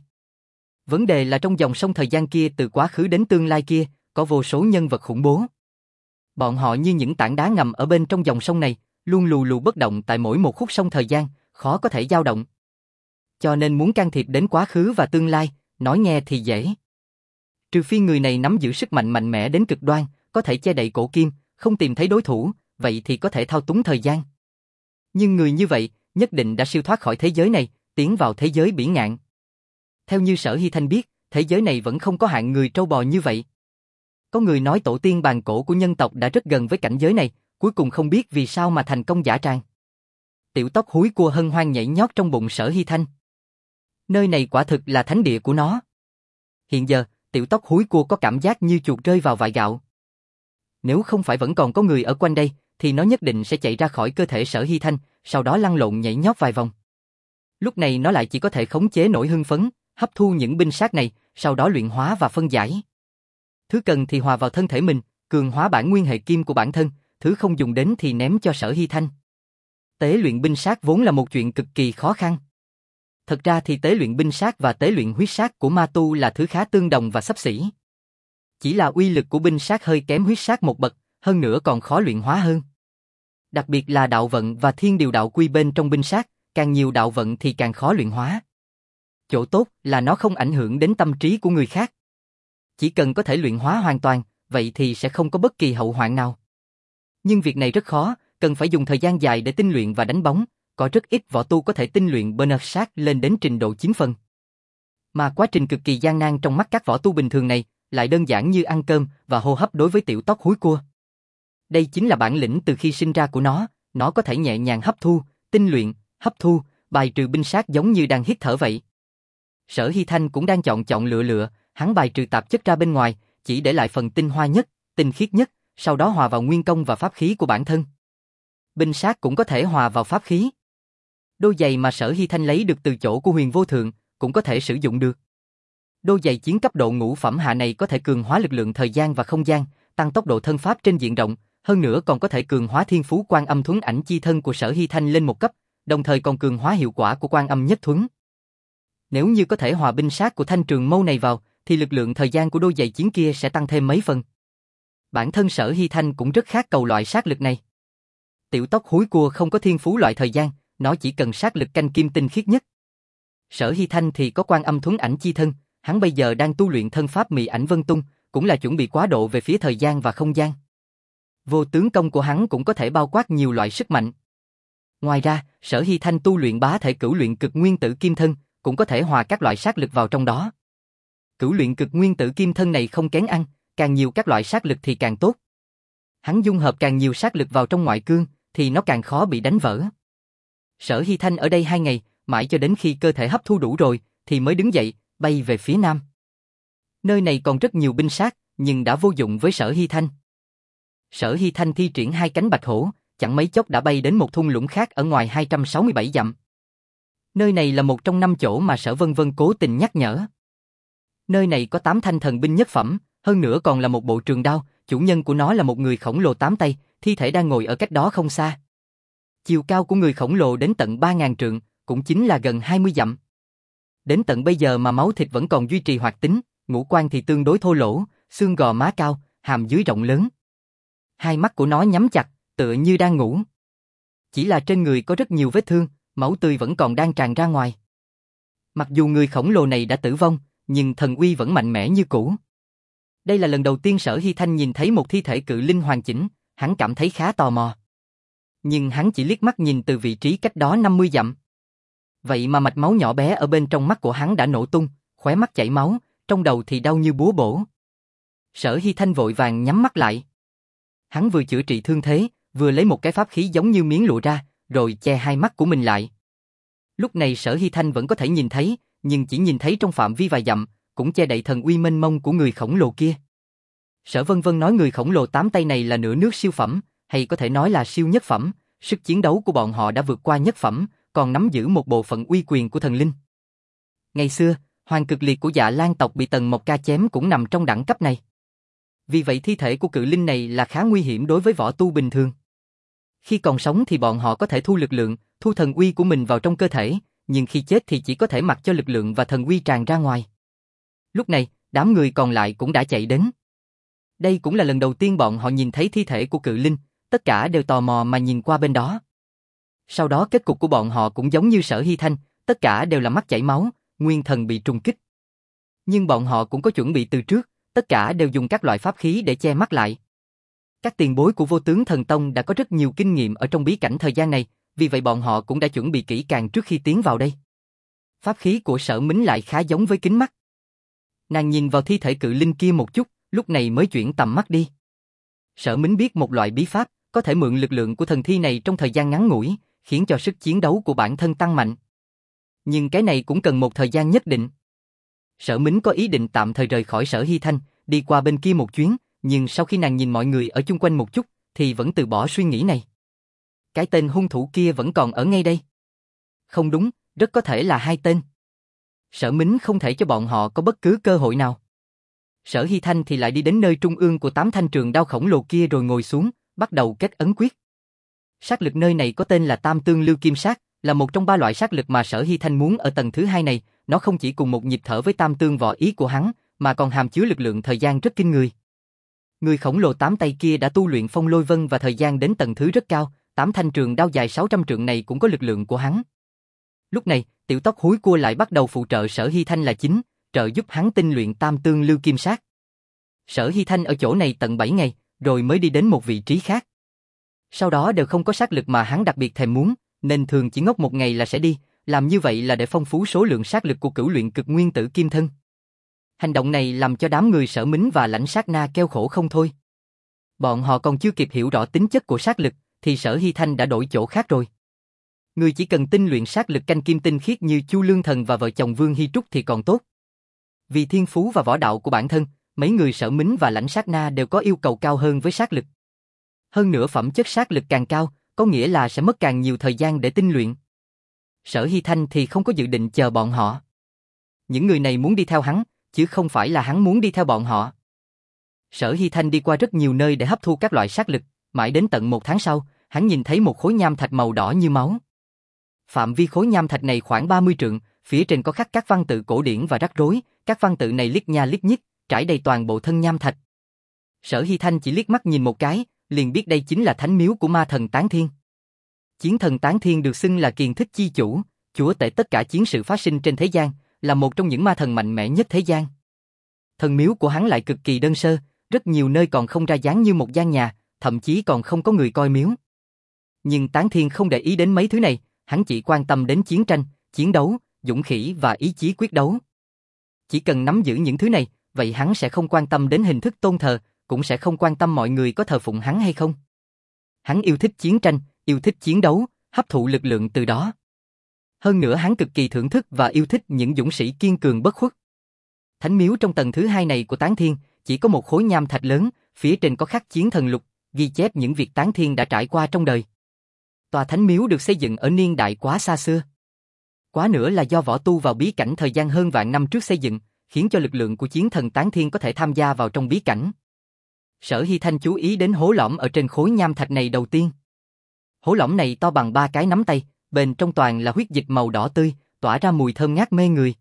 Vấn đề là trong dòng sông thời gian kia từ quá khứ đến tương lai kia, có vô số nhân vật khủng bố. Bọn họ như những tảng đá ngầm ở bên trong dòng sông này, luôn lù lù bất động tại mỗi một khúc sông thời gian, khó có thể dao động. Cho nên muốn can thiệp đến quá khứ và tương lai, nói nghe thì dễ. Trừ phi người này nắm giữ sức mạnh mạnh mẽ đến cực đoan, có thể che đậy cổ kim, không tìm thấy đối thủ, vậy thì có thể thao túng thời gian. Nhưng người như vậy, nhất định đã siêu thoát khỏi thế giới này, tiến vào thế giới bỉ ngạn. Theo như Sở Hy Thanh biết, thế giới này vẫn không có hạng người trâu bò như vậy. Có người nói tổ tiên bàn cổ của nhân tộc đã rất gần với cảnh giới này, cuối cùng không biết vì sao mà thành công giả tràng. Tiểu tóc húi cua hân hoan nhảy nhót trong bụng Sở Hy Thanh. Nơi này quả thực là thánh địa của nó. Hiện giờ, tiểu tóc húi cua có cảm giác như chuột rơi vào vại gạo. Nếu không phải vẫn còn có người ở quanh đây, thì nó nhất định sẽ chạy ra khỏi cơ thể Sở Hy Thanh, sau đó lăn lộn nhảy nhót vài vòng. Lúc này nó lại chỉ có thể khống chế nổi hưng phấn, hấp thu những binh sát này, sau đó luyện hóa và phân giải. Thứ cần thì hòa vào thân thể mình, cường hóa bản nguyên hệ kim của bản thân, thứ không dùng đến thì ném cho Sở Hy Thanh. Tế luyện binh sát vốn là một chuyện cực kỳ khó khăn. Thật ra thì tế luyện binh sát và tế luyện huyết sát của ma tu là thứ khá tương đồng và xấp xỉ. Chỉ là uy lực của binh sát hơi kém huyết sát một bậc, hơn nữa còn khó luyện hóa hơn. Đặc biệt là đạo vận và thiên điều đạo quy bên trong binh sát, càng nhiều đạo vận thì càng khó luyện hóa. Chỗ tốt là nó không ảnh hưởng đến tâm trí của người khác. Chỉ cần có thể luyện hóa hoàn toàn, vậy thì sẽ không có bất kỳ hậu hoạn nào. Nhưng việc này rất khó, cần phải dùng thời gian dài để tinh luyện và đánh bóng, có rất ít võ tu có thể tinh luyện binh sát lên đến trình độ chín phần. Mà quá trình cực kỳ gian nan trong mắt các võ tu bình thường này, lại đơn giản như ăn cơm và hô hấp đối với tiểu tóc húi cua. Đây chính là bản lĩnh từ khi sinh ra của nó, nó có thể nhẹ nhàng hấp thu, tinh luyện, hấp thu, bài trừ binh sát giống như đang hít thở vậy. Sở Hy Thanh cũng đang chọn chọn lựa lựa, hắn bài trừ tạp chất ra bên ngoài, chỉ để lại phần tinh hoa nhất, tinh khiết nhất, sau đó hòa vào nguyên công và pháp khí của bản thân. Binh sát cũng có thể hòa vào pháp khí. Đôi giày mà Sở Hy Thanh lấy được từ chỗ của Huyền Vô Thượng cũng có thể sử dụng được. Đôi giày chiến cấp độ ngũ phẩm hạ này có thể cường hóa lực lượng thời gian và không gian, tăng tốc độ thân pháp trên diện rộng, hơn nữa còn có thể cường hóa thiên phú Quan Âm Thuấn Ảnh Chi Thân của Sở Hy Thanh lên một cấp, đồng thời còn cường hóa hiệu quả của Quan Âm Nhất Thuấn. Nếu như có thể hòa binh sát của thanh trường mâu này vào, thì lực lượng thời gian của đôi giày chiến kia sẽ tăng thêm mấy phần. Bản thân Sở Hy Thanh cũng rất khát cầu loại sát lực này. Tiểu tóc húi cua không có thiên phú loại thời gian, nó chỉ cần sát lực canh kim tinh khiết nhất. Sở Hy Thanh thì có Quan Âm Thuấn Ảnh Chi Thân, hắn bây giờ đang tu luyện thân pháp Mị Ảnh Vân Tung, cũng là chuẩn bị quá độ về phía thời gian và không gian. Vô tướng công của hắn cũng có thể bao quát nhiều loại sức mạnh. Ngoài ra, Sở Hy Thanh tu luyện bá thể cửu luyện cực nguyên tử kim thân, cũng có thể hòa các loại sát lực vào trong đó. Cửu luyện cực nguyên tử kim thân này không kén ăn, càng nhiều các loại sát lực thì càng tốt. Hắn dung hợp càng nhiều sát lực vào trong ngoại cương, thì nó càng khó bị đánh vỡ. Sở Hy Thanh ở đây hai ngày, mãi cho đến khi cơ thể hấp thu đủ rồi, thì mới đứng dậy, bay về phía nam. Nơi này còn rất nhiều binh sát, nhưng đã vô dụng với Sở Hy Thanh. Sở Hy Thanh thi triển hai cánh bạch hổ, chẳng mấy chốc đã bay đến một thung lũng khác ở ngoài hai trăm sáu mươi bảy dặm. Nơi này là một trong năm chỗ mà Sở Vân Vân cố tình nhắc nhở. Nơi này có tám thanh thần binh nhất phẩm, hơn nữa còn là một bộ trường đao, chủ nhân của nó là một người khổng lồ tám tay, thi thể đang ngồi ở cách đó không xa. Chiều cao của người khổng lồ đến tận ba ngàn trượng, cũng chính là gần hai mươi dặm. Đến tận bây giờ mà máu thịt vẫn còn duy trì hoạt tính, ngũ quan thì tương đối thô lỗ, xương gò má cao, hàm dưới rộng lớn. Hai mắt của nó nhắm chặt, tựa như đang ngủ. Chỉ là trên người có rất nhiều vết thương, máu tươi vẫn còn đang tràn ra ngoài. Mặc dù người khổng lồ này đã tử vong, nhưng thần uy vẫn mạnh mẽ như cũ. Đây là lần đầu tiên Sở Hy Thanh nhìn thấy một thi thể cự linh hoàn chỉnh, hắn cảm thấy khá tò mò. Nhưng hắn chỉ liếc mắt nhìn từ vị trí cách đó năm mươi dặm. Vậy mà mạch máu nhỏ bé ở bên trong mắt của hắn đã nổ tung, khóe mắt chảy máu, trong đầu thì đau như búa bổ. Sở Hy Thanh vội vàng nhắm mắt lại. Hắn vừa chữa trị thương thế, vừa lấy một cái pháp khí giống như miếng lụa ra, rồi che hai mắt của mình lại. Lúc này Sở Hy Thanh vẫn có thể nhìn thấy, nhưng chỉ nhìn thấy trong phạm vi vài dặm, cũng che đậy thần uy mênh mông của người khổng lồ kia. Sở Vân Vân nói người khổng lồ tám tay này là nửa nước siêu phẩm, hay có thể nói là siêu nhất phẩm, sức chiến đấu của bọn họ đã vượt qua nhất phẩm, còn nắm giữ một bộ phận uy quyền của thần linh. Ngày xưa, hoàng cực liệt của Dạ Lan tộc bị Tần Mộc Ca chém cũng nằm trong đẳng cấp này. Vì vậy thi thể của cự linh này là khá nguy hiểm đối với võ tu bình thường. Khi còn sống thì bọn họ có thể thu lực lượng, thu thần uy của mình vào trong cơ thể, nhưng khi chết thì chỉ có thể mặc cho lực lượng và thần uy tràn ra ngoài. Lúc này, đám người còn lại cũng đã chạy đến. Đây cũng là lần đầu tiên bọn họ nhìn thấy thi thể của cự linh, tất cả đều tò mò mà nhìn qua bên đó. Sau đó kết cục của bọn họ cũng giống như Sở Hy Thanh, tất cả đều là mắt chảy máu, nguyên thần bị trùng kích. Nhưng bọn họ cũng có chuẩn bị từ trước, tất cả đều dùng các loại pháp khí để che mắt lại. Các tiền bối của Vô Tướng Thần Tông đã có rất nhiều kinh nghiệm ở trong bí cảnh thời gian này, vì vậy bọn họ cũng đã chuẩn bị kỹ càng trước khi tiến vào đây. Pháp khí của Sở Mính lại khá giống với kính mắt. Nàng nhìn vào thi thể cự linh kia một chút, lúc này mới chuyển tầm mắt đi. Sở Mính biết một loại bí pháp, có thể mượn lực lượng của thần thi này trong thời gian ngắn ngủi, khiến cho sức chiến đấu của bản thân tăng mạnh. Nhưng cái này cũng cần một thời gian nhất định. Sở Mính có ý định tạm thời rời khỏi Sở Hy Thanh, đi qua bên kia một chuyến, nhưng sau khi nàng nhìn mọi người ở chung quanh một chút, thì vẫn từ bỏ suy nghĩ này. Cái tên hung thủ kia vẫn còn ở ngay đây. Không đúng, rất có thể là hai tên. Sở Mính không thể cho bọn họ có bất cứ cơ hội nào. Sở Hy Thanh thì lại đi đến nơi trung ương của tám thanh trường đao khổng lồ kia rồi ngồi xuống, bắt đầu kết ấn quyết. Sát lực nơi này có tên là Tam Tương Lưu Kim Sát, là một trong ba loại sát lực mà Sở Hy Thanh muốn ở tầng thứ hai này, nó không chỉ cùng một nhịp thở với Tam Tương võ ý của hắn, mà còn hàm chứa lực lượng thời gian rất kinh người. Người khổng lồ tám tay kia đã tu luyện Phong Lôi Vân và thời gian đến tầng thứ rất cao, tám thanh trường đao dài sáu trăm trượng này cũng có lực lượng của hắn. Lúc này, tiểu tóc húi cua lại bắt đầu phụ trợ Sở Hy Thanh là chính, trợ giúp hắn tinh luyện Tam Tương Lưu Kim Sát. Sở Hy Thanh ở chỗ này tận bảy ngày, rồi mới đi đến một vị trí khác. Sau đó đều không có sát lực mà hắn đặc biệt thèm muốn, nên thường chỉ ngốc một ngày là sẽ đi, làm như vậy là để phong phú số lượng sát lực của cửu luyện cực nguyên tử kim thân. Hành động này làm cho đám người Sở Mính và Lãnh Sát Na kêu khổ không thôi. Bọn họ còn chưa kịp hiểu rõ tính chất của sát lực, thì Sở Hy Thanh đã đổi chỗ khác rồi. Người chỉ cần tinh luyện sát lực canh kim tinh khiết như Chu Lương Thần và vợ chồng Vương Hy Trúc thì còn tốt. Vì thiên phú và võ đạo của bản thân, mấy người Sở Mính và Lãnh Sát Na đều có yêu cầu cao hơn với sát lực. Hơn nữa phẩm chất sát lực càng cao, có nghĩa là sẽ mất càng nhiều thời gian để tinh luyện. Sở Hy Thanh thì không có dự định chờ bọn họ. Những người này muốn đi theo hắn, chứ không phải là hắn muốn đi theo bọn họ. Sở Hy Thanh đi qua rất nhiều nơi để hấp thu các loại sát lực, mãi đến tận một tháng sau, hắn nhìn thấy một khối nham thạch màu đỏ như máu. Phạm vi khối nham thạch này khoảng ba mươi trượng, phía trên có khắc các văn tự cổ điển và rắc rối, các văn tự này liếc nha liếc nhích, trải đầy toàn bộ thân nham thạch. Sở Hy Thanh chỉ liếc mắt nhìn một cái, liền biết đây chính là thánh miếu của ma thần Tán Thiên. Chiến thần Tán Thiên được xưng là kiền thích chi chủ, chúa tể tất cả chiến sự phát sinh trên thế gian, là một trong những ma thần mạnh mẽ nhất thế gian. Thần miếu của hắn lại cực kỳ đơn sơ, rất nhiều nơi còn không ra dáng như một gian nhà, thậm chí còn không có người coi miếu. Nhưng Tán Thiên không để ý đến mấy thứ này, hắn chỉ quan tâm đến chiến tranh, chiến đấu, dũng khí và ý chí quyết đấu. Chỉ cần nắm giữ những thứ này, vậy hắn sẽ không quan tâm đến hình thức tôn thờ, cũng sẽ không quan tâm mọi người có thờ phụng hắn hay không. Hắn yêu thích chiến tranh, yêu thích chiến đấu, hấp thụ lực lượng từ đó. Hơn nữa hắn cực kỳ thưởng thức và yêu thích những dũng sĩ kiên cường bất khuất. Thánh miếu trong tầng thứ hai này của Tán Thiên chỉ có một khối nham thạch lớn, phía trên có khắc chiến thần lục, ghi chép những việc Tán Thiên đã trải qua trong đời. Tòa thánh miếu được xây dựng ở niên đại quá xa xưa. Quá nữa là do võ tu vào bí cảnh thời gian hơn vạn năm trước xây dựng, khiến cho lực lượng của chiến thần Tán Thiên có thể tham gia vào trong bí cảnh. Sở Hy Thanh chú ý đến hố lõm ở trên khối nham thạch này đầu tiên. Hố lõm này to bằng ba cái nắm tay, bên trong toàn là huyết dịch màu đỏ tươi, tỏa ra mùi thơm ngát mê người.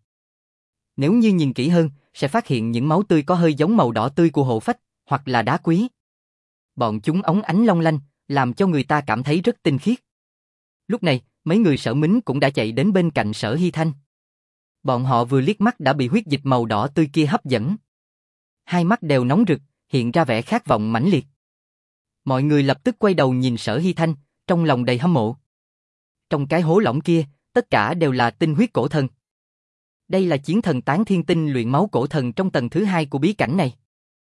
Nếu như nhìn kỹ hơn, sẽ phát hiện những máu tươi có hơi giống màu đỏ tươi của hộ phách, hoặc là đá quý. Bọn chúng óng ánh long lanh, làm cho người ta cảm thấy rất tinh khiết. Lúc này, mấy người Sở Mính cũng đã chạy đến bên cạnh Sở Hy Thanh. Bọn họ vừa liếc mắt đã bị huyết dịch màu đỏ tươi kia hấp dẫn. Hai mắt đều nóng rực, hiện ra vẻ khát vọng mãnh liệt. Mọi người lập tức quay đầu nhìn Sở Hy Thanh, trong lòng đầy hâm mộ. Trong cái hố lõm kia, tất cả đều là tinh huyết cổ thần. Đây là chiến thần Tán Thiên tinh luyện máu cổ thần trong tầng thứ hai của bí cảnh này.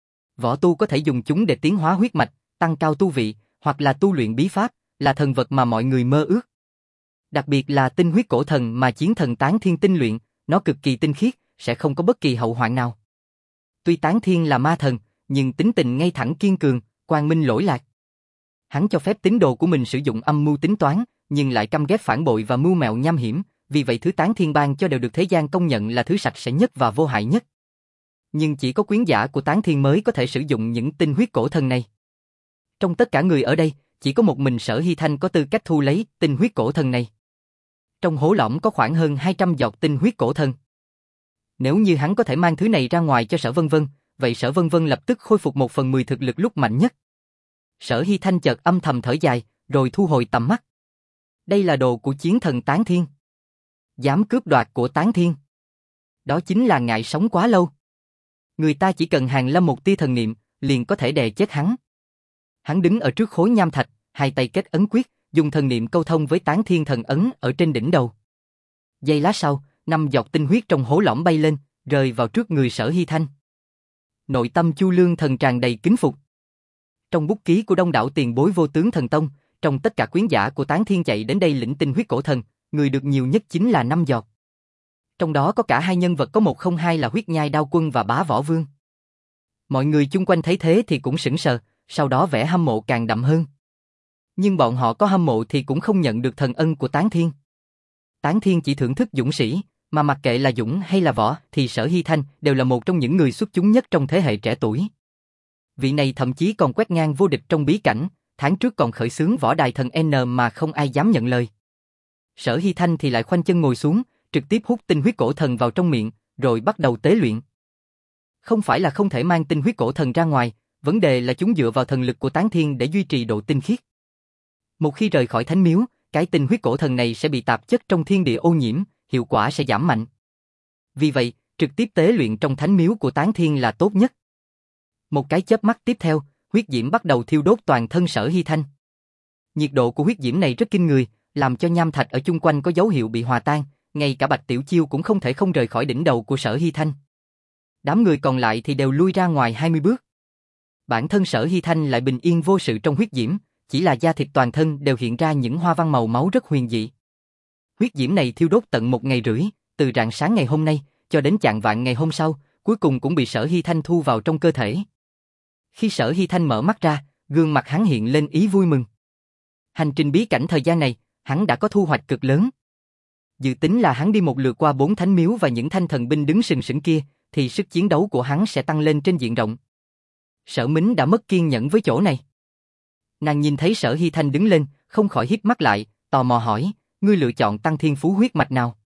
Võ tu có thể dùng chúng để tiến hóa huyết mạch, tăng cao tu vị, hoặc là tu luyện bí pháp, là thần vật mà mọi người mơ ước. Đặc biệt là tinh huyết cổ thần mà chiến thần Tán Thiên tinh luyện, nó cực kỳ tinh khiết, sẽ không có bất kỳ hậu hoạn nào. Tuy Tán Thiên là ma thần, nhưng tính tình ngay thẳng kiên cường, quang minh lỗi lạc. Hắn cho phép tín đồ của mình sử dụng âm mưu tính toán, nhưng lại căm ghét phản bội và mưu mẹo nham hiểm, vì vậy thứ Tán Thiên ban cho đều được thế gian công nhận là thứ sạch sẽ nhất và vô hại nhất. Nhưng chỉ có quyến giả của Tán Thiên mới có thể sử dụng những tinh huyết cổ thần này. Trong tất cả người ở đây, chỉ có một mình Sở Hy Thanh có tư cách thu lấy tinh huyết cổ thần này. Trong hố lõm có khoảng hơn hai trăm giọt tinh huyết cổ thần. Nếu như hắn có thể mang thứ này ra ngoài cho Sở Vân Vân, vậy Sở Vân Vân lập tức khôi phục một phần mười thực lực lúc mạnh nhất. Sở Hy Thanh chợt âm thầm thở dài, rồi thu hồi tầm mắt. Đây là đồ của chiến thần Tán Thiên. Dám cướp đoạt của Tán Thiên. Đó chính là ngại sống quá lâu. Người ta chỉ cần hàng lâm một tia thần niệm, liền có thể đè chết hắn. Hắn đứng ở trước khối nham thạch, hai tay kết ấn quyết, dùng thần niệm câu thông với Tán Thiên thần ấn ở trên đỉnh đầu. Giây lát sau, năm giọt tinh huyết trong hố lõm bay lên, rơi vào trước người Sở Hy Thanh. Nội tâm Chu Lương Thần tràn đầy kính phục. Trong bút ký của đông đảo tiền bối vô tướng thần tông, trong tất cả quyến giả của Tán Thiên chạy đến đây lĩnh tinh huyết cổ thần, người được nhiều nhất chính là năm giọt. Trong đó có cả hai nhân vật có một không hai là huyết nhai đao quân và bá võ vương. Mọi người chung quanh thấy thế thì cũng sững sờ, sau đó vẻ hâm mộ càng đậm hơn. Nhưng bọn họ có hâm mộ thì cũng không nhận được thần ân của Tán Thiên. Tán Thiên chỉ thưởng thức dũng sĩ, mà mặc kệ là dũng hay là võ thì Sở Hy Thanh đều là một trong những người xuất chúng nhất trong thế hệ trẻ tuổi. Vị này thậm chí còn quét ngang vô địch trong bí cảnh, tháng trước còn khởi xướng võ đài thần N mà không ai dám nhận lời. Sở Hy Thanh thì lại khoanh chân ngồi xuống, trực tiếp hút tinh huyết cổ thần vào trong miệng, rồi bắt đầu tế luyện. Không phải là không thể mang tinh huyết cổ thần ra ngoài, vấn đề là chúng dựa vào thần lực của Tán Thiên để duy trì độ tinh khiết. Một khi rời khỏi thánh miếu, cái tinh huyết cổ thần này sẽ bị tạp chất trong thiên địa ô nhiễm, hiệu quả sẽ giảm mạnh. Vì vậy, trực tiếp tế luyện trong thánh miếu của Tán Thiên là tốt nhất. Một cái chớp mắt tiếp theo, huyết diễm bắt đầu thiêu đốt toàn thân Sở Hy Thanh. Nhiệt độ của huyết diễm này rất kinh người, làm cho nham thạch ở chung quanh có dấu hiệu bị hòa tan, ngay cả Bạch Tiểu Chiêu cũng không thể không rời khỏi đỉnh đầu của Sở Hy Thanh. Đám người còn lại thì đều lui ra ngoài hai mươi bước. Bản thân Sở Hy Thanh lại bình yên vô sự trong huyết diễm, chỉ là da thịt toàn thân đều hiện ra những hoa văn màu máu rất huyền dị. Huyết diễm này thiêu đốt tận một ngày rưỡi, từ rạng sáng ngày hôm nay cho đến chạng vạng ngày hôm sau, cuối cùng cũng bị Sở Hy Thanh thu vào trong cơ thể. Khi Sở Hy Thanh mở mắt ra, gương mặt hắn hiện lên ý vui mừng. Hành trình bí cảnh thời gian này, hắn đã có thu hoạch cực lớn. Dự tính là hắn đi một lượt qua bốn thánh miếu và những thanh thần binh đứng sừng sững kia, thì sức chiến đấu của hắn sẽ tăng lên trên diện rộng. Sở Mính đã mất kiên nhẫn với chỗ này. Nàng nhìn thấy Sở Hy Thanh đứng lên, không khỏi híp mắt lại, tò mò hỏi, ngươi lựa chọn tăng thiên phú huyết mạch nào?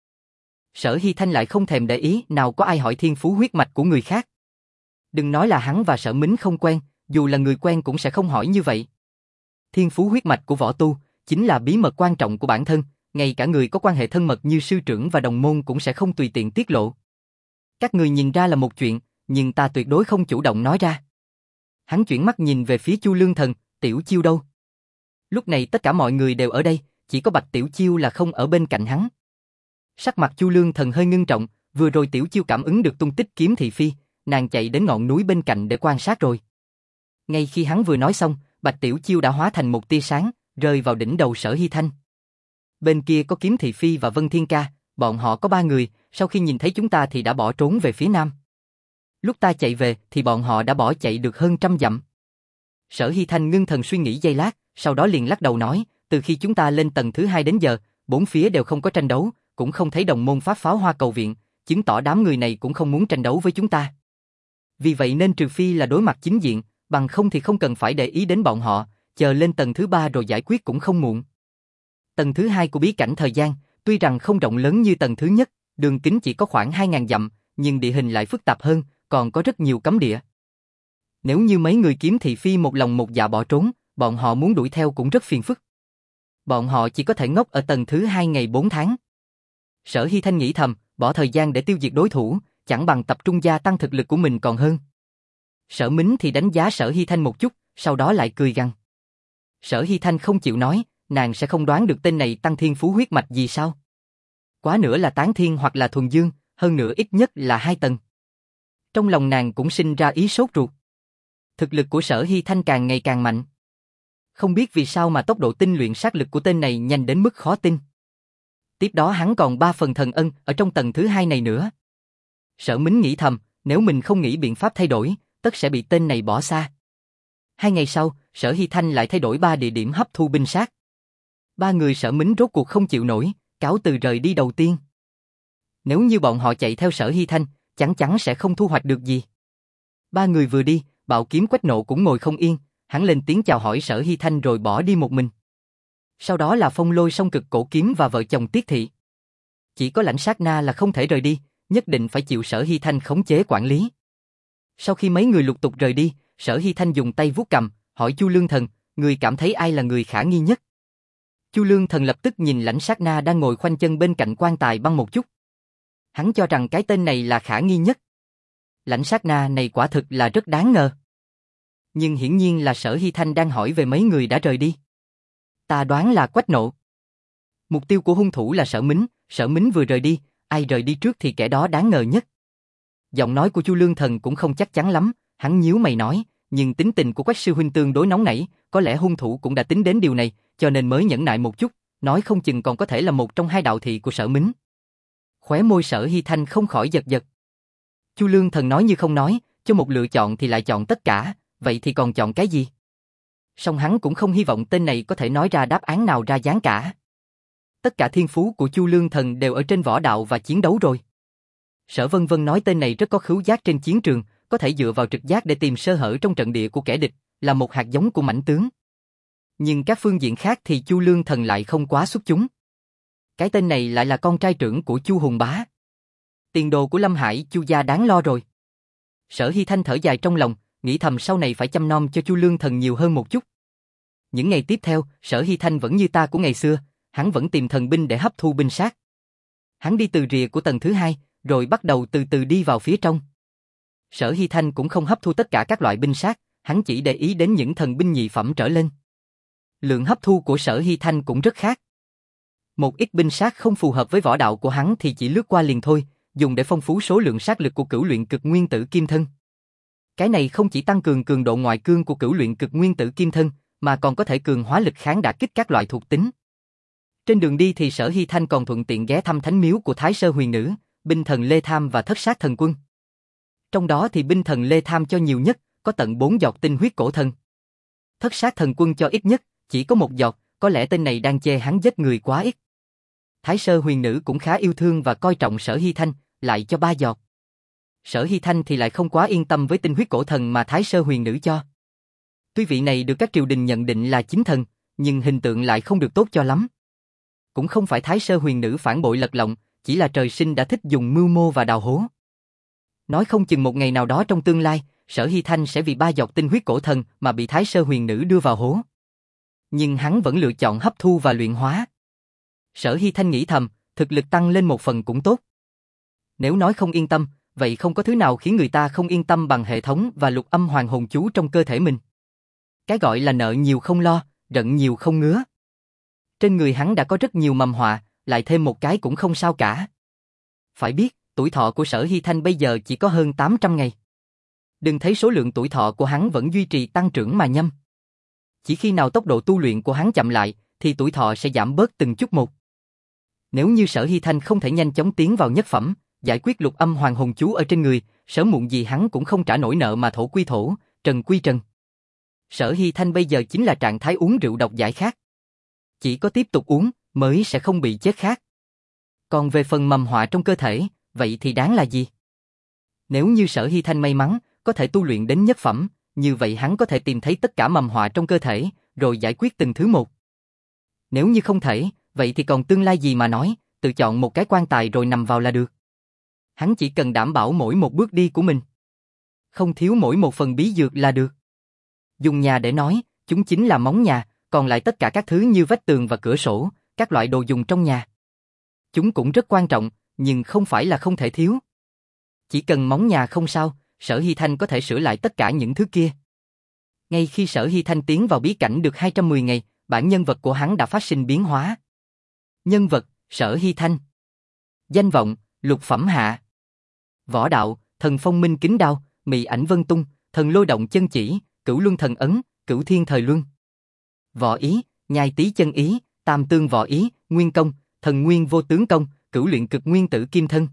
Sở Hy Thanh lại không thèm để ý, nào có ai hỏi thiên phú huyết mạch của người khác. Đừng nói là hắn và Sở Mính không quen, dù là người quen cũng sẽ không hỏi như vậy. Thiên phú huyết mạch của võ tu chính là bí mật quan trọng của bản thân, ngay cả người có quan hệ thân mật như sư trưởng và đồng môn cũng sẽ không tùy tiện tiết lộ. Các người nhìn ra là một chuyện, nhưng ta tuyệt đối không chủ động nói ra. Hắn chuyển mắt nhìn về phía Chu Lương Thần, Tiểu Chiêu đâu? Lúc này tất cả mọi người đều ở đây, chỉ có Bạch Tiểu Chiêu là không ở bên cạnh hắn. Sắc mặt Chu Lương Thần hơi ngưng trọng, vừa rồi Tiểu Chiêu cảm ứng được tung tích kiếm thị phi, nàng chạy đến ngọn núi bên cạnh để quan sát rồi. Ngay khi hắn vừa nói xong, Bạch Tiểu Chiêu đã hóa thành một tia sáng, rơi vào đỉnh đầu Sở Hy Thanh. Bên kia có kiếm thị phi và Vân Thiên Ca, bọn họ có ba người, sau khi nhìn thấy chúng ta thì đã bỏ trốn về phía nam. Lúc ta chạy về thì bọn họ đã bỏ chạy được hơn trăm dặm. Sở Hy Thanh ngưng thần suy nghĩ giây lát, sau đó liền lắc đầu nói, từ khi chúng ta lên tầng thứ hai đến giờ, bốn phía đều không có tranh đấu, cũng không thấy đồng môn pháp pháo hoa cầu viện, chứng tỏ đám người này cũng không muốn tranh đấu với chúng ta. Vì vậy nên trừ phi là đối mặt chính diện, bằng không thì không cần phải để ý đến bọn họ, chờ lên tầng thứ ba rồi giải quyết cũng không muộn. Tầng thứ hai của bí cảnh thời gian, tuy rằng không rộng lớn như tầng thứ nhất, đường kính chỉ có khoảng hai nghìn dặm, nhưng địa hình lại phức tạp hơn, còn có rất nhiều cấm địa. Nếu như mấy người kiếm thị phi một lòng một dạ bỏ trốn, bọn họ muốn đuổi theo cũng rất phiền phức. Bọn họ chỉ có thể ngốc ở tầng thứ hai ngày bốn tháng. Sở Hy Thanh nghĩ thầm, bỏ thời gian để tiêu diệt đối thủ, chẳng bằng tập trung gia tăng thực lực của mình còn hơn. Sở Mính thì đánh giá Sở Hy Thanh một chút, sau đó lại cười gằn. Sở Hy Thanh không chịu nói, nàng sẽ không đoán được tên này tăng thiên phú huyết mạch gì sao? Quá nữa là tán thiên hoặc là thuần dương, hơn nữa ít nhất là hai tầng. Trong lòng nàng cũng sinh ra ý sốt ruột. Thực lực của Sở Hy Thanh càng ngày càng mạnh. Không biết vì sao mà tốc độ tinh luyện sát lực của tên này nhanh đến mức khó tin. Tiếp đó hắn còn ba phần thần ân ở trong tầng thứ hai này nữa. Sở Mính nghĩ thầm, nếu mình không nghĩ biện pháp thay đổi, tất sẽ bị tên này bỏ xa. Hai ngày sau, Sở Hy Thanh lại thay đổi ba địa điểm hấp thu binh sát. Ba người Sở Mính rốt cuộc không chịu nổi, cáo từ rời đi đầu tiên. Nếu như bọn họ chạy theo Sở Hy Thanh, chắc chắn sẽ không thu hoạch được gì. Ba người vừa đi, Bạo Kiếm Quách Nộ cũng ngồi không yên, hắn lên tiếng chào hỏi Sở Hy Thanh rồi bỏ đi một mình. Sau đó là Phong Lôi Song Cực Cổ Kiếm và vợ chồng Tiết Thị. Chỉ có Lãnh Sát Na là không thể rời đi, nhất định phải chịu Sở Hy Thanh khống chế quản lý. Sau khi mấy người lục tục rời đi, Sở Hy Thanh dùng tay vuốt cằm, hỏi Chu Lương Thần, người cảm thấy ai là người khả nghi nhất? Chu Lương Thần lập tức nhìn Lãnh Sát Na đang ngồi khoanh chân bên cạnh quan tài băng một chút. Hắn cho rằng cái tên này là khả nghi nhất. Lãnh Sát Na này quả thực là rất đáng ngờ. Nhưng hiển nhiên là Sở Hy Thanh đang hỏi về mấy người đã rời đi. Ta đoán là Quách Nộ. Mục tiêu của hung thủ là Sở Mính, Sở Mính vừa rời đi, ai rời đi trước thì kẻ đó đáng ngờ nhất. Giọng nói của Chu Lương Thần cũng không chắc chắn lắm, hắn nhíu mày nói, nhưng tính tình của Quách sư huynh tương đối nóng nảy, có lẽ hung thủ cũng đã tính đến điều này, cho nên mới nhẫn nại một chút, nói không chừng còn có thể là một trong hai đạo thị của Sở Mính. Khóe môi Sở Hy Thanh không khỏi giật giật. Chu Lương Thần nói như không nói, cho một lựa chọn thì lại chọn tất cả, vậy thì còn chọn cái gì? Song hắn cũng không hy vọng tên này có thể nói ra đáp án nào ra dáng cả. Tất cả thiên phú của Chu Lương Thần đều ở trên võ đạo và chiến đấu rồi. Sở Vân Vân nói tên này rất có khứu giác trên chiến trường, có thể dựa vào trực giác để tìm sơ hở trong trận địa của kẻ địch, là một hạt giống của mãnh tướng. Nhưng các phương diện khác thì Chu Lương Thần lại không quá xuất chúng. Cái tên này lại là con trai trưởng của Chu Hùng Bá. Tiền đồ của Lâm Hải, Chu gia đáng lo rồi. Sở Hy Thanh thở dài trong lòng, nghĩ thầm sau này phải chăm nom cho Chu Lương Thần nhiều hơn một chút. Những ngày tiếp theo, Sở Hy Thanh vẫn như ta của ngày xưa, hắn vẫn tìm thần binh để hấp thu binh sát. Hắn đi từ rìa của tầng thứ hai, rồi bắt đầu từ từ đi vào phía trong. Sở Hy Thanh cũng không hấp thu tất cả các loại binh sát, hắn chỉ để ý đến những thần binh nhị phẩm trở lên. Lượng hấp thu của Sở Hy Thanh cũng rất khác. Một ít binh sát không phù hợp với võ đạo của hắn thì chỉ lướt qua liền thôi, dùng để phong phú số lượng sát lực của cửu luyện cực nguyên tử kim thân. Cái này không chỉ tăng cường cường độ ngoại cương của cửu luyện cực nguyên tử kim thân, mà còn có thể cường hóa lực kháng đả kích các loại thuộc tính. Trên đường đi thì Sở Hy Thanh còn thuận tiện ghé thăm thánh miếu của Thái Sơ Huyền Nữ, binh thần Lê Tham và Thất Sát Thần Quân. Trong đó thì binh thần Lê Tham cho nhiều nhất, có tận bốn giọt tinh huyết cổ thần. Thất Sát Thần Quân cho ít nhất, chỉ có một giọt, có lẽ tên này đang chê hắn giết người quá ít. Thái Sơ Huyền Nữ cũng khá yêu thương và coi trọng Sở Hy Thanh, lại cho ba giọt. Sở Hy Thanh thì lại không quá yên tâm với tinh huyết cổ thần mà Thái Sơ Huyền Nữ cho. Tuy vị này được các triều đình nhận định là chính thần, nhưng hình tượng lại không được tốt cho lắm. Cũng không phải Thái Sơ Huyền Nữ phản bội lật lọng, chỉ là trời sinh đã thích dùng mưu mô và đào hố. Nói không chừng một ngày nào đó trong tương lai, Sở Hy Thanh sẽ vì ba giọt tinh huyết cổ thần mà bị Thái Sơ Huyền Nữ đưa vào hố. Nhưng hắn vẫn lựa chọn hấp thu và luyện hóa. Sở Hy Thanh nghĩ thầm, thực lực tăng lên một phần cũng tốt. Nếu nói không yên tâm, vậy không có thứ nào khiến người ta không yên tâm bằng hệ thống và lục âm hoàng hồn chú trong cơ thể mình. Cái gọi là nợ nhiều không lo, giận nhiều không ngứa. Trên người hắn đã có rất nhiều mầm họa, lại thêm một cái cũng không sao cả. Phải biết, tuổi thọ của Sở Hy Thanh bây giờ chỉ có hơn tám trăm ngày. Đừng thấy số lượng tuổi thọ của hắn vẫn duy trì tăng trưởng mà nhâm. Chỉ khi nào tốc độ tu luyện của hắn chậm lại, thì tuổi thọ sẽ giảm bớt từng chút một. Nếu như Sở Hy Thanh không thể nhanh chóng tiến vào nhất phẩm, giải quyết lục âm hoàng hồn chú ở trên người, sớm muộn gì hắn cũng không trả nổi nợ mà thổ quy thổ, trần quy trần. Sở Hy Thanh bây giờ chính là trạng thái uống rượu độc giải khát. Chỉ có tiếp tục uống, mới sẽ không bị chết khát. Còn về phần mầm họa trong cơ thể, vậy thì đáng là gì? Nếu như Sở Hy Thanh may mắn, có thể tu luyện đến nhất phẩm, như vậy hắn có thể tìm thấy tất cả mầm họa trong cơ thể, rồi giải quyết từng thứ một. Nếu như không thể, vậy thì còn tương lai gì mà nói, tự chọn một cái quan tài rồi nằm vào là được. Hắn chỉ cần đảm bảo mỗi một bước đi của mình. Không thiếu mỗi một phần bí dược là được. Dùng nhà để nói, chúng chính là móng nhà, còn lại tất cả các thứ như vách tường và cửa sổ, các loại đồ dùng trong nhà. Chúng cũng rất quan trọng, nhưng không phải là không thể thiếu. Chỉ cần móng nhà không sao, Sở Hy Thanh có thể sửa lại tất cả những thứ kia. Ngay khi Sở Hy Thanh tiến vào bí cảnh được hai trăm mười ngày, bản nhân vật của hắn đã phát sinh biến hóa. Nhân vật, Sở Hy Thanh. Danh vọng, lục phẩm hạ. Võ đạo, thần phong minh kính đao, mị ảnh vân tung, thần lôi động chân chỉ, cửu luân thần ấn, cửu thiên thời luân. Võ ý, nhai tý chân ý, tam tương võ ý, nguyên công, thần nguyên vô tướng công, cửu luyện cực nguyên tử kim thân.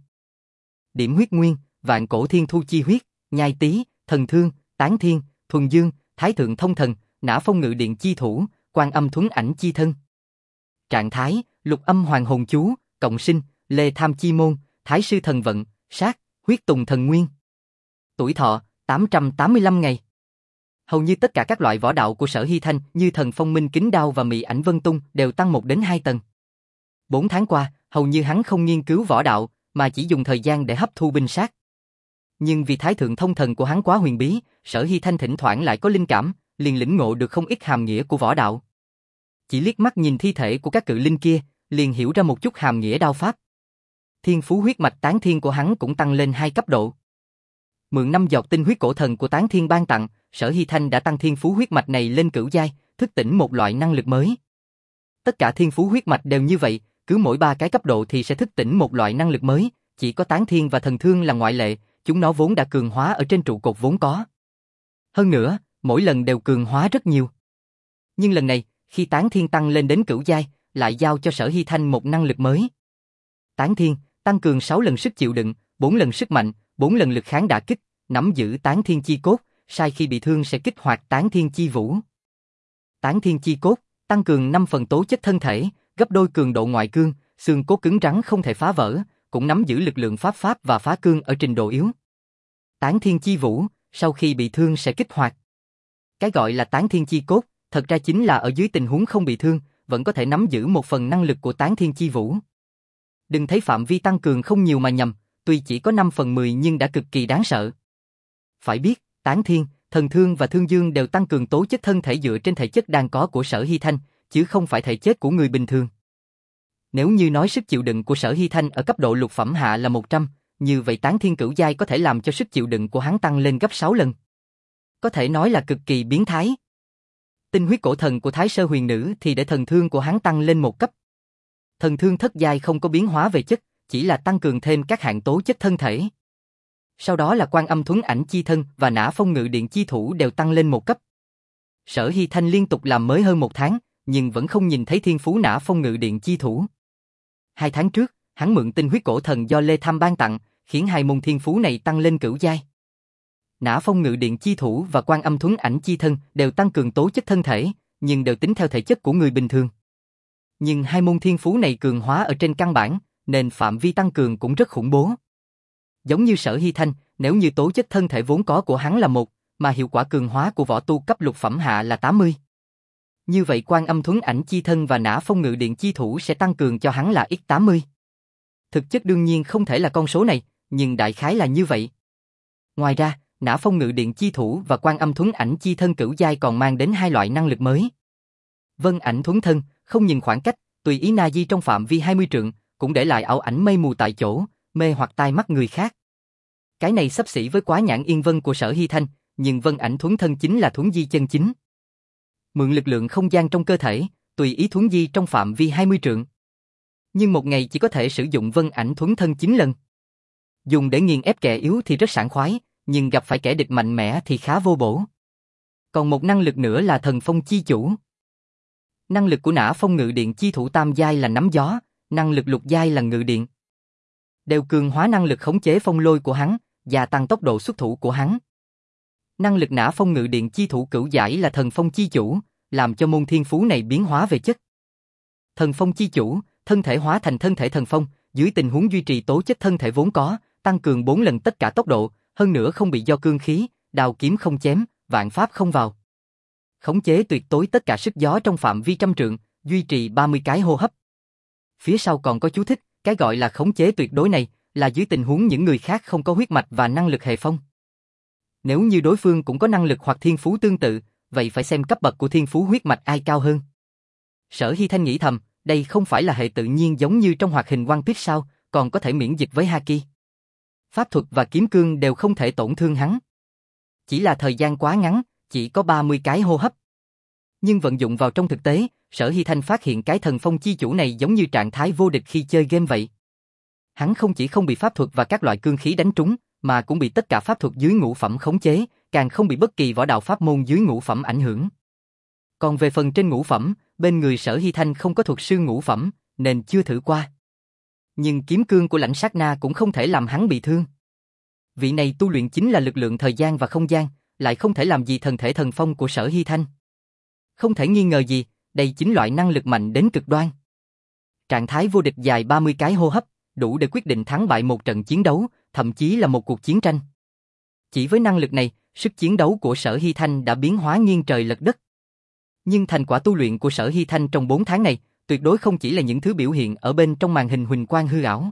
Điểm huyết nguyên, vạn cổ thiên thu chi huyết, nhai tý, thần thương, tán thiên, thuần dương, thái thượng thông thần, nã phong ngự điện chi thủ, quan âm thuấn ảnh chi thân. Trạng thái, lục âm hoàng hồn chú, cộng sinh, lê tham chi môn, thái sư thần vận, sát, huyết tùng thần nguyên. Tuổi thọ, tám trăm tám mươi lăm ngày. Hầu như tất cả các loại võ đạo của Sở Hy Thanh như thần phong minh kính đao và mị ảnh vân tung đều tăng một đến hai tầng. Bốn tháng qua, hầu như hắn không nghiên cứu võ đạo, mà chỉ dùng thời gian để hấp thu binh sát. Nhưng vì thái thượng thông thần của hắn quá huyền bí, Sở Hy Thanh thỉnh thoảng lại có linh cảm, liền lĩnh ngộ được không ít hàm nghĩa của võ đạo. Chỉ liếc mắt nhìn thi thể của các cự linh kia, liền hiểu ra một chút hàm nghĩa đao pháp. Thiên phú huyết mạch tán thiên của hắn cũng tăng lên hai cấp độ. Mượn năm giọt tinh huyết cổ thần của tán thiên ban tặng, Sở Hy Thanh đã tăng thiên phú huyết mạch này lên cửu giai, thức tỉnh một loại năng lực mới. Tất cả thiên phú huyết mạch đều như vậy, cứ mỗi ba cái cấp độ thì sẽ thức tỉnh một loại năng lực mới, chỉ có tán thiên và thần thương là ngoại lệ, chúng nó vốn đã cường hóa ở trên trụ cột vốn có. Hơn nữa, mỗi lần đều cường hóa rất nhiều. Nhưng lần này, khi tán thiên tăng lên đến cửu giai, lại giao cho Sở Hy Thanh một năng lực mới. Tán thiên, tăng cường sáu lần sức chịu đựng, bốn lần sức mạnh, bốn lần lực kháng đả kích, nắm giữ tán thiên chi cốt, sai khi bị thương sẽ kích hoạt tán thiên chi vũ. Tán thiên chi cốt, tăng cường năm phần tố chất thân thể, gấp đôi cường độ ngoại cương, xương cốt cứng rắn không thể phá vỡ, cũng nắm giữ lực lượng pháp pháp và phá cương ở trình độ yếu. Tán thiên chi vũ, sau khi bị thương sẽ kích hoạt. Cái gọi là tán thiên chi cốt, thật ra chính là ở dưới tình huống không bị thương, vẫn có thể nắm giữ một phần năng lực của tán thiên chi vũ. Đừng thấy phạm vi tăng cường không nhiều mà nhầm, tuy chỉ có năm phần mười nhưng đã cực kỳ đáng sợ. Phải biết, tán thiên, thần thương và thương dương đều tăng cường tố chất thân thể dựa trên thể chất đang có của Sở Hy Thanh, chứ không phải thể chất của người bình thường. Nếu như nói sức chịu đựng của Sở Hy Thanh ở cấp độ lục phẩm hạ là một trăm, như vậy tán thiên cửu giai có thể làm cho sức chịu đựng của hắn tăng lên gấp sáu lần. Có thể nói là cực kỳ biến thái. Tinh huyết cổ thần của Thái Sơ Huyền Nữ thì để thần thương của hắn tăng lên một cấp. Thần thương thất giai không có biến hóa về chất, chỉ là tăng cường thêm các hạng tố chất thân thể. Sau đó là quan âm thuấn ảnh chi thân và nã phong ngự điện chi thủ đều tăng lên một cấp. Sở Hy Thanh liên tục làm mới hơn một tháng, nhưng vẫn không nhìn thấy thiên phú Nã Phong Ngự Điện chi thủ. Hai tháng trước, hắn mượn tinh huyết cổ thần do Lê Tham ban tặng, khiến hai môn thiên phú này tăng lên cửu giai. Nã Phong Ngự Điện chi thủ và Quan Âm Thuấn Ảnh chi thân đều tăng cường tố chất thân thể, nhưng đều tính theo thể chất của người bình thường. Nhưng hai môn thiên phú này cường hóa ở trên căn bản, nên phạm vi tăng cường cũng rất khủng bố. Giống như Sở Hy Thanh, nếu như tố chất thân thể vốn có của hắn là một, mà hiệu quả cường hóa của võ tu cấp lục phẩm hạ là tám mươi. Như vậy Quan Âm Thuấn Ảnh chi thân và Nã Phong Ngự Điện chi thủ sẽ tăng cường cho hắn là x tám mươi. Thực chất đương nhiên không thể là con số này, nhưng đại khái là như vậy. Ngoài ra, Nã Phong Ngự Điện chi thủ và Quan Âm Thuấn Ảnh chi thân cửu giai còn mang đến hai loại năng lực mới. Vân ảnh thuấn thân, không nhìn khoảng cách, tùy ý na di trong phạm vi hai mươi trượng, cũng để lại ảo ảnh mây mù tại chỗ, mê hoặc tai mắt người khác. Cái này xấp xỉ với Quá Nhãn Yên Vân của Sở Hy Thanh, nhưng Vân ảnh thuấn thân chính là thuấn di chân chính. Mượn lực lượng không gian trong cơ thể, tùy ý thuấn di trong phạm vi hai mươi trượng. Nhưng một ngày chỉ có thể sử dụng Vân ảnh thuấn thân chín lần. Dùng để nghiền ép kẻ yếu thì rất sảng khoái, nhưng gặp phải kẻ địch mạnh mẽ thì khá vô bổ. Còn một năng lực nữa là Thần Phong chi chủ. Năng lực của Nã Phong Ngự Điện chi thủ tam giai là nắm gió, năng lực lục giai là ngự điện. Đều cường hóa năng lực khống chế phong lôi của hắn, gia tăng tốc độ xuất thủ của hắn. Năng lực Nã Phong Ngự Điện chi thủ cửu giai là Thần Phong chi chủ, làm cho môn thiên phú này biến hóa về chất. Thần Phong chi chủ, thân thể hóa thành thân thể thần phong, dưới tình huống duy trì tố chất thân thể vốn có, tăng cường bốn lần tất cả tốc độ, hơn nữa không bị do cương khí, đao kiếm không chém, vạn pháp không vào. Khống chế tuyệt tối tất cả sức gió trong phạm vi trăm trượng, duy trì ba mươi cái hô hấp. Phía sau còn có chú thích, cái gọi là khống chế tuyệt đối này, là dưới tình huống những người khác không có huyết mạch và năng lực hệ phong. Nếu như đối phương cũng có năng lực hoặc thiên phú tương tự, vậy phải xem cấp bậc của thiên phú huyết mạch ai cao hơn. Sở Hy Thanh nghĩ thầm, đây không phải là hệ tự nhiên giống như trong hoạt hình One Piece sao, còn có thể miễn dịch với haki. Pháp thuật và kiếm cương đều không thể tổn thương hắn. Chỉ là thời gian quá ngắn, chỉ có ba mươi cái hô hấp. Nhưng vận dụng vào trong thực tế, Sở Hy Thanh phát hiện cái thần phong chi chủ này giống như trạng thái vô địch khi chơi game vậy. Hắn không chỉ không bị pháp thuật và các loại cương khí đánh trúng, mà cũng bị tất cả pháp thuật dưới ngũ phẩm khống chế, càng không bị bất kỳ võ đạo pháp môn dưới ngũ phẩm ảnh hưởng. Còn về phần trên ngũ phẩm, bên người Sở Hy Thanh không có thuật sư ngũ phẩm, nên chưa thử qua. Nhưng kiếm cương của Lãnh Sát Na cũng không thể làm hắn bị thương. Vị này tu luyện chính là lực lượng thời gian và không gian, lại không thể làm gì thần thể thần phong của Sở Hy Thanh. Không thể nghi ngờ gì, đây chính loại năng lực mạnh đến cực đoan. Trạng thái vô địch dài ba mươi cái hô hấp, đủ để quyết định thắng bại một trận chiến đấu, thậm chí là một cuộc chiến tranh. Chỉ với năng lực này, sức chiến đấu của Sở Hy Thanh đã biến hóa nghiêng trời lật đất. Nhưng thành quả tu luyện của Sở Hy Thanh trong bốn tháng này, tuyệt đối không chỉ là những thứ biểu hiện ở bên trong màn hình huỳnh quang hư ảo.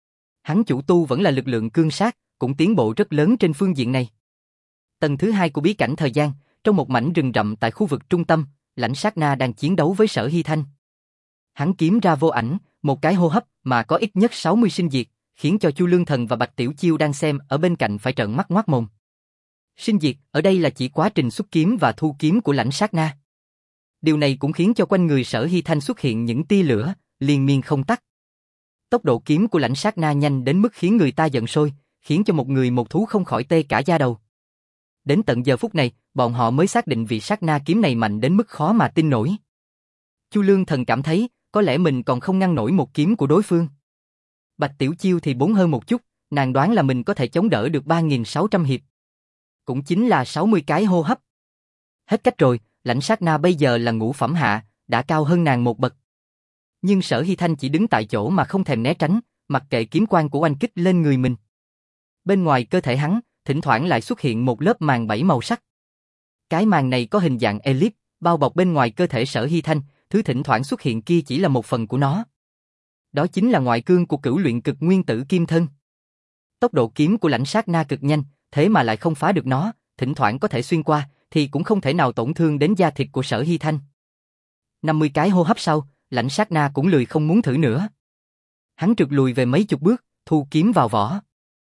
Hắn chủ tu vẫn là lực lượng cương sát, cũng tiến bộ rất lớn trên phương diện này. Tầng thứ hai của bí cảnh thời gian, trong một mảnh rừng rậm tại khu vực trung tâm, Lãnh Sát Na đang chiến đấu với Sở Hy Thanh. Hắn kiếm ra vô ảnh, một cái hô hấp mà có ít nhất sáu mươi sinh diệt, khiến cho Chu Lương Thần và Bạch Tiểu Chiêu đang xem ở bên cạnh phải trợn mắt ngoác mồm. Sinh diệt ở đây là chỉ quá trình xuất kiếm và thu kiếm của Lãnh Sát Na. Điều này cũng khiến cho quanh người Sở Hy Thanh xuất hiện những tia lửa, liên miên không tắt. Tốc độ kiếm của Lãnh Sát Na nhanh đến mức khiến người ta giận sôi, khiến cho một người một thú không khỏi tê cả da đầu. Đến tận giờ phút này, bọn họ mới xác định vị Sát Na kiếm này mạnh đến mức khó mà tin nổi. Chu Lương Thần cảm thấy, có lẽ mình còn không ngăn nổi một kiếm của đối phương. Bạch Tiểu Chiêu thì bốn hơn một chút, nàng đoán là mình có thể chống đỡ được ba nghìn sáu trăm hiệp. Cũng chính là sáu mươi cái hô hấp. Hết cách rồi, Lãnh Sát Na bây giờ là ngũ phẩm hạ, đã cao hơn nàng một bậc. Nhưng Sở Hy Thanh chỉ đứng tại chỗ mà không thèm né tránh, mặc kệ kiếm quang của oanh kích lên người mình. Bên ngoài cơ thể hắn, thỉnh thoảng lại xuất hiện một lớp màng bảy màu sắc. Cái màng này có hình dạng elip, bao bọc bên ngoài cơ thể Sở Hy Thanh, thứ thỉnh thoảng xuất hiện kia chỉ là một phần của nó. Đó chính là ngoại cương của cửu luyện cực nguyên tử kim thân. Tốc độ kiếm của Lãnh Sát Na cực nhanh, thế mà lại không phá được nó, thỉnh thoảng có thể xuyên qua, thì cũng không thể nào tổn thương đến da thịt của Sở Hy Thanh. năm mươi cái hô hấp sau, Lãnh Sát Na cũng lười không muốn thử nữa. Hắn trượt lùi về mấy chục bước, thu kiếm vào vỏ.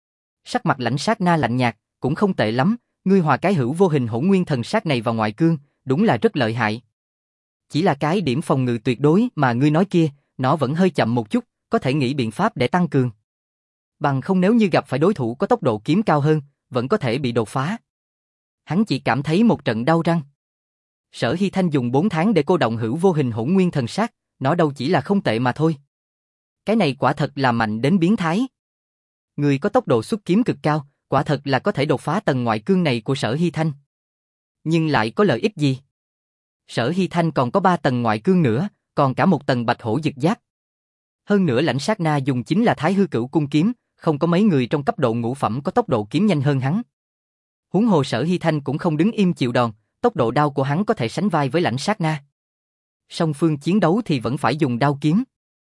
Sắc mặt Lãnh Sát Na lạnh nhạt, cũng không tệ lắm, ngươi hòa cái hữu vô hình hỗn nguyên thần sát này vào ngoại cương, đúng là rất lợi hại. Chỉ là cái điểm phòng ngự tuyệt đối mà ngươi nói kia, nó vẫn hơi chậm một chút, có thể nghĩ biện pháp để tăng cường. Bằng không nếu như gặp phải đối thủ có tốc độ kiếm cao hơn, vẫn có thể bị đột phá. Hắn chỉ cảm thấy một trận đau răng. Sở Hy Thanh dùng bốn tháng để cô động hữu vô hình hỗn nguyên thần sát, nó đâu chỉ là không tệ mà thôi. Cái này quả thật là mạnh đến biến thái. Người có tốc độ xuất kiếm cực cao, quả thật là có thể đột phá tầng ngoại cương này của Sở Hy Thanh. Nhưng lại có lợi ích gì? Sở Hy Thanh còn có ba tầng ngoại cương nữa, còn cả một tầng bạch hổ dực giáp. Hơn nữa lãnh sát na dùng chính là Thái Hư Cửu cung kiếm, không có mấy người trong cấp độ ngũ phẩm có tốc độ kiếm nhanh hơn hắn. Huống hồ Sở Hy Thanh cũng không đứng im chịu đòn, tốc độ đao của hắn có thể sánh vai với lãnh sát na. Song phương chiến đấu thì vẫn phải dùng đao kiếm.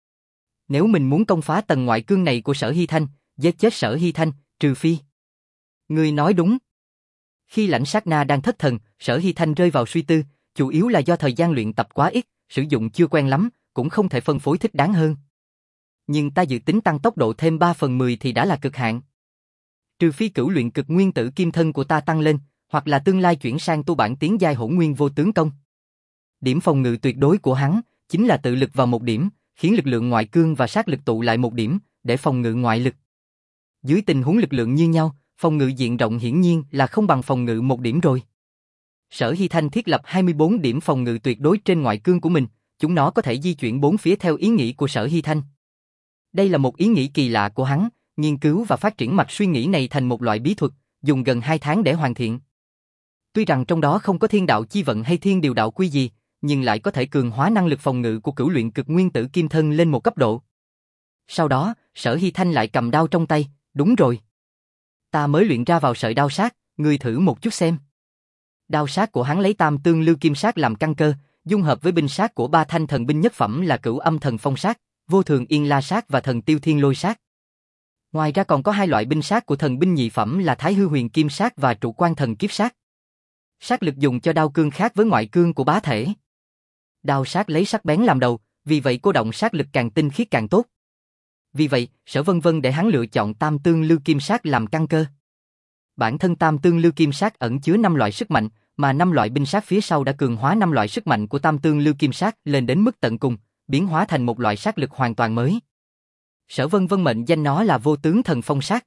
Nếu mình muốn công phá tầng ngoại cương này của Sở Hy Thanh, giết chết Sở Hy Thanh, trừ phi. Ngươi nói đúng. Khi lãnh sát na đang thất thần, Sở Hy Thanh rơi vào suy tư, chủ yếu là do thời gian luyện tập quá ít, sử dụng chưa quen lắm, cũng không thể phân phối thích đáng hơn. Nhưng ta dự tính tăng tốc độ thêm ba phần mười thì đã là cực hạn. Trừ phi cửu luyện cực nguyên tử kim thân của ta tăng lên, hoặc là tương lai chuyển sang tu bản tiến giai hỗn nguyên vô tướng công. Điểm phòng ngự tuyệt đối của hắn chính là tự lực vào một điểm, khiến lực lượng ngoại cương và sát lực tụ lại một điểm, để phòng ngự ngoại lực. Dưới tình huống lực lượng như nhau, phòng ngự diện rộng hiển nhiên là không bằng phòng ngự một điểm rồi. Sở Hy Thanh thiết lập hai mươi bốn điểm phòng ngự tuyệt đối trên ngoại cương của mình, chúng nó có thể di chuyển bốn phía theo ý nghĩ của Sở Hy Thanh. Đây là một ý nghĩ kỳ lạ của hắn, nghiên cứu và phát triển mạch suy nghĩ này thành một loại bí thuật, dùng gần hai tháng để hoàn thiện. Tuy rằng trong đó không có thiên đạo chi vận hay thiên điều đạo quy gì, nhưng lại có thể cường hóa năng lực phòng ngự của cửu luyện cực nguyên tử kim thân lên một cấp độ. Sau đó, Sở Hy Thanh lại cầm đao trong tay, đúng rồi. Ta mới luyện ra vào sợi đao sát, ngươi thử một chút xem. Đao sát của hắn lấy tam tương lưu kim sát làm căn cơ, dung hợp với binh sát của ba thanh thần binh nhất phẩm là cửu âm thần phong sát, vô thường yên la sát và thần tiêu thiên lôi sát. Ngoài ra còn có hai loại binh sát của thần binh nhị phẩm là thái hư huyền kim sát và trụ quan thần kiếp sát. Sát lực dùng cho đao cương khác với ngoại cương của bá thể. Đao sát lấy sắc bén làm đầu, vì vậy cô động sát lực càng tinh khiết càng tốt. Vì vậy, Sở Vân Vân để hắn lựa chọn tam tương lưu kim sát làm căn cơ. Bản thân tam tương lưu kim sát ẩn chứa năm loại sức mạnh, mà năm loại binh sát phía sau đã cường hóa năm loại sức mạnh của tam tương lưu kim sát lên đến mức tận cùng, biến hóa thành một loại sát lực hoàn toàn mới. Sở Vân Vân mệnh danh nó là vô tướng thần phong sát.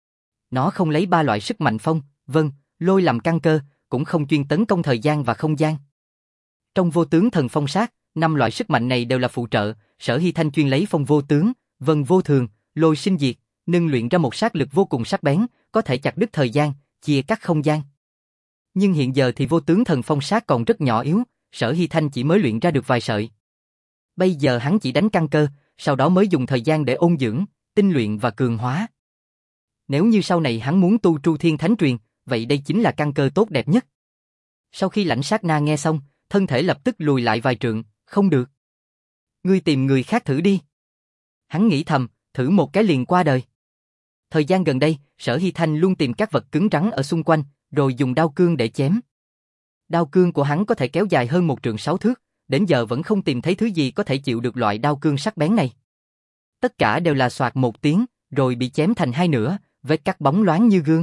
Nó không lấy ba loại sức mạnh phong, vân, lôi làm căn cơ, cũng không chuyên tấn công thời gian và không gian. Trong vô tướng thần phong sát, năm loại sức mạnh này đều là phụ trợ, Sở Hy Thanh chuyên lấy phong vô tướng, vân vô thường, lôi sinh diệt, nâng luyện ra một sát lực vô cùng sắc bén, có thể chặt đứt thời gian, chia cắt không gian. Nhưng hiện giờ thì vô tướng thần phong sát còn rất nhỏ yếu, Sở Hy Thanh chỉ mới luyện ra được vài sợi. Bây giờ hắn chỉ đánh căn cơ, sau đó mới dùng thời gian để ôn dưỡng, tinh luyện và cường hóa. Nếu như sau này hắn muốn tu Tru Thiên Thánh Truyền, vậy đây chính là căn cơ tốt đẹp nhất. Sau khi lãnh sát na nghe xong, thân thể lập tức lùi lại vài trượng, không được. Ngươi tìm người khác thử đi. Hắn nghĩ thầm, thử một cái liền qua đời. Thời gian gần đây, Sở Hy Thanh luôn tìm các vật cứng rắn ở xung quanh, rồi dùng đao cương để chém. Đao cương của hắn có thể kéo dài hơn một trượng sáu thước, đến giờ vẫn không tìm thấy thứ gì có thể chịu được loại đao cương sắc bén này. Tất cả đều là soạt một tiếng, rồi bị chém thành hai nửa, vết cắt bóng loáng như gương.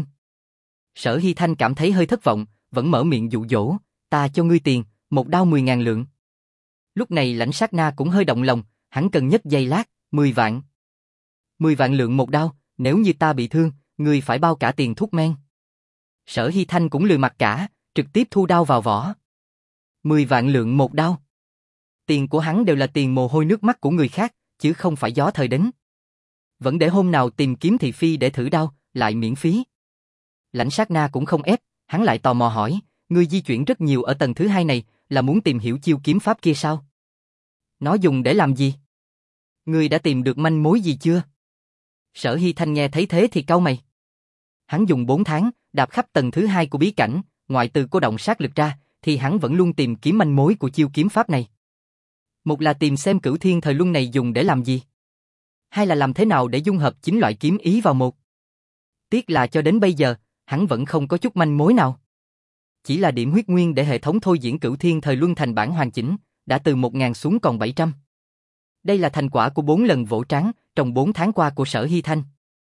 Sở Hy Thanh cảm thấy hơi thất vọng, vẫn mở miệng dụ dỗ, ta cho ngươi tiền, một đao mười ngàn lượng. Lúc này lãnh sát na cũng hơi động lòng, hắn cần nhất giây lát, mười vạn. Mười vạn lượng một đao, nếu như ta bị thương, ngươi phải bao cả tiền thuốc men. Sở Hy Thanh cũng lười mặc cả, trực tiếp thu đao vào vỏ. Mười vạn lượng một đao. Tiền của hắn đều là tiền mồ hôi nước mắt của người khác, chứ không phải gió thời đến. Vẫn để hôm nào tìm kiếm thị phi để thử đao, lại miễn phí. Lãnh sát na cũng không ép, hắn lại tò mò hỏi, ngươi di chuyển rất nhiều ở tầng thứ hai này, là muốn tìm hiểu chiêu kiếm pháp kia sao? Nó dùng để làm gì? Ngươi đã tìm được manh mối gì chưa? Sở Hy Thanh nghe thấy thế thì cau mày. Hắn dùng bốn tháng, đạp khắp tầng thứ hai của bí cảnh, ngoại từ cô động sát lực ra, thì hắn vẫn luôn tìm kiếm manh mối của chiêu kiếm pháp này. Một là tìm xem cửu thiên thời luân này dùng để làm gì. Hai là làm thế nào để dung hợp chín loại kiếm ý vào một. Tiếc là cho đến bây giờ, hắn vẫn không có chút manh mối nào. Chỉ là điểm huyết nguyên để hệ thống thôi diễn cửu thiên thời luân thành bản hoàn chỉnh, đã từ một nghìn xuống còn bảy trăm. Đây là thành quả của bốn lần vỗ trắng trong bốn tháng qua của Sở Hy Thanh.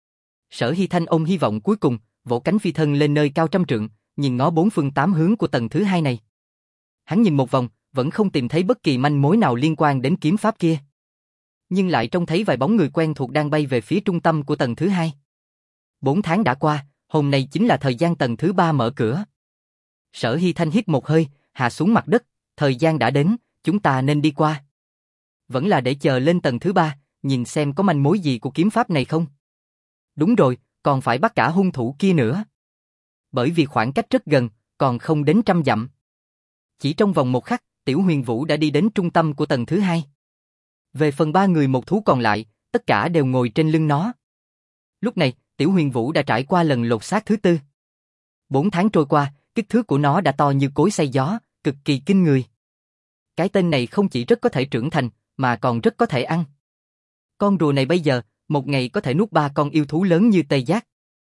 Sở Hy Thanh ôm hy vọng cuối cùng, vỗ cánh phi thân lên nơi cao trăm trượng, nhìn ngó bốn phương tám hướng của tầng thứ hai này. Hắn nhìn một vòng, vẫn không tìm thấy bất kỳ manh mối nào liên quan đến kiếm pháp kia. Nhưng lại trông thấy vài bóng người quen thuộc đang bay về phía trung tâm của tầng thứ hai. Bốn tháng đã qua, hôm nay chính là thời gian tầng thứ ba mở cửa. Sở Hy Thanh hít một hơi, hạ xuống mặt đất, thời gian đã đến, chúng ta nên đi qua. Vẫn là để chờ lên tầng thứ ba, nhìn xem có manh mối gì của kiếm pháp này không. Đúng rồi, còn phải bắt cả hung thủ kia nữa. Bởi vì khoảng cách rất gần, còn không đến trăm dặm. Chỉ trong vòng một khắc, Tiểu Huyền Vũ đã đi đến trung tâm của tầng thứ hai. Về phần ba người một thú còn lại, tất cả đều ngồi trên lưng nó. Lúc này, Tiểu Huyền Vũ đã trải qua lần lột xác thứ tư. Bốn tháng trôi qua, kích thước của nó đã to như cối xay gió, cực kỳ kinh người. Cái tên này không chỉ rất có thể trưởng thành, mà còn rất có thể ăn. Con rùa này bây giờ, một ngày có thể nuốt ba con yêu thú lớn như Tê Giác.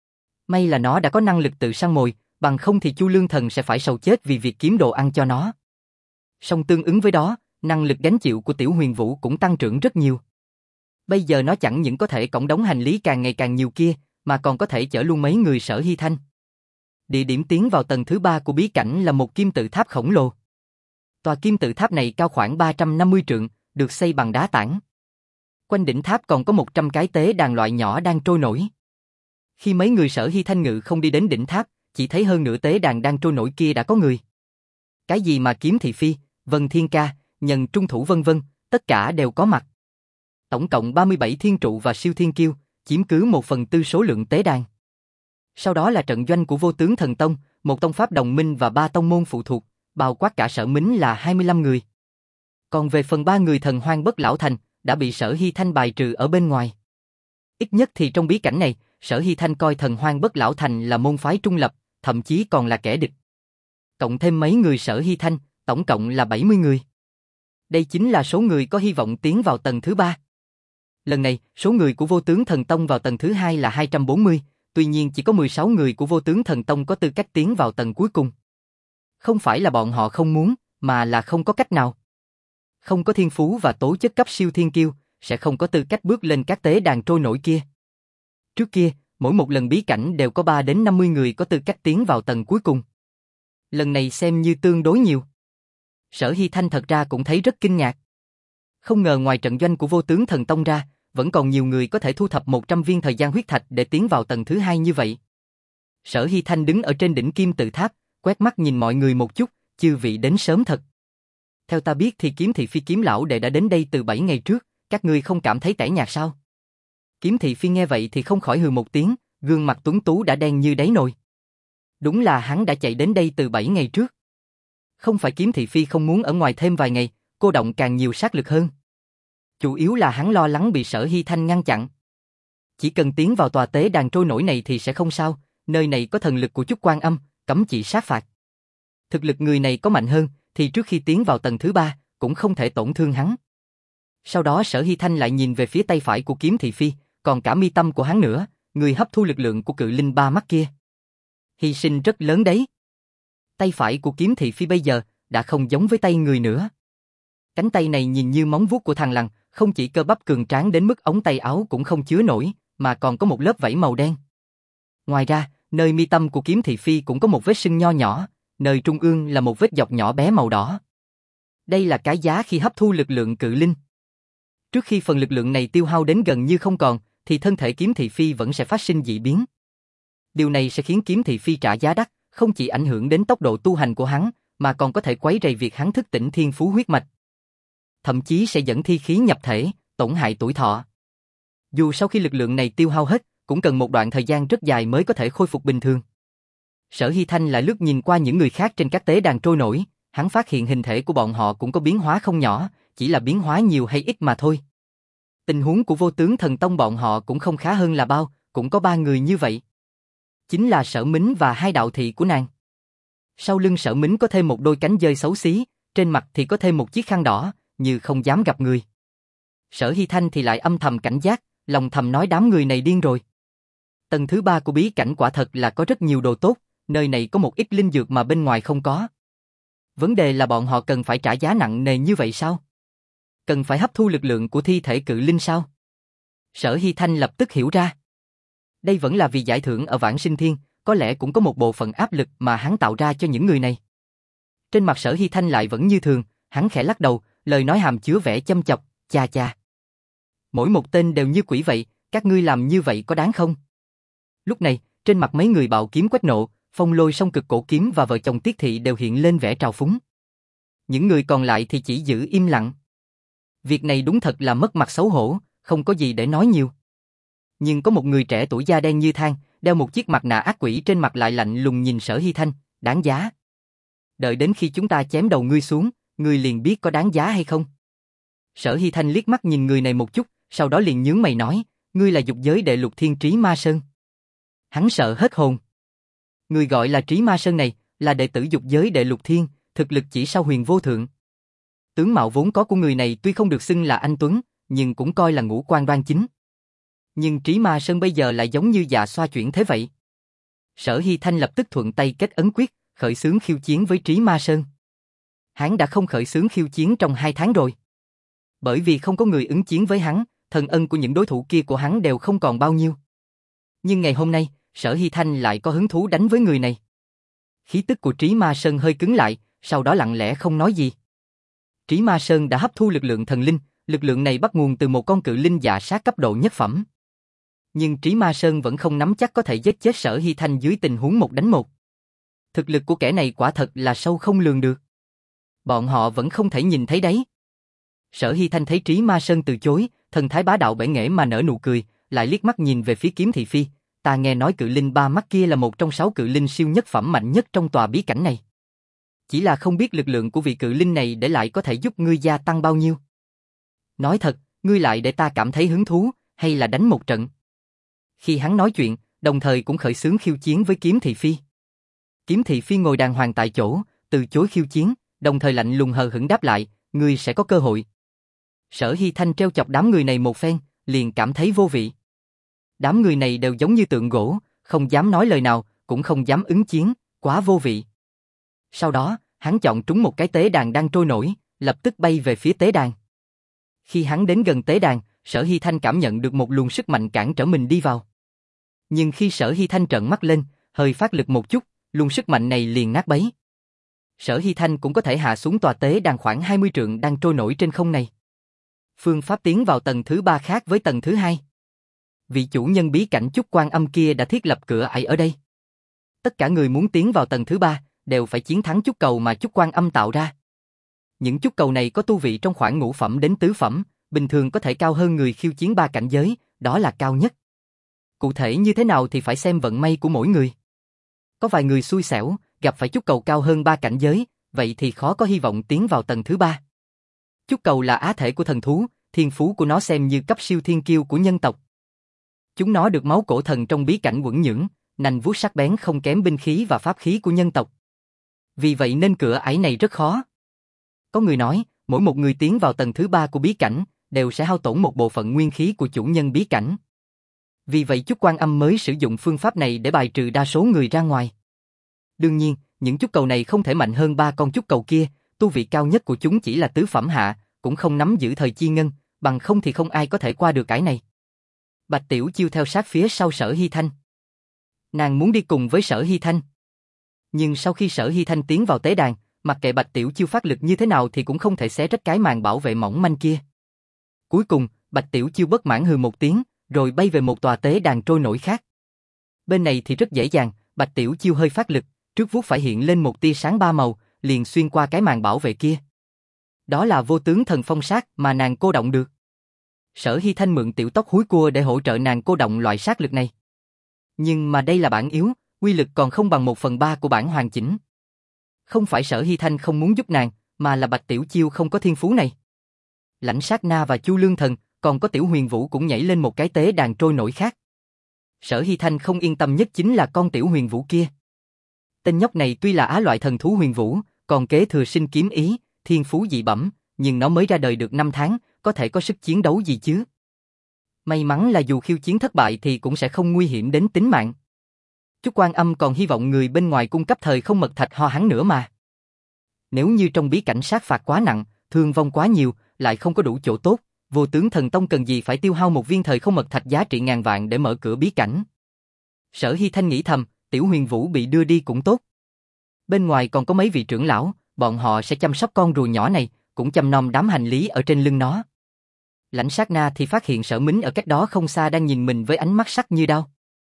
May là nó đã có năng lực tự săn mồi, bằng không thì Chu Lương Thần sẽ phải sầu chết vì việc kiếm đồ ăn cho nó. Song tương ứng với đó, năng lực gánh chịu của Tiểu Huyền Vũ cũng tăng trưởng rất nhiều. Bây giờ nó chẳng những có thể cõng đống hành lý càng ngày càng nhiều kia, mà còn có thể chở luôn mấy người Sở Hy Thanh. Địa điểm tiến vào tầng thứ ba của bí cảnh là một kim tự tháp khổng lồ. Tòa kim tự tháp này cao khoảng ba trăm năm mươi trượng, được xây bằng đá tảng. Quanh đỉnh tháp còn có một trăm cái tế đàn loại nhỏ đang trôi nổi. Khi mấy người Sở Hy Thanh ngự không đi đến đỉnh tháp, chỉ thấy hơn nửa tế đàn đang trôi nổi kia đã có người. Cái gì mà Kiếm Thị Phi, Vân Thiên Ca, Nhân Trung Thủ vân vân, tất cả đều có mặt. Tổng cộng ba mươi bảy thiên trụ và siêu thiên kiêu, chiếm cứ một phần tư số lượng tế đàn. Sau đó là trận doanh của Vô Tướng Thần Tông, một tông pháp đồng minh và ba tông môn phụ thuộc, bao quát cả Sở Mính là hai mươi lăm người. Còn về phần ba người Thần Hoang Bất Lão Thành, đã bị Sở Hy Thanh bài trừ ở bên ngoài. Ít nhất thì trong bí cảnh này, Sở Hy Thanh coi Thần Hoang Bất Lão Thành là môn phái trung lập, thậm chí còn là kẻ địch. Cộng thêm mấy người Sở Hy Thanh, tổng cộng là bảy mươi người. Đây chính là số người có hy vọng tiến vào tầng thứ ba. Lần này, số người của Vô Tướng Thần Tông vào tầng thứ hai là hai trăm bốn mươi, tuy nhiên chỉ có mười sáu người của Vô Tướng Thần Tông có tư cách tiến vào tầng cuối cùng. Không phải là bọn họ không muốn, mà là không có cách nào. Không có thiên phú và tố chất cấp siêu thiên kiêu, sẽ không có tư cách bước lên các tế đàn trôi nổi kia. Trước kia, mỗi một lần bí cảnh đều có ba đến năm mươi người có tư cách tiến vào tầng cuối cùng. Lần này xem như tương đối nhiều. Sở Hy Thanh thật ra cũng thấy rất kinh ngạc. Không ngờ ngoài trận doanh của Vô Tướng Thần Tông ra, vẫn còn nhiều người có thể thu thập một trăm viên thời gian huyết thạch để tiến vào tầng thứ hai như vậy. Sở Hy Thanh đứng ở trên đỉnh kim tự tháp, quét mắt nhìn mọi người một chút, chư vị đến sớm thật. Theo ta biết thì Kiếm Thị Phi Kiếm Lão Đệ đã đến đây từ bảy ngày trước, các ngươi không cảm thấy tẻ nhạt sao? Kiếm Thị Phi nghe vậy thì không khỏi hừ một tiếng, gương mặt tuấn tú đã đen như đáy nồi. Đúng là hắn đã chạy đến đây từ bảy ngày trước. Không phải Kiếm Thị Phi không muốn ở ngoài thêm vài ngày, cô động càng nhiều sát lực hơn. Chủ yếu là hắn lo lắng bị Sở Hy Thanh ngăn chặn. Chỉ cần tiến vào tòa tế đàn trôi nổi này thì sẽ không sao, nơi này có thần lực của Chúc Quan Âm, cấm chỉ sát phạt. Thực lực người này có mạnh hơn, thì trước khi tiến vào tầng thứ ba, cũng không thể tổn thương hắn. Sau đó Sở Hy Thanh lại nhìn về phía tay phải của Kiếm Thị Phi, còn cả mi tâm của hắn nữa, người hấp thu lực lượng của cự linh ba mắt kia. Hy sinh rất lớn đấy. Tay phải của Kiếm Thị Phi bây giờ, đã không giống với tay người nữa. Cánh tay này nhìn như móng vuốt của thằn lằn, không chỉ cơ bắp cường tráng đến mức ống tay áo cũng không chứa nổi, mà còn có một lớp vảy màu đen. Ngoài ra, nơi mi tâm của Kiếm Thị Phi cũng có một vết sưng nho nhỏ, nơi trung ương là một vết dọc nhỏ bé màu đỏ. Đây là cái giá khi hấp thu lực lượng cự linh. Trước khi phần lực lượng này tiêu hao đến gần như không còn, thì thân thể Kiếm Thị Phi vẫn sẽ phát sinh dị biến. Điều này sẽ khiến Kiếm Thị Phi trả giá đắt, không chỉ ảnh hưởng đến tốc độ tu hành của hắn, mà còn có thể quấy rầy việc hắn thức tỉnh thiên phú huyết mạch. Thậm chí sẽ dẫn thi khí nhập thể, tổn hại tuổi thọ. Dù sau khi lực lượng này tiêu hao hết, cũng cần một đoạn thời gian rất dài mới có thể khôi phục bình thường. Sở Hy Thanh lại lướt nhìn qua những người khác trên các tế đàn trôi nổi, hắn phát hiện hình thể của bọn họ cũng có biến hóa không nhỏ, chỉ là biến hóa nhiều hay ít mà thôi. Tình huống của Vô Tướng Thần Tông bọn họ cũng không khá hơn là bao, cũng có ba người như vậy. Chính là Sở Mính và hai đạo thị của nàng. Sau lưng Sở Mính có thêm một đôi cánh dơi xấu xí, trên mặt thì có thêm một chiếc khăn đỏ, như không dám gặp người. Sở Hy Thanh thì lại âm thầm cảnh giác, lòng thầm nói đám người này điên rồi. Tầng thứ ba của bí cảnh quả thật là có rất nhiều đồ tốt, nơi này có một ít linh dược mà bên ngoài không có. Vấn đề là bọn họ cần phải trả giá nặng nề như vậy sao? Cần phải hấp thu lực lượng của thi thể cự linh sao? Sở Hy Thanh lập tức hiểu ra. Đây vẫn là vì giải thưởng ở Vãng Sinh Thiên, có lẽ cũng có một bộ phận áp lực mà hắn tạo ra cho những người này. Trên mặt Sở Hy Thanh lại vẫn như thường, hắn khẽ lắc đầu, lời nói hàm chứa vẻ châm chọc, cha cha. Mỗi một tên đều như quỷ vậy, các ngươi làm như vậy có đáng không? Lúc này, trên mặt mấy người bạo kiếm quách nộ, Phong Lôi Song Cực Cổ Kiếm và vợ chồng Tiết Thị đều hiện lên vẻ trào phúng. Những người còn lại thì chỉ giữ im lặng. Việc này đúng thật là mất mặt xấu hổ, không có gì để nói nhiều. Nhưng có một người trẻ tuổi da đen như than, đeo một chiếc mặt nạ ác quỷ trên mặt lại lạnh lùng nhìn Sở Hy Thanh, đáng giá. Đợi đến khi chúng ta chém đầu ngươi xuống, ngươi liền biết có đáng giá hay không. Sở Hy Thanh liếc mắt nhìn người này một chút, sau đó liền nhướng mày nói, ngươi là dục giới đệ lục thiên Trí Ma Sơn. Hắn sợ hết hồn. Người gọi là Trí Ma Sơn này, là đệ tử dục giới đệ lục thiên, thực lực chỉ sau Huyền Vô Thượng. Tướng mạo vốn có của người này tuy không được xưng là anh tuấn, nhưng cũng coi là ngũ quan đoan chính. Nhưng Trí Ma Sơn bây giờ lại giống như dạ xoa chuyển thế vậy. Sở Hy Thanh lập tức thuận tay kết ấn quyết, khởi xướng khiêu chiến với Trí Ma Sơn. Hắn đã không khởi xướng khiêu chiến trong hai tháng rồi. Bởi vì không có người ứng chiến với hắn, thần ân của những đối thủ kia của hắn đều không còn bao nhiêu. Nhưng ngày hôm nay, Sở Hy Thanh lại có hứng thú đánh với người này. Khí tức của Trí Ma Sơn hơi cứng lại, sau đó lặng lẽ không nói gì. Trí Ma Sơn đã hấp thu lực lượng thần linh, lực lượng này bắt nguồn từ một con cự linh dạ sát cấp độ nhất phẩm. Nhưng Trí Ma Sơn vẫn không nắm chắc có thể giết chết Sở Hy Thanh dưới tình huống một đánh một. Thực lực của kẻ này quả thật là sâu không lường được. Bọn họ vẫn không thể nhìn thấy đấy. Sở Hy Thanh thấy Trí Ma Sơn từ chối, thần thái bá đạo bể nghễ mà nở nụ cười, lại liếc mắt nhìn về phía Kiếm Thị Phi. Ta nghe nói cự linh ba mắt kia là một trong sáu cự linh siêu nhất phẩm mạnh nhất trong tòa bí cảnh này. Chỉ là không biết lực lượng của vị cự linh này để lại có thể giúp ngươi gia tăng bao nhiêu. Nói thật, ngươi lại để ta cảm thấy hứng thú, hay là đánh một trận. Khi hắn nói chuyện, đồng thời cũng khởi xướng khiêu chiến với Kiếm Thị Phi. Kiếm Thị Phi ngồi đàng hoàng tại chỗ, từ chối khiêu chiến, đồng thời lạnh lùng hờ hững đáp lại, ngươi sẽ có cơ hội. Sở Hy Thanh treo chọc đám người này một phen, liền cảm thấy vô vị. Đám người này đều giống như tượng gỗ, không dám nói lời nào, cũng không dám ứng chiến, quá vô vị. Sau đó, hắn chọn trúng một cái tế đàn đang trôi nổi, lập tức bay về phía tế đàn. Khi hắn đến gần tế đàn, Sở Hy Thanh cảm nhận được một luồng sức mạnh cản trở mình đi vào. Nhưng khi Sở Hy Thanh trợn mắt lên, hơi phát lực một chút, luồng sức mạnh này liền nát bấy. Sở Hy Thanh cũng có thể hạ xuống tòa tế đàn khoảng hai mươi trượng đang trôi nổi trên không này. Phương pháp tiến vào tầng thứ ba khác với tầng thứ hai. Vị chủ nhân bí cảnh Chúc Quan Âm kia đã thiết lập cửa ải ở đây. Tất cả người muốn tiến vào tầng thứ ba đều phải chiến thắng chúc cầu mà Chúc Quan Âm tạo ra. Những chúc cầu này có tu vị trong khoảng ngũ phẩm đến tứ phẩm, bình thường có thể cao hơn người khiêu chiến ba cảnh giới, đó là cao nhất. Cụ thể như thế nào thì phải xem vận may của mỗi người. Có vài người xui xẻo, gặp phải chúc cầu cao hơn ba cảnh giới, vậy thì khó có hy vọng tiến vào tầng thứ ba. Chúc cầu là á thể của thần thú, thiên phú của nó xem như cấp siêu thiên kiêu của nhân tộc. Chúng nó được máu cổ thần trong bí cảnh quẩn nhưỡng, nành vuốt sắc bén không kém binh khí và pháp khí của nhân tộc. Vì vậy nên cửa ải này rất khó. Có người nói, mỗi một người tiến vào tầng thứ ba của bí cảnh, đều sẽ hao tổn một bộ phận nguyên khí của chủ nhân bí cảnh. Vì vậy Chúc Quan Âm mới sử dụng phương pháp này để bài trừ đa số người ra ngoài. Đương nhiên, những chúc cầu này không thể mạnh hơn ba con chúc cầu kia, tu vị cao nhất của chúng chỉ là tứ phẩm hạ, cũng không nắm giữ thời chi ngân, bằng không thì không ai có thể qua được ải này. Bạch Tiểu Chiêu theo sát phía sau Sở Hy Thanh. Nàng muốn đi cùng với Sở Hy Thanh. Nhưng sau khi Sở Hy Thanh tiến vào tế đàn, mặc kệ Bạch Tiểu Chiêu phát lực như thế nào thì cũng không thể xé rách cái màn bảo vệ mỏng manh kia. Cuối cùng, Bạch Tiểu Chiêu bất mãn hừ một tiếng, rồi bay về một tòa tế đàn trôi nổi khác. Bên này thì rất dễ dàng, Bạch Tiểu Chiêu hơi phát lực, trước vuốt phải hiện lên một tia sáng ba màu, liền xuyên qua cái màn bảo vệ kia. Đó là vô tướng thần phong sát mà nàng cô động được. Sở Hy Thanh mượn tiểu tóc húi cua để hỗ trợ nàng cô động loại sát lực này. Nhưng mà đây là bản yếu, quy lực còn không bằng một phần ba của bản hoàn chỉnh. Không phải Sở Hy Thanh không muốn giúp nàng, mà là Bạch Tiểu Chiêu không có thiên phú này. Lãnh Sát Na và Chu Lương Thần, còn có Tiểu Huyền Vũ cũng nhảy lên một cái tế đàn trôi nổi khác. Sở Hy Thanh không yên tâm nhất chính là con Tiểu Huyền Vũ kia. Tên nhóc này tuy là á loại thần thú huyền vũ, còn kế thừa sinh kiếm ý, thiên phú dị bẩm, nhưng nó mới ra đời được năm tháng, có thể có sức chiến đấu gì chứ? May mắn là dù khiêu chiến thất bại thì cũng sẽ không nguy hiểm đến tính mạng. Chúc Quan Âm còn hy vọng người bên ngoài cung cấp thời không mật thạch ho hắn nữa mà. Nếu như trong bí cảnh sát phạt quá nặng, thương vong quá nhiều, lại không có đủ chỗ tốt, Vô Tướng Thần Tông cần gì phải tiêu hao một viên thời không mật thạch giá trị ngàn vạn để mở cửa bí cảnh. Sở Hy Thanh nghĩ thầm, Tiểu Huyền Vũ bị đưa đi cũng tốt. Bên ngoài còn có mấy vị trưởng lão, bọn họ sẽ chăm sóc con rùa nhỏ này, cũng chăm nom đám hành lý ở trên lưng nó. Lãnh Sát Na thì phát hiện Sở Mính ở cách đó không xa đang nhìn mình với ánh mắt sắc như đao.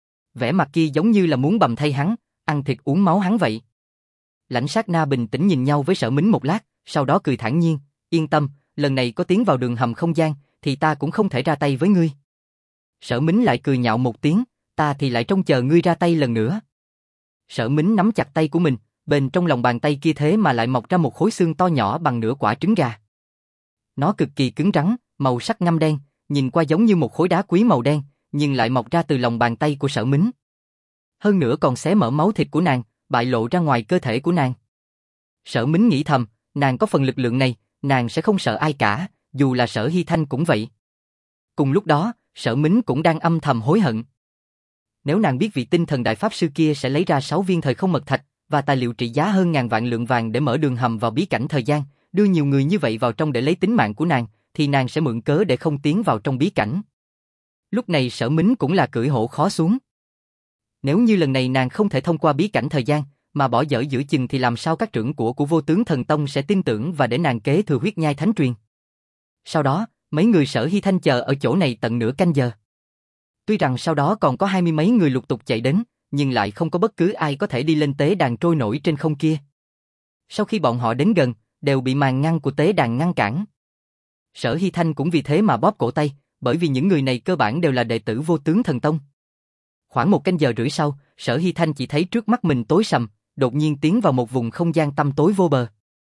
Vẻ mặt kia giống như là muốn bầm thay hắn, ăn thịt uống máu hắn vậy. Lãnh Sát Na bình tĩnh nhìn nhau với Sở Mính một lát, Sau đó cười thản nhiên, yên tâm, lần này có tiến vào đường hầm không gian, thì ta cũng không thể ra tay với ngươi. Sở Mính lại cười nhạo một tiếng, ta thì lại trông chờ ngươi ra tay lần nữa. Sở Mính nắm chặt tay của mình, bên trong lòng bàn tay kia thế mà lại mọc ra một khối xương to nhỏ bằng nửa quả trứng gà. Nó cực kỳ cứng rắn, màu sắc ngăm đen, nhìn qua giống như một khối đá quý màu đen, nhưng lại mọc ra từ lòng bàn tay của Sở Mính. Hơn nữa còn xé mở máu thịt của nàng, bại lộ ra ngoài cơ thể của nàng. Sở Mính nghĩ thầm, nàng có phần lực lượng này, nàng sẽ không sợ ai cả, dù là Sở Hy Thanh cũng vậy. Cùng lúc đó, Sở Mính cũng đang âm thầm hối hận. Nếu nàng biết vị tinh thần đại pháp sư kia sẽ lấy ra sáu viên thời không mật thạch và tài liệu trị giá hơn ngàn vạn lượng vàng để mở đường hầm vào bí cảnh thời gian, đưa nhiều người như vậy vào trong để lấy tính mạng của nàng, thì nàng sẽ mượn cớ để không tiến vào trong bí cảnh. Lúc này Sở Mính cũng là cưỡi hổ khó xuống. Nếu như lần này nàng không thể thông qua bí cảnh thời gian, mà bỏ dở giữa chừng thì làm sao các trưởng của của Vô Tướng Thần Tông sẽ tin tưởng và để nàng kế thừa huyết nhai thánh truyền. Sau đó, mấy người Sở Hy Thanh chờ ở chỗ này tận nửa canh giờ. Tuy rằng sau đó còn có hai mươi mấy người lục tục chạy đến, nhưng lại không có bất cứ ai có thể đi lên tế đàn trôi nổi trên không kia. Sau khi bọn họ đến gần, đều bị màn ngăn của tế đàn ngăn cản. Sở Hy Thanh cũng vì thế mà bóp cổ tay, bởi vì những người này cơ bản đều là đệ tử Vô Tướng Thần Tông. Khoảng một canh giờ rưỡi sau, Sở Hy Thanh chỉ thấy trước mắt mình tối sầm, đột nhiên tiến vào một vùng không gian tăm tối vô bờ.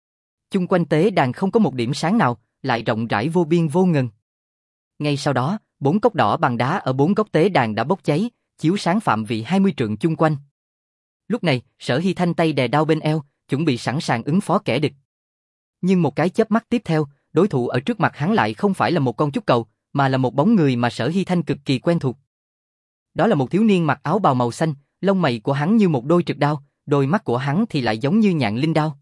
Chung quanh tế đàn không có một điểm sáng nào, lại rộng rãi vô biên vô ngần. Ngay sau đó, bốn cốc đỏ bằng đá ở bốn góc tế đàn đã bốc cháy, chiếu sáng phạm vị hai mươi trượng chung quanh. Lúc này, Sở Hy Thanh tay đè đao bên eo, chuẩn bị sẵn sàng ứng phó kẻ địch. Nhưng một cái chớp mắt tiếp theo, đối thủ ở trước mặt hắn lại không phải là một con trúc cầu, mà là một bóng người mà Sở Hy Thanh cực kỳ quen thuộc. Đó là một thiếu niên mặc áo bào màu xanh, lông mày của hắn như một đôi trực đao, đôi mắt của hắn thì lại giống như nhạn linh đao.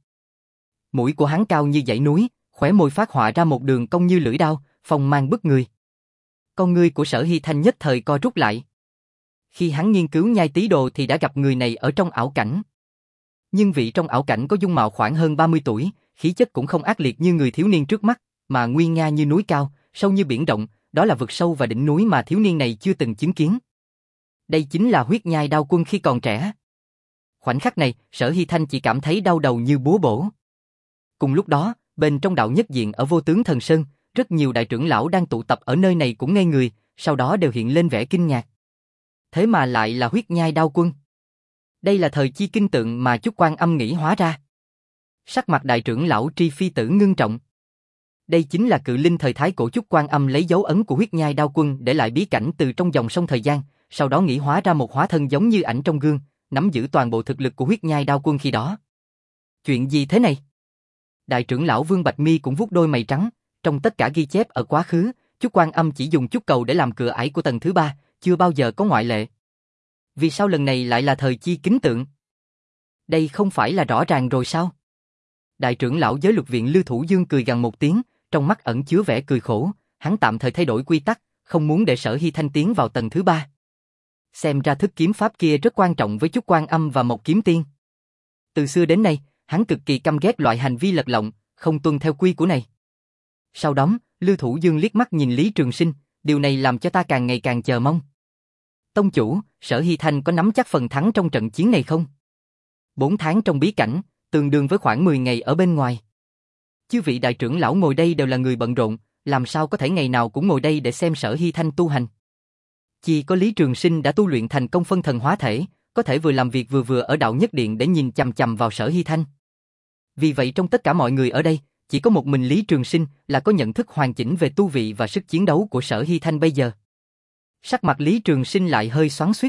Mũi của hắn cao như dãy núi, khóe môi phát họa ra một đường cong như lưỡi đao, phong mang bức người. Con ngươi của Sở Hy Thanh nhất thời co rút lại. Khi hắn nghiên cứu nhai tí đồ thì đã gặp người này ở trong ảo cảnh. Nhưng vị trong ảo cảnh có dung mạo khoảng hơn ba mươi tuổi, khí chất cũng không ác liệt như người thiếu niên trước mắt, mà nguy nga như núi cao, sâu như biển rộng, đó là vực sâu và đỉnh núi mà thiếu niên này chưa từng chứng kiến. Đây chính là huyết nhai đao quân khi còn trẻ. Khoảnh khắc này, Sở Hy Thanh chỉ cảm thấy đau đầu như búa bổ. Cùng lúc đó, bên trong đạo nhất diện ở Vô Tướng Thần Sơn, rất nhiều đại trưởng lão đang tụ tập ở nơi này cũng ngây người, sau đó đều hiện lên vẻ kinh ngạc. Thế mà lại là huyết nhai đao quân. Đây là thời chi kinh tượng mà Chúc Quan Âm nghĩ hóa ra. Sắc mặt đại trưởng lão Tri Phi Tử ngưng trọng. Đây chính là cự linh thời thái cổ Chúc Quan Âm lấy dấu ấn của huyết nhai đao quân để lại bí cảnh từ trong dòng sông thời gian, sau đó nghĩ hóa ra một hóa thân giống như ảnh trong gương, nắm giữ toàn bộ thực lực của huyết nhai đao quân khi đó. Chuyện gì thế này? Đại trưởng lão Vương Bạch Mi cũng vuốt đôi mày trắng, trong tất cả ghi chép ở quá khứ, Chúc Quan Âm chỉ dùng chúc cầu để làm cửa ải của tầng thứ ba, chưa bao giờ có ngoại lệ. Vì sao lần này lại là thời chi kính tượng? Đây không phải là rõ ràng rồi sao? Đại trưởng lão Giới Luật Viện Lưu Thủ Dương cười gằn một tiếng, trong mắt ẩn chứa vẻ cười khổ, hắn tạm thời thay đổi quy tắc, không muốn để Sở Hy Thanh tiến vào tầng thứ ba. Xem ra thức kiếm pháp kia rất quan trọng với Chúc Quan Âm và Mộc Kiếm Tiên. Từ xưa đến nay, hắn cực kỳ căm ghét loại hành vi lật lọng, không tuân theo quy của này. Sau đó, Lưu Thủ Dương liếc mắt nhìn Lý Trường Sinh, điều này làm cho ta càng ngày càng chờ mong. Tông chủ, Sở Hy Thanh có nắm chắc phần thắng trong trận chiến này không? Bốn tháng trong bí cảnh, tương đương với khoảng mười ngày ở bên ngoài. Chư vị đại trưởng lão ngồi đây đều là người bận rộn, làm sao có thể ngày nào cũng ngồi đây để xem Sở Hy Thanh tu hành. Chỉ có Lý Trường Sinh đã tu luyện thành công phân thần hóa thể, có thể vừa làm việc vừa vừa ở đạo nhất điện để nhìn chằm chằm vào Sở Hy Thanh. Vì vậy trong tất cả mọi người ở đây, chỉ có một mình Lý Trường Sinh là có nhận thức hoàn chỉnh về tu vị và sức chiến đấu của Sở Hy Thanh bây giờ. Sắc mặt Lý Trường Sinh lại hơi xoắn xuýt.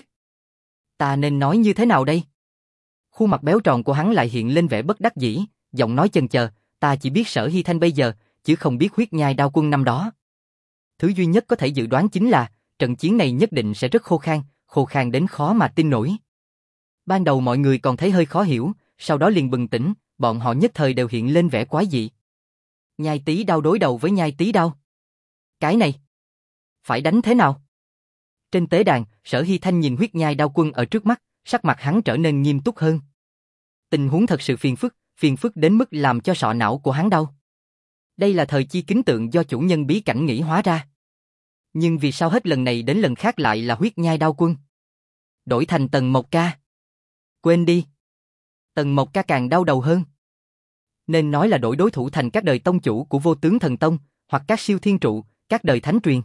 Ta nên nói như thế nào đây? Khuôn mặt béo tròn của hắn lại hiện lên vẻ bất đắc dĩ, giọng nói chần chờ, ta chỉ biết Sở Hy Thanh bây giờ, chứ không biết huyết nhai đao quân năm đó. Thứ duy nhất có thể dự đoán chính là, trận chiến này nhất định sẽ rất khô khan, khô khan đến khó mà tin nổi. Ban đầu mọi người còn thấy hơi khó hiểu, sau đó liền bừng tỉnh, bọn họ nhất thời đều hiện lên vẻ quái dị. Nhai tí đao đối đầu với nhai tí đao. Cái này, phải đánh thế nào? Trên tế đàn, Sở Hy Thanh nhìn huyết nhai đao quân ở trước mắt, sắc mặt hắn trở nên nghiêm túc hơn. Tình huống thật sự phiền phức, phiền phức đến mức làm cho sọ não của hắn đau. Đây là thời chi kính tượng do chủ nhân bí cảnh nghĩ hóa ra. Nhưng vì sao hết lần này đến lần khác lại là huyết nhai đao quân? Đổi thành Tần Mộc Ca. Quên đi. Tần Mộc Ca càng đau đầu hơn. Nên nói là đổi đối thủ thành các đời tông chủ của Vô Tướng Thần Tông, hoặc các siêu thiên trụ, các đời thánh truyền.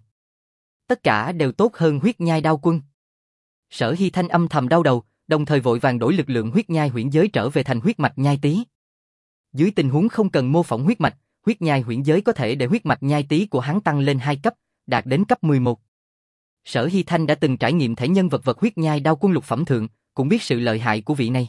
Tất cả đều tốt hơn huyết nhai đao quân. Sở Hy Thanh âm thầm đau đầu, đồng thời vội vàng đổi lực lượng huyết nhai huyễn giới trở về thành huyết mạch nhai tý. Dưới tình huống không cần mô phỏng huyết mạch, huyết nhai huyễn giới có thể để huyết mạch nhai tý của hắn tăng lên hai cấp, đạt đến cấp mười một. Sở Hy Thanh đã từng trải nghiệm thể nhân vật vật huyết nhai đao quân lục phẩm thượng, cũng biết sự lợi hại của vị này.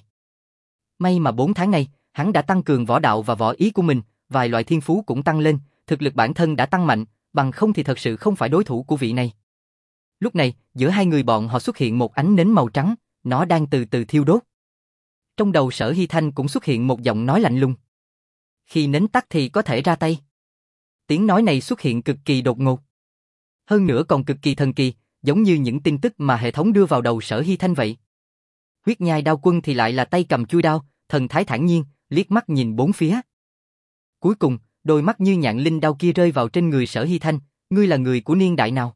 May mà bốn tháng này, hắn đã tăng cường võ đạo và võ ý của mình, vài loại thiên phú cũng tăng lên, thực lực bản thân đã tăng mạnh, bằng không thì thật sự không phải đối thủ của vị này. Lúc này, giữa hai người bọn họ xuất hiện một ánh nến màu trắng, nó đang từ từ thiêu đốt. Trong đầu Sở Hy Thanh cũng xuất hiện một giọng nói lạnh lùng. Khi nến tắt thì có thể ra tay. Tiếng nói này xuất hiện cực kỳ đột ngột. Hơn nữa còn cực kỳ thần kỳ, giống như những tin tức mà hệ thống đưa vào đầu Sở Hy Thanh vậy. Huyết nhai đao quân thì lại là tay cầm chuôi đao, thần thái thản nhiên, liếc mắt nhìn bốn phía. Cuối cùng, đôi mắt như nhạn linh đao kia rơi vào trên người Sở Hy Thanh, ngươi là người của niên đại nào?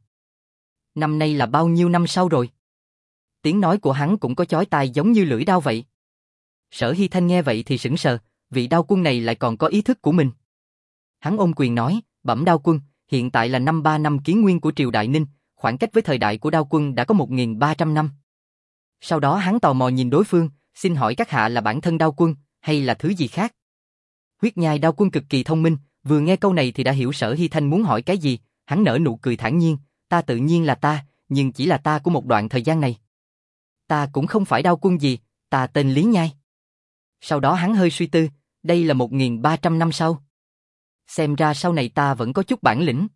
Năm nay là bao nhiêu năm sau rồi? Tiếng nói của hắn cũng có chói tai giống như lưỡi đao vậy. Sở Hy Thanh nghe vậy thì sững sờ, vị đao quân này lại còn có ý thức của mình. Hắn ôm quyền nói, bẩm đao quân, hiện tại là năm ba năm kiến nguyên của triều Đại Ninh, khoảng cách với thời đại của đao quân đã có một nghìn ba trăm năm. Sau đó hắn tò mò nhìn đối phương, xin hỏi các hạ là bản thân đao quân, hay là thứ gì khác? Huyết nhai đao quân cực kỳ thông minh, vừa nghe câu này thì đã hiểu Sở Hy Thanh muốn hỏi cái gì, hắn nở nụ cười thản nhiên, ta tự nhiên là ta, nhưng chỉ là ta của một đoạn thời gian này. Ta cũng không phải đao quân gì, ta tên Lý Nhai. Sau đó hắn hơi suy tư, đây là một nghìn ba trăm năm sau. Xem ra sau này ta vẫn có chút bản lĩnh.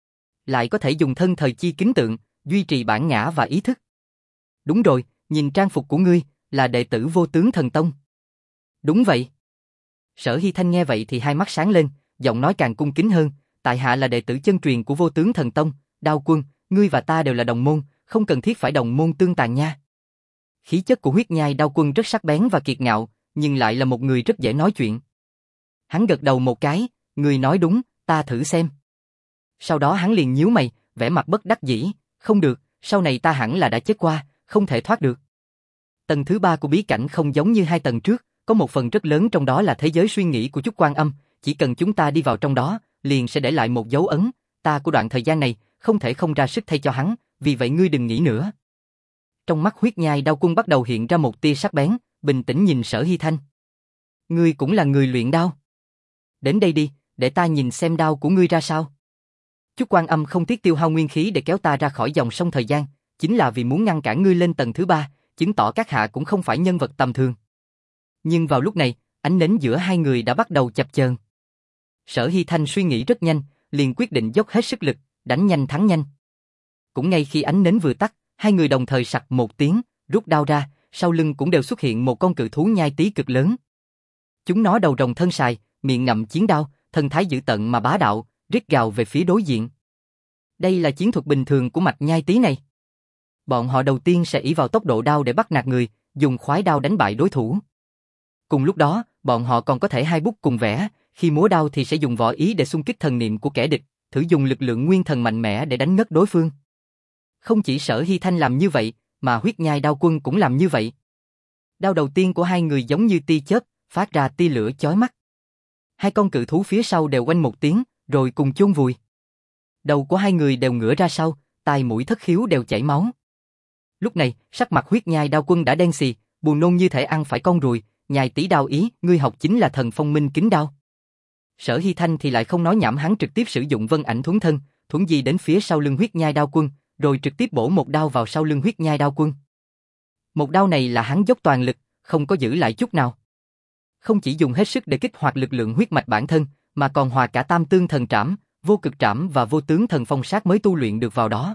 Lại có thể dùng thân thời chi kính tượng, duy trì bản ngã và ý thức. Đúng rồi, nhìn trang phục của ngươi, là đệ tử Vô Tướng Thần Tông. Đúng vậy. Sở Hy Thanh nghe vậy thì hai mắt sáng lên, giọng nói càng cung kính hơn, tại hạ là đệ tử chân truyền của Vô Tướng Thần Tông, đao quân, ngươi và ta đều là đồng môn, không cần thiết phải đồng môn tương tàn nha. Khí chất của huyết nhai đao quân rất sắc bén và kiệt ngạo, nhưng lại là một người rất dễ nói chuyện. Hắn gật đầu một cái, ngươi nói đúng, ta thử xem. Sau đó hắn liền nhíu mày, vẻ mặt bất đắc dĩ, không được, sau này ta hẳn là đã chết qua, không thể thoát được. Tầng thứ ba của bí cảnh không giống như hai tầng trước, có một phần rất lớn trong đó là thế giới suy nghĩ của Chúc Quan Âm, chỉ cần chúng ta đi vào trong đó, liền sẽ để lại một dấu ấn, ta của đoạn thời gian này, không thể không ra sức thay cho hắn, vì vậy ngươi đừng nghĩ nữa. Trong mắt huyết nhai đao quân bắt đầu hiện ra một tia sắc bén, bình tĩnh nhìn Sở Hy Thanh. Ngươi cũng là người luyện đao. Đến đây đi, để ta nhìn xem đao của ngươi ra sao. Chúc Quan Âm không tiếc tiêu hao nguyên khí để kéo ta ra khỏi dòng sông thời gian, chính là vì muốn ngăn cản ngươi lên tầng thứ ba, chứng tỏ các hạ cũng không phải nhân vật tầm thường. Nhưng vào lúc này, ánh nến giữa hai người đã bắt đầu chập chờn. Sở Hy Thanh suy nghĩ rất nhanh, liền quyết định dốc hết sức lực, đánh nhanh thắng nhanh. Cũng ngay khi ánh nến vừa tắt, hai người đồng thời sặc một tiếng, rút đao ra, sau lưng cũng đều xuất hiện một con cự thú nhai tý cực lớn. Chúng nó đầu rồng thân sài, miệng ngậm chiến đao, thân thái dữ tợn mà bá đạo, rít gào về phía đối diện. Đây là chiến thuật bình thường của mạch nhai tý này. Bọn họ đầu tiên sẽ ỷ vào tốc độ đao để bắt nạt người, dùng khoái đao đánh bại đối thủ. Cùng lúc đó, bọn họ còn có thể hai bút cùng vẽ, khi múa đao thì sẽ dùng võ ý để xung kích thần niệm của kẻ địch, thử dùng lực lượng nguyên thần mạnh mẽ để đánh ngất đối phương. Không chỉ Sở Hy Thanh làm như vậy, mà huyết nhai đao quân cũng làm như vậy. Đao đầu tiên của hai người giống như tia chớp, phát ra tia lửa chói mắt. Hai con cự thú phía sau đều oanh một tiếng, rồi cùng chôn vùi. Đầu của hai người đều ngửa ra sau, tai mũi thất khiếu đều chảy máu. Lúc này, sắc mặt huyết nhai đao quân đã đen xì, buồn nôn như thể ăn phải con ruồi, nhai tý đao ý, ngươi học chính là thần phong minh kính đao. Sở Hy Thanh thì lại không nói nhảm, hắn trực tiếp sử dụng vân ảnh thuấn thân, thuấn di đến phía sau lưng huyết nhai đao quân, rồi trực tiếp bổ một đao vào sau lưng huyết nhai đao quân. Một đao này là hắn dốc toàn lực, không có giữ lại chút nào. Không chỉ dùng hết sức để kích hoạt lực lượng huyết mạch bản thân, mà còn hòa cả tam tương thần trảm, vô cực trảm và vô tướng thần phong sát mới tu luyện được vào đó.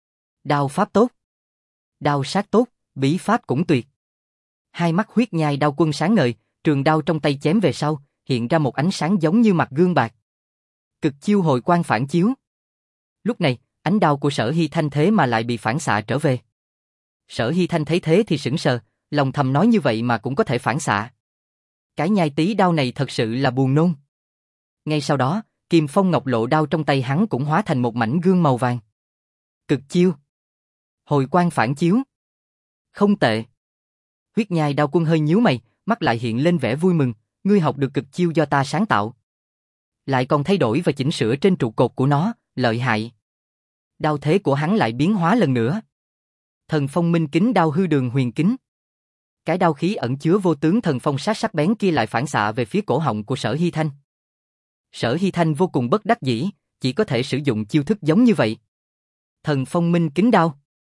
Đao pháp tốt, đao sát tốt, bí pháp cũng tuyệt. Hai mắt huyết nhai đao quân sáng ngời, trường đao trong tay chém về sau, hiện ra một ánh sáng giống như mặt gương bạc. Cực chiêu hồi quang phản chiếu. Lúc này, ánh đao của Sở Hy Thanh thế mà lại bị phản xạ trở về. Sở Hy Thanh thấy thế thì sững sờ, lòng thầm nói như vậy mà cũng có thể phản xạ. Cái nhai tý đao này thật sự là buồn nôn. Ngay sau đó, Kim Phong Ngọc Lộ đao trong tay hắn cũng hóa thành một mảnh gương màu vàng. Cực chiêu. Hồi quang phản chiếu. Không tệ. Huyết nhai đao quân hơi nhíu mày, mắt lại hiện lên vẻ vui mừng, Ngươi học được cực chiêu do ta sáng tạo. Lại còn thay đổi và chỉnh sửa trên trụ cột của nó, lợi hại. Đao thế của hắn lại biến hóa lần nữa. Thần phong minh kính đao hư đường huyền kính. Cái đao khí ẩn chứa vô tướng thần phong sát sắc bén kia lại phản xạ về phía cổ họng của Sở Hy Thanh. Sở Hy Thanh vô cùng bất đắc dĩ, chỉ có thể sử dụng chiêu thức giống như vậy. Thần phong minh kính đao,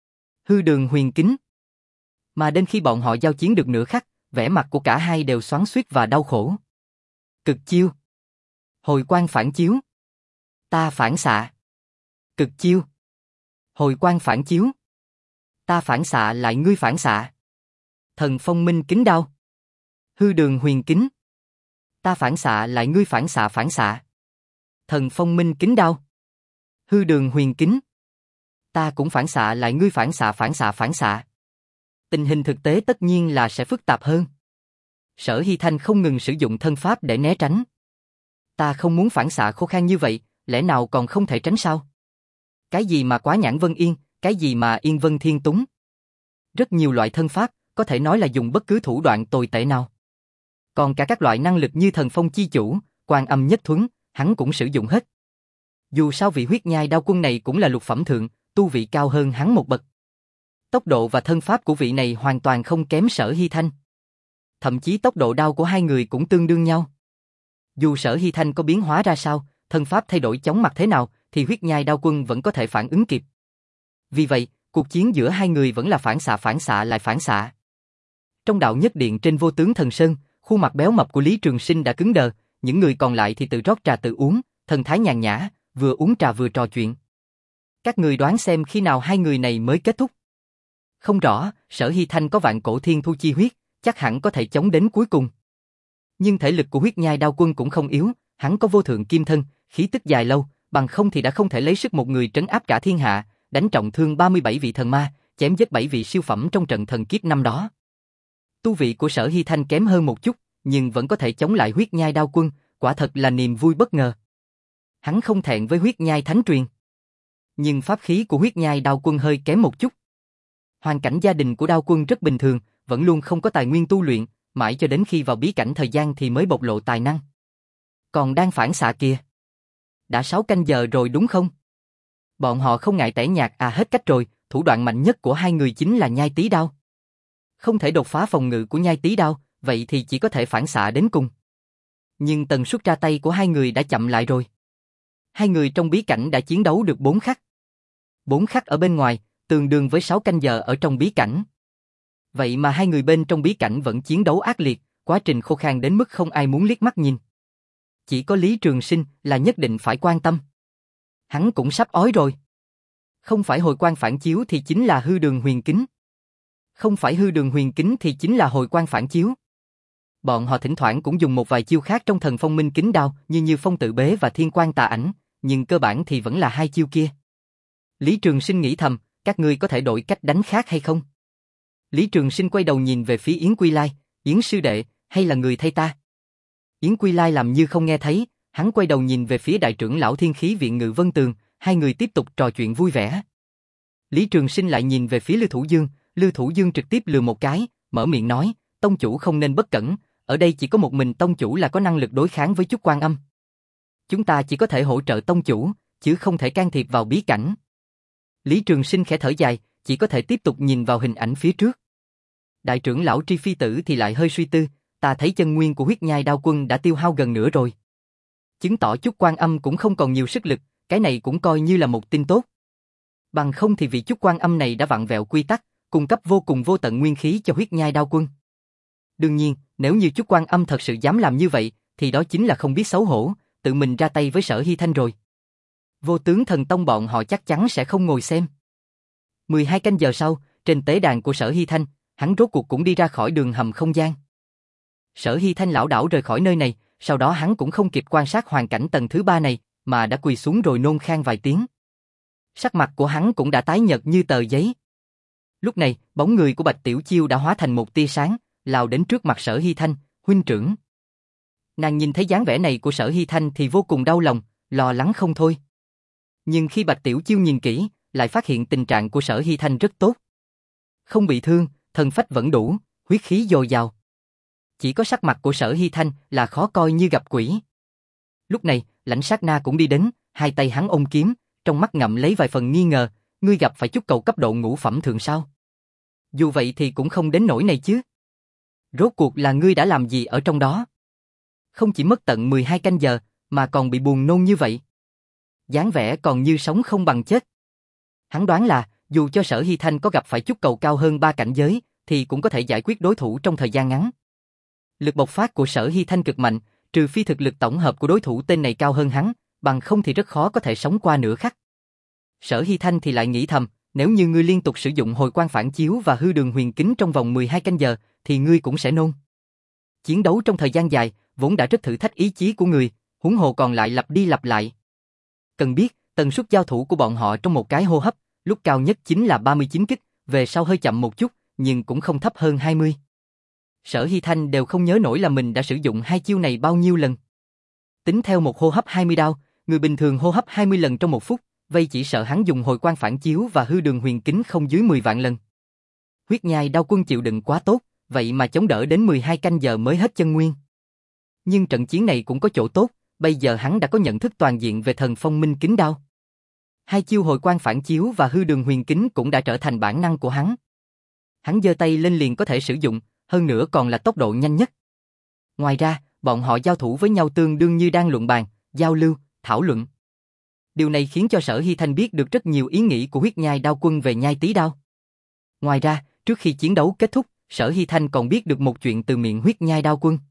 hư đường huyền kính. Mà đến khi bọn họ giao chiến được nửa khắc, vẻ mặt của cả hai đều xoắn xuýt và đau khổ. Cực chiêu, hồi quang phản chiếu. Ta phản xạ. Cực chiêu, hồi quang phản chiếu. Ta phản xạ lại ngươi phản xạ. Thần phong minh kính đao, hư đường huyền kính. Ta phản xạ lại ngươi phản xạ phản xạ. Thần phong minh kính đao, hư đường huyền kính. Ta cũng phản xạ lại ngươi phản xạ phản xạ phản xạ. Tình hình thực tế tất nhiên là sẽ phức tạp hơn. Sở Hy Thanh không ngừng sử dụng thân pháp để né tránh. Ta không muốn phản xạ khô khan như vậy, lẽ nào còn không thể tránh sao? Cái gì mà quá nhãn vân yên, cái gì mà yên vân thiên túng. Rất nhiều loại thân pháp, có thể nói là dùng bất cứ thủ đoạn tồi tệ nào. Còn cả các loại năng lực như thần phong chi chủ, quan âm nhất thuấn, hắn cũng sử dụng hết. Dù sao vị huyết nhai đao quân này cũng là lục phẩm thượng, tu vị cao hơn hắn một bậc. Tốc độ và thân pháp của vị này hoàn toàn không kém Sở Hy Thanh. Thậm chí tốc độ đao của hai người cũng tương đương nhau. Dù Sở Hy Thanh có biến hóa ra sao, thân pháp thay đổi chóng mặt thế nào, thì huyết nhai đao quân vẫn có thể phản ứng kịp. Vì vậy, cuộc chiến giữa hai người vẫn là phản xạ phản xạ lại phản xạ. Trong đạo nhất điện trên Vô Tướng Thần Sơn, khuôn mặt béo mập của Lý Trường Sinh đã cứng đờ, những người còn lại thì tự rót trà tự uống, thần thái nhàn nhã, vừa uống trà vừa trò chuyện. Các người đoán xem khi nào hai người này mới kết thúc? Không rõ, Sở Hy Thanh có vạn cổ thiên thu chi huyết, chắc hẳn có thể chống đến cuối cùng. Nhưng thể lực của huyết nhai đao quân cũng không yếu, hắn có vô thượng kim thân, khí tức dài lâu, bằng không thì đã không thể lấy sức một người trấn áp cả thiên hạ, đánh trọng thương ba mươi bảy vị thần ma, chém giết bảy vị siêu phẩm trong trận thần kiếp năm đó. Tu vị của Sở Hy Thanh kém hơn một chút, nhưng vẫn có thể chống lại huyết nhai đao quân, quả thật là niềm vui bất ngờ. Hắn không thẹn với huyết nhai thánh truyền. Nhưng pháp khí của huyết nhai đao quân hơi kém một chút. Hoàn cảnh gia đình của đao quân rất bình thường, vẫn luôn không có tài nguyên tu luyện, mãi cho đến khi vào bí cảnh thời gian thì mới bộc lộ tài năng. Còn đang phản xạ kìa. Đã sáu canh giờ rồi đúng không? Bọn họ không ngại tẻ nhạt à hết cách rồi, thủ đoạn mạnh nhất của hai người chính là nhai tí đao. Không thể đột phá phòng ngự của nhai tí đao, vậy thì chỉ có thể phản xạ đến cùng. Nhưng tần suất ra tay của hai người đã chậm lại rồi. Hai người trong bí cảnh đã chiến đấu được bốn khắc. Bốn khắc ở bên ngoài, tương đương với sáu canh giờ ở trong bí cảnh. Vậy mà hai người bên trong bí cảnh vẫn chiến đấu ác liệt, quá trình khô khan đến mức không ai muốn liếc mắt nhìn. Chỉ có Lý Trường Sinh là nhất định phải quan tâm. Hắn cũng sắp ói rồi. Không phải hồi quang phản chiếu thì chính là hư đường huyền kính. Không phải hư đường huyền kính thì chính là hồi quang phản chiếu. Bọn họ thỉnh thoảng cũng dùng một vài chiêu khác trong thần phong minh kính đao như như phong tự bế và thiên quang tà ảnh, nhưng cơ bản thì vẫn là hai chiêu kia. Lý Trường Sinh nghĩ thầm, các ngươi có thể đổi cách đánh khác hay không? Lý Trường Sinh quay đầu nhìn về phía Yến Quy Lai, Yến sư đệ, hay là người thay ta? Yến Quy Lai làm như không nghe thấy, hắn quay đầu nhìn về phía đại trưởng lão Thiên Khí Viện Ngự Vân Tường, hai người tiếp tục trò chuyện vui vẻ. Lý Trường Sinh lại nhìn về phía Lưu Thủ Dương, Lưu Thủ Dương trực tiếp lừa một cái, mở miệng nói, tông chủ không nên bất cẩn, ở đây chỉ có một mình tông chủ là có năng lực đối kháng với Chúc Quan Âm. Chúng ta chỉ có thể hỗ trợ tông chủ, chứ không thể can thiệp vào bí cảnh. Lý Trường Sinh khẽ thở dài, chỉ có thể tiếp tục nhìn vào hình ảnh phía trước. Đại trưởng lão Tri Phi Tử thì lại hơi suy tư, ta thấy chân nguyên của huyết nhai đao quân đã tiêu hao gần nửa rồi. Chứng tỏ Chúc Quan Âm cũng không còn nhiều sức lực, cái này cũng coi như là một tin tốt. Bằng không thì vị Chúc Quan Âm này đã vặn vẹo quy tắc, cung cấp vô cùng vô tận nguyên khí cho huyết nhai đao quân. Đương nhiên, nếu như Chúc Quan Âm thật sự dám làm như vậy, thì đó chính là không biết xấu hổ, tự mình ra tay với Sở Hy Thanh rồi. Vô Tướng Thần Tông bọn họ chắc chắn sẽ không ngồi xem. mười hai canh giờ sau, trên tế đàn của Sở Hy Thanh, hắn rốt cuộc cũng đi ra khỏi đường hầm không gian. Sở Hy Thanh lảo đảo rời khỏi nơi này, sau đó hắn cũng không kịp quan sát hoàn cảnh tầng thứ ba này, mà đã quỳ xuống rồi nôn khan vài tiếng. Sắc mặt của hắn cũng đã tái nhợt như tờ giấy. Lúc này, bóng người của Bạch Tiểu Chiêu đã hóa thành một tia sáng, lao đến trước mặt Sở Hy Thanh, huynh trưởng. Nàng nhìn thấy dáng vẻ này của Sở Hy Thanh thì vô cùng đau lòng, lo lắng không thôi. Nhưng khi Bạch Tiểu Chiêu nhìn kỹ, lại phát hiện tình trạng của Sở Hy Thanh rất tốt. Không bị thương, thần phách vẫn đủ, huyết khí dồi dào. Chỉ có sắc mặt của Sở Hy Thanh là khó coi như gặp quỷ. Lúc này, Lãnh Sát Na cũng đi đến, hai tay hắn ôm kiếm, trong mắt ngậm lấy vài phần nghi ngờ, ngươi gặp phải chút cầu cấp độ ngũ phẩm thượng sao? Dù vậy thì cũng không đến nỗi này chứ. Rốt cuộc là ngươi đã làm gì ở trong đó? Không chỉ mất tận mười hai canh giờ, mà còn bị buồn nôn như vậy. Dáng vẻ còn như sống không bằng chết. Hắn đoán là, dù cho Sở Hy Thanh có gặp phải chút cầu cao hơn ba cảnh giới, thì cũng có thể giải quyết đối thủ trong thời gian ngắn. Lực bộc phát của Sở Hy Thanh cực mạnh, trừ phi thực lực tổng hợp của đối thủ tên này cao hơn hắn, bằng không thì rất khó có thể sống qua nửa khắc. Sở Hy Thanh thì lại nghĩ thầm, nếu như ngươi liên tục sử dụng hồi quang phản chiếu và hư đường huyền kính trong vòng mười hai canh giờ, thì ngươi cũng sẽ nôn. Chiến đấu trong thời gian dài, vốn đã rất thử thách ý chí của người, huống hồ còn lại lặp đi lặp lại. Cần biết, tần suất giao thủ của bọn họ trong một cái hô hấp, lúc cao nhất chính là ba mươi chín kích, về sau hơi chậm một chút, nhưng cũng không thấp hơn hai mươi. Sở Hy Thanh đều không nhớ nổi là mình đã sử dụng hai chiêu này bao nhiêu lần. Tính theo một hô hấp hai mươi đao, người bình thường hô hấp hai mươi lần trong một phút, vậy chỉ sợ hắn dùng hồi quang phản chiếu và hư đường huyền kính không dưới mười vạn lần. Huyết Nhai Đao Quân chịu đựng quá tốt, vậy mà chống đỡ đến mười hai canh giờ mới hết chân nguyên. Nhưng trận chiến này cũng có chỗ tốt, bây giờ hắn đã có nhận thức toàn diện về thần phong minh kính đao. Hai chiêu hồi quang phản chiếu và hư đường huyền kính cũng đã trở thành bản năng của hắn. Hắn giơ tay lên liền có thể sử dụng, hơn nữa còn là tốc độ nhanh nhất. Ngoài ra, bọn họ giao thủ với nhau tương đương như đang luận bàn, giao lưu, thảo luận. Điều này khiến cho Sở Hy Thanh biết được rất nhiều ý nghĩ của Huyết Nhai Đao Quân về nhai tí đao. Ngoài ra, trước khi chiến đấu kết thúc, Sở Hy Thanh còn biết được một chuyện từ miệng Huyết Nhai Đao Quân.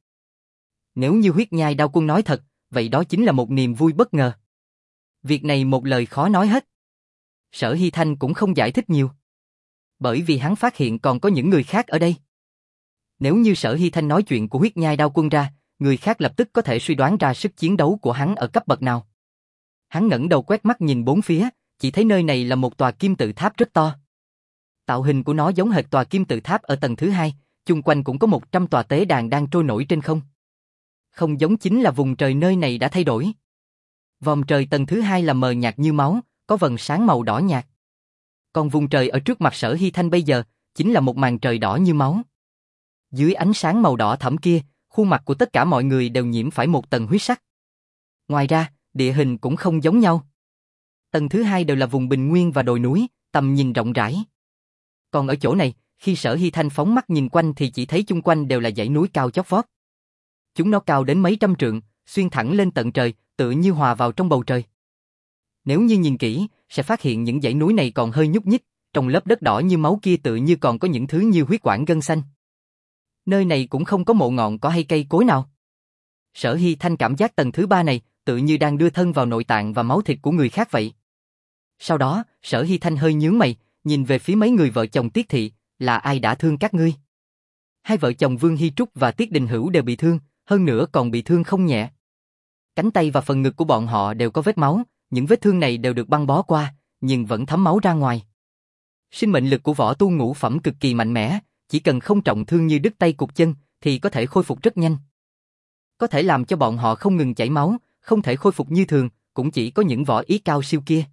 Nếu như Huyết Nhai Đao Quân nói thật, vậy đó chính là một niềm vui bất ngờ. Việc này một lời khó nói hết. Sở Hy Thanh cũng không giải thích nhiều. Bởi vì hắn phát hiện còn có những người khác ở đây. Nếu như Sở Hy Thanh nói chuyện của Huyết Nhai Đao Quân ra, người khác lập tức có thể suy đoán ra sức chiến đấu của hắn ở cấp bậc nào. Hắn ngẩng đầu quét mắt nhìn bốn phía, chỉ thấy nơi này là một tòa kim tự tháp rất to. Tạo hình của nó giống hệt tòa kim tự tháp ở tầng thứ hai, chung quanh cũng có một trăm tòa tế đàn đang trôi nổi trên không. Không giống chính là vùng trời nơi này đã thay đổi. Vòm trời tầng thứ hai là mờ nhạt như máu, có vầng sáng màu đỏ nhạt. Còn vùng trời ở trước mặt Sở Hy Thanh bây giờ, chính là một màn trời đỏ như máu. Dưới ánh sáng màu đỏ thẫm kia, khuôn mặt của tất cả mọi người đều nhiễm phải một tầng huyết sắc. Ngoài ra, địa hình cũng không giống nhau. Tầng thứ hai đều là vùng bình nguyên và đồi núi, tầm nhìn rộng rãi. Còn ở chỗ này, khi Sở Hy Thanh phóng mắt nhìn quanh thì chỉ thấy chung quanh đều là dãy núi cao chót vót. Chúng nó cao đến mấy trăm trượng, xuyên thẳng lên tận trời, tựa như hòa vào trong bầu trời. Nếu như nhìn kỹ, sẽ phát hiện những dãy núi này còn hơi nhúc nhích, trong lớp đất đỏ như máu kia tựa như còn có những thứ như huyết quản gân xanh. Nơi này cũng không có mộ ngọn cỏ hay cây cối nào. Sở Hy Thanh cảm giác tầng thứ ba này, tự như đang đưa thân vào nội tạng và máu thịt của người khác vậy. Sau đó, Sở Hy Thanh hơi nhướng mày, nhìn về phía mấy người vợ chồng Tiết Thị, là ai đã thương các ngươi? Hai vợ chồng Vương Hy Trúc và Tiết Đình Hữu đều bị thương, hơn nữa còn bị thương không nhẹ. Cánh tay và phần ngực của bọn họ đều có vết máu, những vết thương này đều được băng bó qua, nhưng vẫn thấm máu ra ngoài. Sinh mệnh lực của võ tu ngũ phẩm cực kỳ mạnh mẽ, chỉ cần không trọng thương như đứt tay cụt chân, thì có thể khôi phục rất nhanh. Có thể làm cho bọn họ không ngừng chảy máu, không thể khôi phục như thường, cũng chỉ có những võ ý cao siêu kia.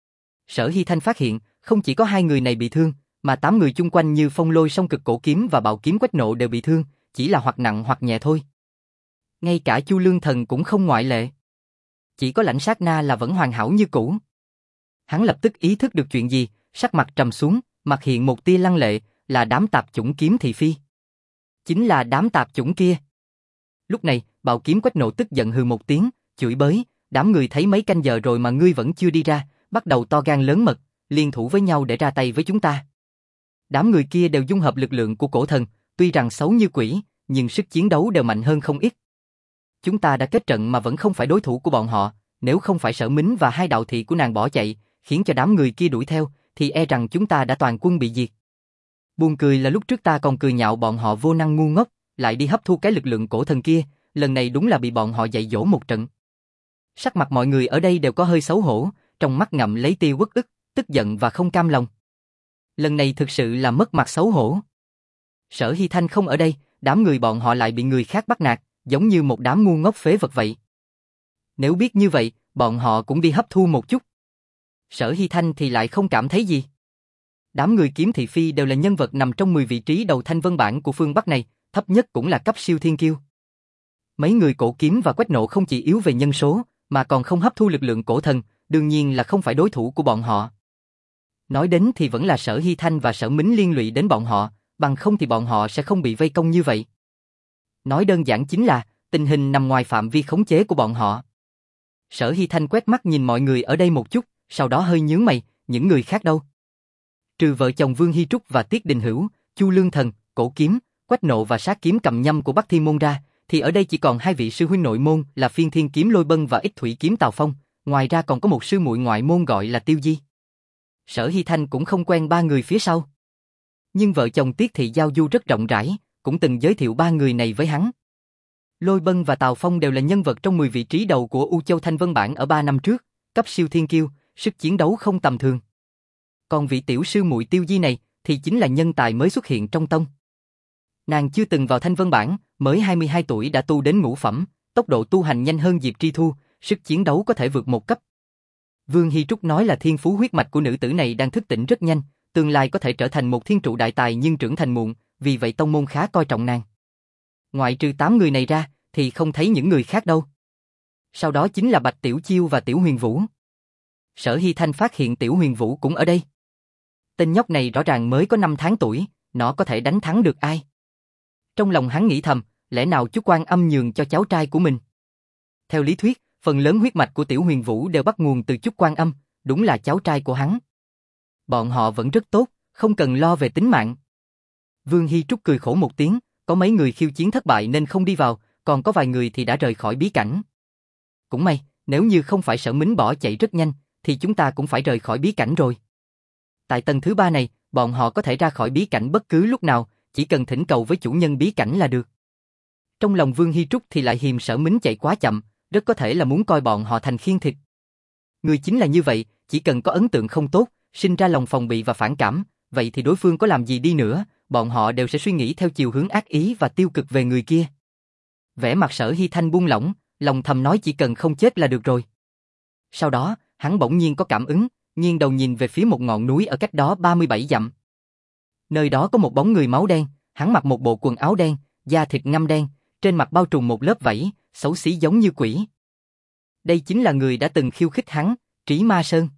Sở Hy Thanh phát hiện, không chỉ có hai người này bị thương, mà tám người chung quanh như Phong Lôi Song Cực Cổ Kiếm và Bạo Kiếm Quách Nộ đều bị thương, chỉ là hoặc nặng hoặc nhẹ thôi. Ngay cả Chu Lương Thần cũng không ngoại lệ. Chỉ có Lãnh Sát Na là vẫn hoàn hảo như cũ. Hắn lập tức ý thức được chuyện gì, sắc mặt trầm xuống, mặt hiện một tia lăng lệ, là đám tạp chủng Kiếm Thị Phi. Chính là đám tạp chủng kia. Lúc này, Bạo Kiếm Quách Nộ tức giận hừ một tiếng, chửi bới, đám người thấy mấy canh giờ rồi mà ngươi vẫn chưa đi ra, bắt đầu to gan lớn mật, liên thủ với nhau để ra tay với chúng ta. Đám người kia đều dung hợp lực lượng của cổ thần, tuy rằng xấu như quỷ, nhưng sức chiến đấu đều mạnh hơn không ít. Chúng ta đã kết trận mà vẫn không phải đối thủ của bọn họ, nếu không phải Sở Mính và hai đạo thị của nàng bỏ chạy, khiến cho đám người kia đuổi theo, thì e rằng chúng ta đã toàn quân bị diệt. Buồn cười là lúc trước ta còn cười nhạo bọn họ vô năng ngu ngốc, lại đi hấp thu cái lực lượng cổ thần kia, lần này đúng là bị bọn họ dạy dỗ một trận. Sắc mặt mọi người ở đây đều có hơi xấu hổ, trong mắt ngậm lấy tia uất ức, tức giận và không cam lòng. Lần này thực sự là mất mặt xấu hổ. Sở Hy Thanh không ở đây, đám người bọn họ lại bị người khác bắt nạt, giống như một đám ngu ngốc phế vật vậy. Nếu biết như vậy, bọn họ cũng đi hấp thu một chút. Sở Hy Thanh thì lại không cảm thấy gì. Đám người Kiếm Thị Phi đều là nhân vật nằm trong mười vị trí đầu thanh vân bảng của phương Bắc này, thấp nhất cũng là cấp siêu thiên kiêu. Mấy người cổ kiếm và Quách Nộ không chỉ yếu về nhân số, mà còn không hấp thu lực lượng cổ thần, đương nhiên là không phải đối thủ của bọn họ. Nói đến thì vẫn là Sở Hy Thanh và Sở Mính liên lụy đến bọn họ, bằng không thì bọn họ sẽ không bị vây công như vậy. Nói đơn giản chính là, tình hình nằm ngoài phạm vi khống chế của bọn họ. Sở Hy Thanh quét mắt nhìn mọi người ở đây một chút, sau đó hơi nhướng mày, những người khác đâu? Trừ vợ chồng Vương Hy Trúc và Tiết Đình Hữu, Chu Lương Thần, Cổ Kiếm, Quách Nộ và Sát Kiếm Cầm Nhâm của Bắc Thiên Môn ra, thì ở đây chỉ còn hai vị sư huynh nội môn là Phiên Thiên Kiếm Lôi Bân và Ích Thủy Kiếm Tào Phong, ngoài ra còn có một sư muội ngoại môn gọi là Tiêu Di. Sở Hy Thanh cũng không quen ba người phía sau. Nhưng vợ chồng Tiết Thị giao du rất rộng rãi, cũng từng giới thiệu ba người này với hắn. Lôi Bân và Tào Phong đều là nhân vật trong mười vị trí đầu của U Châu Thanh Vân Bảng ở ba năm trước, cấp siêu thiên kiêu, sức chiến đấu không tầm thường. Còn vị tiểu sư muội Tiêu Di này thì chính là nhân tài mới xuất hiện trong tông. Nàng chưa từng vào Thanh Vân Bảng, mới hai mươi hai tuổi đã tu đến ngũ phẩm, tốc độ tu hành nhanh hơn Diệp Tri Thu, sức chiến đấu có thể vượt một cấp. Vương Hy Trúc nói là thiên phú huyết mạch của nữ tử này đang thức tỉnh rất nhanh, tương lai có thể trở thành một thiên trụ đại tài nhưng trưởng thành muộn, vì vậy tông môn khá coi trọng nàng. Ngoại trừ tám người này ra, thì không thấy những người khác đâu. Sau đó chính là Bạch Tiểu Chiêu và Tiểu Huyền Vũ. Sở Hy Thanh phát hiện Tiểu Huyền Vũ cũng ở đây. Tên nhóc này rõ ràng mới có năm tháng tuổi, nó có thể đánh thắng được ai? Trong lòng hắn nghĩ thầm, lẽ nào chú Quan Âm nhường cho cháu trai của mình? Theo lý thuyết, phần lớn huyết mạch của Tiểu Huyền Vũ đều bắt nguồn từ chút Quan Âm, đúng là cháu trai của hắn. Bọn họ vẫn rất tốt, không cần lo về tính mạng. Vương Hy Trúc cười khổ một tiếng, có mấy người khiêu chiến thất bại nên không đi vào, còn có vài người thì đã rời khỏi bí cảnh. Cũng may, nếu như không phải Sở Mính bỏ chạy rất nhanh, thì chúng ta cũng phải rời khỏi bí cảnh rồi. Tại tầng thứ ba này, bọn họ có thể ra khỏi bí cảnh bất cứ lúc nào, chỉ cần thỉnh cầu với chủ nhân bí cảnh là được. Trong lòng Vương Hy Trúc thì lại hiềm Sở Mính chạy quá chậm, rất có thể là muốn coi bọn họ thành khiên thịt. Người chính là như vậy, chỉ cần có ấn tượng không tốt, sinh ra lòng phòng bị và phản cảm, vậy thì đối phương có làm gì đi nữa, bọn họ đều sẽ suy nghĩ theo chiều hướng ác ý và tiêu cực về người kia. Vẻ mặt Sở Hy Thanh buông lỏng, lòng thầm nói chỉ cần không chết là được rồi. Sau đó, hắn bỗng nhiên có cảm ứng, nghiêng đầu nhìn về phía một ngọn núi ở cách đó ba mươi bảy dặm. Nơi đó có một bóng người máu đen, hắn mặc một bộ quần áo đen, da thịt ngăm đen, trên mặt bao trùm một lớp vảy, xấu xí giống như quỷ. Đây chính là người đã từng khiêu khích hắn, Trí Ma Sơn.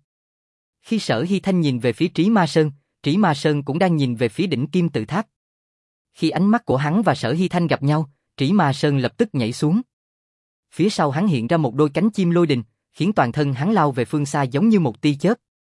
Khi Sở Hy Thanh nhìn về phía Trí Ma Sơn, Trí Ma Sơn cũng đang nhìn về phía đỉnh Kim Tự Tháp. Khi ánh mắt của hắn và Sở Hy Thanh gặp nhau, Trí Ma Sơn lập tức nhảy xuống. Phía sau hắn hiện ra một đôi cánh chim lôi đình, khiến toàn thân hắn lao về phương xa giống như một tia chớp.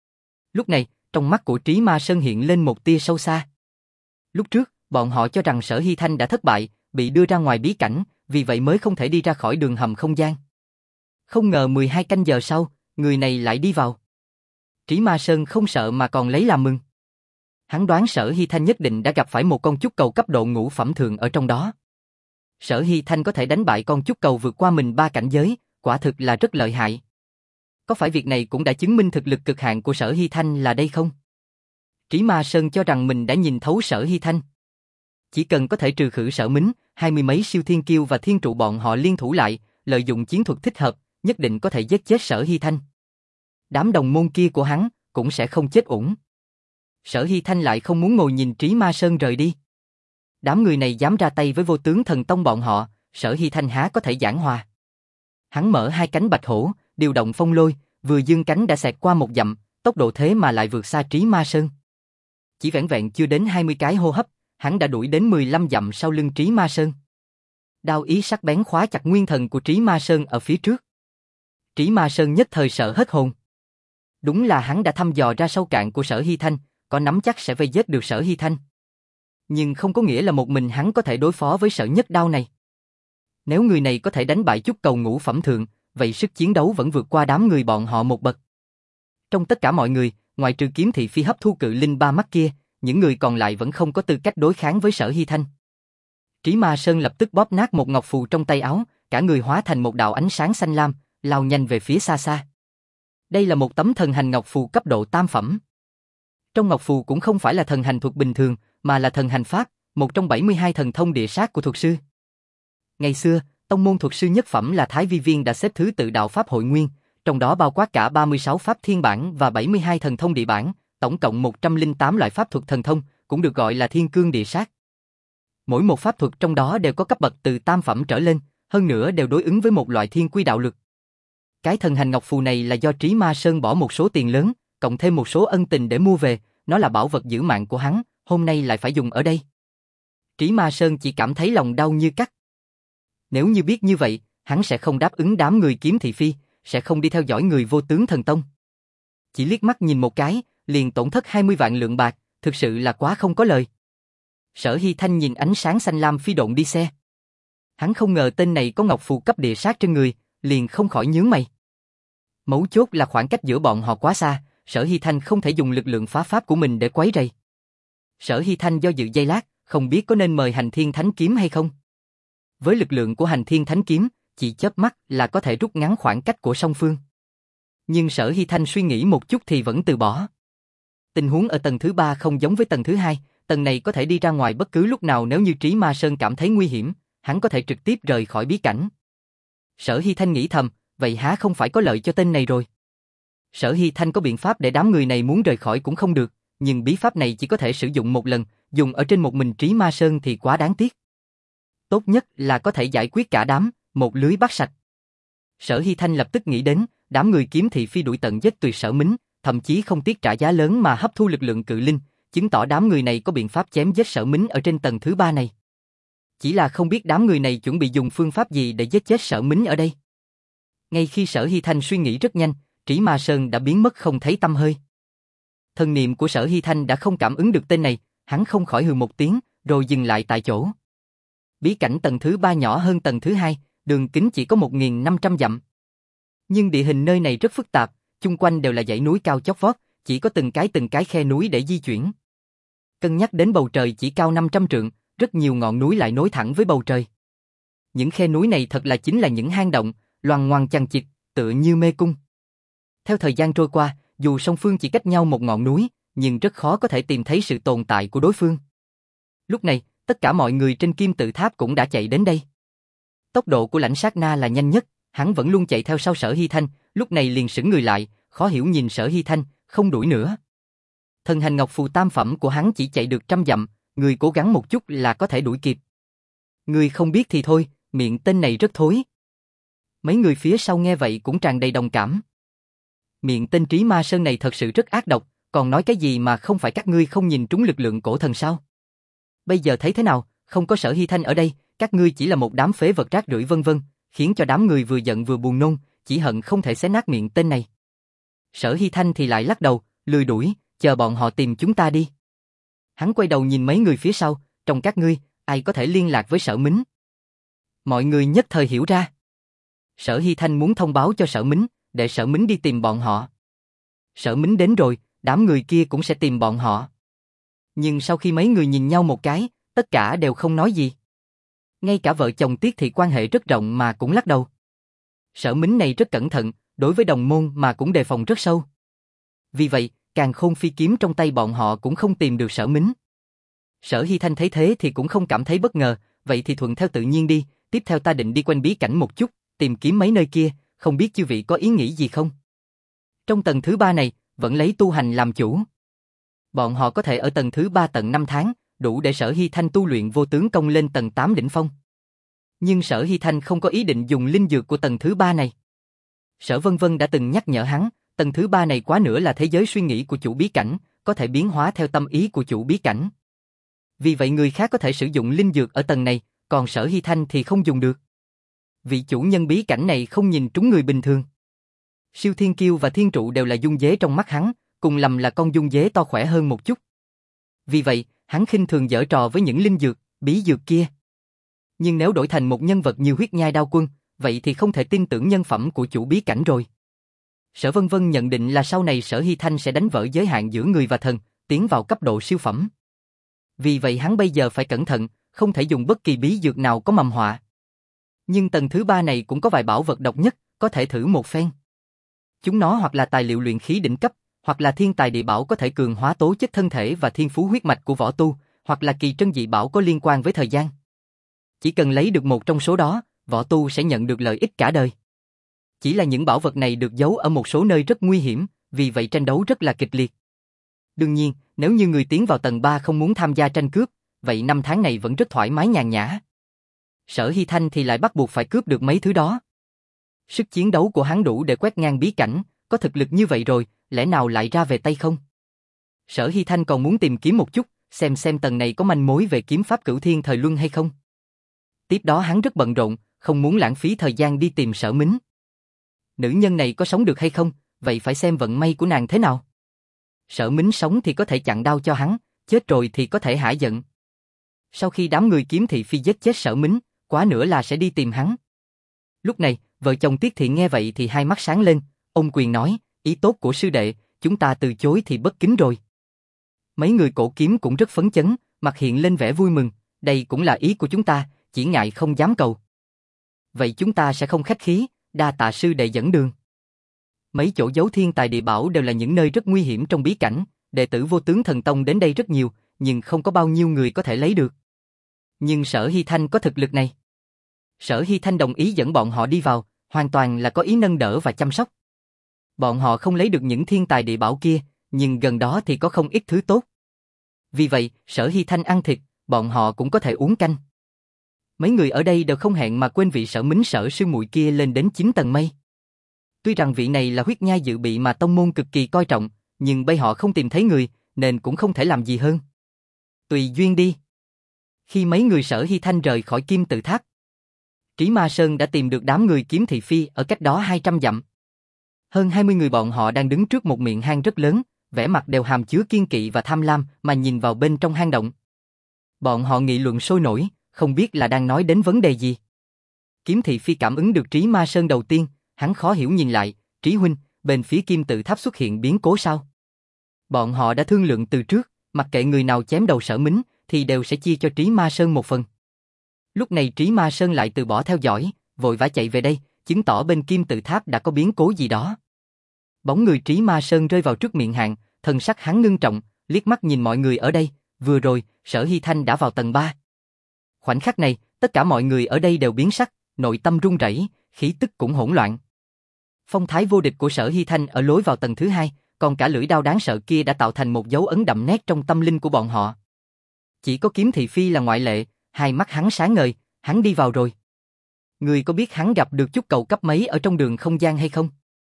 Lúc này, trong mắt của Trí Ma Sơn hiện lên một tia sâu xa. Lúc trước, bọn họ cho rằng Sở Hy Thanh đã thất bại, bị đưa ra ngoài bí cảnh, vì vậy mới không thể đi ra khỏi đường hầm không gian. Không ngờ mười hai canh giờ sau, người này lại đi vào. Trí Ma Sơn không sợ mà còn lấy làm mừng. Hắn đoán Sở Hy Thanh nhất định đã gặp phải một con chúc cầu cấp độ ngũ phẩm thường ở trong đó. Sở Hy Thanh có thể đánh bại con chúc cầu vượt qua mình ba cảnh giới, quả thực là rất lợi hại. Có phải việc này cũng đã chứng minh thực lực cực hạn của Sở Hy Thanh là đây không? Trí Ma Sơn cho rằng mình đã nhìn thấu Sở Hy Thanh. Chỉ cần có thể trừ khử Sở Mính, hai mươi mấy siêu thiên kiêu và thiên trụ bọn họ liên thủ lại, lợi dụng chiến thuật thích hợp, nhất định có thể giết chết Sở Hy Thanh. Đám đồng môn kia của hắn cũng sẽ không chết uổng. Sở Hy Thanh lại không muốn ngồi nhìn Trí Ma Sơn rời đi. Đám người này dám ra tay với Vô Tướng Thần Tông bọn họ, Sở Hy Thanh há có thể giảng hòa. Hắn mở hai cánh bạch hổ, điều động phong lôi, vừa dương cánh đã xẹt qua một dặm, tốc độ thế mà lại vượt xa Trí Ma Sơn. Chỉ vẻn vẹn chưa đến hai mươi cái hô hấp, hắn đã đuổi đến mười lăm dặm sau lưng Trí Ma Sơn. Đao ý sắc bén khóa chặt nguyên thần của Trí Ma Sơn ở phía trước. Trí Ma Sơn nhất thời sợ hết hồn. Đúng là hắn đã thăm dò ra sâu cạn của Sở Hy Thanh, có nắm chắc sẽ vây giết được Sở Hy Thanh. Nhưng không có nghĩa là một mình hắn có thể đối phó với Sở Nhất Đao này. Nếu người này có thể đánh bại chút cầu ngũ phẩm thượng, vậy sức chiến đấu vẫn vượt qua đám người bọn họ một bậc. Trong tất cả mọi người, ngoại trừ Kiếm Thị Phi hấp thu cự linh ba mắt kia, những người còn lại vẫn không có tư cách đối kháng với Sở Hy Thanh. Trí Ma Sơn lập tức bóp nát một ngọc phù trong tay áo, cả người hóa thành một đạo ánh sáng xanh lam, lao nhanh về phía xa xa. Đây là một tấm thần hành ngọc phù cấp độ tam phẩm. Trong ngọc phù cũng không phải là thần hành thuật bình thường, mà là thần hành pháp, một trong bảy mươi hai thần thông địa sát của thuật sư. Ngày xưa, tông môn thuật sư nhất phẩm là Thái Vi Viên đã xếp thứ tự đạo pháp hội nguyên, trong đó bao quát cả ba mươi sáu pháp thiên bản và bảy mươi hai thần thông địa bản, tổng cộng một trăm lẻ tám loại pháp thuật thần thông, cũng được gọi là thiên cương địa sát. Mỗi một pháp thuật trong đó đều có cấp bậc từ tam phẩm trở lên, hơn nữa đều đối ứng với một loại thiên quy đạo lực. Cái thần hành ngọc phù này là do Trí Ma Sơn bỏ một số tiền lớn, cộng thêm một số ân tình để mua về, nó là bảo vật giữ mạng của hắn, hôm nay lại phải dùng ở đây. Trí Ma Sơn chỉ cảm thấy lòng đau như cắt. Nếu như biết như vậy, hắn sẽ không đáp ứng đám người Kiếm Thị Phi, sẽ không đi theo dõi người Vô Tướng Thần Tông. Chỉ liếc mắt nhìn một cái, liền tổn thất hai mươi vạn lượng bạc, thực sự là quá không có lời. Sở Hy Thanh nhìn ánh sáng xanh lam phi độn đi xe. Hắn không ngờ tên này có ngọc phù cấp địa sát trên người, liền không khỏi nhướng mày. Mấu chốt là khoảng cách giữa bọn họ quá xa, Sở Hy Thanh không thể dùng lực lượng phá pháp của mình để quấy rầy. Sở Hy Thanh do dự giây lát, không biết có nên mời Hành Thiên Thánh Kiếm hay không. Với lực lượng của Hành Thiên Thánh Kiếm, chỉ chớp mắt là có thể rút ngắn khoảng cách của song phương. Nhưng Sở Hy Thanh suy nghĩ một chút thì vẫn từ bỏ. Tình huống ở tầng thứ ba không giống với tầng thứ hai, tầng này có thể đi ra ngoài bất cứ lúc nào, nếu như Trí Ma Sơn cảm thấy nguy hiểm, hắn có thể trực tiếp rời khỏi bí cảnh. Sở Hy Thanh nghĩ thầm, vậy há không phải có lợi cho tên này rồi. Sở Hy Thanh có biện pháp để đám người này muốn rời khỏi cũng không được, nhưng bí pháp này chỉ có thể sử dụng một lần, dùng ở trên một mình Trí Ma Sơn thì quá đáng tiếc. Tốt nhất là có thể giải quyết cả đám, một lưới bắt sạch. Sở Hy Thanh lập tức nghĩ đến, đám người Kiếm Thị Phi đuổi tận giết tuyệt Sở Mính, thậm chí không tiếc trả giá lớn mà hấp thu lực lượng cự linh, chứng tỏ đám người này có biện pháp chém giết Sở Mính ở trên tầng thứ ba này. Chỉ là không biết đám người này chuẩn bị dùng phương pháp gì để giết chết Sở Mính ở đây. Ngay khi Sở Hy Thanh suy nghĩ rất nhanh, Trí Ma Sơn đã biến mất không thấy tăm hơi. Thần niệm của Sở Hy Thanh đã không cảm ứng được tên này, hắn không khỏi hừ một tiếng, rồi dừng lại tại chỗ. Bí cảnh tầng thứ ba nhỏ hơn tầng thứ hai, đường kính chỉ có một nghìn năm trăm dặm. Nhưng địa hình nơi này rất phức tạp, chung quanh đều là dãy núi cao chót vót, chỉ có từng cái từng cái khe núi để di chuyển. Cân nhắc đến bầu trời chỉ cao năm trăm trượng, rất nhiều ngọn núi lại nối thẳng với bầu trời. Những khe núi này thật là chính là những hang động, loằng ngoằng chằng chịt, tựa như mê cung. Theo thời gian trôi qua, dù song phương chỉ cách nhau một ngọn núi, nhưng rất khó có thể tìm thấy sự tồn tại của đối phương. Lúc này, tất cả mọi người trên Kim Tự Tháp cũng đã chạy đến đây. Tốc độ của Lãnh Sát Na là nhanh nhất, hắn vẫn luôn chạy theo sau Sở Hy Thanh, lúc này liền sững người lại, khó hiểu nhìn Sở Hy Thanh, không đuổi nữa. Thần hành ngọc phù tam phẩm của hắn chỉ chạy được trăm dặm, người cố gắng một chút là có thể đuổi kịp. Người không biết thì thôi, miệng tên này rất thối. Mấy người phía sau nghe vậy cũng tràn đầy đồng cảm. Miệng tên Trí Ma Sơn này thật sự rất ác độc, còn nói cái gì mà không phải các ngươi không nhìn trúng lực lượng cổ thần sao? Bây giờ thấy thế nào, không có Sở Hy Thanh ở đây, các ngươi chỉ là một đám phế vật rác rưởi vân vân, khiến cho đám người vừa giận vừa buồn nôn, chỉ hận không thể xé nát miệng tên này. Sở Hy Thanh thì lại lắc đầu, lười đuổi, chờ bọn họ tìm chúng ta đi. Hắn quay đầu nhìn mấy người phía sau, trong các ngươi, ai có thể liên lạc với Sở Mính? Mọi người nhất thời hiểu ra. Sở Hy Thanh muốn thông báo cho Sở Mính, để Sở Mính đi tìm bọn họ. Sở Mính đến rồi, đám người kia cũng sẽ tìm bọn họ. Nhưng sau khi mấy người nhìn nhau một cái, tất cả đều không nói gì. Ngay cả vợ chồng Tiết Thị quan hệ rất rộng mà cũng lắc đầu. Sở Mính này rất cẩn thận, đối với đồng môn mà cũng đề phòng rất sâu. Vì vậy, Càn Khôn phi kiếm trong tay bọn họ cũng không tìm được Sở Mính. Sở Hy Thanh thấy thế thì cũng không cảm thấy bất ngờ, vậy thì thuận theo tự nhiên đi, tiếp theo ta định đi quanh bí cảnh một chút, tìm kiếm mấy nơi kia, không biết chư vị có ý nghĩ gì không? Trong tầng thứ ba này, vẫn lấy tu hành làm chủ. Bọn họ có thể ở tầng thứ ba tận năm tháng, đủ để Sở Hy Thanh tu luyện vô tướng công lên tầng tám đỉnh phong. Nhưng Sở Hy Thanh không có ý định dùng linh dược của tầng thứ ba này. Sở Vân Vân đã từng nhắc nhở hắn, tầng thứ ba này quá nữa là thế giới suy nghĩ của chủ bí cảnh, có thể biến hóa theo tâm ý của chủ bí cảnh. Vì vậy người khác có thể sử dụng linh dược ở tầng này, còn Sở Hy Thanh thì không dùng được. Vị chủ nhân bí cảnh này không nhìn trúng người bình thường. Siêu Thiên Kiêu và Thiên Trụ đều là dung dế trong mắt hắn, cùng lầm là con dung dế to khỏe hơn một chút. Vì vậy, hắn khinh thường giở trò với những linh dược, bí dược kia. Nhưng nếu đổi thành một nhân vật như Huyết Nhai Đao Quân, vậy thì không thể tin tưởng nhân phẩm của chủ bí cảnh rồi. Sở Vân Vân nhận định là sau này Sở Hy Thanh sẽ đánh vỡ giới hạn giữa người và thần, tiến vào cấp độ siêu phẩm. Vì vậy hắn bây giờ phải cẩn thận, không thể dùng bất kỳ bí dược nào có mầm họa. Nhưng tầng thứ ba này cũng có vài bảo vật độc nhất, có thể thử một phen. Chúng nó hoặc là tài liệu luyện khí đỉnh cấp, hoặc là thiên tài địa bảo có thể cường hóa tố chất thân thể và thiên phú huyết mạch của võ tu, hoặc là kỳ trân dị bảo có liên quan với thời gian. Chỉ cần lấy được một trong số đó, võ tu sẽ nhận được lợi ích cả đời. Chỉ là những bảo vật này được giấu ở một số nơi rất nguy hiểm, vì vậy tranh đấu rất là kịch liệt. Đương nhiên, nếu như người tiến vào tầng ba không muốn tham gia tranh cướp, vậy năm tháng này vẫn rất thoải mái nhàn nhã. Sở Hy Thanh thì lại bắt buộc phải cướp được mấy thứ đó. Sức chiến đấu của hắn đủ để quét ngang bí cảnh, có thực lực như vậy rồi, lẽ nào lại ra về tay không? Sở Hy Thanh còn muốn tìm kiếm một chút, xem xem tầng này có manh mối về kiếm pháp Cửu Thiên Thời Luân hay không. Tiếp đó hắn rất bận rộn, không muốn lãng phí thời gian đi tìm Sở Mính. Nữ nhân này có sống được hay không, vậy phải xem vận may của nàng thế nào. Sở Mính sống thì có thể chặn đao cho hắn, chết rồi thì có thể hả giận. Sau khi đám người kiếm thị phi giết chết Sở Mính, quá nữa là sẽ đi tìm hắn. Lúc này, vợ chồng Tiết Thị nghe vậy thì hai mắt sáng lên, ông Quyền nói, ý tốt của sư đệ, chúng ta từ chối thì bất kính rồi. Mấy người cổ kiếm cũng rất phấn chấn, mặt hiện lên vẻ vui mừng, đây cũng là ý của chúng ta, chỉ ngại không dám cầu. Vậy chúng ta sẽ không khách khí, đa tạ sư đệ dẫn đường. Mấy chỗ giấu thiên tài địa bảo đều là những nơi rất nguy hiểm trong bí cảnh, đệ tử Vô Tướng Thần Tông đến đây rất nhiều, nhưng không có bao nhiêu người có thể lấy được. Nhưng Sở Hy Thanh có thực lực này. Sở Hy Thanh đồng ý dẫn bọn họ đi vào, hoàn toàn là có ý nâng đỡ và chăm sóc. Bọn họ không lấy được những thiên tài địa bảo kia, nhưng gần đó thì có không ít thứ tốt. Vì vậy, Sở Hy Thanh ăn thịt, bọn họ cũng có thể uống canh. Mấy người ở đây đều không hẹn mà quên vị Sở Mính Sở sư muội kia lên đến chín tầng mây. Tuy rằng vị này là huyết nhai dự bị mà tông môn cực kỳ coi trọng, nhưng bây họ không tìm thấy người, nên cũng không thể làm gì hơn. Tùy duyên đi. Khi mấy người Sở Hy Thanh rời khỏi Kim Tự Tháp, Trí Ma Sơn đã tìm được đám người kiếm thị phi ở cách đó hai trăm dặm. Hơn hai mươi người bọn họ đang đứng trước một miệng hang rất lớn, vẻ mặt đều hàm chứa kiên kỵ và tham lam mà nhìn vào bên trong hang động. Bọn họ nghị luận sôi nổi, không biết là đang nói đến vấn đề gì. Kiếm thị phi cảm ứng được Trí Ma Sơn đầu tiên, hắn khó hiểu nhìn lại, Trí huynh, bên phía Kim Tự Tháp xuất hiện biến cố sao? Bọn họ đã thương lượng từ trước, mặc kệ người nào chém đầu Sở Mính, thì đều sẽ chia cho Trí Ma Sơn một phần. Lúc này Trí Ma Sơn lại từ bỏ theo dõi, vội vã chạy về đây, chứng tỏ bên Kim Tự Tháp đã có biến cố gì đó. Bóng người Trí Ma Sơn rơi vào trước miệng hang, thần sắc hắn ngưng trọng, liếc mắt nhìn mọi người ở đây, vừa rồi, Sở Hy Thanh đã vào tầng ba. Khoảnh khắc này, tất cả mọi người ở đây đều biến sắc, nội tâm run rẩy, khí tức cũng hỗn loạn. Phong thái vô địch của Sở Hy Thanh ở lối vào tầng thứ hai, còn cả lưỡi đao đáng sợ kia đã tạo thành một dấu ấn đậm nét trong tâm linh của bọn họ. Chỉ có Kiếm thị phi là ngoại lệ, hai mắt hắn sáng ngời, hắn đi vào rồi. Người có biết hắn gặp được chút cầu cấp mấy ở trong đường không gian hay không?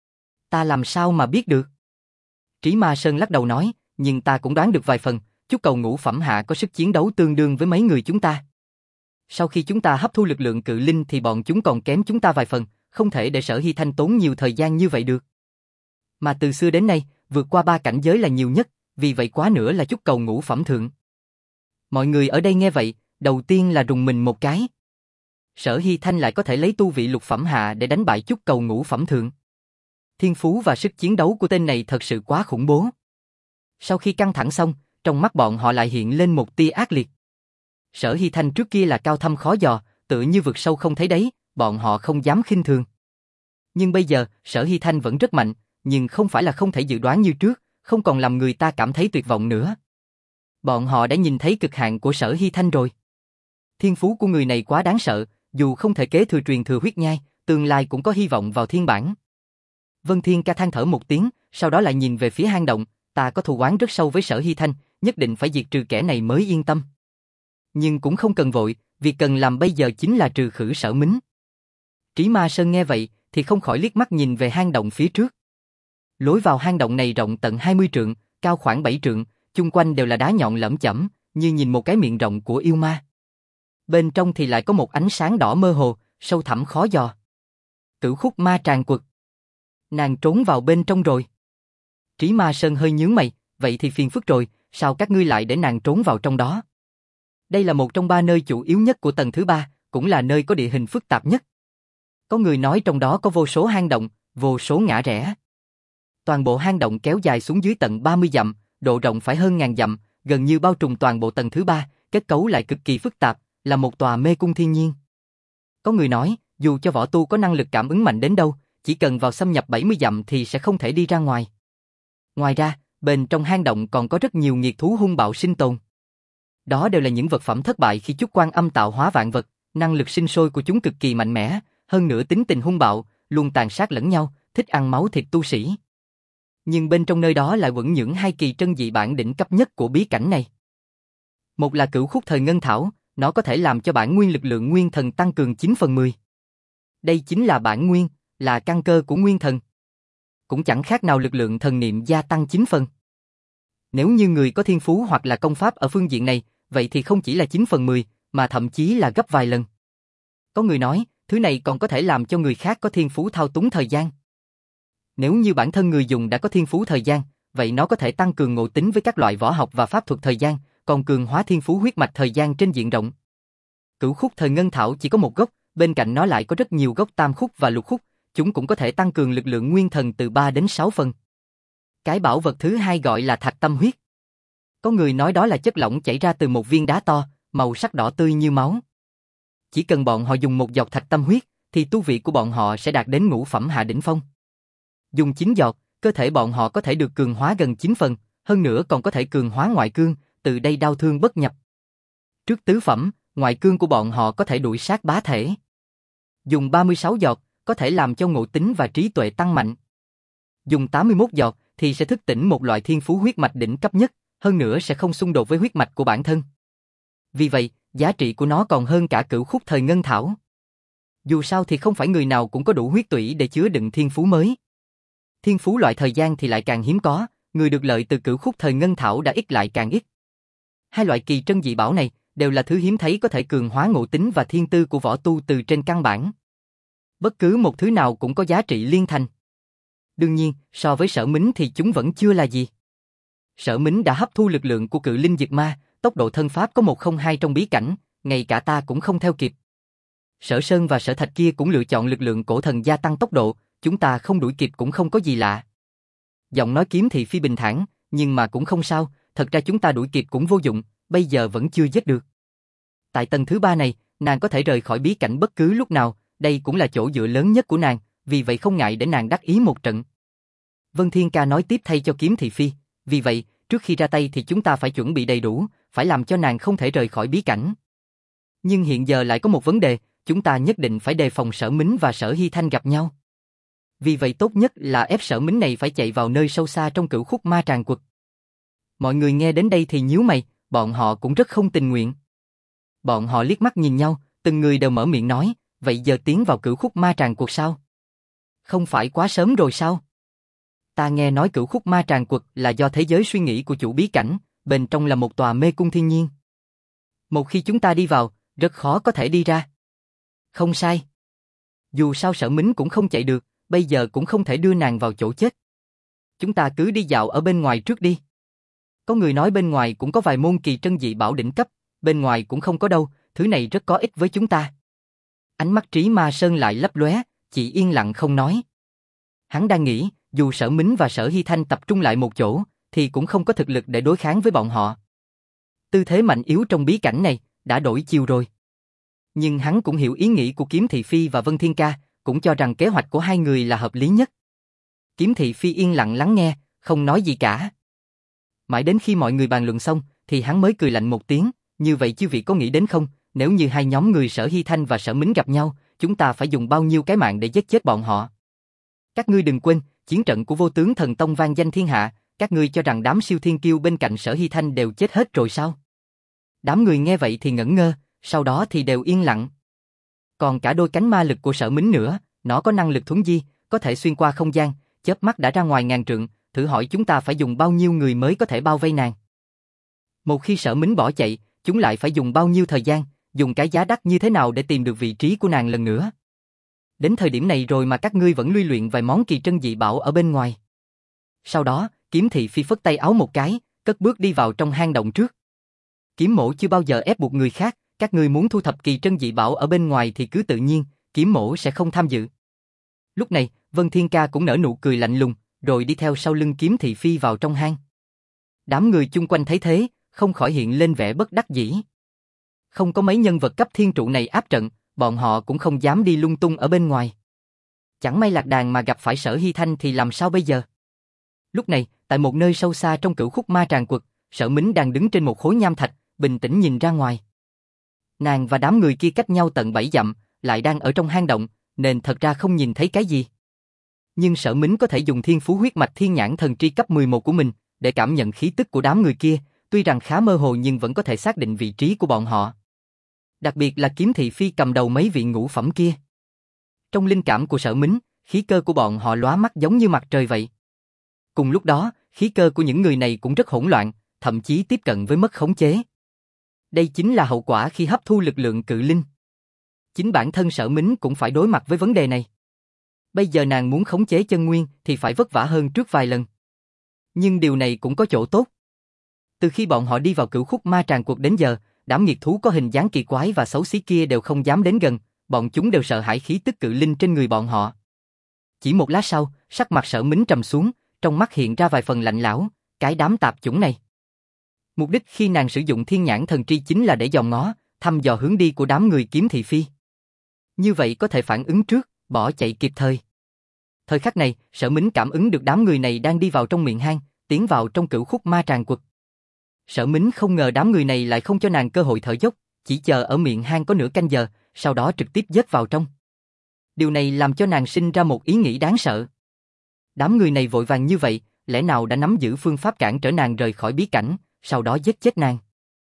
Ta làm sao mà biết được? Trí Ma Sơn lắc đầu nói, nhưng ta cũng đoán được vài phần, chút cầu ngũ phẩm hạ có sức chiến đấu tương đương với mấy người chúng ta. Sau khi chúng ta hấp thu lực lượng cự linh thì bọn chúng còn kém chúng ta vài phần, không thể để Sở Hy Thanh tốn nhiều thời gian như vậy được. Mà từ xưa đến nay, vượt qua ba cảnh giới là nhiều nhất, vì vậy quá nữa là chút cầu ngũ phẩm thượng. Mọi người ở đây nghe vậy, đầu tiên là rùng mình một cái. Sở Hy Thanh lại có thể lấy tu vị lục phẩm hạ để đánh bại chút cầu ngũ phẩm thượng. Thiên phú và sức chiến đấu của tên này thật sự quá khủng bố. Sau khi căng thẳng xong, trong mắt bọn họ lại hiện lên một tia ác liệt. Sở Hy Thanh trước kia là cao thâm khó dò, tự như vực sâu không thấy đáy, bọn họ không dám khinh thường. Nhưng bây giờ, Sở Hy Thanh vẫn rất mạnh, nhưng không phải là không thể dự đoán như trước, không còn làm người ta cảm thấy tuyệt vọng nữa. Bọn họ đã nhìn thấy cực hạn của Sở Hy Thanh rồi. Thiên phú của người này quá đáng sợ, dù không thể kế thừa truyền thừa huyết nhai, tương lai cũng có hy vọng vào thiên bản. Vân Thiên Ca than thở một tiếng, sau đó lại nhìn về phía hang động, ta có thù oán rất sâu với Sở Hy Thanh, nhất định phải diệt trừ kẻ này mới yên tâm. Nhưng cũng không cần vội, việc cần làm bây giờ chính là trừ khử Sở Mính. Trí Ma Sơn nghe vậy, thì không khỏi liếc mắt nhìn về hang động phía trước. Lối vào hang động này rộng tận hai mươi trượng, cao khoảng bảy trượng, chung quanh đều là đá nhọn lởm chởm, như nhìn một cái miệng rộng của yêu ma. Bên trong thì lại có một ánh sáng đỏ mơ hồ, sâu thẳm khó dò. Cửu khúc ma tràng quật. Nàng trốn vào bên trong rồi. Trí Ma Sơn hơi nhướng mày, vậy thì phiền phức rồi, sao các ngươi lại để nàng trốn vào trong đó? Đây là một trong ba nơi chủ yếu nhất của tầng thứ ba, cũng là nơi có địa hình phức tạp nhất. Có người nói trong đó có vô số hang động, vô số ngã rẽ. Toàn bộ hang động kéo dài xuống dưới tận ba mươi dặm, độ rộng phải hơn ngàn dặm, gần như bao trùm toàn bộ tầng thứ ba, kết cấu lại cực kỳ phức tạp, là một tòa mê cung thiên nhiên. Có người nói, dù cho võ tu có năng lực cảm ứng mạnh đến đâu, chỉ cần vào xâm nhập bảy mươi dặm thì sẽ không thể đi ra ngoài. Ngoài ra, bên trong hang động còn có rất nhiều nghiệt thú hung bạo sinh tồn. Đó đều là những vật phẩm thất bại khi chút quan âm tạo hóa vạn vật, năng lực sinh sôi của chúng cực kỳ mạnh mẽ, hơn nữa tính tình hung bạo, luôn tàn sát lẫn nhau, thích ăn máu thịt tu sĩ. Nhưng bên trong nơi đó lại vẫn những hai kỳ trân dị bản đỉnh cấp nhất của bí cảnh này. Một là cửu khúc thời ngân thảo, nó có thể làm cho bản nguyên lực lượng nguyên thần tăng cường chín phần mười. Đây chính là bản nguyên, là căn cơ của nguyên thần. Cũng chẳng khác nào lực lượng thần niệm gia tăng chín phần. Nếu như người có thiên phú hoặc là công pháp ở phương diện này, vậy thì không chỉ là chín phần mười, mà thậm chí là gấp vài lần. Có người nói, thứ này còn có thể làm cho người khác có thiên phú thao túng thời gian. Nếu như bản thân người dùng đã có thiên phú thời gian, vậy nó có thể tăng cường ngộ tính với các loại võ học và pháp thuật thời gian, còn cường hóa thiên phú huyết mạch thời gian trên diện rộng. Cửu khúc thời ngân thảo chỉ có một gốc, bên cạnh nó lại có rất nhiều gốc tam khúc và lục khúc, chúng cũng có thể tăng cường lực lượng nguyên thần từ ba đến sáu phần. Cái bảo vật thứ hai gọi là thạch tâm huyết. Có người nói đó là chất lỏng chảy ra từ một viên đá to, màu sắc đỏ tươi như máu. Chỉ cần bọn họ dùng một giọt thạch tâm huyết, thì tu vị của bọn họ sẽ đạt đến ngũ phẩm hạ đỉnh phong. Dùng chín giọt, cơ thể bọn họ có thể được cường hóa gần chín phần, hơn nữa còn có thể cường hóa ngoại cương, từ đây đau thương bất nhập. Trước tứ phẩm, ngoại cương của bọn họ có thể đuổi sát bá thể. Dùng ba mươi sáu giọt, có thể làm cho ngộ tính và trí tuệ tăng mạnh. Dùng tám mươi mốt giọt, thì sẽ thức tỉnh một loại thiên phú huyết mạch đỉnh cấp nhất, hơn nữa sẽ không xung đột với huyết mạch của bản thân. Vì vậy, giá trị của nó còn hơn cả cửu khúc thời ngân thảo. Dù sao thì không phải người nào cũng có đủ huyết tủy để chứa đựng thiên phú mới. Thiên phú loại thời gian thì lại càng hiếm có, người được lợi từ cửu khúc thời ngân thảo đã ít lại càng ít. Hai loại kỳ trân dị bảo này đều là thứ hiếm thấy có thể cường hóa ngộ tính và thiên tư của võ tu từ trên căn bản. Bất cứ một thứ nào cũng có giá trị liên thành. Đương nhiên, so với Sở Mính thì chúng vẫn chưa là gì. Sở Mính đã hấp thu lực lượng của cự linh diệt ma, tốc độ thân pháp có một không hai trong bí cảnh, ngay cả ta cũng không theo kịp. Sở Sơn và Sở Thạch kia cũng lựa chọn lực lượng cổ thần gia tăng tốc độ, chúng ta không đuổi kịp cũng không có gì lạ. Giọng nói Kiếm Thị Phi bình thản, nhưng mà cũng không sao, thật ra chúng ta đuổi kịp cũng vô dụng, bây giờ vẫn chưa giết được. Tại tầng thứ ba này, nàng có thể rời khỏi bí cảnh bất cứ lúc nào, đây cũng là chỗ dựa lớn nhất của nàng, vì vậy không ngại để nàng đắc ý một trận. Vân Thiên Ca nói tiếp thay cho Kiếm Thị Phi, vì vậy, trước khi ra tay thì chúng ta phải chuẩn bị đầy đủ, phải làm cho nàng không thể rời khỏi bí cảnh. Nhưng hiện giờ lại có một vấn đề, chúng ta nhất định phải đề phòng Sở Mính và Sở Hy Thanh gặp nhau. Vì vậy tốt nhất là ép Sở Mính này phải chạy vào nơi sâu xa trong cửu khúc ma tràng quật. Mọi người nghe đến đây thì nhíu mày, bọn họ cũng rất không tình nguyện. Bọn họ liếc mắt nhìn nhau, từng người đều mở miệng nói, vậy giờ tiến vào cửu khúc ma tràng quật sao? Không phải quá sớm rồi sao? Ta nghe nói cửu khúc ma tràng quật là do thế giới suy nghĩ của chủ bí cảnh, bên trong là một tòa mê cung thiên nhiên. Một khi chúng ta đi vào, rất khó có thể đi ra. Không sai. Dù sao Sở Mính cũng không chạy được, bây giờ cũng không thể đưa nàng vào chỗ chết. Chúng ta cứ đi dạo ở bên ngoài trước đi. Có người nói bên ngoài cũng có vài môn kỳ trân dị bảo đỉnh cấp, bên ngoài cũng không có đâu, thứ này rất có ích với chúng ta. Ánh mắt Trí Ma Sơn lại lấp lóe, chỉ yên lặng không nói. Hắn đang nghĩ, dù Sở Mính và Sở Hy Thanh tập trung lại một chỗ, thì cũng không có thực lực để đối kháng với bọn họ. Tư thế mạnh yếu trong bí cảnh này, đã đổi chiều rồi. Nhưng hắn cũng hiểu ý nghĩ của Kiếm Thị Phi và Vân Thiên Ca, cũng cho rằng kế hoạch của hai người là hợp lý nhất. Kiếm Thị Phi yên lặng lắng nghe, không nói gì cả. Mãi đến khi mọi người bàn luận xong, thì hắn mới cười lạnh một tiếng, như vậy chư vị có nghĩ đến không, nếu như hai nhóm người Sở Hy Thanh và Sở Mính gặp nhau, chúng ta phải dùng bao nhiêu cái mạng để giết chết bọn họ. Các ngươi đừng quên, chiến trận của Vô Tướng Thần Tông vang danh thiên hạ, các ngươi cho rằng đám siêu thiên kiêu bên cạnh Sở Hy Thanh đều chết hết rồi sao? Đám người nghe vậy thì ngẩn ngơ, sau đó thì đều yên lặng. Còn cả đôi cánh ma lực của Sở Mính nữa, nó có năng lực thuấn di, có thể xuyên qua không gian, chớp mắt đã ra ngoài ngàn trượng, thử hỏi chúng ta phải dùng bao nhiêu người mới có thể bao vây nàng. Một khi Sở Mính bỏ chạy, chúng lại phải dùng bao nhiêu thời gian, dùng cái giá đắt như thế nào để tìm được vị trí của nàng lần nữa. Đến thời điểm này rồi mà các ngươi vẫn lui luyện vài món kỳ trân dị bảo ở bên ngoài. Sau đó, Kiếm Thị Phi phất tay áo một cái, cất bước đi vào trong hang động trước. Kiếm Mỗ chưa bao giờ ép buộc người khác, các ngươi muốn thu thập kỳ trân dị bảo ở bên ngoài thì cứ tự nhiên, Kiếm Mỗ sẽ không tham dự. Lúc này, Vân Thiên Ca cũng nở nụ cười lạnh lùng, rồi đi theo sau lưng Kiếm Thị Phi vào trong hang. Đám người chung quanh thấy thế, không khỏi hiện lên vẻ bất đắc dĩ. Không có mấy nhân vật cấp thiên trụ này áp trận, bọn họ cũng không dám đi lung tung ở bên ngoài. Chẳng may lạc đàn mà gặp phải Sở Hy Thanh thì làm sao bây giờ? Lúc này, tại một nơi sâu xa trong cửu khúc ma tràng quật, Sở Mính đang đứng trên một khối nham thạch, bình tĩnh nhìn ra ngoài. Nàng và đám người kia cách nhau tận bảy dặm, lại đang ở trong hang động, nên thật ra không nhìn thấy cái gì. Nhưng Sở Mính có thể dùng thiên phú huyết mạch thiên nhãn thần tri cấp mười một của mình, để cảm nhận khí tức của đám người kia, tuy rằng khá mơ hồ nhưng vẫn có thể xác định vị trí của bọn họ. Đặc biệt là kiếm thị phi cầm đầu mấy vị ngũ phẩm kia. Trong linh cảm của Sở Mính, khí cơ của bọn họ lóa mắt giống như mặt trời vậy. Cùng lúc đó, khí cơ của những người này cũng rất hỗn loạn, thậm chí tiếp cận với mất khống chế. Đây chính là hậu quả khi hấp thu lực lượng cự linh. Chính bản thân Sở Mính cũng phải đối mặt với vấn đề này. Bây giờ nàng muốn khống chế chân nguyên thì phải vất vả hơn trước vài lần. Nhưng điều này cũng có chỗ tốt. Từ khi bọn họ đi vào cửu khúc ma tràng cuộc đến giờ, đám nghiệt thú có hình dáng kỳ quái và xấu xí kia đều không dám đến gần, bọn chúng đều sợ hãi khí tức cự linh trên người bọn họ. Chỉ một lát sau, sắc mặt Sở Mính trầm xuống, trong mắt hiện ra vài phần lạnh lẽo, cái đám tạp chủng này. Mục đích khi nàng sử dụng thiên nhãn thần tri chính là để dòm ngó, thăm dò hướng đi của đám người kiếm thị phi. Như vậy có thể phản ứng trước, bỏ chạy kịp thời. Thời khắc này, Sở Mính cảm ứng được đám người này đang đi vào trong miệng hang, tiến vào trong cửu khúc ma tràng quật. Sở Mính không ngờ đám người này lại không cho nàng cơ hội thở dốc, chỉ chờ ở miệng hang có nửa canh giờ, sau đó trực tiếp giết vào trong. Điều này làm cho nàng sinh ra một ý nghĩ đáng sợ. Đám người này vội vàng như vậy, lẽ nào đã nắm giữ phương pháp cản trở nàng rời khỏi bí cảnh, sau đó giết chết nàng.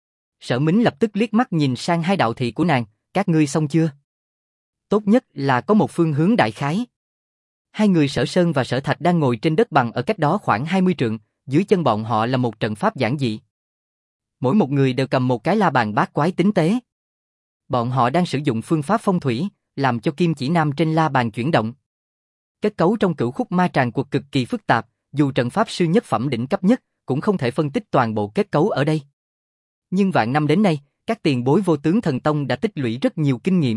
Sở Mính lập tức liếc mắt nhìn sang hai đạo thị của nàng, các ngươi xong chưa? Tốt nhất là có một phương hướng đại khái. Hai người Sở Sơn và Sở Thạch đang ngồi trên đất bằng ở cách đó khoảng hai mươi trượng, dưới chân bọn họ là một trận pháp giản dị. Mỗi một người đều cầm một cái la bàn bát quái tinh tế. Bọn họ đang sử dụng phương pháp phong thủy, làm cho kim chỉ nam trên la bàn chuyển động. Kết cấu trong cửu khúc ma tràng cuộc cực kỳ phức tạp, dù trận pháp sư nhất phẩm đỉnh cấp nhất, cũng không thể phân tích toàn bộ kết cấu ở đây. Nhưng vạn năm đến nay, các tiền bối vô tướng thần tông đã tích lũy rất nhiều kinh nghiệm.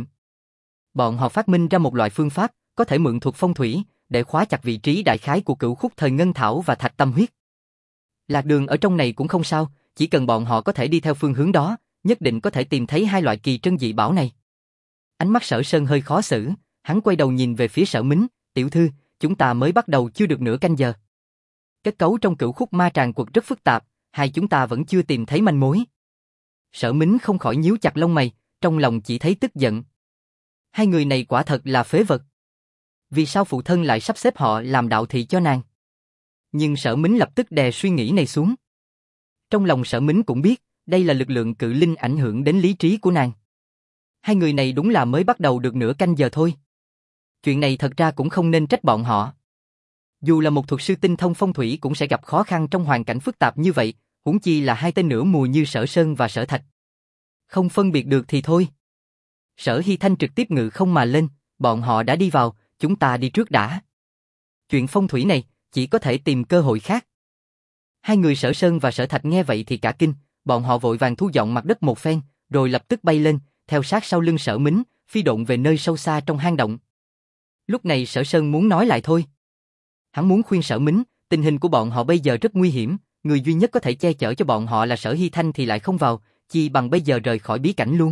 Bọn họ phát minh ra một loại phương pháp, có thể mượn thuật phong thủy, để khóa chặt vị trí đại khái của cửu khúc thời ngân thảo và thạch tâm huyết. Lạc đường ở trong này cũng không sao, chỉ cần bọn họ có thể đi theo phương hướng đó, nhất định có thể tìm thấy hai loại kỳ trân dị bảo này. Ánh mắt Sở Sơn hơi khó xử, hắn quay đầu nhìn về phía Sở Mính, tiểu thư, chúng ta mới bắt đầu chưa được nửa canh giờ. Kết cấu trong cửu khúc ma tràng quật rất phức tạp, hai chúng ta vẫn chưa tìm thấy manh mối. Sở Mính không khỏi nhíu chặt lông mày, trong lòng chỉ thấy tức giận. Hai người này quả thật là phế vật. Vì sao phụ thân lại sắp xếp họ làm đạo thị cho nàng? Nhưng Sở Mính lập tức đè suy nghĩ này xuống. Trong lòng Sở Mính cũng biết, đây là lực lượng cự linh ảnh hưởng đến lý trí của nàng. Hai người này đúng là mới bắt đầu được nửa canh giờ thôi. Chuyện này thật ra cũng không nên trách bọn họ. Dù là một thuật sư tinh thông phong thủy cũng sẽ gặp khó khăn trong hoàn cảnh phức tạp như vậy, huống chi là hai tên nửa mùa như Sở Sơn và Sở Thạch. Không phân biệt được thì thôi. Sở Hy Thanh trực tiếp ngự không mà lên, bọn họ đã đi vào, chúng ta đi trước đã. Chuyện phong thủy này, chỉ có thể tìm cơ hội khác. Hai người Sở Sơn và Sở Thạch nghe vậy thì cả kinh, bọn họ vội vàng thu dọn mặt đất một phen, rồi lập tức bay lên, theo sát sau lưng Sở Mính, phi độn về nơi sâu xa trong hang động. Lúc này Sở Sơn muốn nói lại thôi. Hắn muốn khuyên Sở Mính, tình hình của bọn họ bây giờ rất nguy hiểm, người duy nhất có thể che chở cho bọn họ là Sở Hy Thanh thì lại không vào, chi bằng bây giờ rời khỏi bí cảnh luôn.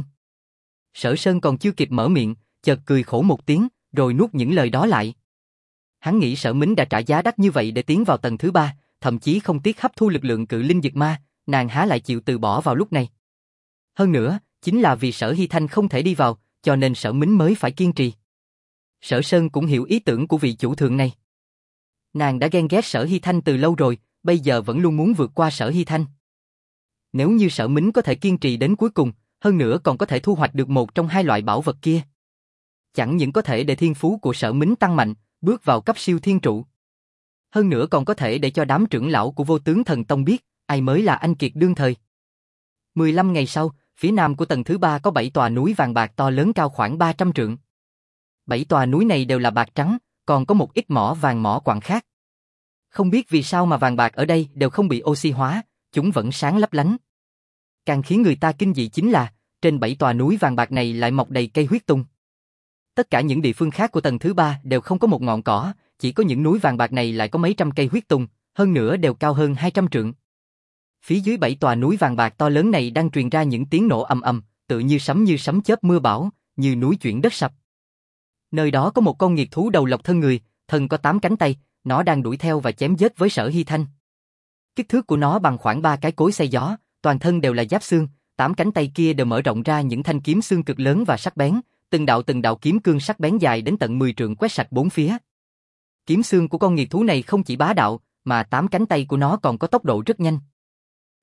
Sở Sơn còn chưa kịp mở miệng, chợt cười khổ một tiếng, rồi nuốt những lời đó lại. Hắn nghĩ Sở Mính đã trả giá đắt như vậy để tiến vào tầng thứ ba, thậm chí không tiếc hấp thu lực lượng cự linh dực ma, nàng há lại chịu từ bỏ vào lúc này. Hơn nữa, chính là vì Sở Hy Thanh không thể đi vào, cho nên Sở Mính mới phải kiên trì. Sở Sơn cũng hiểu ý tưởng của vị chủ thượng này. Nàng đã ghen ghét Sở Hy Thanh từ lâu rồi, bây giờ vẫn luôn muốn vượt qua Sở Hy Thanh. Nếu như Sở Mính có thể kiên trì đến cuối cùng, hơn nữa còn có thể thu hoạch được một trong hai loại bảo vật kia, chẳng những có thể để thiên phú của Sở Mính tăng mạnh, bước vào cấp siêu thiên trụ, hơn nữa còn có thể để cho đám trưởng lão của Vô Tướng Thần Tông biết ai mới là anh kiệt đương thời. mười lăm ngày sau, phía nam của tầng thứ ba có bảy tòa núi vàng bạc to lớn cao khoảng ba trăm trượng. Bảy tòa núi này đều là bạc trắng, còn có một ít mỏ vàng mỏ quặng khác. Không biết vì sao mà vàng bạc ở đây đều không bị oxy hóa, chúng vẫn sáng lấp lánh. Càng khiến người ta kinh dị chính là, trên bảy tòa núi vàng bạc này lại mọc đầy cây huyết tung. Tất cả những địa phương khác của tầng thứ ba đều không có một ngọn cỏ, chỉ có những núi vàng bạc này lại có mấy trăm cây huyết tung, hơn nữa đều cao hơn hai trăm trượng. Phía dưới bảy tòa núi vàng bạc to lớn này đang truyền ra những tiếng nổ ầm ầm, tự như sấm như sấm chớp mưa bão, như núi chuyển đất sập. Nơi đó có một con nghiệt thú đầu lộc thân người, thân có tám cánh tay, nó đang đuổi theo và chém giết với Sở Hy Thanh. Kích thước của nó bằng khoảng ba cái cối xay gió, toàn thân đều là giáp xương, tám cánh tay kia đều mở rộng ra những thanh kiếm xương cực lớn và sắc bén, từng đạo từng đạo kiếm cương sắc bén dài đến tận mười trượng quét sạch bốn phía. Kiếm xương của con nghiệt thú này không chỉ bá đạo, mà tám cánh tay của nó còn có tốc độ rất nhanh.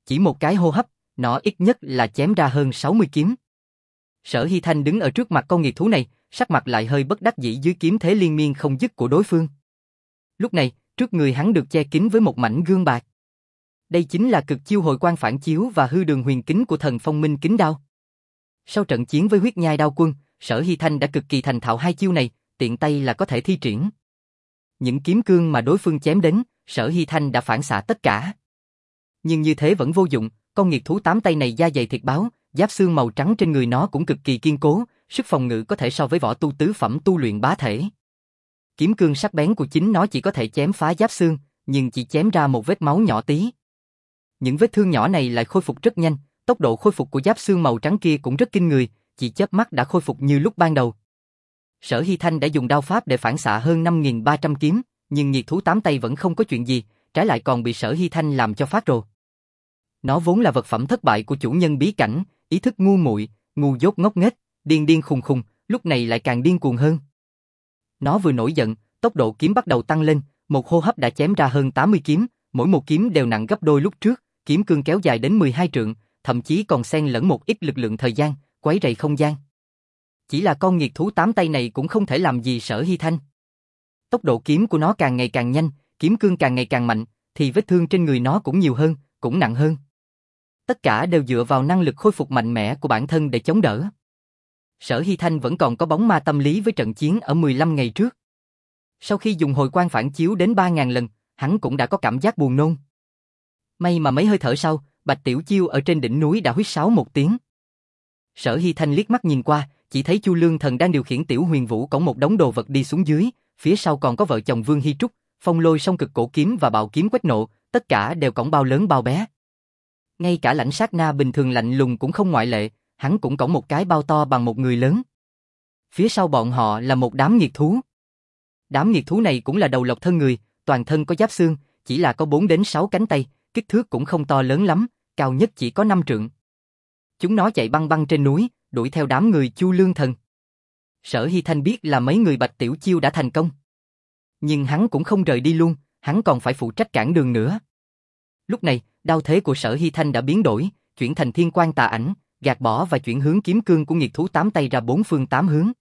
Chỉ một cái hô hấp, nó ít nhất là chém ra hơn sáu mươi kiếm. Sở Hy Thanh đứng ở trước mặt con nghiệt thú này, sắc mặt lại hơi bất đắc dĩ dưới kiếm thế liên miên không dứt của đối phương. Lúc này, trước người hắn được che kín với một mảnh gương bạc. Đây chính là cực chiêu hồi quang phản chiếu và hư đường huyền kính của thần phong minh kính đao. Sau trận chiến với huyết nhai đao quân, Sở Hy Thanh đã cực kỳ thành thạo hai chiêu này, tiện tay là có thể thi triển. Những kiếm cương mà đối phương chém đến, Sở Hy Thanh đã phản xạ tất cả. Nhưng như thế vẫn vô dụng, con nghiệt thú tám tay này da dày thịt báo, giáp xương màu trắng trên người nó cũng cực kỳ kiên cố, sức phòng ngự có thể so với võ tu tứ phẩm tu luyện bá thể. Kiếm cương sắc bén của chính nó chỉ có thể chém phá giáp xương, nhưng chỉ chém ra một vết máu nhỏ tí. Những vết thương nhỏ này lại khôi phục rất nhanh, tốc độ khôi phục của giáp xương màu trắng kia cũng rất kinh người, chỉ chớp mắt đã khôi phục như lúc ban đầu. Sở Hy Thanh đã dùng đao pháp để phản xạ hơn năm nghìn ba trăm kiếm, nhưng nghiệt thú tám tay vẫn không có chuyện gì, trái lại còn bị Sở Hy Thanh làm cho phát rồ. Nó vốn là vật phẩm thất bại của chủ nhân bí cảnh, ý thức ngu muội, ngu dốt ngốc nghếch, điên điên khùng khùng, lúc này lại càng điên cuồng hơn. Nó vừa nổi giận, tốc độ kiếm bắt đầu tăng lên, một hô hấp đã chém ra hơn tám mươi kiếm, mỗi một kiếm đều nặng gấp đôi lúc trước, kiếm cương kéo dài đến mười hai trượng, thậm chí còn xen lẫn một ít lực lượng thời gian, quấy rầy không gian. Chỉ là con nghiệt thú tám tay này cũng không thể làm gì Sở Hy Thanh. Tốc độ kiếm của nó càng ngày càng nhanh, kiếm cương càng ngày càng mạnh, thì vết thương trên người nó cũng nhiều hơn, cũng nặng hơn. Tất cả đều dựa vào năng lực khôi phục mạnh mẽ của bản thân để chống đỡ. Sở Hy Thanh vẫn còn có bóng ma tâm lý với trận chiến ở mười lăm ngày trước. Sau khi dùng hồi quang phản chiếu đến ba nghìn lần, hắn cũng đã có cảm giác buồn nôn. May mà mấy hơi thở sau, Bạch Tiểu Chiêu ở trên đỉnh núi đã huýt sáo một tiếng. Sở Hy Thanh liếc mắt nhìn qua, chỉ thấy Chu Lương Thần đang điều khiển Tiểu Huyền Vũ cõng một đống đồ vật đi xuống dưới, phía sau còn có vợ chồng Vương Hy Trúc, Phong Lôi Song Cực Cổ Kiếm và Bạo Kiếm Quét Nộ, tất cả đều cõng bao lớn bao bé. Ngay cả Lãnh Sát Na bình thường lạnh lùng cũng không ngoại lệ, hắn cũng cõng một cái bao to bằng một người lớn. Phía sau bọn họ là một đám nghiệt thú. Đám nghiệt thú này cũng là đầu lộc thân người, toàn thân có giáp xương, chỉ là có bốn đến sáu cánh tay, kích thước cũng không to lớn lắm, cao nhất chỉ có năm trượng. Chúng nó chạy băng băng trên núi, đuổi theo đám người Chu Lương Thần. Sở Hy Thanh biết là mấy người Bạch Tiểu Chiêu đã thành công. Nhưng hắn cũng không rời đi luôn, hắn còn phải phụ trách cản đường nữa. Lúc này, đao thế của Sở Hy Thanh đã biến đổi, chuyển thành thiên quang tà ảnh, gạt bỏ và chuyển hướng kiếm cương của nghiệt thú tám tay ra bốn phương tám hướng.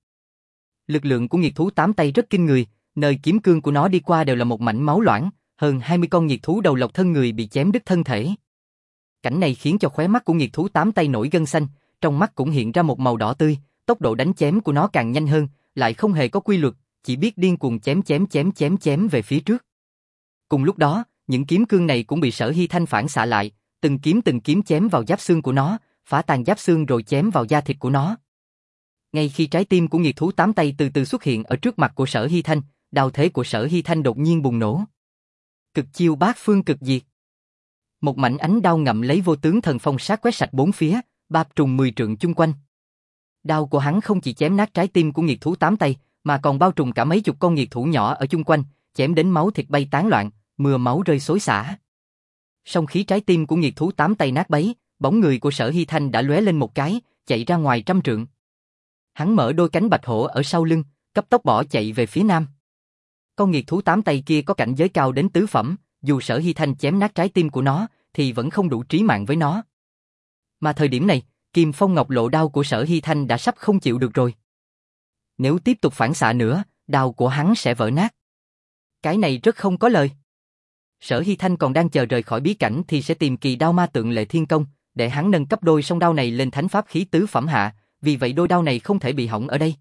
Lực lượng của nghiệt thú tám tay rất kinh người, nơi kiếm cương của nó đi qua đều là một mảnh máu loãng, hơn hai mươi con nghiệt thú đầu lộc thân người bị chém đứt thân thể. Cảnh này khiến cho khóe mắt của nghiệt thú tám tay nổi gân xanh, trong mắt cũng hiện ra một màu đỏ tươi, tốc độ đánh chém của nó càng nhanh hơn, lại không hề có quy luật, chỉ biết điên cuồng chém chém chém chém chém về phía trước. Cùng lúc đó, những kiếm cương này cũng bị Sở Hy Thanh phản xạ lại, từng kiếm từng kiếm chém vào giáp xương của nó, phá tan giáp xương rồi chém vào da thịt của nó. Ngay khi trái tim của nghiệt thú tám tay từ từ xuất hiện ở trước mặt của Sở Hy Thanh, đao thế của Sở Hy Thanh đột nhiên bùng nổ. Cực chiêu bát phương cực diệt. Một mảnh ánh đao ngậm lấy vô tướng thần phong sát quét sạch bốn phía, bạp trùng mười trượng chung quanh. Đao của hắn không chỉ chém nát trái tim của nghiệt thú tám tay, mà còn bao trùm cả mấy chục con nghiệt thú nhỏ ở chung quanh, chém đến máu thịt bay tán loạn, mưa máu rơi xối xả. Song khí trái tim của nghiệt thú tám tay nát bấy, bóng người của Sở Hy Thanh đã lóe lên một cái, chạy ra ngoài trăm trượng. Hắn mở đôi cánh bạch hổ ở sau lưng, cấp tốc bỏ chạy về phía nam. Con nghiệt thú tám tay kia có cảnh giới cao đến tứ phẩm, dù Sở Hy Thanh chém nát trái tim của nó, thì vẫn không đủ trí mạng với nó. Mà thời điểm này, Kim Phong Ngọc Lộ đao của Sở Hy Thanh đã sắp không chịu được rồi. Nếu tiếp tục phản xạ nữa, đao của hắn sẽ vỡ nát. Cái này rất không có lời. Sở Hy Thanh còn đang chờ rời khỏi bí cảnh thì sẽ tìm kỳ đao ma tượng Lệ Thiên Công, để hắn nâng cấp đôi song đao này lên thánh pháp khí tứ phẩm hạ, vì vậy đôi đao này không thể bị hỏng ở đây.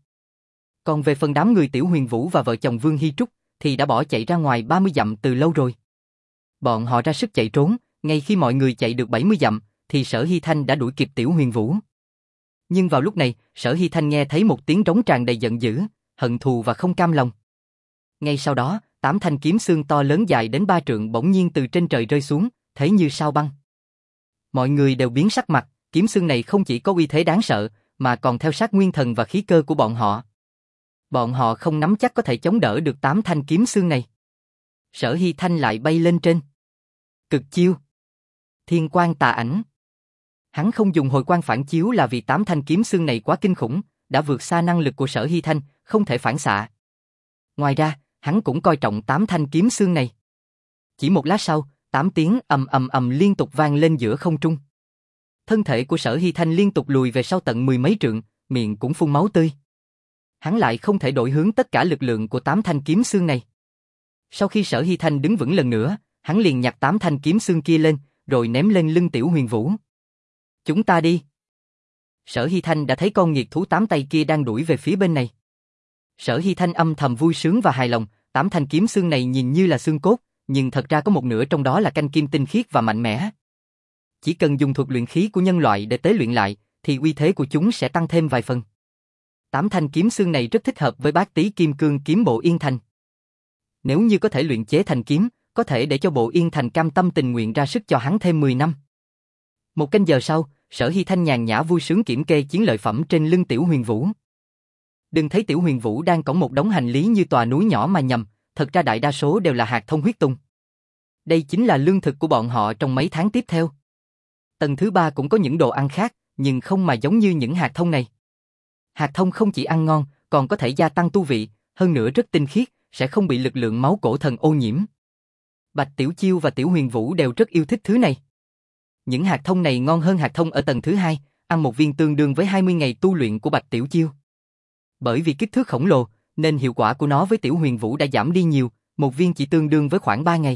Còn về phần đám người Tiểu Huyền Vũ và vợ chồng Vương Hy Trúc, thì đã bỏ chạy ra ngoài ba mươi dặm từ lâu rồi. Bọn họ ra sức chạy trốn, ngay khi mọi người chạy được bảy mươi dặm, thì Sở Hy Thanh đã đuổi kịp Tiểu Huyền Vũ. Nhưng vào lúc này, Sở Hy Thanh nghe thấy một tiếng trống tràn đầy giận dữ, hận thù và không cam lòng. Ngay sau đó, tám thanh kiếm xương to lớn dài đến ba trượng bỗng nhiên từ trên trời rơi xuống, thấy như sao băng. Mọi người đều biến sắc mặt, kiếm xương này không chỉ có uy thế đáng sợ, mà còn theo sát nguyên thần và khí cơ của bọn họ. Bọn họ không nắm chắc có thể chống đỡ được tám thanh kiếm xương này. Sở Hy Thanh lại bay lên trên. Cực chiêu. Thiên quang tà ảnh. Hắn không dùng hồi quang phản chiếu là vì tám thanh kiếm xương này quá kinh khủng, đã vượt xa năng lực của Sở Hy Thanh, không thể phản xạ. Ngoài ra, hắn cũng coi trọng tám thanh kiếm xương này. Chỉ một lát sau, tám tiếng ầm ầm ầm liên tục vang lên giữa không trung. Thân thể của Sở Hy Thanh liên tục lùi về sau tận mười mấy trượng, miệng cũng phun máu tươi. Hắn lại không thể đổi hướng tất cả lực lượng của tám thanh kiếm xương này. Sau khi Sở Hy Thanh đứng vững lần nữa, hắn liền nhặt tám thanh kiếm xương kia lên, rồi ném lên lưng Tiểu Huyền Vũ. Chúng ta đi. Sở Hy Thanh đã thấy con nghiệt thú tám tay kia đang đuổi về phía bên này. Sở Hy Thanh âm thầm vui sướng và hài lòng, tám thanh kiếm xương này nhìn như là xương cốt, nhưng thật ra có một nửa trong đó là canh kim tinh khiết và mạnh mẽ. Chỉ cần dùng thuật luyện khí của nhân loại để tế luyện lại, thì uy thế của chúng sẽ tăng thêm vài phần. Tám thanh kiếm xương này rất thích hợp với Bát Tý Kim Cương kiếm Bộ Yên Thành. Nếu như có thể luyện chế thành kiếm, có thể để cho Bộ Yên Thành cam tâm tình nguyện ra sức cho hắn thêm mười năm. Một canh giờ sau, Sở Hy Thanh nhàn nhã vui sướng kiểm kê chiến lợi phẩm trên lưng Tiểu Huyền Vũ. Đừng thấy Tiểu Huyền Vũ đang cõng một đống hành lý như tòa núi nhỏ mà nhầm, thật ra đại đa số đều là hạt thông huyết tùng. Đây chính là lương thực của bọn họ trong mấy tháng tiếp theo. Tầng thứ ba cũng có những đồ ăn khác, nhưng không mà giống như những hạt thông này. Hạt thông không chỉ ăn ngon, còn có thể gia tăng tu vị, hơn nữa rất tinh khiết, sẽ không bị lực lượng máu cổ thần ô nhiễm. Bạch Tiểu Chiêu và Tiểu Huyền Vũ đều rất yêu thích thứ này. Những hạt thông này ngon hơn hạt thông ở tầng thứ hai, ăn một viên tương đương với hai mươi ngày tu luyện của Bạch Tiểu Chiêu. Bởi vì kích thước khổng lồ, nên hiệu quả của nó với Tiểu Huyền Vũ đã giảm đi nhiều, một viên chỉ tương đương với khoảng ba ngày.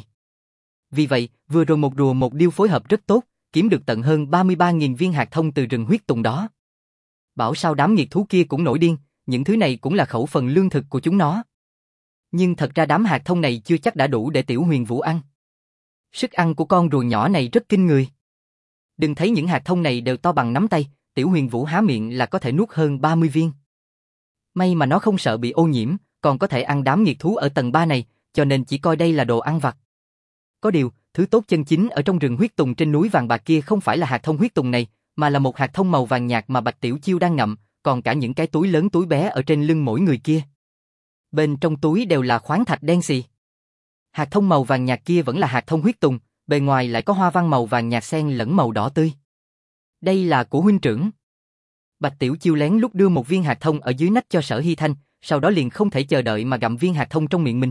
Vì vậy, vừa rồi một rùa một điêu phối hợp rất tốt, kiếm được tận hơn ba mươi ba nghìn viên hạt thông từ rừng huyết tùng đó. Bảo sao đám nghiệt thú kia cũng nổi điên, những thứ này cũng là khẩu phần lương thực của chúng nó. Nhưng thật ra đám hạt thông này chưa chắc đã đủ để Tiểu Huyền Vũ ăn. Sức ăn của con rùa nhỏ này rất kinh người. Đừng thấy những hạt thông này đều to bằng nắm tay, Tiểu Huyền Vũ há miệng là có thể nuốt hơn ba mươi viên. May mà nó không sợ bị ô nhiễm, còn có thể ăn đám nghiệt thú ở tầng ba này, cho nên chỉ coi đây là đồ ăn vặt. Có điều, thứ tốt chân chính ở trong rừng huyết tùng trên núi vàng bạc kia không phải là hạt thông huyết tùng này, mà là một hạt thông màu vàng nhạt mà Bạch Tiểu Chiêu đang ngậm, còn cả những cái túi lớn túi bé ở trên lưng mỗi người kia. Bên trong túi đều là khoáng thạch đen xì. Hạt thông màu vàng nhạt kia vẫn là hạt thông huyết tùng, bề ngoài lại có hoa văn màu vàng nhạt xen lẫn màu đỏ tươi. Đây là của huynh trưởng. Bạch Tiểu Chiêu lén lút đưa một viên hạt thông ở dưới nách cho Sở Hy Thanh, sau đó liền không thể chờ đợi mà gặm viên hạt thông trong miệng mình.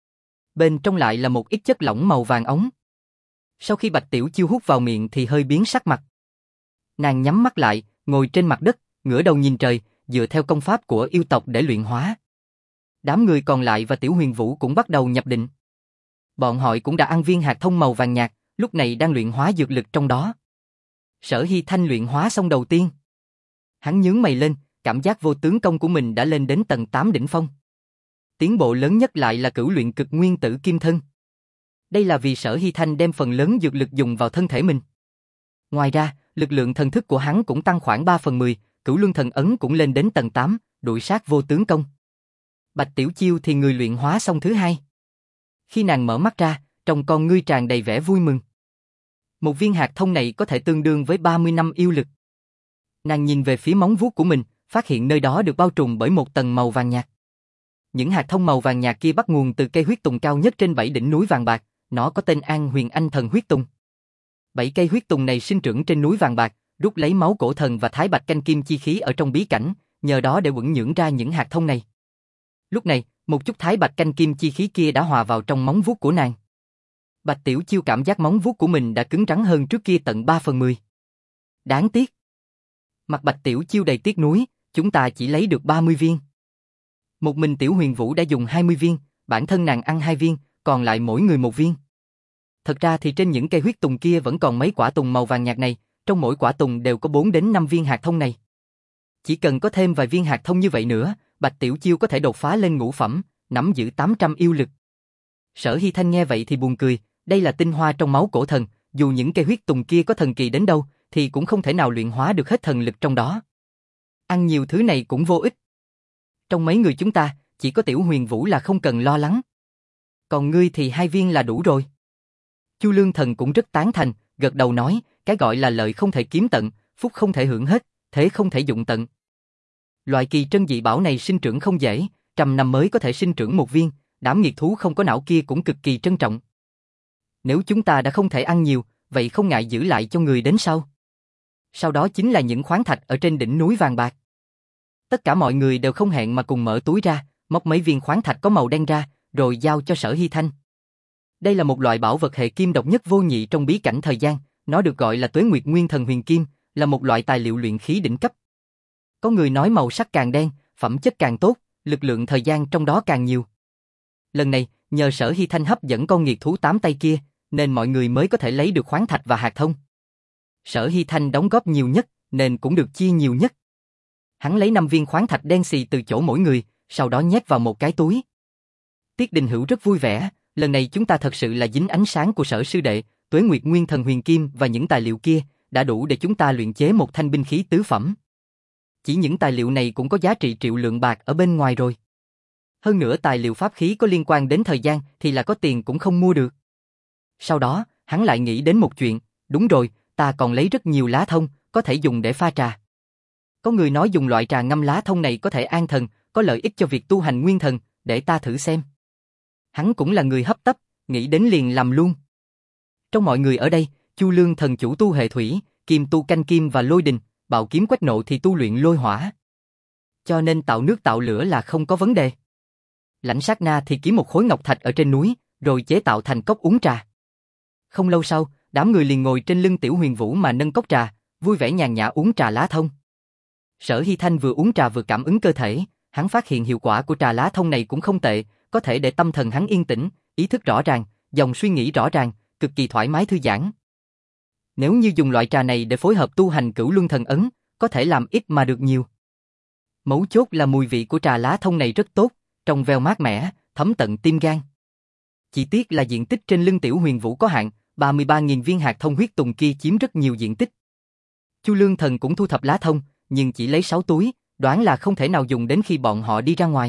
Bên trong lại là một ít chất lỏng màu vàng óng. Sau khi Bạch Tiểu Chiêu hút vào miệng thì hơi biến sắc mặt. Nàng nhắm mắt lại, ngồi trên mặt đất, ngửa đầu nhìn trời, dựa theo công pháp của yêu tộc để luyện hóa. Đám người còn lại và Tiểu Huyền Vũ cũng bắt đầu nhập định. Bọn họ cũng đã ăn viên hạt thông màu vàng nhạt, lúc này đang luyện hóa dược lực trong đó. Sở Hy Thanh luyện hóa xong đầu tiên. Hắn nhướng mày lên, cảm giác vô tướng công của mình đã lên đến tầng tám đỉnh phong. Tiến bộ lớn nhất lại là cửu luyện cực nguyên tử kim thân. Đây là vì Sở Hy Thanh đem phần lớn dược lực dùng vào thân thể mình. Ngoài ra, lực lượng thần thức của hắn cũng tăng khoảng ba phần mười, cửu luân thần ấn cũng lên đến tầng tám, đuổi sát vô tướng công. Bạch Tiểu Chiêu thì người luyện hóa xong thứ hai. Khi nàng mở mắt ra, trong con ngươi tràn đầy vẻ vui mừng. Một viên hạt thông này có thể tương đương với ba mươi năm yêu lực. Nàng nhìn về phía móng vuốt của mình, phát hiện nơi đó được bao trùm bởi một tầng màu vàng nhạt. Những hạt thông màu vàng nhạt kia bắt nguồn từ cây huyết tùng cao nhất trên bảy đỉnh núi vàng bạc, nó có tên An Huyền Anh Thần huyết tùng. Bảy cây huyết tùng này sinh trưởng trên núi vàng bạc, rút lấy máu cổ thần và thái bạch canh kim chi khí ở trong bí cảnh, nhờ đó để uẩn nhưỡng ra những hạt thông này. Lúc này, một chút thái bạch canh kim chi khí kia đã hòa vào trong móng vuốt của nàng. Bạch Tiểu Chiêu cảm giác móng vuốt của mình đã cứng rắn hơn trước kia tận ba phần mười. Đáng tiếc. Mặt Bạch Tiểu Chiêu đầy tiếc nuối, chúng ta chỉ lấy được ba mươi viên. Một mình Tiểu Huyền Vũ đã dùng hai mươi viên, bản thân nàng ăn hai viên, còn lại mỗi người một viên. Thật ra thì trên những cây huyết tùng kia vẫn còn mấy quả tùng màu vàng nhạt này, trong mỗi quả tùng đều có bốn đến năm viên hạt thông này. Chỉ cần có thêm vài viên hạt thông như vậy nữa, Bạch Tiểu Chiêu có thể đột phá lên ngũ phẩm, nắm giữ tám trăm yêu lực. Sở Hy Thanh nghe vậy thì buồn cười, đây là tinh hoa trong máu cổ thần, dù những cây huyết tùng kia có thần kỳ đến đâu, thì cũng không thể nào luyện hóa được hết thần lực trong đó. Ăn nhiều thứ này cũng vô ích. Trong mấy người chúng ta, chỉ có Tiểu Huyền Vũ là không cần lo lắng. Còn ngươi thì hai viên là đủ rồi. Chu Lương Thần cũng rất tán thành, gật đầu nói, cái gọi là lợi không thể kiếm tận, phúc không thể hưởng hết, thế không thể dụng tận. Loại kỳ trân dị bảo này sinh trưởng không dễ, trăm năm mới có thể sinh trưởng một viên, đám nghiệt thú không có não kia cũng cực kỳ trân trọng. Nếu chúng ta đã không thể ăn nhiều, vậy không ngại giữ lại cho người đến sau. Sau đó chính là những khoáng thạch ở trên đỉnh núi vàng bạc. Tất cả mọi người đều không hẹn mà cùng mở túi ra, móc mấy viên khoáng thạch có màu đen ra, rồi giao cho Sở Hy Thanh. Đây là một loại bảo vật hệ kim độc nhất vô nhị trong bí cảnh thời gian, nó được gọi là Tuế Nguyệt Nguyên Thần Huyền Kim, là một loại tài liệu luyện khí đỉnh cấp. Có người nói màu sắc càng đen, phẩm chất càng tốt, lực lượng thời gian trong đó càng nhiều. Lần này, nhờ Sở Hy Thanh hấp dẫn con nghiệt thú tám tay kia, nên mọi người mới có thể lấy được khoáng thạch và hạt thông. Sở Hy Thanh đóng góp nhiều nhất, nên cũng được chia nhiều nhất. Hắn lấy năm viên khoáng thạch đen xì từ chỗ mỗi người, sau đó nhét vào một cái túi. Tiết Đình Hữu rất vui vẻ, lần này chúng ta thật sự là dính ánh sáng của Sở sư đệ, Tuế Nguyệt Nguyên Thần Huyền Kim và những tài liệu kia, đã đủ để chúng ta luyện chế một thanh binh khí tứ phẩm. Chỉ những tài liệu này cũng có giá trị triệu lượng bạc ở bên ngoài rồi. Hơn nữa tài liệu pháp khí có liên quan đến thời gian thì là có tiền cũng không mua được. Sau đó, hắn lại nghĩ đến một chuyện, đúng rồi, ta còn lấy rất nhiều lá thông, có thể dùng để pha trà. Có người nói dùng loại trà ngâm lá thông này có thể an thần, có lợi ích cho việc tu hành nguyên thần, để ta thử xem. Hắn cũng là người hấp tấp, nghĩ đến liền làm luôn. Trong mọi người ở đây, Chu Lương thần chủ tu hệ thủy, Kim tu canh kim và lôi đình, Bạo Kiếm Quách Nộ thì tu luyện lôi hỏa. Cho nên tạo nước tạo lửa là không có vấn đề. Lãnh Sát Na thì kiếm một khối ngọc thạch ở trên núi, rồi chế tạo thành cốc uống trà. Không lâu sau, đám người liền ngồi trên lưng Tiểu Huyền Vũ mà nâng cốc trà, vui vẻ nhàn nhã uống trà lá thông. Sở Hy Thanh vừa uống trà vừa cảm ứng cơ thể, hắn phát hiện hiệu quả của trà lá thông này cũng không tệ, có thể để tâm thần hắn yên tĩnh, ý thức rõ ràng, dòng suy nghĩ rõ ràng, cực kỳ thoải mái thư giãn. Nếu như dùng loại trà này để phối hợp tu hành Cửu Luân Thần Ấn, có thể làm ít mà được nhiều. Mấu chốt là mùi vị của trà lá thông này rất tốt, trong veo mát mẻ, thấm tận tim gan. Chỉ tiếc là diện tích trên lưng Tiểu Huyền Vũ có hạn, ba mươi ba nghìn viên hạt thông huyết tùng kia chiếm rất nhiều diện tích. Chu Lương Thần cũng thu thập lá thông, nhưng chỉ lấy sáu túi, đoán là không thể nào dùng đến khi bọn họ đi ra ngoài.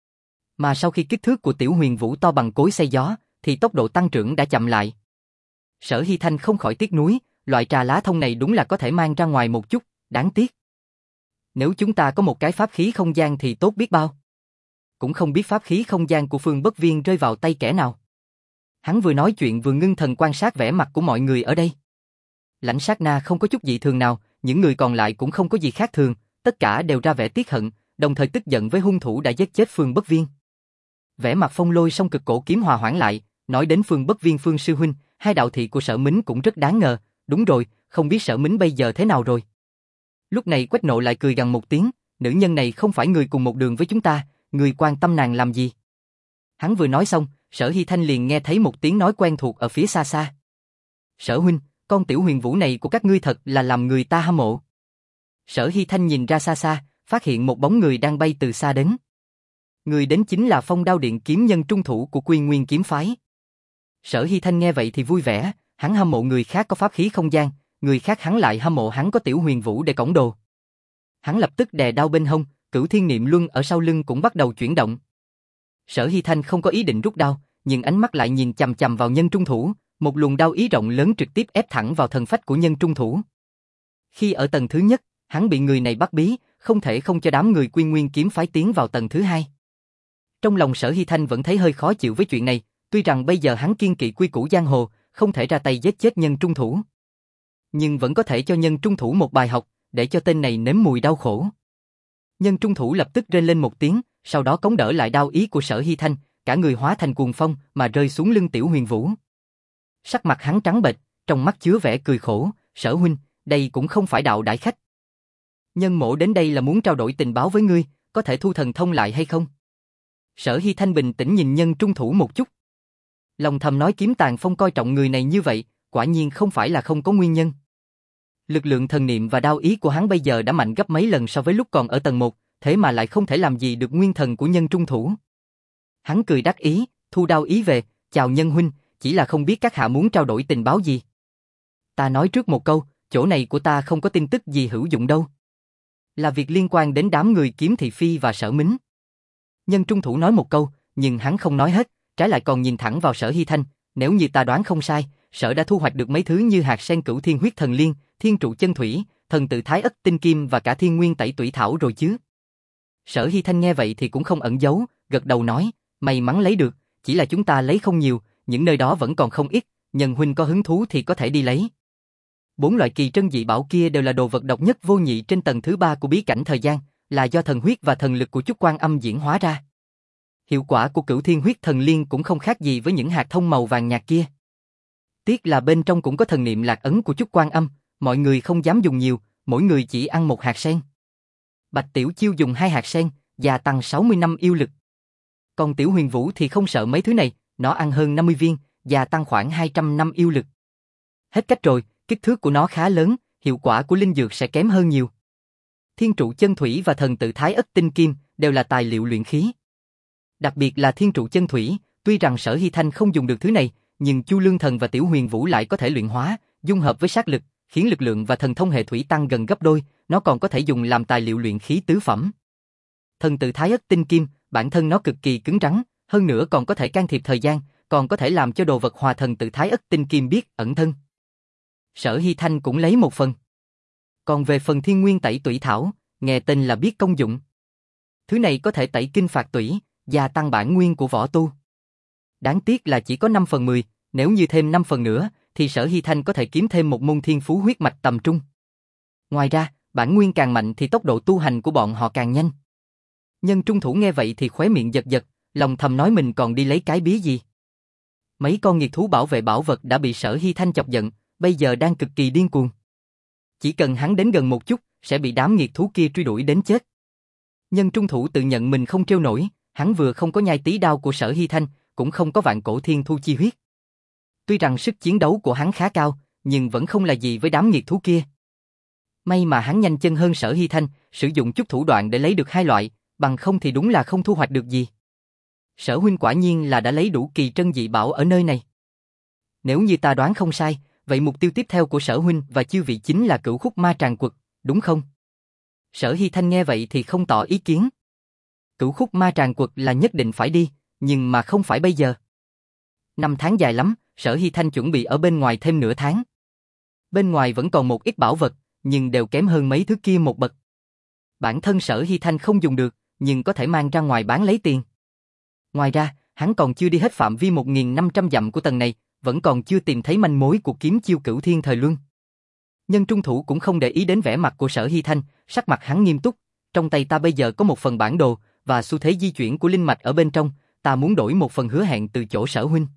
Mà sau khi kích thước của Tiểu Huyền Vũ to bằng cối xay gió, thì tốc độ tăng trưởng đã chậm lại. Sở Hy Thanh không khỏi tiếc nuối, loại trà lá thông này đúng là có thể mang ra ngoài một chút, đáng tiếc. Nếu chúng ta có một cái pháp khí không gian thì tốt biết bao. Cũng không biết pháp khí không gian của Phương Bất Viên rơi vào tay kẻ nào. Hắn vừa nói chuyện vừa ngưng thần quan sát vẻ mặt của mọi người ở đây. Lãnh Sát Na không có chút dị thường nào, những người còn lại cũng không có gì khác thường, tất cả đều ra vẻ tiếc hận, đồng thời tức giận với hung thủ đã giết chết Phương Bất Viên. Vẻ mặt Phong Lôi song cực cổ kiếm hòa hoãn lại, nói đến Phương Bất Viên Phương sư huynh, hai đạo thị của Sở Mính cũng rất đáng ngờ, đúng rồi, không biết Sở Mính bây giờ thế nào rồi. Lúc này Quách Nộ lại cười gằn một tiếng, nữ nhân này không phải người cùng một đường với chúng ta, người quan tâm nàng làm gì? Hắn vừa nói xong, Sở Hy Thanh liền nghe thấy một tiếng nói quen thuộc ở phía xa xa. Sở huynh, con Tiểu Huyền Vũ này của các ngươi thật là làm người ta hâm mộ. Sở Hy Thanh nhìn ra xa xa, phát hiện một bóng người đang bay từ xa đến. Người đến chính là Phong Đao Điện kiếm nhân trung thủ của Quy Nguyên kiếm phái. Sở Hy Thanh nghe vậy thì vui vẻ, hắn hâm mộ người khác có pháp khí không gian, người khác hắn lại hâm mộ hắn có Tiểu Huyền Vũ để cõng đồ. Hắn lập tức đè đao bên hông, Cửu Thiên Niệm Luân ở sau lưng cũng bắt đầu chuyển động. Sở Hy Thanh không có ý định rút đao, nhưng ánh mắt lại nhìn chằm chằm vào nhân trung thủ, một luồng đao ý rộng lớn trực tiếp ép thẳng vào thần phách của nhân trung thủ. Khi ở tầng thứ nhất, hắn bị người này bắt bí, không thể không cho đám người Quy Nguyên kiếm phái tiến vào tầng thứ hai. Trong lòng Sở Hy Thanh vẫn thấy hơi khó chịu với chuyện này, tuy rằng bây giờ hắn kiêng kỵ quy củ giang hồ, không thể ra tay giết chết nhân trung thủ. Nhưng vẫn có thể cho nhân trung thủ một bài học, để cho tên này nếm mùi đau khổ. Nhân trung thủ lập tức rên lên một tiếng, sau đó cống đỡ lại đao ý của Sở Hy Thanh, cả người hóa thành cuồng phong mà rơi xuống lưng Tiểu Huyền Vũ. Sắc mặt hắn trắng bệch, trong mắt chứa vẻ cười khổ, Sở huynh, đây cũng không phải đạo đại khách. Nhân mộ đến đây là muốn trao đổi tình báo với ngươi, có thể thu thần thông lại hay không? Sở Hy Thanh bình tĩnh nhìn nhân trung thủ một chút. Lòng thầm nói Kiếm Tàn Phong coi trọng người này như vậy, quả nhiên không phải là không có nguyên nhân. Lực lượng thần niệm và đao ý của hắn bây giờ đã mạnh gấp mấy lần so với lúc còn ở tầng một, thế mà lại không thể làm gì được nguyên thần của nhân trung thủ. Hắn cười đắc ý, thu đao ý về, chào nhân huynh, chỉ là không biết các hạ muốn trao đổi tình báo gì. Ta nói trước một câu, chỗ này của ta không có tin tức gì hữu dụng đâu. Là việc liên quan đến đám người Kiếm Thị Phi và Sở Mính. Nhân trung thủ nói một câu, nhưng hắn không nói hết, trái lại còn nhìn thẳng vào Sở Hy Thanh, nếu như ta đoán không sai, Sở đã thu hoạch được mấy thứ như hạt sen Cửu Thiên Huyết Thần Liên, Thiên Trụ Chân Thủy, Thần Tự Thái Ất Tinh Kim và cả Thiên Nguyên Tẩy Tủy Thảo rồi chứ. Sở Hy Thanh nghe vậy thì cũng không ẩn giấu, gật đầu nói, may mắn lấy được, chỉ là chúng ta lấy không nhiều, những nơi đó vẫn còn không ít, nhân huynh có hứng thú thì có thể đi lấy. Bốn loại kỳ trân dị bảo kia đều là đồ vật độc nhất vô nhị trên tầng thứ ba của bí cảnh thời gian, là do thần huyết và thần lực của Chúc Quan Âm diễn hóa ra. Hiệu quả của Cửu Thiên Huyết Thần Liên cũng không khác gì với những hạt thông màu vàng nhạt kia. Tiếc là bên trong cũng có thần niệm lạc ấn của Chúc Quan Âm, mọi người không dám dùng nhiều, mỗi người chỉ ăn một hạt sen. Bạch Tiểu Chiêu dùng hai hạt sen, gia tăng sáu mươi năm yêu lực. Còn Tiểu Huyền Vũ thì không sợ mấy thứ này, nó ăn hơn năm mươi viên, gia tăng khoảng hai trăm năm yêu lực. Hết cách rồi, kích thước của nó khá lớn, hiệu quả của linh dược sẽ kém hơn nhiều. Thiên trụ chân thủy và thần tự thái ất tinh kim đều là tài liệu luyện khí. Đặc biệt là thiên trụ chân thủy, tuy rằng Sở Hy Thanh không dùng được thứ này, nhưng Chu Lương Thần và Tiểu Huyền Vũ lại có thể luyện hóa, dung hợp với sát lực, khiến lực lượng và thần thông hệ thủy tăng gần gấp đôi, nó còn có thể dùng làm tài liệu luyện khí tứ phẩm. Thần tự thái ất tinh kim, bản thân nó cực kỳ cứng rắn, hơn nữa còn có thể can thiệp thời gian, còn có thể làm cho đồ vật hòa thần tự thái ất tinh kim biết ẩn thân. Sở Hy Thanh cũng lấy một phần. Còn về phần thiên nguyên tẩy tủy thảo, nghe tên là biết công dụng. Thứ này có thể tẩy kinh phạt tủy, gia tăng bản nguyên của võ tu. Đáng tiếc là chỉ có năm phần mười, nếu như thêm năm phần nữa, thì Sở Hy Thanh có thể kiếm thêm một môn thiên phú huyết mạch tầm trung. Ngoài ra, bản nguyên càng mạnh thì tốc độ tu hành của bọn họ càng nhanh. Nhân trung thủ nghe vậy thì khóe miệng giật giật, lòng thầm nói mình còn đi lấy cái bí gì. Mấy con nghiệt thú bảo vệ bảo vật đã bị Sở Hy Thanh chọc giận, bây giờ đang cực kỳ điên cuồng. Chỉ cần hắn đến gần một chút, sẽ bị đám nghiệt thú kia truy đuổi đến chết. Nhân trung thủ tự nhận mình không trêu nổi, hắn vừa không có nhai tí đao của Sở Hy Thanh, cũng không có vạn cổ thiên thu chi huyết. Tuy rằng sức chiến đấu của hắn khá cao, nhưng vẫn không là gì với đám nghiệt thú kia. May mà hắn nhanh chân hơn Sở Hy Thanh, sử dụng chút thủ đoạn để lấy được hai loại, bằng không thì đúng là không thu hoạch được gì. Sở huynh quả nhiên là đã lấy đủ kỳ trân dị bảo ở nơi này. Nếu như ta đoán không sai, vậy mục tiêu tiếp theo của Sở huynh và chư vị chính là Cửu Khúc Ma Tràng Quật, đúng không? Sở Hy Thanh nghe vậy thì không tỏ ý kiến. Cửu Khúc Ma Tràng Quật là nhất định phải đi, nhưng mà không phải bây giờ. Năm tháng dài lắm, Sở Hy Thanh chuẩn bị ở bên ngoài thêm nửa tháng. Bên ngoài vẫn còn một ít bảo vật, nhưng đều kém hơn mấy thứ kia một bậc. Bản thân Sở Hy Thanh không dùng được, nhưng có thể mang ra ngoài bán lấy tiền. Ngoài ra, hắn còn chưa đi hết phạm vi một nghìn năm trăm dặm của tầng này, vẫn còn chưa tìm thấy manh mối của kiếm chiêu Cửu Thiên Thời Luân. Nhân trung thủ cũng không để ý đến vẻ mặt của Sở Hy Thanh, sắc mặt hắn nghiêm túc. Trong tay ta bây giờ có một phần bản đồ và xu thế di chuyển của linh mạch ở bên trong, ta muốn đổi một phần hứa hẹn từ chỗ Sở huynh.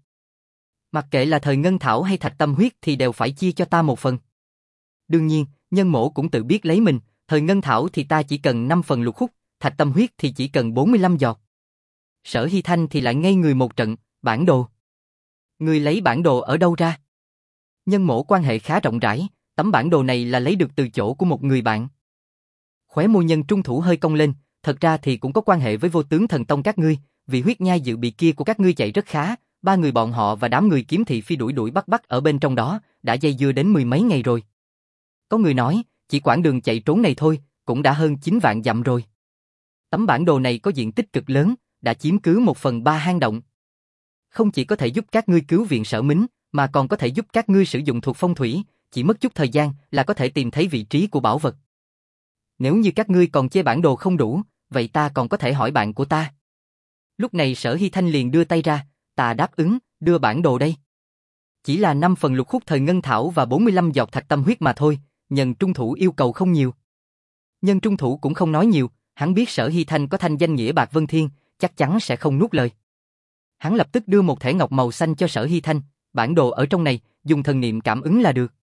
Mặc kệ là thời ngân thảo hay thạch tâm huyết thì đều phải chia cho ta một phần. Đương nhiên, Nhân mỗ cũng tự biết lấy mình, thời ngân thảo thì ta chỉ cần năm phần lục khúc, thạch tâm huyết thì chỉ cần bốn mươi lăm giọt. Sở Hy Thanh thì lại ngây người một trận, bản đồ. Người lấy bản đồ ở đâu ra? Nhân mỗ quan hệ khá rộng rãi, tấm bản đồ này là lấy được từ chỗ của một người bạn. Khóe môi Nhân trung thủ hơi cong lên, thật ra thì cũng có quan hệ với Vô Tướng Thần Tông các ngươi, vì huyết nhai dự bị kia của các ngươi chạy rất khá, ba người bọn họ và đám người kiếm thị phi đuổi đuổi bắt bắt ở bên trong đó, đã dây dưa đến mười mấy ngày rồi. Có người nói, chỉ quãng đường chạy trốn này thôi, cũng đã hơn chín vạn dặm rồi. Tấm bản đồ này có diện tích cực lớn, đã chiếm cứ một phần ba hang động. Không chỉ có thể giúp các ngươi cứu viện Sở Mính, mà còn có thể giúp các ngươi sử dụng thuộc phong thủy, chỉ mất chút thời gian là có thể tìm thấy vị trí của bảo vật. Nếu như các ngươi còn chê bản đồ không đủ, vậy ta còn có thể hỏi bạn của ta. Lúc này Sở Hy Thanh liền đưa tay ra, ta đáp ứng, đưa bản đồ đây. Chỉ là năm phần lục khúc thời ngân thảo và bốn mươi lăm giọt thạch tâm huyết mà thôi, Nhân trung thủ yêu cầu không nhiều. Nhân trung thủ cũng không nói nhiều, hắn biết Sở Hy Thanh có thanh danh nghĩa bạc vân thiên, chắc chắn sẽ không nuốt lời. Hắn lập tức đưa một thẻ ngọc màu xanh cho Sở Hy Thanh, bản đồ ở trong này, dùng thần niệm cảm ứng là được.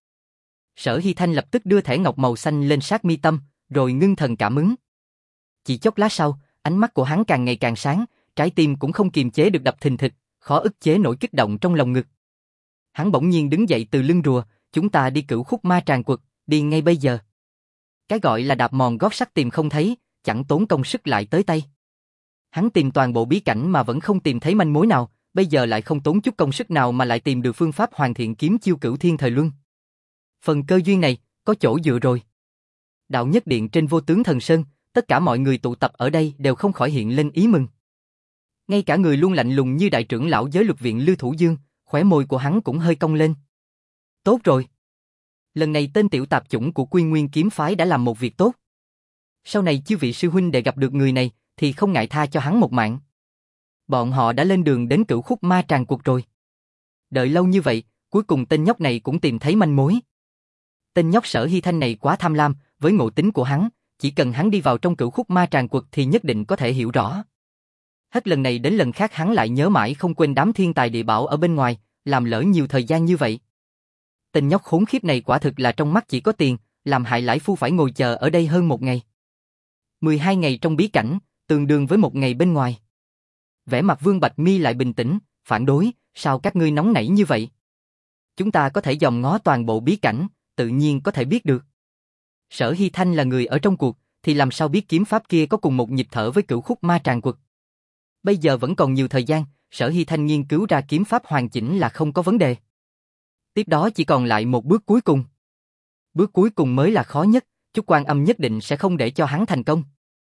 Sở Hy Thanh lập tức đưa thẻ ngọc màu xanh lên sát mi tâm, rồi ngưng thần cảm ứng. Chỉ chốc lát sau, ánh mắt của hắn càng ngày càng sáng, trái tim cũng không kiềm chế được đập thình thịch, khó ức chế nỗi kích động trong lòng ngực. Hắn bỗng nhiên đứng dậy từ lưng rùa, chúng ta đi Cửu Khúc Ma Tràng Quật, đi ngay bây giờ. Cái gọi là đạp mòn gót sắt tìm không thấy, chẳng tốn công sức lại tới tay. Hắn tìm toàn bộ bí cảnh mà vẫn không tìm thấy manh mối nào, bây giờ lại không tốn chút công sức nào mà lại tìm được phương pháp hoàn thiện kiếm chiêu Cửu Thiên Thời Luân. Phần cơ duyên này, có chỗ dựa rồi. Đạo nhất điện trên Vô Tướng Thần Sơn, tất cả mọi người tụ tập ở đây đều không khỏi hiện lên ý mừng. Ngay cả người luôn lạnh lùng như đại trưởng lão giới luật viện Lưu Thủ Dương, khóe môi của hắn cũng hơi cong lên. Tốt rồi. Lần này tên tiểu tạp chủng của Quy Nguyên kiếm phái đã làm một việc tốt. Sau này chư vị sư huynh đệ gặp được người này, thì không ngại tha cho hắn một mạng. Bọn họ đã lên đường đến Cửu Khúc Ma Tràng Quật rồi. Đợi lâu như vậy, cuối cùng tên nhóc này cũng tìm thấy manh mối. Tên nhóc Sở Hy Thanh này quá tham lam, với ngộ tính của hắn, chỉ cần hắn đi vào trong Cửu Khúc Ma Tràng Quật thì nhất định có thể hiểu rõ. Hết lần này đến lần khác hắn lại nhớ mãi không quên đám thiên tài địa bảo ở bên ngoài, làm lỡ nhiều thời gian như vậy. Tên nhóc khốn khiếp này quả thực là trong mắt chỉ có tiền, làm hại Lãi Phu phải ngồi chờ ở đây hơn một ngày. mười hai ngày trong bí cảnh, tương đương với một ngày bên ngoài. Vẻ mặt Vương Bạch Mi lại bình tĩnh, phản đối, sao các ngươi nóng nảy như vậy? Chúng ta có thể dòm ngó toàn bộ bí cảnh, tự nhiên có thể biết được. Sở Hy Thanh là người ở trong cuộc, thì làm sao biết kiếm pháp kia có cùng một nhịp thở với Cửu Khúc Ma Tràng Quật. Bây giờ vẫn còn nhiều thời gian, Sở Hy Thanh nghiên cứu ra kiếm pháp hoàn chỉnh là không có vấn đề. Tiếp đó chỉ còn lại một bước cuối cùng. Bước cuối cùng mới là khó nhất, Chúc Quan Âm nhất định sẽ không để cho hắn thành công.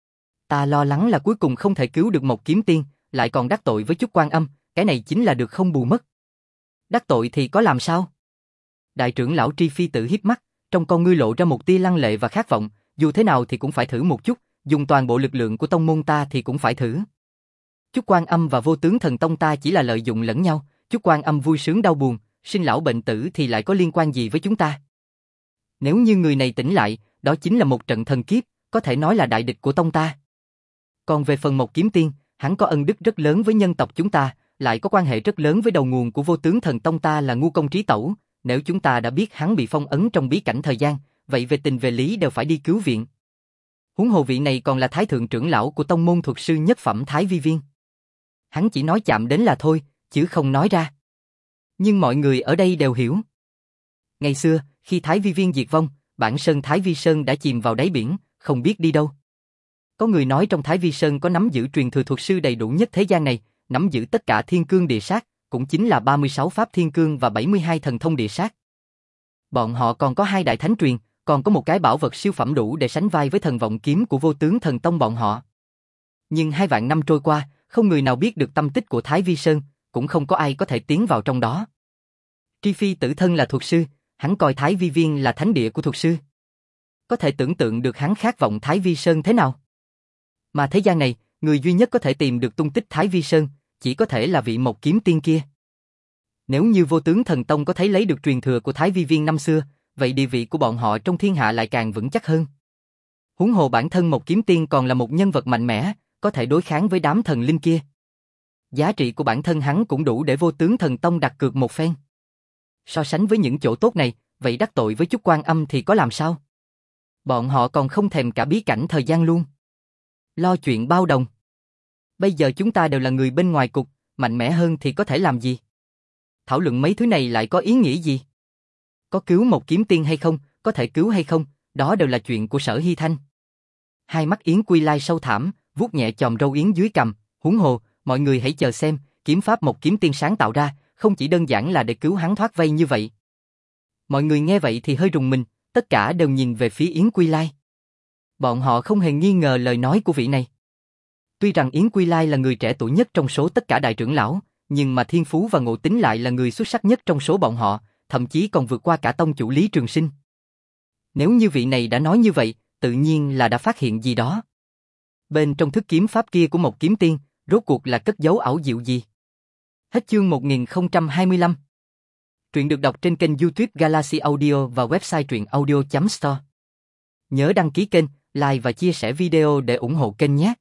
Ta lo lắng là cuối cùng không thể cứu được một kiếm tiên, lại còn đắc tội với Chúc Quan Âm, cái này chính là được không bù mất. Đắc tội thì có làm sao? Đại trưởng lão Tri Phi tự híp mắt, trong con ngươi lộ ra một tia lăng lệ và khát vọng, dù thế nào thì cũng phải thử một chút, dùng toàn bộ lực lượng của tông môn ta thì cũng phải thử. Chúc Quan Âm và Vô Tướng Thần Tông ta chỉ là lợi dụng lẫn nhau, Chúc Quan Âm vui sướng đau buồn, sinh lão bệnh tử thì lại có liên quan gì với chúng ta? Nếu như người này tỉnh lại, đó chính là một trận thần kiếp, có thể nói là đại địch của tông ta. Còn về phần Một Kiếm Tiên, hắn có ân đức rất lớn với nhân tộc chúng ta, lại có quan hệ rất lớn với đầu nguồn của Vô Tướng Thần Tông ta là Ngu Công Trí Tẩu, nếu chúng ta đã biết hắn bị phong ấn trong bí cảnh thời gian, vậy về tình về lý đều phải đi cứu viện. Huống hồ vị này còn là thái thượng trưởng lão của tông môn thuật sư nhất phẩm Thái Vi Viên. Hắn chỉ nói chạm đến là thôi, chứ không nói ra. Nhưng mọi người ở đây đều hiểu. Ngày xưa, khi Thái Vi Viên diệt vong, bản sơn Thái Vi Sơn đã chìm vào đáy biển, không biết đi đâu. Có người nói trong Thái Vi Sơn có nắm giữ truyền thừa thuật sư đầy đủ nhất thế gian này, nắm giữ tất cả thiên cương địa sát, cũng chính là ba mươi sáu pháp thiên cương và bảy mươi hai thần thông địa sát. Bọn họ còn có hai đại thánh truyền, còn có một cái bảo vật siêu phẩm đủ để sánh vai với thần vọng kiếm của Vô Tướng Thần Tông bọn họ. Nhưng hai vạn năm trôi qua, không người nào biết được tâm tích của Thái Vi Sơn, cũng không có ai có thể tiến vào trong đó. Tri Phi tự thân là thuật sư, hắn coi Thái Vi Viên là thánh địa của thuật sư. Có thể tưởng tượng được hắn khát vọng Thái Vi Sơn thế nào. Mà thế gian này, người duy nhất có thể tìm được tung tích Thái Vi Sơn, chỉ có thể là vị Một Kiếm Tiên kia. Nếu như Vô Tướng Thần Tông có thấy lấy được truyền thừa của Thái Vi Viên năm xưa, vậy địa vị của bọn họ trong thiên hạ lại càng vững chắc hơn. Huống hồ bản thân Một Kiếm Tiên còn là một nhân vật mạnh mẽ, có thể đối kháng với đám thần linh kia. Giá trị của bản thân hắn cũng đủ để Vô Tướng Thần Tông đặt cược một phen. So sánh với những chỗ tốt này, vậy đắc tội với Chúc Quan Âm thì có làm sao? Bọn họ còn không thèm cả bí cảnh thời gian luôn. Lo chuyện bao đồng. Bây giờ chúng ta đều là người bên ngoài cục, mạnh mẽ hơn thì có thể làm gì? Thảo luận mấy thứ này lại có ý nghĩa gì? Có cứu Một Kiếm Tiên hay không, có thể cứu hay không, đó đều là chuyện của Sở Hy Thanh. Hai mắt Yến Quy Lai sâu thẳm, vuốt nhẹ chòm râu Yến dưới cằm, huống hồ, mọi người hãy chờ xem, kiếm pháp Một Kiếm Tiên sáng tạo ra, không chỉ đơn giản là để cứu hắn thoát vây như vậy. Mọi người nghe vậy thì hơi rùng mình, tất cả đều nhìn về phía Yến Quy Lai. Bọn họ không hề nghi ngờ lời nói của vị này. Tuy rằng Yến Quy Lai là người trẻ tuổi nhất trong số tất cả đại trưởng lão, nhưng mà thiên phú và ngộ tính lại là người xuất sắc nhất trong số bọn họ, thậm chí còn vượt qua cả tông chủ Lý Trường Sinh. Nếu như vị này đã nói như vậy, tự nhiên là đã phát hiện gì đó. Bên trong thức kiếm pháp kia của Một Kiếm Tiên, rốt cuộc là cất giấu ảo diệu gì? Hết chương một nghìn không trăm hai mươi lăm. Truyện được đọc trên kênh YouTube Galaxy Audio và website truyện audio chấm store. Nhớ đăng ký kênh, like và chia sẻ video để ủng hộ kênh nhé.